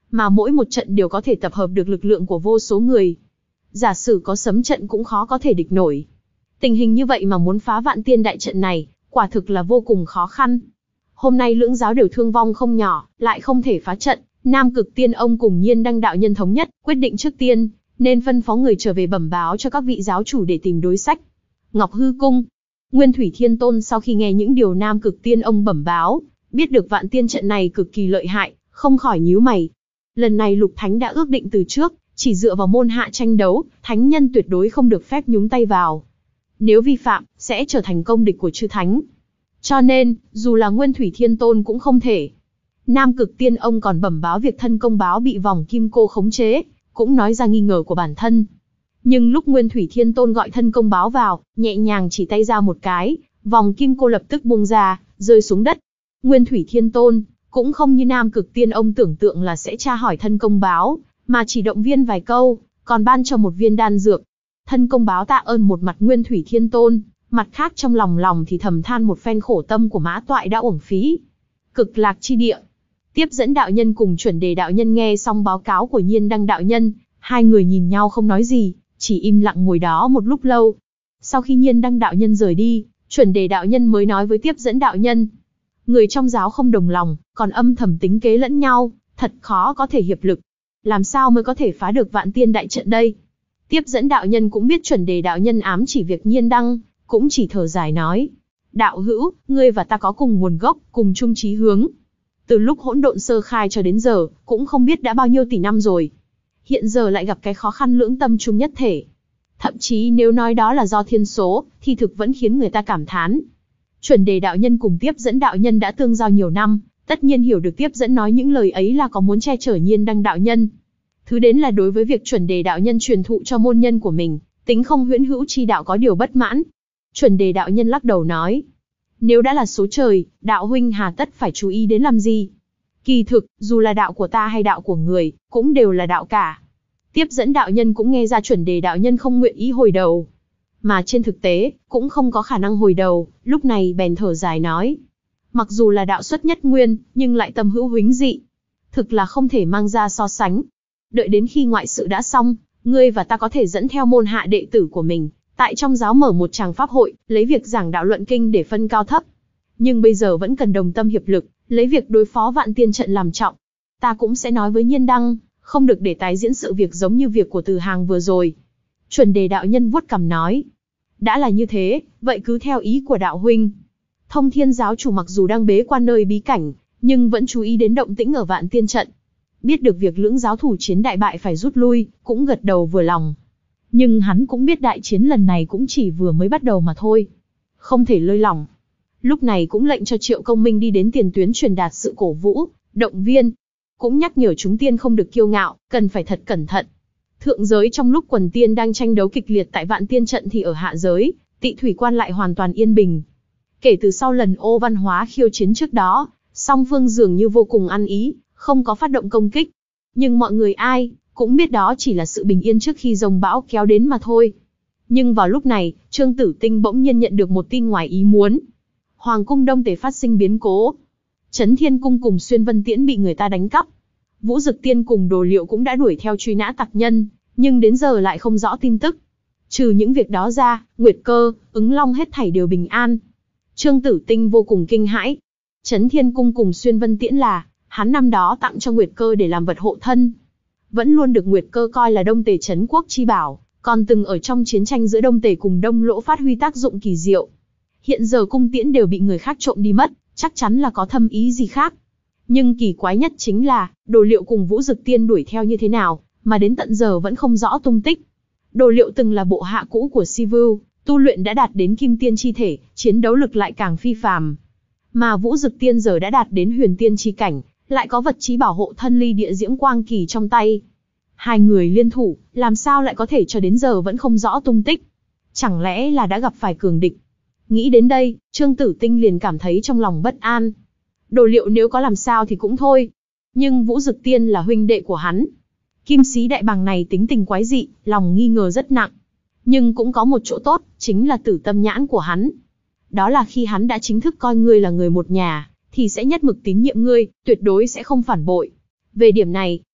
mà mỗi một trận đều có thể tập hợp được lực lượng của vô số người. Giả sử có sấm trận cũng khó có thể địch nổi. Tình hình như vậy mà muốn phá vạn tiên đại trận này, quả thực là vô cùng khó khăn. Hôm nay lưỡng giáo đều thương vong không nhỏ, lại không thể phá trận. Nam Cực Tiên Ông cùng Nhiên Đăng đạo nhân thống nhất, quyết định trước tiên, nên phân phó người trở về bẩm báo cho các vị giáo chủ để tìm đối sách. Ngọc Hư Cung. Nguyên Thủy Thiên Tôn sau khi nghe những điều Nam Cực Tiên Ông bẩm báo, biết được vạn tiên trận này cực kỳ lợi hại, không khỏi nhíu mày. Lần này Lục Thánh đã ước định từ trước, chỉ dựa vào môn hạ tranh đấu, thánh nhân tuyệt đối không được phép nhúng tay vào. Nếu vi phạm, sẽ trở thành công địch của chư thánh. Cho nên, dù là Nguyên Thủy Thiên Tôn cũng không thể. Nam Cực Tiên Ông còn bẩm báo việc thân công báo bị vòng kim cô khống chế, cũng nói ra nghi ngờ của bản thân. Nhưng lúc Nguyên Thủy Thiên Tôn gọi thân công báo vào, nhẹ nhàng chỉ tay ra một cái, vòng kim cô lập tức buông ra, rơi xuống đất. Nguyên Thủy Thiên Tôn cũng không như Nam Cực Tiên Ông tưởng tượng là sẽ tra hỏi thân công báo, mà chỉ động viên vài câu, còn ban cho một viên đan dược. Thân công báo tạ ơn một mặt Nguyên Thủy Thiên Tôn, mặt khác trong lòng lòng thì thầm than một phen khổ tâm của Mã Toại đã uổng phí. Cực Lạc chi địa. Tiếp dẫn đạo nhân cùng Chuẩn Đề đạo nhân nghe xong báo cáo của Nhiên Đăng đạo nhân, hai người nhìn nhau không nói gì, chỉ im lặng ngồi đó một lúc lâu. Sau khi Nhiên Đăng đạo nhân rời đi, Chuẩn Đề đạo nhân mới nói với Tiếp dẫn đạo nhân. Người trong giáo không đồng lòng, còn âm thầm tính kế lẫn nhau, thật khó có thể hiệp lực. Làm sao mới có thể phá được vạn tiên đại trận đây? Tiếp dẫn đạo nhân cũng biết Chuẩn Đề đạo nhân ám chỉ việc Nhiên Đăng, cũng chỉ thở dài nói. Đạo hữu, ngươi và ta có cùng nguồn gốc, cùng chung chí hướng. Từ lúc hỗn độn sơ khai cho đến giờ, cũng không biết đã bao nhiêu tỷ năm rồi. Hiện giờ lại gặp cái khó khăn lưỡng tâm chung nhất thể. Thậm chí nếu nói đó là do thiên số, thì thực vẫn khiến người ta cảm thán. Chuẩn Đề đạo nhân cùng Tiếp dẫn đạo nhân đã tương giao nhiều năm, tất nhiên hiểu được Tiếp dẫn nói những lời ấy là có muốn che chở Nhiên Đăng đạo nhân. Thứ đến là đối với việc Chuẩn Đề đạo nhân truyền thụ cho môn nhân của mình, tính không huyễn hữu chi đạo có điều bất mãn. Chuẩn Đề đạo nhân lắc đầu nói. Nếu đã là số trời, đạo huynh hà tất phải chú ý đến làm gì? Kỳ thực, dù là đạo của ta hay đạo của người, cũng đều là đạo cả. Tiếp dẫn đạo nhân cũng nghe ra Chuẩn Đề đạo nhân không nguyện ý hồi đầu. Mà trên thực tế, cũng không có khả năng hồi đầu, lúc này bèn thở dài nói. Mặc dù là đạo xuất nhất nguyên, nhưng lại tâm hữu huống dị. Thực là không thể mang ra so sánh. Đợi đến khi ngoại sự đã xong, ngươi và ta có thể dẫn theo môn hạ đệ tử của mình, tại trong giáo mở một tràng pháp hội, lấy việc giảng đạo luận kinh để phân cao thấp. Nhưng bây giờ vẫn cần đồng tâm hiệp lực, lấy việc đối phó vạn tiên trận làm trọng. Ta cũng sẽ nói với Nhiên Đăng, không được để tái diễn sự việc giống như việc của Từ Hàng vừa rồi. Chuẩn Đề đạo nhân vuốt cằm nói. Đã là như thế, vậy cứ theo ý của đạo huynh. Thông Thiên giáo chủ mặc dù đang bế quan nơi bí cảnh, nhưng vẫn chú ý đến động tĩnh ở vạn tiên trận. Biết được việc lưỡng giáo thủ chiến đại bại phải rút lui, cũng gật đầu vừa lòng. Nhưng hắn cũng biết đại chiến lần này cũng chỉ vừa mới bắt đầu mà thôi. Không thể lơi lỏng. Lúc này cũng lệnh cho Triệu Công Minh đi đến tiền tuyến truyền đạt sự cổ vũ, động viên. Cũng nhắc nhở chúng tiên không được kiêu ngạo, cần phải thật cẩn thận. Thượng giới trong lúc quần tiên đang tranh đấu kịch liệt tại vạn tiên trận thì ở hạ giới, Tị Thủy Quan lại hoàn toàn yên bình. Kể từ sau lần ô văn hóa khiêu chiến trước đó, song phương dường như vô cùng ăn ý, không có phát động công kích. Nhưng mọi người ai cũng biết đó chỉ là sự bình yên trước khi rồng bão kéo đến mà thôi. Nhưng vào lúc này, Trương Tử Tinh bỗng nhiên nhận được một tin ngoài ý muốn. Hoàng cung Đông Tề phát sinh biến cố. Chấn Thiên Cung cùng Xuyên Vân Tiễn bị người ta đánh cắp. Vũ Dực Tiên cùng Đồ Liệu cũng đã đuổi theo truy nã tặc nhân, nhưng đến giờ lại không rõ tin tức. Trừ những việc đó ra, Nguyệt Cơ, Ứng Long hết thảy đều bình an. Trương Tử Tinh vô cùng kinh hãi. Chấn Thiên Cung cùng Xuyên Vân Tiễn là hắn năm đó tặng cho Nguyệt Cơ để làm vật hộ thân. Vẫn luôn được Nguyệt Cơ coi là Đông Tề trấn quốc chi bảo, còn từng ở trong chiến tranh giữa Đông Tề cùng Đông Lỗ phát huy tác dụng kỳ diệu. Hiện giờ cung tiễn đều bị người khác trộm đi mất, chắc chắn là có thâm ý gì khác. Nhưng kỳ quái nhất chính là, Đồ Liệu cùng Vũ Dực Tiên đuổi theo như thế nào, mà đến tận giờ vẫn không rõ tung tích. Đồ Liệu từng là bộ hạ cũ của Si Vưu, tu luyện đã đạt đến kim tiên chi thể, chiến đấu lực lại càng phi phàm. Mà Vũ Dực Tiên giờ đã đạt đến huyền tiên chi cảnh, lại có vật chí bảo hộ thân ly địa diễm quang kỳ trong tay. Hai người liên thủ, làm sao lại có thể cho đến giờ vẫn không rõ tung tích? Chẳng lẽ là đã gặp phải cường địch? Nghĩ đến đây, Trương Tử Tinh liền cảm thấy trong lòng bất an. Đồ Liệu nếu có làm sao thì cũng thôi. Nhưng Vũ Dực Tiên là huynh đệ của hắn. Kim Sĩ Đại Bàng này tính tình quái dị, lòng nghi ngờ rất nặng. Nhưng cũng có một chỗ tốt, chính là tử tâm nhãn của hắn. Đó là khi hắn đã chính thức coi ngươi là người một nhà, thì sẽ nhất mực tín nhiệm ngươi, tuyệt đối sẽ không phản bội. Về điểm này,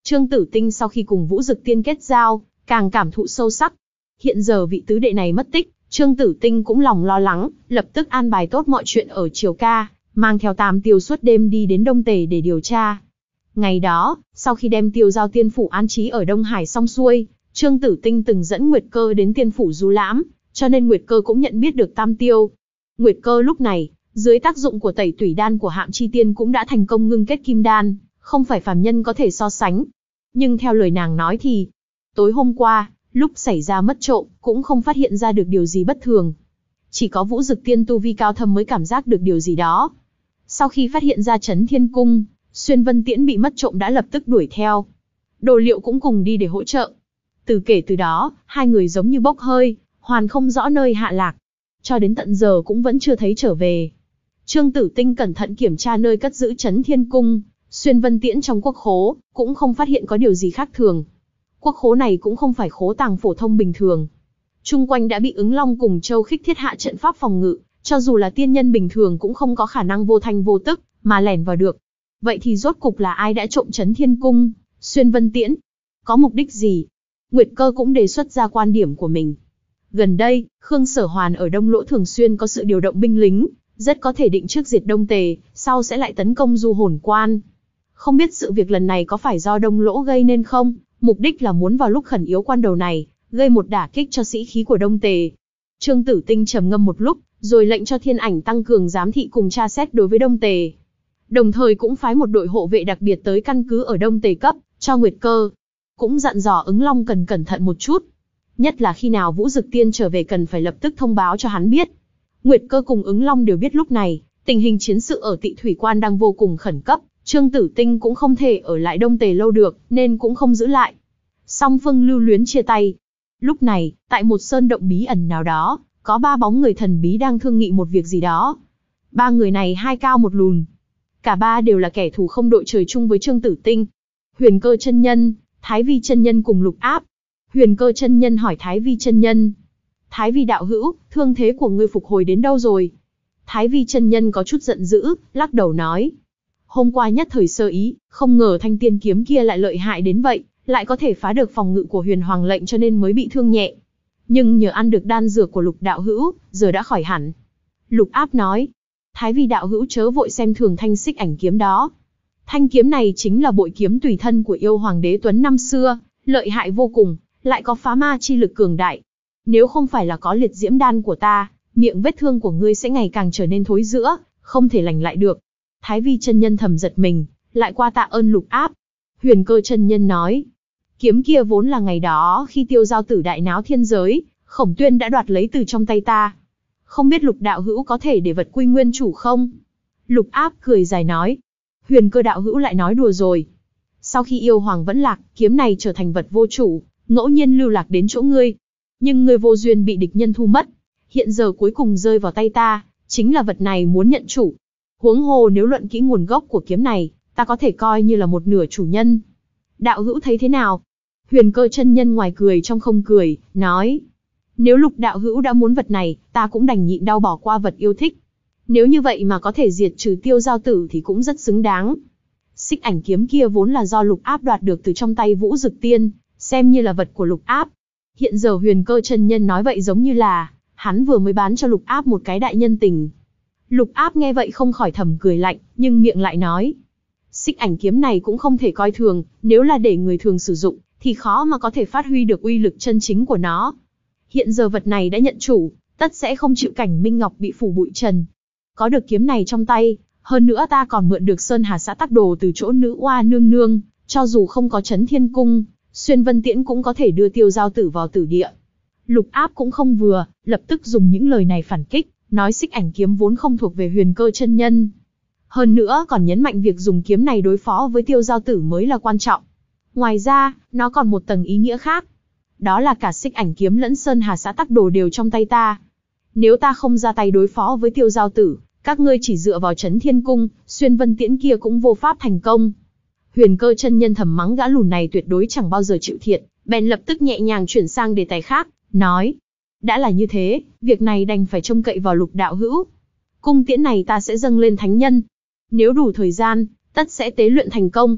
Trương Tử Tinh sau khi cùng Vũ Dực Tiên kết giao, càng cảm thụ sâu sắc. Hiện giờ vị tứ đệ này mất tích, Trương Tử Tinh cũng lòng lo lắng, lập tức an bài tốt mọi chuyện ở Triều Ca, mang theo Tam Tiêu suốt đêm đi đến Đông Tề để điều tra. Ngày đó, sau khi đem Tiêu Giao Tiên Phủ an trí ở Đông Hải xong xuôi, Trương Tử Tinh từng dẫn Nguyệt Cơ đến Tiên Phủ du lãm, cho nên Nguyệt Cơ cũng nhận biết được Tam Tiêu. Nguyệt Cơ lúc này, dưới tác dụng của tẩy tủy đan của Hạm Chi Tiên cũng đã thành công ngưng kết kim đan, không phải phàm nhân có thể so sánh. Nhưng theo lời nàng nói thì, tối hôm qua, lúc xảy ra mất trộm, cũng không phát hiện ra được điều gì bất thường. Chỉ có Vũ Dực Tiên tu vi cao thâm mới cảm giác được điều gì đó. Sau khi phát hiện ra Chấn Thiên Cung, Xuyên Vân Tiễn bị mất trộm đã lập tức đuổi theo. Đồ Liệu cũng cùng đi để hỗ trợ. Từ kể từ đó, hai người giống như bốc hơi, hoàn không rõ nơi hạ lạc. Cho đến tận giờ cũng vẫn chưa thấy trở về. Trương Tử Tinh cẩn thận kiểm tra nơi cất giữ Chấn Thiên Cung, Xuyên Vân Tiễn trong quốc khố, cũng không phát hiện có điều gì khác thường. Quốc khố này cũng không phải khố tàng phổ thông bình thường. Chung quanh đã bị Ứng Long cùng Châu Khích thiết hạ trận pháp phòng ngự, cho dù là tiên nhân bình thường cũng không có khả năng vô thanh vô tức mà lẻn vào được. Vậy thì rốt cục là ai đã trộm Chấn Thiên Cung, Xuyên Vân Tiễn? Có mục đích gì? Nguyệt Cơ cũng đề xuất ra quan điểm của mình. Gần đây, Khương Sở Hoàn ở Đông Lỗ thường xuyên có sự điều động binh lính, rất có thể định trước diệt Đông Tề, sau sẽ lại tấn công Du Hồn Quan. Không biết sự việc lần này có phải do Đông Lỗ gây nên không? Mục đích là muốn vào lúc khẩn yếu quan đầu này, gây một đả kích cho sĩ khí của Đông Tề. Trương Tử Tinh trầm ngâm một lúc, rồi lệnh cho Thiên Ảnh tăng cường giám thị cùng tra xét đối với Đông Tề. Đồng thời cũng phái một đội hộ vệ đặc biệt tới căn cứ ở Đông Tề cấp, cho Nguyệt Cơ. Cũng dặn dò Ứng Long cần cẩn thận một chút. Nhất là khi nào Vũ Dực Tiên trở về cần phải lập tức thông báo cho hắn biết. Nguyệt Cơ cùng Ứng Long đều biết lúc này, tình hình chiến sự ở Tị Thủy Quan đang vô cùng khẩn cấp. Trương Tử Tinh cũng không thể ở lại Đông Tề lâu được, nên cũng không giữ lại. Song phương lưu luyến chia tay. Lúc này, tại một sơn động bí ẩn nào đó, có ba bóng người thần bí đang thương nghị một việc gì đó. Ba người này hai cao một lùn. Cả ba đều là kẻ thù không đội trời chung với Trương Tử Tinh. Huyền Cơ chân nhân, Thái Vi chân nhân cùng Lục Áp. Huyền Cơ chân nhân hỏi Thái Vi chân nhân: Thái Vi đạo hữu, thương thế của ngươi phục hồi đến đâu rồi? Thái Vi chân nhân có chút giận dữ, lắc đầu nói: Hôm qua nhất thời sơ ý, không ngờ thanh tiên kiếm kia lại lợi hại đến vậy, lại có thể phá được phòng ngự của Huyền Hoàng lệnh cho nên mới bị thương nhẹ. Nhưng nhờ ăn được đan dược của Lục đạo hữu, giờ đã khỏi hẳn. Lục Áp nói: Thái Vi đạo hữu chớ vội xem thường thanh xích ảnh kiếm đó. Thanh kiếm này chính là bội kiếm tùy thân của yêu hoàng đế Tuấn năm xưa, lợi hại vô cùng, lại có phá ma chi lực cường đại. Nếu không phải là có liệt diễm đan của ta, miệng vết thương của ngươi sẽ ngày càng trở nên thối rữa, không thể lành lại được. Thái Vi chân nhân thầm giật mình, lại qua tạ ơn Lục Áp. Huyền Cơ chân nhân nói: Kiếm kia vốn là ngày đó khi Tiêu Giao tử đại náo thiên giới, Khổng Tuyên đã đoạt lấy từ trong tay ta. Không biết Lục đạo hữu có thể để vật quy nguyên chủ không? Lục Áp cười dài nói: Huyền Cơ đạo hữu lại nói đùa rồi. Sau khi yêu hoàng vẫn lạc, kiếm này trở thành vật vô chủ, ngẫu nhiên lưu lạc đến chỗ ngươi. Nhưng ngươi vô duyên bị địch nhân thu mất. Hiện giờ cuối cùng rơi vào tay ta, chính là vật này muốn nhận chủ. Huống hồ nếu luận kỹ nguồn gốc của kiếm này, ta có thể coi như là một nửa chủ nhân. Đạo hữu thấy thế nào? Huyền Cơ chân nhân ngoài cười trong không cười, nói: Nếu Lục đạo hữu đã muốn vật này, ta cũng đành nhịn đau bỏ qua vật yêu thích. Nếu như vậy mà có thể diệt trừ Tiêu Giao tử thì cũng rất xứng đáng. Xích ảnh kiếm kia vốn là do Lục Áp đoạt được từ trong tay Vũ Dực Tiên, xem như là vật của Lục Áp. Hiện giờ Huyền Cơ chân nhân nói vậy giống như là hắn vừa mới bán cho Lục Áp một cái đại nhân tình. Lục Áp nghe vậy không khỏi thầm cười lạnh, nhưng miệng lại nói: Xích ảnh kiếm này cũng không thể coi thường, nếu là để người thường sử dụng, thì khó mà có thể phát huy được uy lực chân chính của nó. Hiện giờ vật này đã nhận chủ, tất sẽ không chịu cảnh Minh Ngọc bị phủ bụi trần. Có được kiếm này trong tay, hơn nữa ta còn mượn được Sơn Hà xã tắc đồ từ chỗ nữ oa nương nương, cho dù không có Chấn Thiên Cung, Xuyên Vân Tiễn cũng có thể đưa Tiêu Giao tử vào tử địa. Lục Áp cũng không vừa, lập tức dùng những lời này phản kích, nói xích ảnh kiếm vốn không thuộc về Huyền Cơ chân nhân. Hơn nữa còn nhấn mạnh việc dùng kiếm này đối phó với Tiêu Giao tử mới là quan trọng. Ngoài ra, nó còn một tầng ý nghĩa khác. Đó là cả xích ảnh kiếm lẫn Sơn Hà xã tắc đồ đều trong tay ta. Nếu ta không ra tay đối phó với Tiêu Giao tử, các ngươi chỉ dựa vào Chấn Thiên Cung, Xuyên Vân Tiễn kia cũng vô pháp thành công. Huyền Cơ chân nhân thầm mắng gã lùn này tuyệt đối chẳng bao giờ chịu thiệt, bèn lập tức nhẹ nhàng chuyển sang đề tài khác, nói: Đã là như thế, việc này đành phải trông cậy vào Lục đạo hữu. Cung tiễn này ta sẽ dâng lên thánh nhân. Nếu đủ thời gian, tất sẽ tế luyện thành công.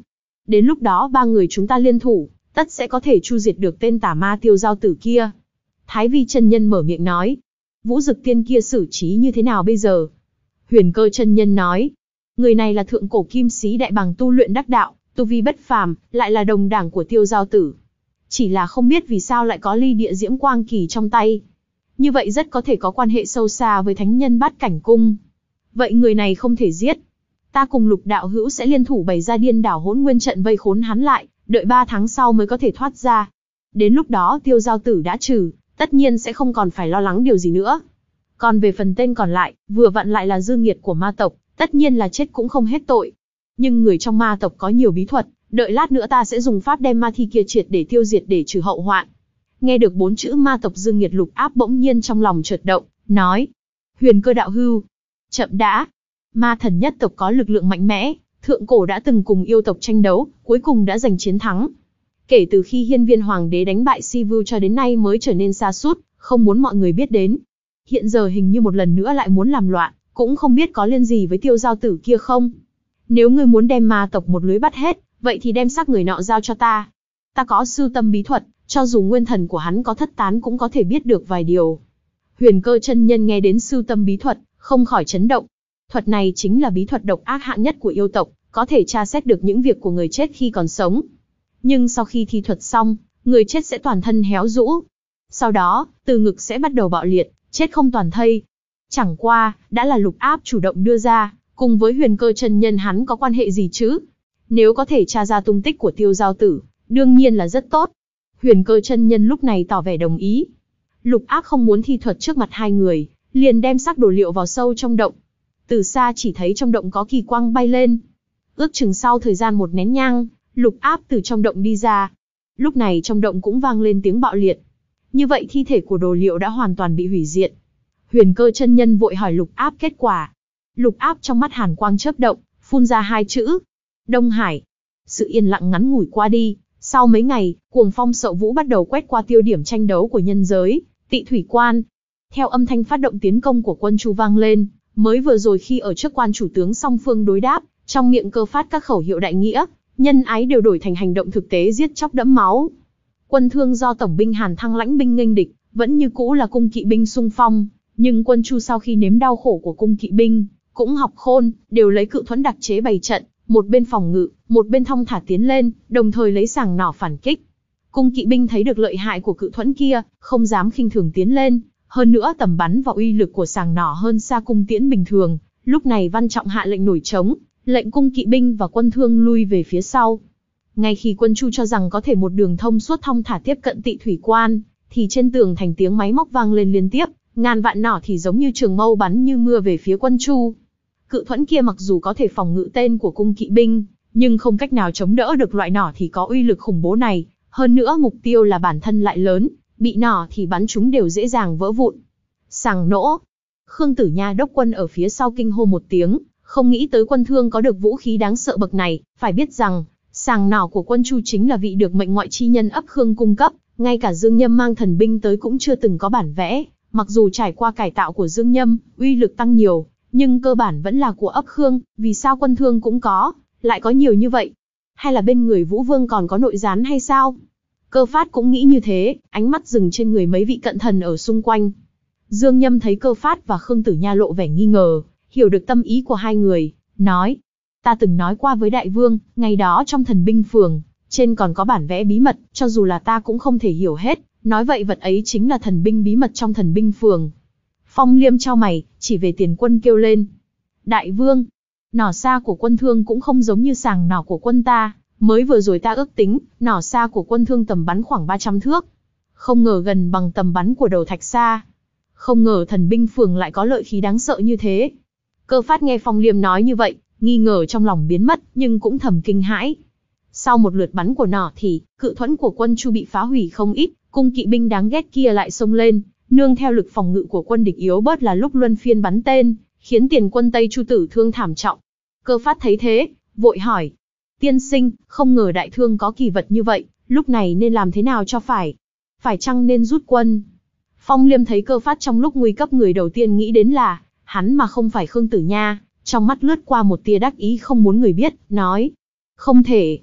Đến lúc đó ba người chúng ta liên thủ, tất sẽ có thể chu diệt được tên tà ma Tiêu Giao Tử kia. Thái Vi chân nhân mở miệng nói. Vũ Dực Tiên kia xử trí như thế nào bây giờ? Huyền Cơ chân nhân nói. Người này là thượng cổ kim sĩ đại bàng tu luyện đắc đạo, tu vi bất phàm, lại là đồng đảng của Tiêu Giao Tử. Chỉ là không biết vì sao lại có ly địa diễm quang kỳ trong tay. Như vậy rất có thể có quan hệ sâu xa với thánh nhân Bát Cảnh Cung. Vậy người này không thể giết. Ta cùng Lục đạo hữu sẽ liên thủ bày ra điên đảo hỗn nguyên trận vây khốn hắn lại, đợi ba tháng sau mới có thể thoát ra. Đến lúc đó Tiêu Giao Tử đã trừ, tất nhiên sẽ không còn phải lo lắng điều gì nữa. Còn về phần tên còn lại, vừa vặn lại là dư nghiệt của ma tộc, tất nhiên là chết cũng không hết tội. Nhưng người trong ma tộc có nhiều bí thuật, đợi lát nữa ta sẽ dùng pháp đem ma thi kia triệt để tiêu diệt để trừ hậu hoạn. Nghe được bốn chữ ma tộc dư nghiệt, Lục Áp bỗng nhiên trong lòng chợt động, nói. Huyền Cơ đạo hữu, chậm đã. Ma thần nhất tộc có lực lượng mạnh mẽ, thượng cổ đã từng cùng yêu tộc tranh đấu, cuối cùng đã giành chiến thắng. Kể từ khi Hiên Viên Hoàng đế đánh bại Si Vu cho đến nay mới trở nên sa sút, không muốn mọi người biết đến. Hiện giờ hình như một lần nữa lại muốn làm loạn, cũng không biết có liên gì với Tiêu Giao Tử kia không. Nếu ngươi muốn đem ma tộc một lưới bắt hết, vậy thì đem xác người nọ giao cho ta. Ta có sưu tâm bí thuật, cho dù nguyên thần của hắn có thất tán cũng có thể biết được vài điều. Huyền Cơ chân nhân nghe đến sưu tâm bí thuật, không khỏi chấn động. Thuật này chính là bí thuật độc ác hạng nhất của yêu tộc, có thể tra xét được những việc của người chết khi còn sống. Nhưng sau khi thi thuật xong, người chết sẽ toàn thân héo rũ. Sau đó, từ ngực sẽ bắt đầu bạo liệt, chết không toàn thây. Chẳng qua, đã là Lục Áp chủ động đưa ra, cùng với Huyền Cơ chân nhân hắn có quan hệ gì chứ? Nếu có thể tra ra tung tích của Tiêu Giao Tử, đương nhiên là rất tốt. Huyền Cơ chân nhân lúc này tỏ vẻ đồng ý. Lục Áp không muốn thi thuật trước mặt hai người, liền đem xác đồ liệu vào sâu trong động. Từ xa chỉ thấy trong động có kỳ quang bay lên. Ước chừng sau thời gian một nén nhang, Lục Áp từ trong động đi ra. Lúc này trong động cũng vang lên tiếng bạo liệt. Như vậy thi thể của đồ liệu đã hoàn toàn bị hủy diệt. Huyền Cơ chân nhân vội hỏi Lục Áp kết quả. Lục Áp trong mắt hàn quang chớp động, phun ra hai chữ. Đông Hải. Sự yên lặng ngắn ngủi qua đi. Sau mấy ngày, cuồng phong sậu vũ bắt đầu quét qua tiêu điểm tranh đấu của nhân giới, Tị Thủy Quan. Theo âm thanh phát động tiến công của quân Chu vang lên, mới vừa rồi khi ở trước quan chủ tướng song phương đối đáp, trong miệng Cơ phát các khẩu hiệu đại nghĩa, nhân ái đều đổi thành hành động thực tế giết chóc đẫm máu. Quân Thương do tổng binh Hàn Thăng lãnh binh nghênh địch, vẫn như cũ là cung kỵ binh xung phong, nhưng quân Chu sau khi nếm đau khổ của cung kỵ binh, cũng học khôn, đều lấy cự thuẫn đặc chế bày trận, một bên phòng ngự, một bên thong thả tiến lên, đồng thời lấy sàng nỏ phản kích. Cung kỵ binh thấy được lợi hại của cự thuẫn kia, không dám khinh thường tiến lên, hơn nữa tầm bắn và uy lực của sàng nỏ hơn xa cung tiễn bình thường. Lúc này Văn Trọng hạ lệnh nổi trống, lệnh cung kỵ binh và quân Thương lui về phía sau. Ngay khi quân Chu cho rằng có thể một đường thông suốt thong thả tiếp cận Tị Thủy Quan, thì trên tường thành tiếng máy móc vang lên liên tiếp, ngàn vạn nỏ thì giống như trường mâu bắn như mưa về phía quân Chu. Cự thuẫn kia mặc dù có thể phòng ngự tên của cung kỵ binh, nhưng không cách nào chống đỡ được loại nỏ thì có uy lực khủng bố này. Hơn nữa mục tiêu là bản thân lại lớn, bị nỏ thì bắn chúng đều dễ dàng vỡ vụn. Sàng nỗ. Khương Tử Nha đốc quân ở phía sau kinh hô một tiếng, không nghĩ tới quân Thương có được vũ khí đáng sợ bậc này. Phải biết rằng, sàng nỏ của quân Chu chính là vị được mệnh ngoại chi nhân ấp Khương cung cấp, ngay cả Dương Nhâm mang thần binh tới cũng chưa từng có bản vẽ. Mặc dù trải qua cải tạo của Dương Nhâm, uy lực tăng nhiều, nhưng cơ bản vẫn là của ấp Khương. Vì sao quân Thương cũng có, lại có nhiều như vậy? Hay là bên người Vũ Vương còn có nội gián hay sao? Cơ Phát cũng nghĩ như thế, ánh mắt dừng trên người mấy vị cận thần ở xung quanh. Dương Nhâm thấy Cơ Phát và Khương Tử Nha lộ vẻ nghi ngờ, hiểu được tâm ý của hai người, nói: ta từng nói qua với đại vương, ngày đó trong thần binh phường, trên còn có bản vẽ bí mật, cho dù là ta cũng không thể hiểu hết, nói vậy vật ấy chính là thần binh bí mật trong thần binh phường. Phong Liêm chau mày, chỉ về Tiền Quân kêu lên: đại vương, nỏ xa của quân Thương cũng không giống như sàng nỏ của quân ta, mới vừa rồi ta ước tính, nỏ xa của quân Thương tầm bắn khoảng ba trăm thước. Không ngờ gần bằng tầm bắn của đầu thạch xa. Không ngờ thần binh phường lại có lợi khí đáng sợ như thế. Cơ Phát nghe Phong Liêm nói như vậy, nghi ngờ trong lòng biến mất, nhưng cũng thầm kinh hãi. Sau một lượt bắn của nỏ thì, cự thuẫn của quân Chu bị phá hủy không ít, cung kỵ binh đáng ghét kia lại xông lên, nương theo lực phòng ngự của quân địch yếu bớt là lúc luân phiên bắn tên, khiến Tiền Quân Tây Chu tử thương thảm trọng. Cơ Phát thấy thế, vội hỏi: tiên sinh, không ngờ đại thương có kỳ vật như vậy, lúc này nên làm thế nào cho phải? Phải chăng nên rút quân? Phong Liêm thấy Cơ Phát trong lúc nguy cấp, người đầu tiên nghĩ đến là hắn mà không phải Khương Tử Nha, trong mắt lướt qua một tia đắc ý không muốn người biết, nói: không thể.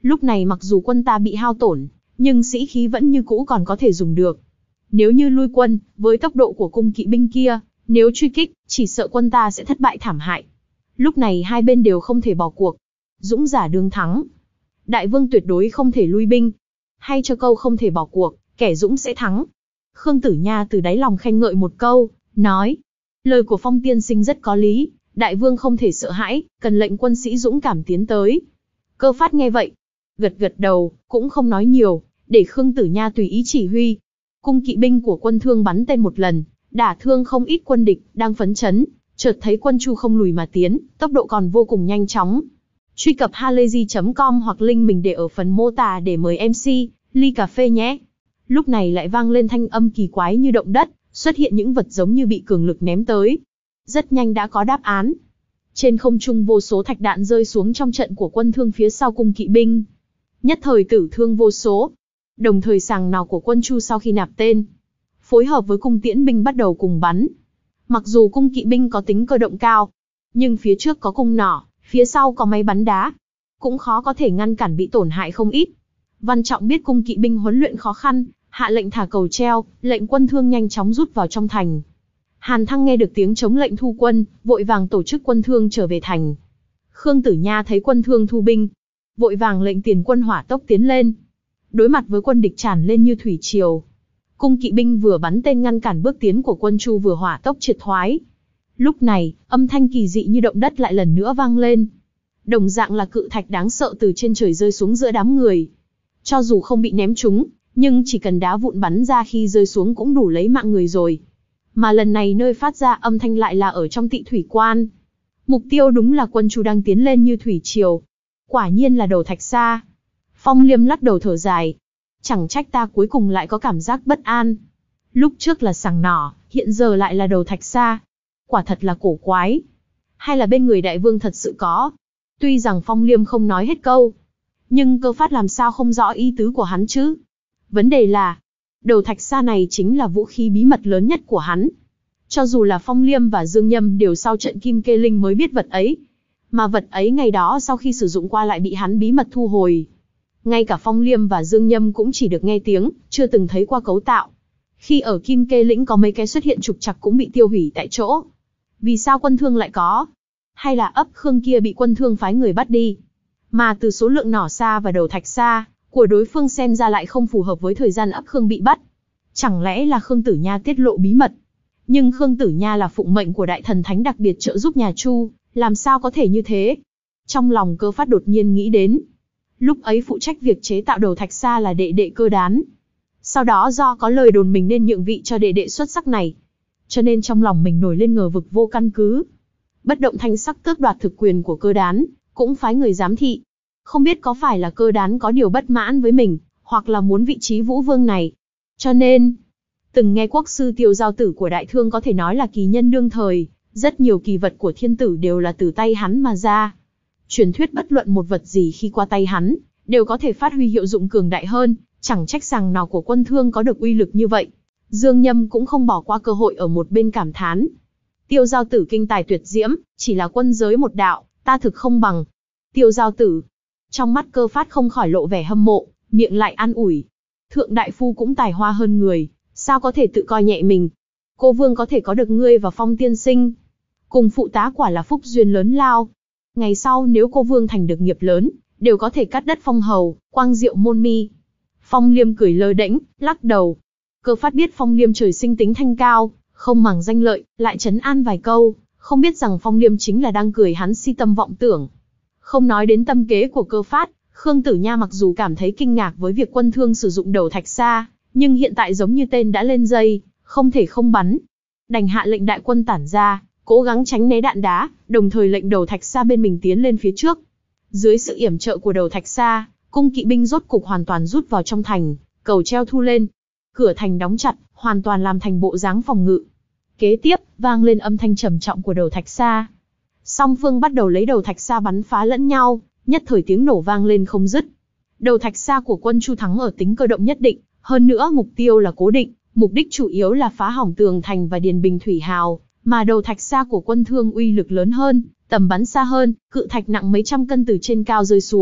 Lúc này mặc dù quân ta bị hao tổn, nhưng sĩ khí vẫn như cũ còn có thể dùng được. Nếu như lui quân, với tốc độ của cung kỵ binh kia, nếu truy kích, chỉ sợ quân ta sẽ thất bại thảm hại. Lúc này hai bên đều không thể bỏ cuộc. Dũng giả đương thắng. Đại vương tuyệt đối không thể lui binh. Hay cho câu không thể bỏ cuộc, kẻ dũng sẽ thắng. Khương Tử Nha từ đáy lòng khen ngợi một câu, nói. Lời của Phong tiên sinh rất có lý, đại vương không thể sợ hãi, cần lệnh quân sĩ dũng cảm tiến tới. Cơ Phát nghe vậy, gật gật đầu, cũng không nói nhiều, để Khương Tử Nha tùy ý chỉ huy. Cung kỵ binh của quân Thương bắn tên một lần, đả thương không ít quân địch, đang phấn chấn, chợt thấy quân Chu không lùi mà tiến, tốc độ còn vô cùng nhanh chóng. Truy cập halayzi chấm com hoặc link mình để ở phần mô tả để mời em xê, ly cà phê nhé. Lúc này lại vang lên thanh âm kỳ quái như động đất, xuất hiện những vật giống như bị cường lực ném tới. Rất nhanh đã có đáp án. Trên không trung vô số thạch đạn rơi xuống trong trận của quân Thương phía sau cung kỵ binh. Nhất thời tử thương vô số. Đồng thời sàng nào của quân Chu sau khi nạp tên, phối hợp với cung tiễn binh bắt đầu cùng bắn. Mặc dù cung kỵ binh có tính cơ động cao, nhưng phía trước có cung nỏ, phía sau có máy bắn đá, cũng khó có thể ngăn cản, bị tổn hại không ít. Văn Trọng biết cung kỵ binh huấn luyện khó khăn, hạ lệnh thả cầu treo, lệnh quân Thương nhanh chóng rút vào trong thành. Hàn Thăng nghe được tiếng chống lệnh thu quân, vội vàng tổ chức quân Thương trở về thành. Khương Tử Nha thấy quân Thương thu binh, vội vàng lệnh tiền quân hỏa tốc tiến lên. Đối mặt với quân địch tràn lên như thủy triều, cung kỵ binh vừa bắn tên ngăn cản bước tiến của quân Chu vừa hỏa tốc triệt thoái. Lúc này, âm thanh kỳ dị như động đất lại lần nữa vang lên. Đồng dạng là cự thạch đáng sợ từ trên trời rơi xuống giữa đám người. Cho dù không bị ném trúng, nhưng chỉ cần đá vụn bắn ra khi rơi xuống cũng đủ lấy mạng người rồi. Mà lần này nơi phát ra âm thanh lại là ở trong Tị Thủy Quan. Mục tiêu đúng là quân Chu đang tiến lên như thủy triều. Quả nhiên là đầu Thạch Sa. Phong Liêm lắc đầu thở dài. Chẳng trách ta cuối cùng lại có cảm giác bất an. Lúc trước là sàng nỏ, hiện giờ lại là đầu Thạch Sa. Quả thật là cổ quái. Hay là bên người đại vương thật sự có? Tuy rằng Phong Liêm không nói hết câu, nhưng Cơ Phát làm sao không rõ ý tứ của hắn chứ? Vấn đề là, đầu Thạch Sa này chính là vũ khí bí mật lớn nhất của hắn. Cho dù là Phong Liêm và Dương Nhâm đều sau trận Kim Kê Linh mới biết vật ấy. Mà vật ấy ngày đó sau khi sử dụng qua lại bị hắn bí mật thu hồi. Ngay cả Phong Liêm và Dương Nhâm cũng chỉ được nghe tiếng, chưa từng thấy qua cấu tạo. Khi ở Kim Kê Lĩnh có mấy cái xuất hiện trục trặc cũng bị tiêu hủy tại chỗ. Vì sao quân Thương lại có? Hay là ấp Khương kia bị quân Thương phái người bắt đi? Mà từ số lượng nỏ xa và đầu Thạch Sa của đối phương xem ra lại không phù hợp với thời gian ấp Khương bị bắt. Chẳng lẽ là Khương Tử Nha tiết lộ bí mật? Nhưng Khương Tử Nha là phụng mệnh của đại thần thánh đặc biệt trợ giúp nhà Chu, làm sao có thể như thế? Trong lòng Cơ Phát đột nhiên nghĩ đến. Lúc ấy phụ trách việc chế tạo đầu Thạch Sa là đệ đệ Cơ Đán. Sau đó do có lời đồn mình nên nhượng vị cho đệ đệ xuất sắc này, cho nên trong lòng mình nổi lên ngờ vực vô căn cứ. Bất động thanh sắc tước đoạt thực quyền của Cơ Đán, cũng phái người giám thị. Không biết có phải là Cơ Đán có điều bất mãn với mình, hoặc là muốn vị trí Vũ Vương này. Cho nên, từng nghe quốc sư Tiêu Giao Tử của Đại Thương có thể nói là kỳ nhân đương thời, rất nhiều kỳ vật của thiên tử đều là từ tay hắn mà ra. Truyền thuyết bất luận một vật gì khi qua tay hắn, đều có thể phát huy hiệu dụng cường đại hơn, chẳng trách sàng nào của quân Thương có được uy lực như vậy. Dương Nhâm cũng không bỏ qua cơ hội ở một bên cảm thán. Tiêu Giao Tử kinh tài tuyệt diễm, chỉ là quân giới một đạo, ta thực không bằng. Tiêu Giao Tử. Trong mắt Cơ Phát không khỏi lộ vẻ hâm mộ, miệng lại an ủi. Thượng đại phu cũng tài hoa hơn người, sao có thể tự coi nhẹ mình. Cô Vương có thể có được ngươi và Phong tiên sinh, cùng phụ tá quả là phúc duyên lớn lao. Ngày sau nếu cô Vương thành được nghiệp lớn, đều có thể cắt đất phong hầu, quang diệu môn mi. Phong Liêm cười lơ đễnh, lắc đầu. Cơ Phát biết Phong Liêm trời sinh tính thanh cao, không màng danh lợi, lại trấn an vài câu, không biết rằng Phong Liêm chính là đang cười hắn si tâm vọng tưởng. Không nói đến tâm kế của Cơ Phát, Khương Tử Nha mặc dù cảm thấy kinh ngạc với việc quân Thương sử dụng đầu Thạch Sa, nhưng hiện tại giống như tên đã lên dây, không thể không bắn. Đành hạ lệnh đại quân tản ra, cố gắng tránh né đạn đá, đồng thời lệnh đầu Thạch Sa bên mình tiến lên phía trước. Dưới sự yểm trợ của đầu Thạch Sa, cung kỵ binh rốt cục hoàn toàn rút vào trong thành, cầu treo thu lên. Cửa thành đóng chặt, hoàn toàn làm thành bộ dáng phòng ngự. Kế tiếp, vang lên âm thanh trầm trọng của đầu Thạch Sa. Song phương bắt đầu lấy đầu Thạch Sa bắn phá lẫn nhau, nhất thời tiếng nổ vang lên không dứt. Đầu Thạch Sa của quân Chu thắng ở tính cơ động nhất định, hơn nữa mục tiêu là cố định, mục đích chủ yếu là phá hỏng tường thành và điền bình thủy hào, mà đầu Thạch Sa của quân Thương uy lực lớn hơn, tầm bắn xa hơn, cự thạch nặng mấy trăm cân từ trên cao rơi xuống,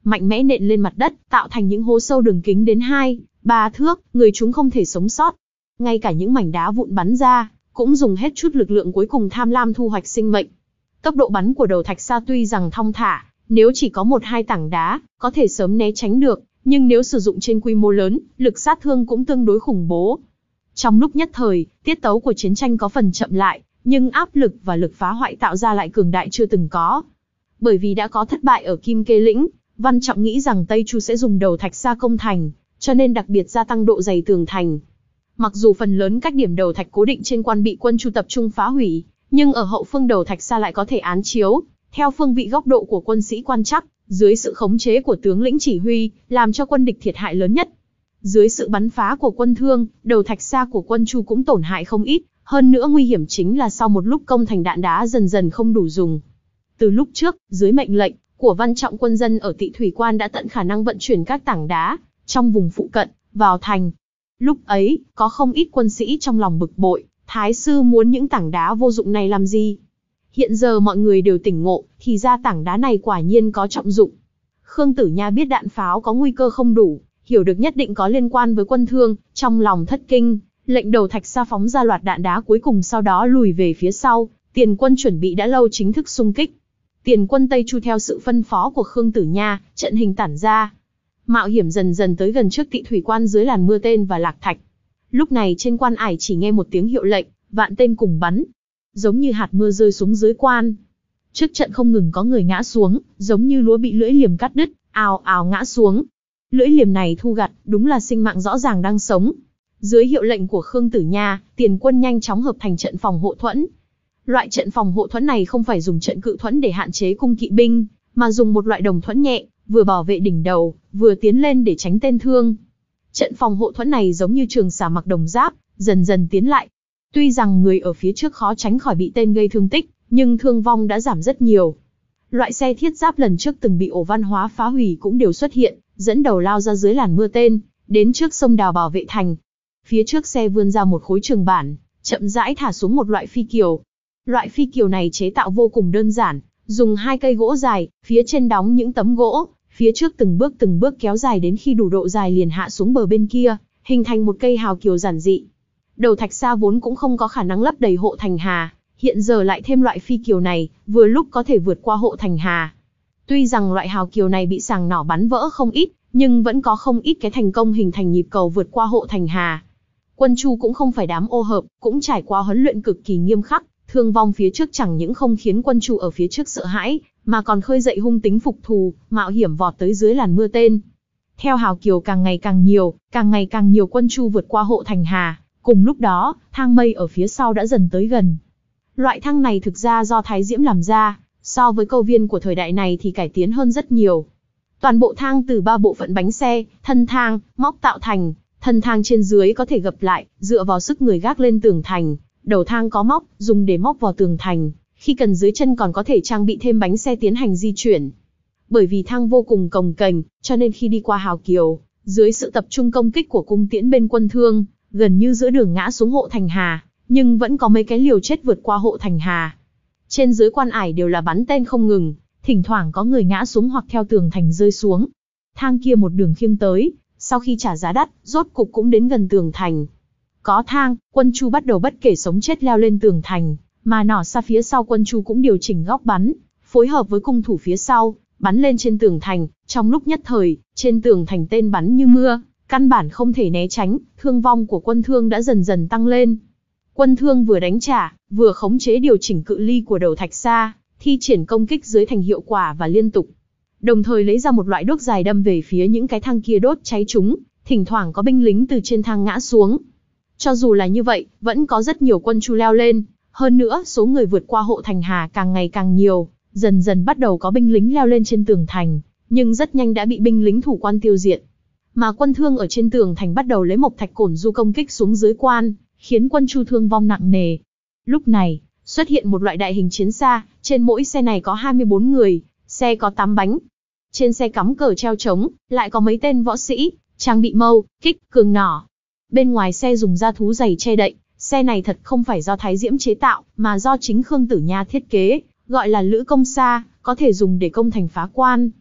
mạnh mẽ nện lên mặt đất, tạo thành những hố sâu đường kính đến hai, ba thước, người chúng không thể sống sót. Ngay cả những mảnh đá vụn bắn ra, cũng dùng hết chút lực lượng cuối cùng tham lam thu hoạch sinh mệnh. Tốc độ bắn của đầu thạch sa tuy rằng thong thả, nếu chỉ có một hai tảng đá, có thể sớm né tránh được, nhưng nếu sử dụng trên quy mô lớn, lực sát thương cũng tương đối khủng bố. Trong lúc nhất thời, tiết tấu của chiến tranh có phần chậm lại, nhưng áp lực và lực phá hoại tạo ra lại cường đại chưa từng có. Bởi vì đã có thất bại ở Kim Kê Lĩnh, Văn Trọng nghĩ rằng Tây Chu sẽ dùng đầu thạch sa công thành, cho nên đặc biệt gia tăng độ dày tường thành. Mặc dù phần lớn các điểm đầu thạch cố định trên quan bị quân Chu tập trung phá hủy, nhưng ở hậu phương đầu thạch sa lại có thể án chiếu, theo phương vị góc độ của quân sĩ quan chắc, dưới sự khống chế của tướng lĩnh chỉ huy, làm cho quân địch thiệt hại lớn nhất. Dưới sự bắn phá của quân Thương, đầu thạch sa của quân Chu cũng tổn hại không ít, hơn nữa nguy hiểm chính là sau một lúc công thành đạn đá dần dần không đủ dùng. Từ lúc trước, dưới mệnh lệnh của Văn Trọng, quân dân ở Tị Thủy Quan đã tận khả năng vận chuyển các tảng đá trong vùng phụ cận vào thành. Lúc ấy, có không ít quân sĩ trong lòng bực bội, Thái sư muốn những tảng đá vô dụng này làm gì? Hiện giờ mọi người đều tỉnh ngộ, thì ra tảng đá này quả nhiên có trọng dụng. Khương Tử Nha biết đạn pháo có nguy cơ không đủ, hiểu được nhất định có liên quan với quân Thương, trong lòng thất kinh, lệnh đầu thạch sa phóng ra loạt đạn đá cuối cùng, sau đó lùi về phía sau. Tiền quân chuẩn bị đã lâu chính thức xung kích. Tiền quân Tây Chu theo sự phân phó của Khương Tử Nha, trận hình tản ra, mạo hiểm dần dần tới gần trước Tị Thủy Quan dưới làn mưa tên và lạc thạch. Lúc này trên quan ải chỉ nghe một tiếng hiệu lệnh, vạn tên cùng bắn, giống như hạt mưa rơi xuống dưới quan. Trước trận không ngừng có người ngã xuống, giống như lúa bị lưỡi liềm cắt đứt, ào ào ngã xuống. Lưỡi liềm này thu gặt, đúng là sinh mạng rõ ràng đang sống. Dưới hiệu lệnh của Khương Tử Nha, tiền quân nhanh chóng hợp thành trận phòng hộ thuẫn. Loại trận phòng hộ thuẫn này không phải dùng trận cự thuẫn để hạn chế cung kỵ binh, mà dùng một loại đồng thuẫn nhẹ, vừa bảo vệ đỉnh đầu, vừa tiến lên để tránh tên thương. Trận phòng hộ thuẫn này giống như trường xà mặc đồng giáp, dần dần tiến lại. Tuy rằng người ở phía trước khó tránh khỏi bị tên gây thương tích, nhưng thương vong đã giảm rất nhiều. Loại xe thiết giáp lần trước từng bị Ổ Văn Hóa phá hủy cũng đều xuất hiện, dẫn đầu lao ra dưới làn mưa tên, đến trước sông đào bảo vệ thành. Phía trước xe vươn ra một khối trường bản, chậm rãi thả xuống một loại phi kiều. Loại phi kiều này chế tạo vô cùng đơn giản, dùng hai cây gỗ dài, phía trên đóng những tấm gỗ, phía trước từng bước từng bước kéo dài đến khi đủ độ dài liền hạ xuống bờ bên kia, hình thành một cây hào kiều giản dị. Đầu thạch sa vốn cũng không có khả năng lấp đầy hộ thành hà, hiện giờ lại thêm loại phi kiều này, vừa lúc có thể vượt qua hộ thành hà. Tuy rằng loại hào kiều này bị sàng nỏ bắn vỡ không ít, nhưng vẫn có không ít cái thành công hình thành nhịp cầu vượt qua hộ thành hà. Quân Chu cũng không phải đám ô hợp, cũng trải qua huấn luyện cực kỳ nghiêm khắc, thương vong phía trước chẳng những không khiến quân Chu ở phía trước sợ hãi, mà còn khơi dậy hung tính phục thù, mạo hiểm vọt tới dưới làn mưa tên. Theo hào kiều càng ngày càng nhiều, càng ngày càng nhiều quân Chu vượt qua hộ thành hà, cùng lúc đó, thang mây ở phía sau đã dần tới gần. Loại thang này thực ra do Thái Diễm làm ra, so với câu viên của thời đại này thì cải tiến hơn rất nhiều. Toàn bộ thang từ ba bộ phận bánh xe, thân thang, móc tạo thành, thân thang trên dưới có thể gập lại, dựa vào sức người gác lên tường thành, đầu thang có móc, dùng để móc vào tường thành, khi cần dưới chân còn có thể trang bị thêm bánh xe tiến hành di chuyển. Bởi vì thang vô cùng cồng kềnh, cho nên khi đi qua hào kiều, dưới sự tập trung công kích của cung tiễn bên quân Thương, gần như giữa đường ngã xuống hộ thành hà, nhưng vẫn có mấy cái liều chết vượt qua hộ thành hà. Trên dưới quan ải đều là bắn tên không ngừng, thỉnh thoảng có người ngã xuống hoặc theo tường thành rơi xuống. Thang kia một đường khiêng tới, sau khi trả giá đắt, rốt cục cũng đến gần tường thành. Có thang, quân Chu bắt đầu bất kể sống chết leo lên tường thành, mà nỏ xa phía sau quân Chu cũng điều chỉnh góc bắn, phối hợp với cung thủ phía sau, bắn lên trên tường thành. Trong lúc nhất thời, trên tường thành tên bắn như mưa, căn bản không thể né tránh, thương vong của quân Thương đã dần dần tăng lên. Quân Thương vừa đánh trả, vừa khống chế điều chỉnh cự ly của đầu thạch sa, thi triển công kích dưới thành hiệu quả và liên tục. Đồng thời lấy ra một loại đuốc dài đâm về phía những cái thang kia đốt cháy chúng, thỉnh thoảng có binh lính từ trên thang ngã xuống. Cho dù là như vậy, vẫn có rất nhiều quân Chu leo lên, hơn nữa số người vượt qua hộ thành hà càng ngày càng nhiều, dần dần bắt đầu có binh lính leo lên trên tường thành, nhưng rất nhanh đã bị binh lính thủ quan tiêu diệt. Mà quân Thương ở trên tường thành bắt đầu lấy mộc thạch cổn du công kích xuống dưới quan, khiến quân Chu thương vong nặng nề. Lúc này, xuất hiện một loại đại hình chiến xa, trên mỗi xe này có hai mươi bốn người, xe có tám bánh. Trên xe cắm cờ treo trống, lại có mấy tên võ sĩ, trang bị mâu, kích, cường nỏ. Bên ngoài xe dùng da thú dày che đậy, xe này thật không phải do Thái Diễm chế tạo, mà do chính Khương Tử Nha thiết kế, gọi là Lữ Công Sa, có thể dùng để công thành phá quan.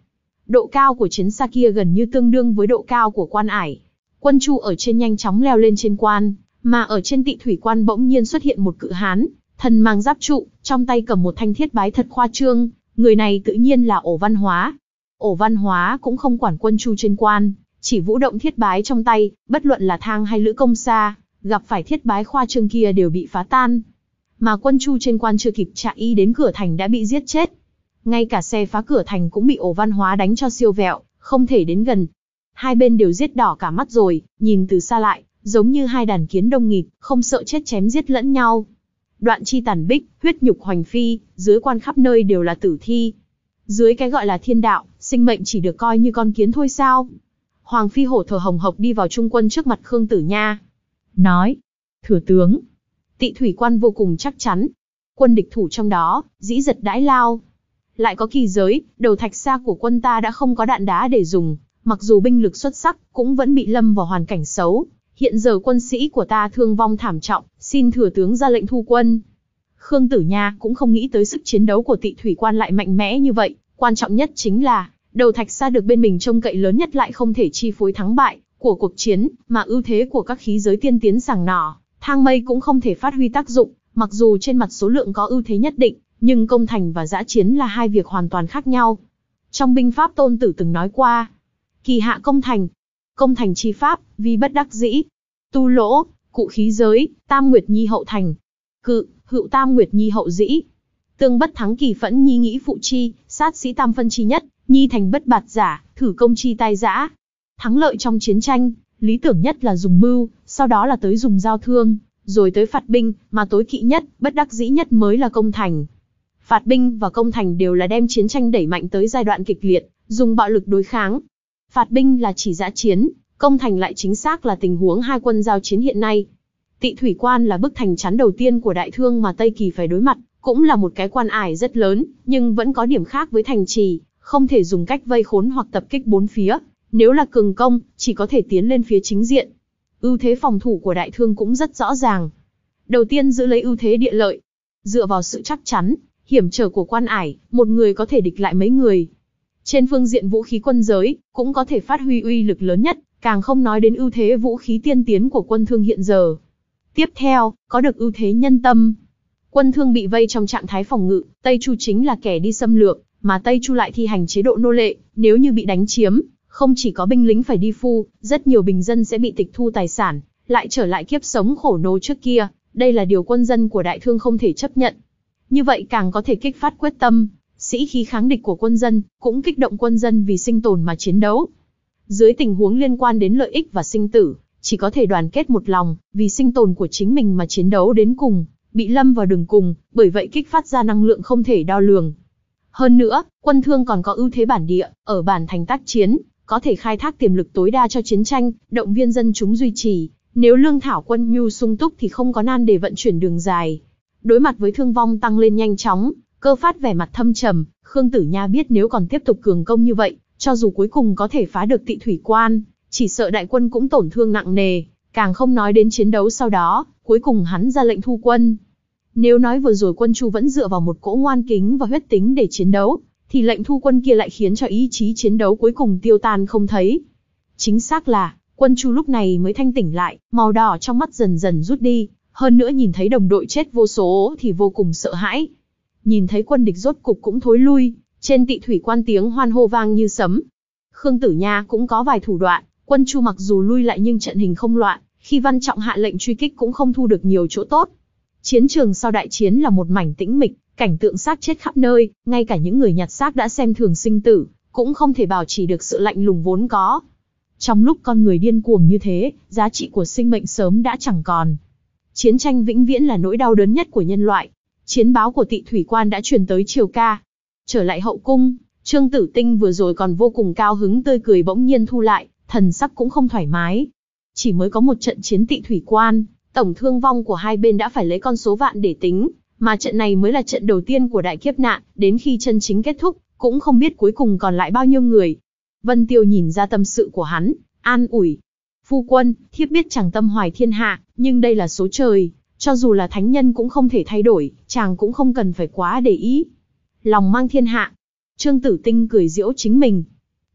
Độ cao của chiến xa kia gần như tương đương với độ cao của quan ải. Quân Chu ở trên nhanh chóng leo lên trên quan, mà ở trên Tị thủy quan bỗng nhiên xuất hiện một cự hán, thân mang giáp trụ, trong tay cầm một thanh thiết bái thật khoa trương, người này tự nhiên là Ổ Văn Hóa. Ổ Văn Hóa cũng không quản Quân Chu trên quan, chỉ vũ động thiết bái trong tay, bất luận là thang hay lữ công xa, gặp phải thiết bái khoa trương kia đều bị phá tan. Mà Quân Chu trên quan chưa kịp chạy y đến cửa thành đã bị giết chết. Ngay cả xe phá cửa thành cũng bị Ổ Văn Hóa đánh cho siêu vẹo, không thể đến gần. Hai bên đều giết đỏ cả mắt rồi, nhìn từ xa lại, giống như hai đàn kiến đông nghịt, không sợ chết chém giết lẫn nhau. Đoạn chi tàn bích, huyết nhục hoành phi, dưới quan khắp nơi đều là tử thi. Dưới cái gọi là thiên đạo, sinh mệnh chỉ được coi như con kiến thôi sao? Hoàng phi hổ thở hồng hộc đi vào trung quân trước mặt Khương Tử Nha. Nói, thừa tướng, Tị thủy quan vô cùng chắc chắn. Quân địch thủ trong đó, dĩ giật đãi lao. Lại có kỳ giới, đầu thạch xa của quân ta đã không có đạn đá để dùng, mặc dù binh lực xuất sắc, cũng vẫn bị lâm vào hoàn cảnh xấu. Hiện giờ quân sĩ của ta thương vong thảm trọng, xin thừa tướng ra lệnh thu quân. Khương Tử Nha cũng không nghĩ tới sức chiến đấu của Tị thủy quan lại mạnh mẽ như vậy, quan trọng nhất chính là, đầu thạch xa được bên mình trông cậy lớn nhất lại không thể chi phối thắng bại của cuộc chiến, mà ưu thế của các khí giới tiên tiến sàng nỏ, thang mây cũng không thể phát huy tác dụng, mặc dù trên mặt số lượng có ưu thế nhất định, nhưng công thành và dã chiến là hai việc hoàn toàn khác nhau. Trong binh pháp Tôn Tử từng nói qua, kỳ hạ công thành, công thành chi pháp, vi bất đắc dĩ, tu lỗ, cụ khí giới, tam nguyệt nhi hậu thành, cự, hữu tam nguyệt nhi hậu dĩ, tương bất thắng kỳ phẫn nhi nghĩ phụ chi, sát sĩ tam phân chi nhất, nhi thành bất bạt giả, thử công chi tai dã. Thắng lợi trong chiến tranh, lý tưởng nhất là dùng mưu, sau đó là tới dùng giao thương, rồi tới phạt binh, mà tối kỵ nhất, bất đắc dĩ nhất mới là công thành. Phạt binh và công thành đều là đem chiến tranh đẩy mạnh tới giai đoạn kịch liệt, dùng bạo lực đối kháng. Phạt binh là chỉ dã chiến, công thành lại chính xác là tình huống hai quân giao chiến hiện nay. Tị thủy quan là bức thành chắn đầu tiên của Đại Thương mà Tây Kỳ phải đối mặt, cũng là một cái quan ải rất lớn, nhưng vẫn có điểm khác với thành trì, không thể dùng cách vây khốn hoặc tập kích bốn phía. Nếu là cường công, chỉ có thể tiến lên phía chính diện. Ưu thế phòng thủ của Đại Thương cũng rất rõ ràng. Đầu tiên giữ lấy ưu thế địa lợi. Dựa vào sự chắc chắn, hiểm trở của quan ải, một người có thể địch lại mấy người. Trên phương diện vũ khí quân giới, cũng có thể phát huy uy lực lớn nhất, càng không nói đến ưu thế vũ khí tiên tiến của quân Thương hiện giờ. Tiếp theo, có được ưu thế nhân tâm. Quân Thương bị vây trong trạng thái phòng ngự, Tây Chu chính là kẻ đi xâm lược, mà Tây Chu lại thi hành chế độ nô lệ, nếu như bị đánh chiếm, không chỉ có binh lính phải đi phu, rất nhiều bình dân sẽ bị tịch thu tài sản, lại trở lại kiếp sống khổ nô trước kia, đây là điều quân dân của Đại Thương không thể chấp nhận. Như vậy càng có thể kích phát quyết tâm, sĩ khí kháng địch của quân dân, cũng kích động quân dân vì sinh tồn mà chiến đấu. Dưới tình huống liên quan đến lợi ích và sinh tử, chỉ có thể đoàn kết một lòng, vì sinh tồn của chính mình mà chiến đấu đến cùng, bị lâm vào đường cùng, bởi vậy kích phát ra năng lượng không thể đo lường. Hơn nữa, quân Thương còn có ưu thế bản địa, ở bản thành tác chiến, có thể khai thác tiềm lực tối đa cho chiến tranh, động viên dân chúng duy trì. Nếu lương thảo quân nhu sung túc thì không có nan đề vận chuyển đường dài. Đối mặt với thương vong tăng lên nhanh chóng, Cơ Phát vẻ mặt thâm trầm, Khương Tử Nha biết nếu còn tiếp tục cường công như vậy, cho dù cuối cùng có thể phá được Tị thủy quan, chỉ sợ đại quân cũng tổn thương nặng nề, càng không nói đến chiến đấu sau đó, cuối cùng hắn ra lệnh thu quân. Nếu nói vừa rồi quân Chu vẫn dựa vào một cỗ ngoan kính và huyết tính để chiến đấu, thì lệnh thu quân kia lại khiến cho ý chí chiến đấu cuối cùng tiêu tan không thấy. Chính xác là, quân Chu lúc này mới thanh tỉnh lại, màu đỏ trong mắt dần dần rút đi, hơn nữa nhìn thấy đồng đội chết vô số thì vô cùng sợ hãi. Nhìn thấy quân địch rốt cục cũng thối lui, trên Tị thủy quan tiếng hoan hô vang như sấm. Khương Tử Nha cũng có vài thủ đoạn, quân Chu mặc dù lui lại nhưng trận hình không loạn, khi Văn Trọng hạ lệnh truy kích cũng không thu được nhiều chỗ tốt. Chiến trường sau đại chiến là một mảnh tĩnh mịch, cảnh tượng xác chết khắp nơi, ngay cả những người nhặt xác đã xem thường sinh tử, cũng không thể bảo trì được sự lạnh lùng vốn có. Trong lúc con người điên cuồng như thế, giá trị của sinh mệnh sớm đã chẳng còn. Chiến tranh vĩnh viễn là nỗi đau đớn nhất của nhân loại. Chiến báo của Tị thủy quan đã truyền tới Triều Ca. Trở lại hậu cung, Trương Tử Tinh vừa rồi còn vô cùng cao hứng tươi cười bỗng nhiên thu lại, thần sắc cũng không thoải mái. Chỉ mới có một trận chiến Tị thủy quan, tổng thương vong của hai bên đã phải lấy con số vạn để tính, mà trận này mới là trận đầu tiên của đại kiếp nạn, đến khi chân chính kết thúc, cũng không biết cuối cùng còn lại bao nhiêu người. Vân Tiêu nhìn ra tâm sự của hắn, an ủi. Phu quân, thiếp biết chàng tâm hoài thiên hạ, nhưng đây là số trời, cho dù là thánh nhân cũng không thể thay đổi, chàng cũng không cần phải quá để ý. Lòng mang thiên hạ. Trương Tử Tinh cười giễu chính mình.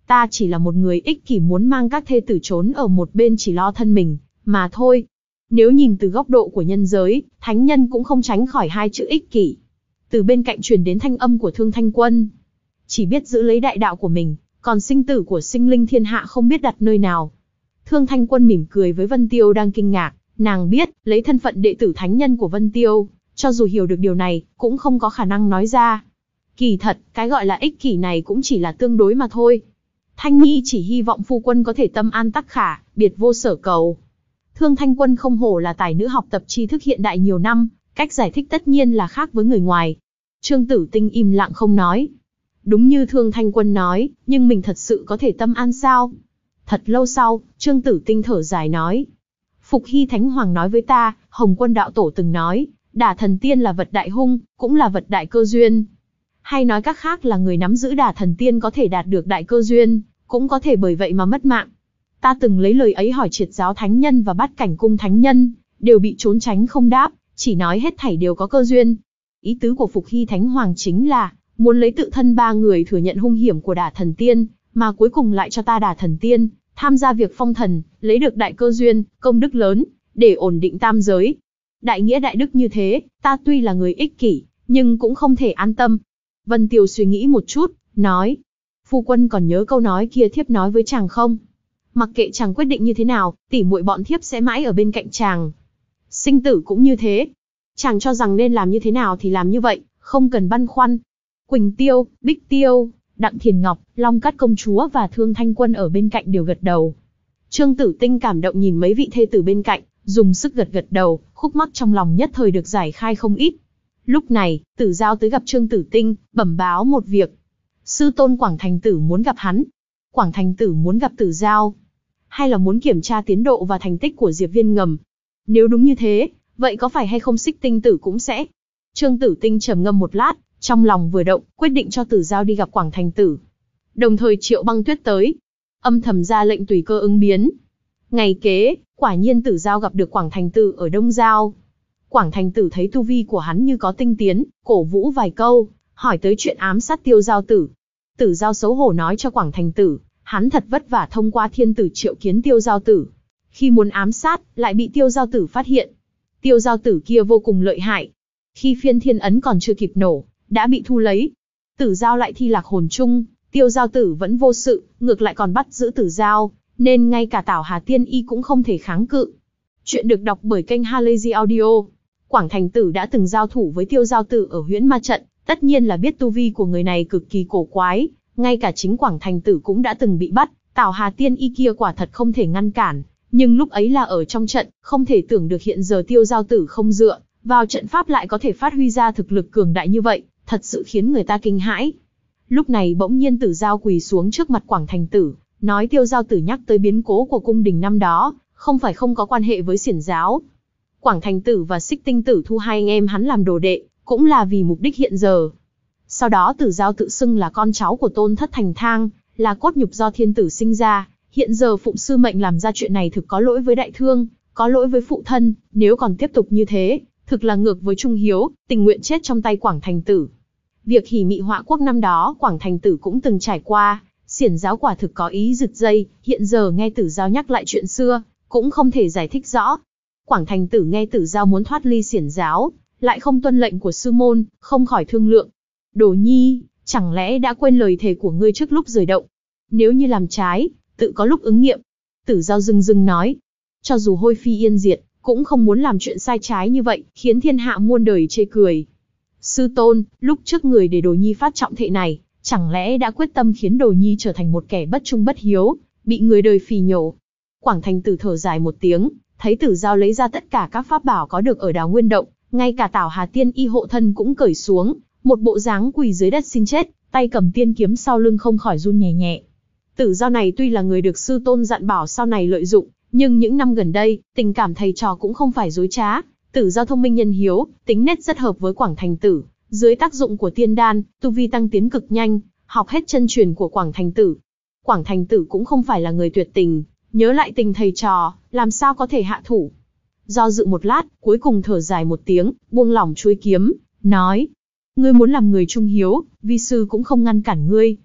ta chỉ là một người ích kỷ muốn mang các thê tử trốn ở một bên chỉ lo thân mình, mà thôi. Nếu nhìn từ góc độ của nhân giới, thánh nhân cũng không tránh khỏi hai chữ ích kỷ. Từ bên cạnh truyền đến thanh âm của Thương Thanh Quân. Chỉ biết giữ lấy đại đạo của mình, còn sinh tử của sinh linh thiên hạ không biết đặt nơi nào. Thương Thanh Quân mỉm cười với Vân Tiêu đang kinh ngạc, nàng biết, lấy thân phận đệ tử thánh nhân của Vân Tiêu, cho dù hiểu được điều này, cũng không có khả năng nói ra. Kỳ thật, cái gọi là ích kỷ này cũng chỉ là tương đối mà thôi. Thanh Nhi chỉ hy vọng phu quân có thể tâm an tắc khả, biệt vô sở cầu. Thương Thanh Quân không hổ là tài nữ học tập tri thức hiện đại nhiều năm, cách giải thích tất nhiên là khác với người ngoài. Trương Tử Tinh im lặng không nói. Đúng như Thương Thanh Quân nói, nhưng mình thật sự có thể tâm an sao? Thật lâu sau, Trương Tử Tinh thở dài nói. Phục Hy Thánh Hoàng nói với ta, Hồng Quân Đạo Tổ từng nói, Đả Thần Tiên là vật đại hung, cũng là vật đại cơ duyên. Hay nói cách khác là người nắm giữ Đả Thần Tiên có thể đạt được đại cơ duyên, cũng có thể bởi vậy mà mất mạng. Ta từng lấy lời ấy hỏi Triệt Giáo Thánh Nhân và Bát Cảnh Cung Thánh Nhân, đều bị trốn tránh không đáp, chỉ nói hết thảy đều có cơ duyên. Ý tứ của Phục Hy Thánh Hoàng chính là, muốn lấy tự thân ba người thừa nhận hung hiểm của Đả Thần Tiên, mà cuối cùng lại cho ta Đả Thần Tiên, tham gia việc phong thần, lấy được đại cơ duyên, công đức lớn, để ổn định tam giới. Đại nghĩa đại đức như thế, ta tuy là người ích kỷ, nhưng cũng không thể an tâm. Vân Tiêu suy nghĩ một chút, nói. Phu quân còn nhớ câu nói kia thiếp nói với chàng không? Mặc kệ chàng quyết định như thế nào, tỉ muội bọn thiếp sẽ mãi ở bên cạnh chàng. Sinh tử cũng như thế. Chàng cho rằng nên làm như thế nào thì làm như vậy, không cần băn khoăn. Quỳnh Tiêu, Bích Tiêu, Đặng Thiền Ngọc, Long Cát Công Chúa và Thương Thanh Quân ở bên cạnh đều gật đầu. Trương Tử Tinh cảm động nhìn mấy vị thê tử bên cạnh, dùng sức gật gật đầu, khúc mắc trong lòng nhất thời được giải khai không ít. Lúc này, Tử Giao tới gặp Trương Tử Tinh, bẩm báo một việc. Sư tôn Quảng Thành Tử muốn gặp hắn. Quảng Thành Tử muốn gặp Tử Giao. Hay là muốn kiểm tra tiến độ và thành tích của Diệp Viên Ngầm? Nếu đúng như thế, vậy có phải hay không Xích Tinh Tử cũng sẽ? Trương Tử Tinh trầm ngâm một lát, trong lòng vừa động, quyết định cho Tử Giao đi gặp Quảng Thành Tử. Đồng thời Triệu Băng Tuyết tới, âm thầm ra lệnh tùy cơ ứng biến. Ngày kế, quả nhiên Tử Giao gặp được Quảng Thành Tử ở Đông Giao. Quảng Thành Tử thấy tu vi của hắn như có tinh tiến, cổ vũ vài câu, hỏi tới chuyện ám sát Tiêu Giao Tử. Tử Giao xấu hổ nói cho Quảng Thành Tử, hắn thật vất vả thông qua thiên tử triệu kiến Tiêu Giao Tử. Khi muốn ám sát, lại bị Tiêu Giao Tử phát hiện. Tiêu Giao Tử kia vô cùng lợi hại. Khi phiên thiên ấn còn chưa kịp nổ, đã bị thu lấy. Tử Giao lại thi lạc hồn chung, Tiêu Giao Tử vẫn vô sự, ngược lại còn bắt giữ Tử Giao, nên ngay cả Tảo Hà Tiên Y cũng không thể kháng cự. Chuyện được đọc bởi kênh Halazy Audio. Quảng Thành Tử đã từng giao thủ với Tiêu Giao Tử ở Huyễn Ma Trận, tất nhiên là biết tu vi của người này cực kỳ cổ quái, ngay cả chính Quảng Thành Tử cũng đã từng bị bắt, Tảo Hà Tiên Y kia quả thật không thể ngăn cản, nhưng lúc ấy là ở trong trận, không thể tưởng được hiện giờ Tiêu Giao Tử không dựa vào trận pháp lại có thể phát huy ra thực lực cường đại như vậy, thật sự khiến người ta kinh hãi. Lúc này bỗng nhiên Tử Giao quỳ xuống trước mặt Quảng Thành Tử, nói Tiêu Giao Tử nhắc tới biến cố của cung đình năm đó, không phải không có quan hệ với Xiển Giáo. Quảng Thành Tử và Xích Tinh Tử thu hai anh em hắn làm đồ đệ, cũng là vì mục đích hiện giờ. Sau đó Tử Giao tự xưng là con cháu của Tôn Thất Thành Thang, là cốt nhục do thiên tử sinh ra, hiện giờ phụng sư mệnh làm ra chuyện này thực có lỗi với đại thương, có lỗi với phụ thân, nếu còn tiếp tục như thế, thực là ngược với trung hiếu, tình nguyện chết trong tay Quảng Thành Tử. Việc hỉ mị họa quốc năm đó Quảng Thành Tử cũng từng trải qua, Xiển Giáo quả thực có ý giật dây, hiện giờ nghe Tử Giao nhắc lại chuyện xưa, cũng không thể giải thích rõ. Quảng Thành Tử nghe Tử Giao muốn thoát ly Xiển Giáo, lại không tuân lệnh của sư môn, không khỏi thương lượng. Đồ nhi, chẳng lẽ đã quên lời thề của ngươi trước lúc rời động? Nếu như làm trái, tự có lúc ứng nghiệm. Tử Giao dưng dưng nói, cho dù hôi phi yên diệt, cũng không muốn làm chuyện sai trái như vậy, khiến thiên hạ muôn đời chê cười. Sư tôn, lúc trước người để Đồ nhi phát trọng thệ này, chẳng lẽ đã quyết tâm khiến Đồ nhi trở thành một kẻ bất trung bất hiếu, bị người đời phỉ nhổ? Quảng Thành Tử thở dài một tiếng, thấy Tử Giao lấy ra tất cả các pháp bảo có được ở Đào Nguyên Động, ngay cả Tảo Hà Tiên Y hộ thân cũng cởi xuống, một bộ dáng quỳ dưới đất xin chết, tay cầm tiên kiếm sau lưng không khỏi run nhẹ nhẹ. Tử Giao này tuy là người được sư tôn dặn bảo sau này lợi dụng, nhưng những năm gần đây, tình cảm thầy trò cũng không phải dối trá. Tử Giao thông minh nhân hiếu, tính nết rất hợp với Quảng Thành Tử, dưới tác dụng của tiên đan, tu vi tăng tiến cực nhanh, học hết chân truyền của Quảng Thành Tử. Quảng Thành Tử cũng không phải là người tuyệt tình, nhớ lại tình thầy trò, làm sao có thể hạ thủ. Do dự một lát, cuối cùng thở dài một tiếng, buông lỏng chuôi kiếm, nói: ngươi muốn làm người trung hiếu, vi sư cũng không ngăn cản ngươi.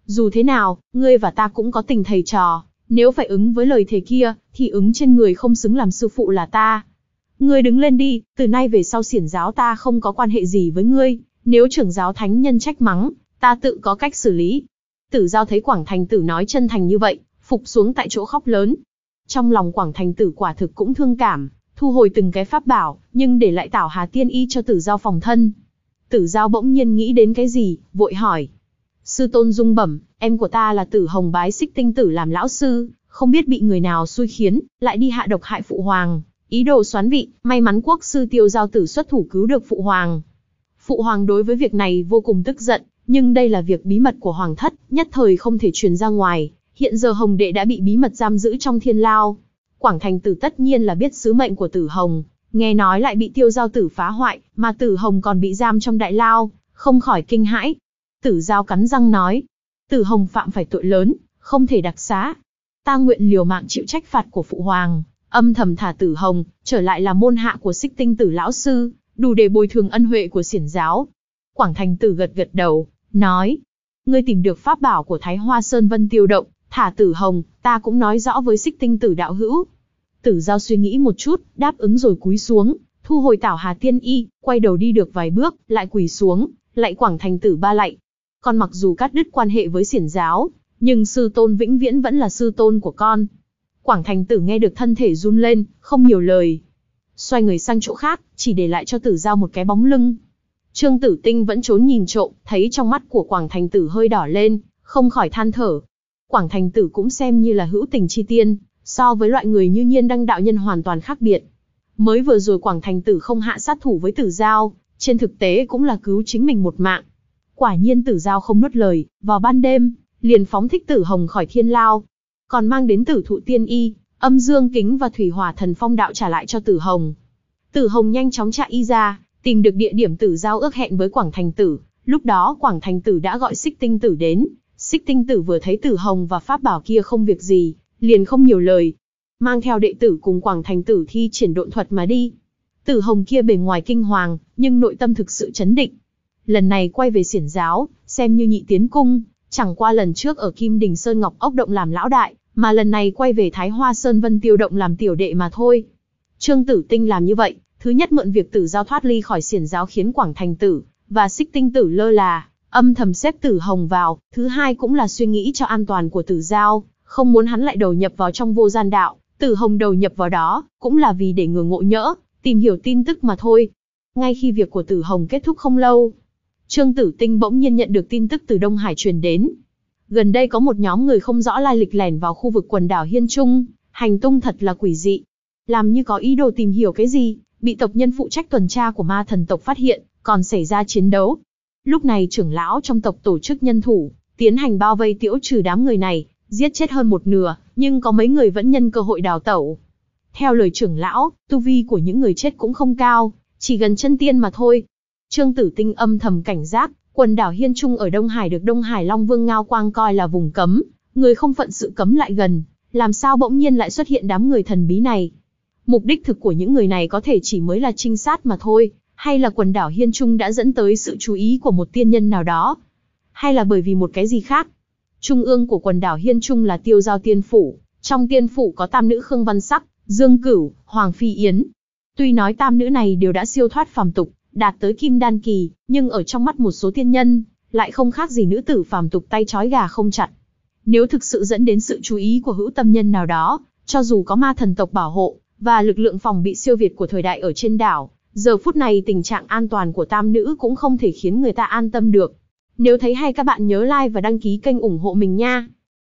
Dù thế nào, ngươi và ta cũng có tình thầy trò, nếu phải ứng với lời thề kia, thì ứng trên người không xứng làm sư phụ là ta. Ngươi đứng lên đi, từ nay về sau xiển giáo ta không có quan hệ gì với ngươi, nếu trưởng giáo thánh nhân trách mắng, ta tự có cách xử lý. Tử Giao thấy Quảng Thành Tử nói chân thành như vậy, phục xuống tại chỗ khóc lớn. Trong lòng Quảng Thành Tử quả thực cũng thương cảm, thu hồi từng cái pháp bảo, nhưng để lại Tảo Hà Tiên Y cho Tử Giao phòng thân. Tử Giao bỗng nhiên nghĩ đến cái gì, vội hỏi. Sư tôn dung bẩm, em của ta là Tử Hồng bái Xích Tinh Tử làm lão sư, không biết bị người nào xui khiến, lại đi hạ độc hại phụ hoàng, ý đồ xoán vị, may mắn quốc sư Tiêu Giao Tử xuất thủ cứu được phụ hoàng. Phụ hoàng đối với việc này vô cùng tức giận, nhưng đây là việc bí mật của hoàng thất, nhất thời không thể truyền ra ngoài. Hiện giờ Hồng đệ đã bị bí mật giam giữ trong thiên lao. Quảng Thành Tử tất nhiên là biết sứ mệnh của Tử Hồng, nghe nói lại bị Tiêu Giao Tử phá hoại, mà Tử Hồng còn bị giam trong đại lao, không khỏi kinh hãi. Tử Giao cắn răng nói, Tử Hồng phạm phải tội lớn, không thể đặc xá. Ta nguyện liều mạng chịu trách phạt của phụ hoàng, âm thầm thả Tử Hồng, trở lại là môn hạ của Xích Tinh Tử lão sư, đủ để bồi thường ân huệ của xiển giáo. Quảng Thành Tử gật gật đầu, nói, ngươi tìm được pháp bảo của Thái Hoa Sơn Vân Tiêu Động, thả Tử Hồng, ta cũng nói rõ với Xích Tinh Tử đạo hữu. Tử Giao suy nghĩ một chút, đáp ứng rồi cúi xuống, thu hồi Tảo Hà Tiên Y, quay đầu đi được vài bước, lại quỳ xuống, lạy Quảng Thành Tử ba lạy. Con mặc dù cắt đứt quan hệ với xiển giáo, nhưng sư tôn vĩnh viễn vẫn là sư tôn của con. Quảng Thành Tử nghe được thân thể run lên, không nhiều lời. Xoay người sang chỗ khác, chỉ để lại cho Tử Giao một cái bóng lưng. Trương Tử Tinh vẫn trốn nhìn trộm, thấy trong mắt của Quảng Thành Tử hơi đỏ lên, không khỏi than thở. Quảng Thành Tử cũng xem như là hữu tình chi tiên, so với loại người như Nhiên Đăng đạo nhân hoàn toàn khác biệt. Mới vừa rồi Quảng Thành Tử không hạ sát thủ với Tử Giao, trên thực tế cũng là cứu chính mình một mạng. Quả nhiên Tử Giao không nuốt lời, vào ban đêm, liền phóng thích Tử Hồng khỏi thiên lao, còn mang đến Tử Thụ Tiên Y, Âm Dương Kính và Thủy Hỏa Thần Phong Đạo trả lại cho Tử Hồng. Tử Hồng nhanh chóng chạy y ra, tìm được địa điểm Tử Giao ước hẹn với Quảng Thành Tử. Lúc đó Quảng Thành Tử đã gọi Xích Tinh Tử đến. Xích Tinh Tử vừa thấy Tử Hồng và pháp bảo kia không việc gì, liền không nhiều lời, mang theo đệ tử cùng Quảng Thành Tử thi triển độn thuật mà đi. Tử Hồng kia bề ngoài kinh hoàng, nhưng nội tâm thực sự chấn định. Lần này quay về xiển giáo, xem như nhị tiến cung, chẳng qua lần trước ở Kim Đình Sơn Ngọc Ốc Động làm lão đại, mà lần này quay về Thái Hoa Sơn Vân Tiêu Động làm tiểu đệ mà thôi. Trương Tử Tinh làm như vậy, thứ nhất mượn việc Tử Giao thoát ly khỏi xiển giáo khiến Quảng Thành Tử và Xích Tinh Tử lơ là, âm thầm xếp Tử Hồng vào, thứ hai cũng là suy nghĩ cho an toàn của Tử Giao, không muốn hắn lại đầu nhập vào trong vô gian đạo. Tử Hồng đầu nhập vào đó, cũng là vì để ngừa ngộ nhỡ, tìm hiểu tin tức mà thôi. Ngay khi việc của Tử Hồng kết thúc không lâu, Trương Tử Tinh bỗng nhiên nhận được tin tức từ Đông Hải truyền đến. Gần đây có một nhóm người không rõ lai lịch lẻn vào khu vực quần đảo Hiên Trung, hành tung thật là quỷ dị. Làm như có ý đồ tìm hiểu cái gì, bị tộc nhân phụ trách tuần tra của ma thần tộc phát hiện, còn xảy ra chiến đấu. Lúc này trưởng lão trong tộc tổ chức nhân thủ, tiến hành bao vây tiễu trừ đám người này, giết chết hơn một nửa, nhưng có mấy người vẫn nhân cơ hội đào tẩu. Theo lời trưởng lão, tu vi của những người chết cũng không cao, chỉ gần chân tiên mà thôi. Trương Tử Tinh âm thầm cảnh giác, quần đảo Hiên Trung ở Đông Hải được Đông Hải Long Vương Ngao Quang coi là vùng cấm, người không phận sự cấm lại gần, làm sao bỗng nhiên lại xuất hiện đám người thần bí này. Mục đích thực của những người này có thể chỉ mới là trinh sát mà thôi, hay là quần đảo Hiên Trung đã dẫn tới sự chú ý của một tiên nhân nào đó, hay là bởi vì một cái gì khác. Trung ương của quần đảo Hiên Trung là Tiêu Giao Tiên Phủ, trong tiên phủ có tam nữ Khương Văn Sắc, Dương Cửu, Hoàng Phi Yến. Tuy nói tam nữ này đều đã siêu thoát phàm tục, đạt tới kim đan kỳ, nhưng ở trong mắt một số tiên nhân, lại không khác gì nữ tử phàm tục tay trói gà không chặt. Nếu thực sự dẫn đến sự chú ý của hữu tâm nhân nào đó, cho dù có ma thần tộc bảo hộ, và lực lượng phòng bị siêu việt của thời đại ở trên đảo, giờ phút này tình trạng an toàn của tam nữ cũng không thể khiến người ta an tâm được. Nếu thấy hay các bạn nhớ like và đăng ký kênh ủng hộ mình nha.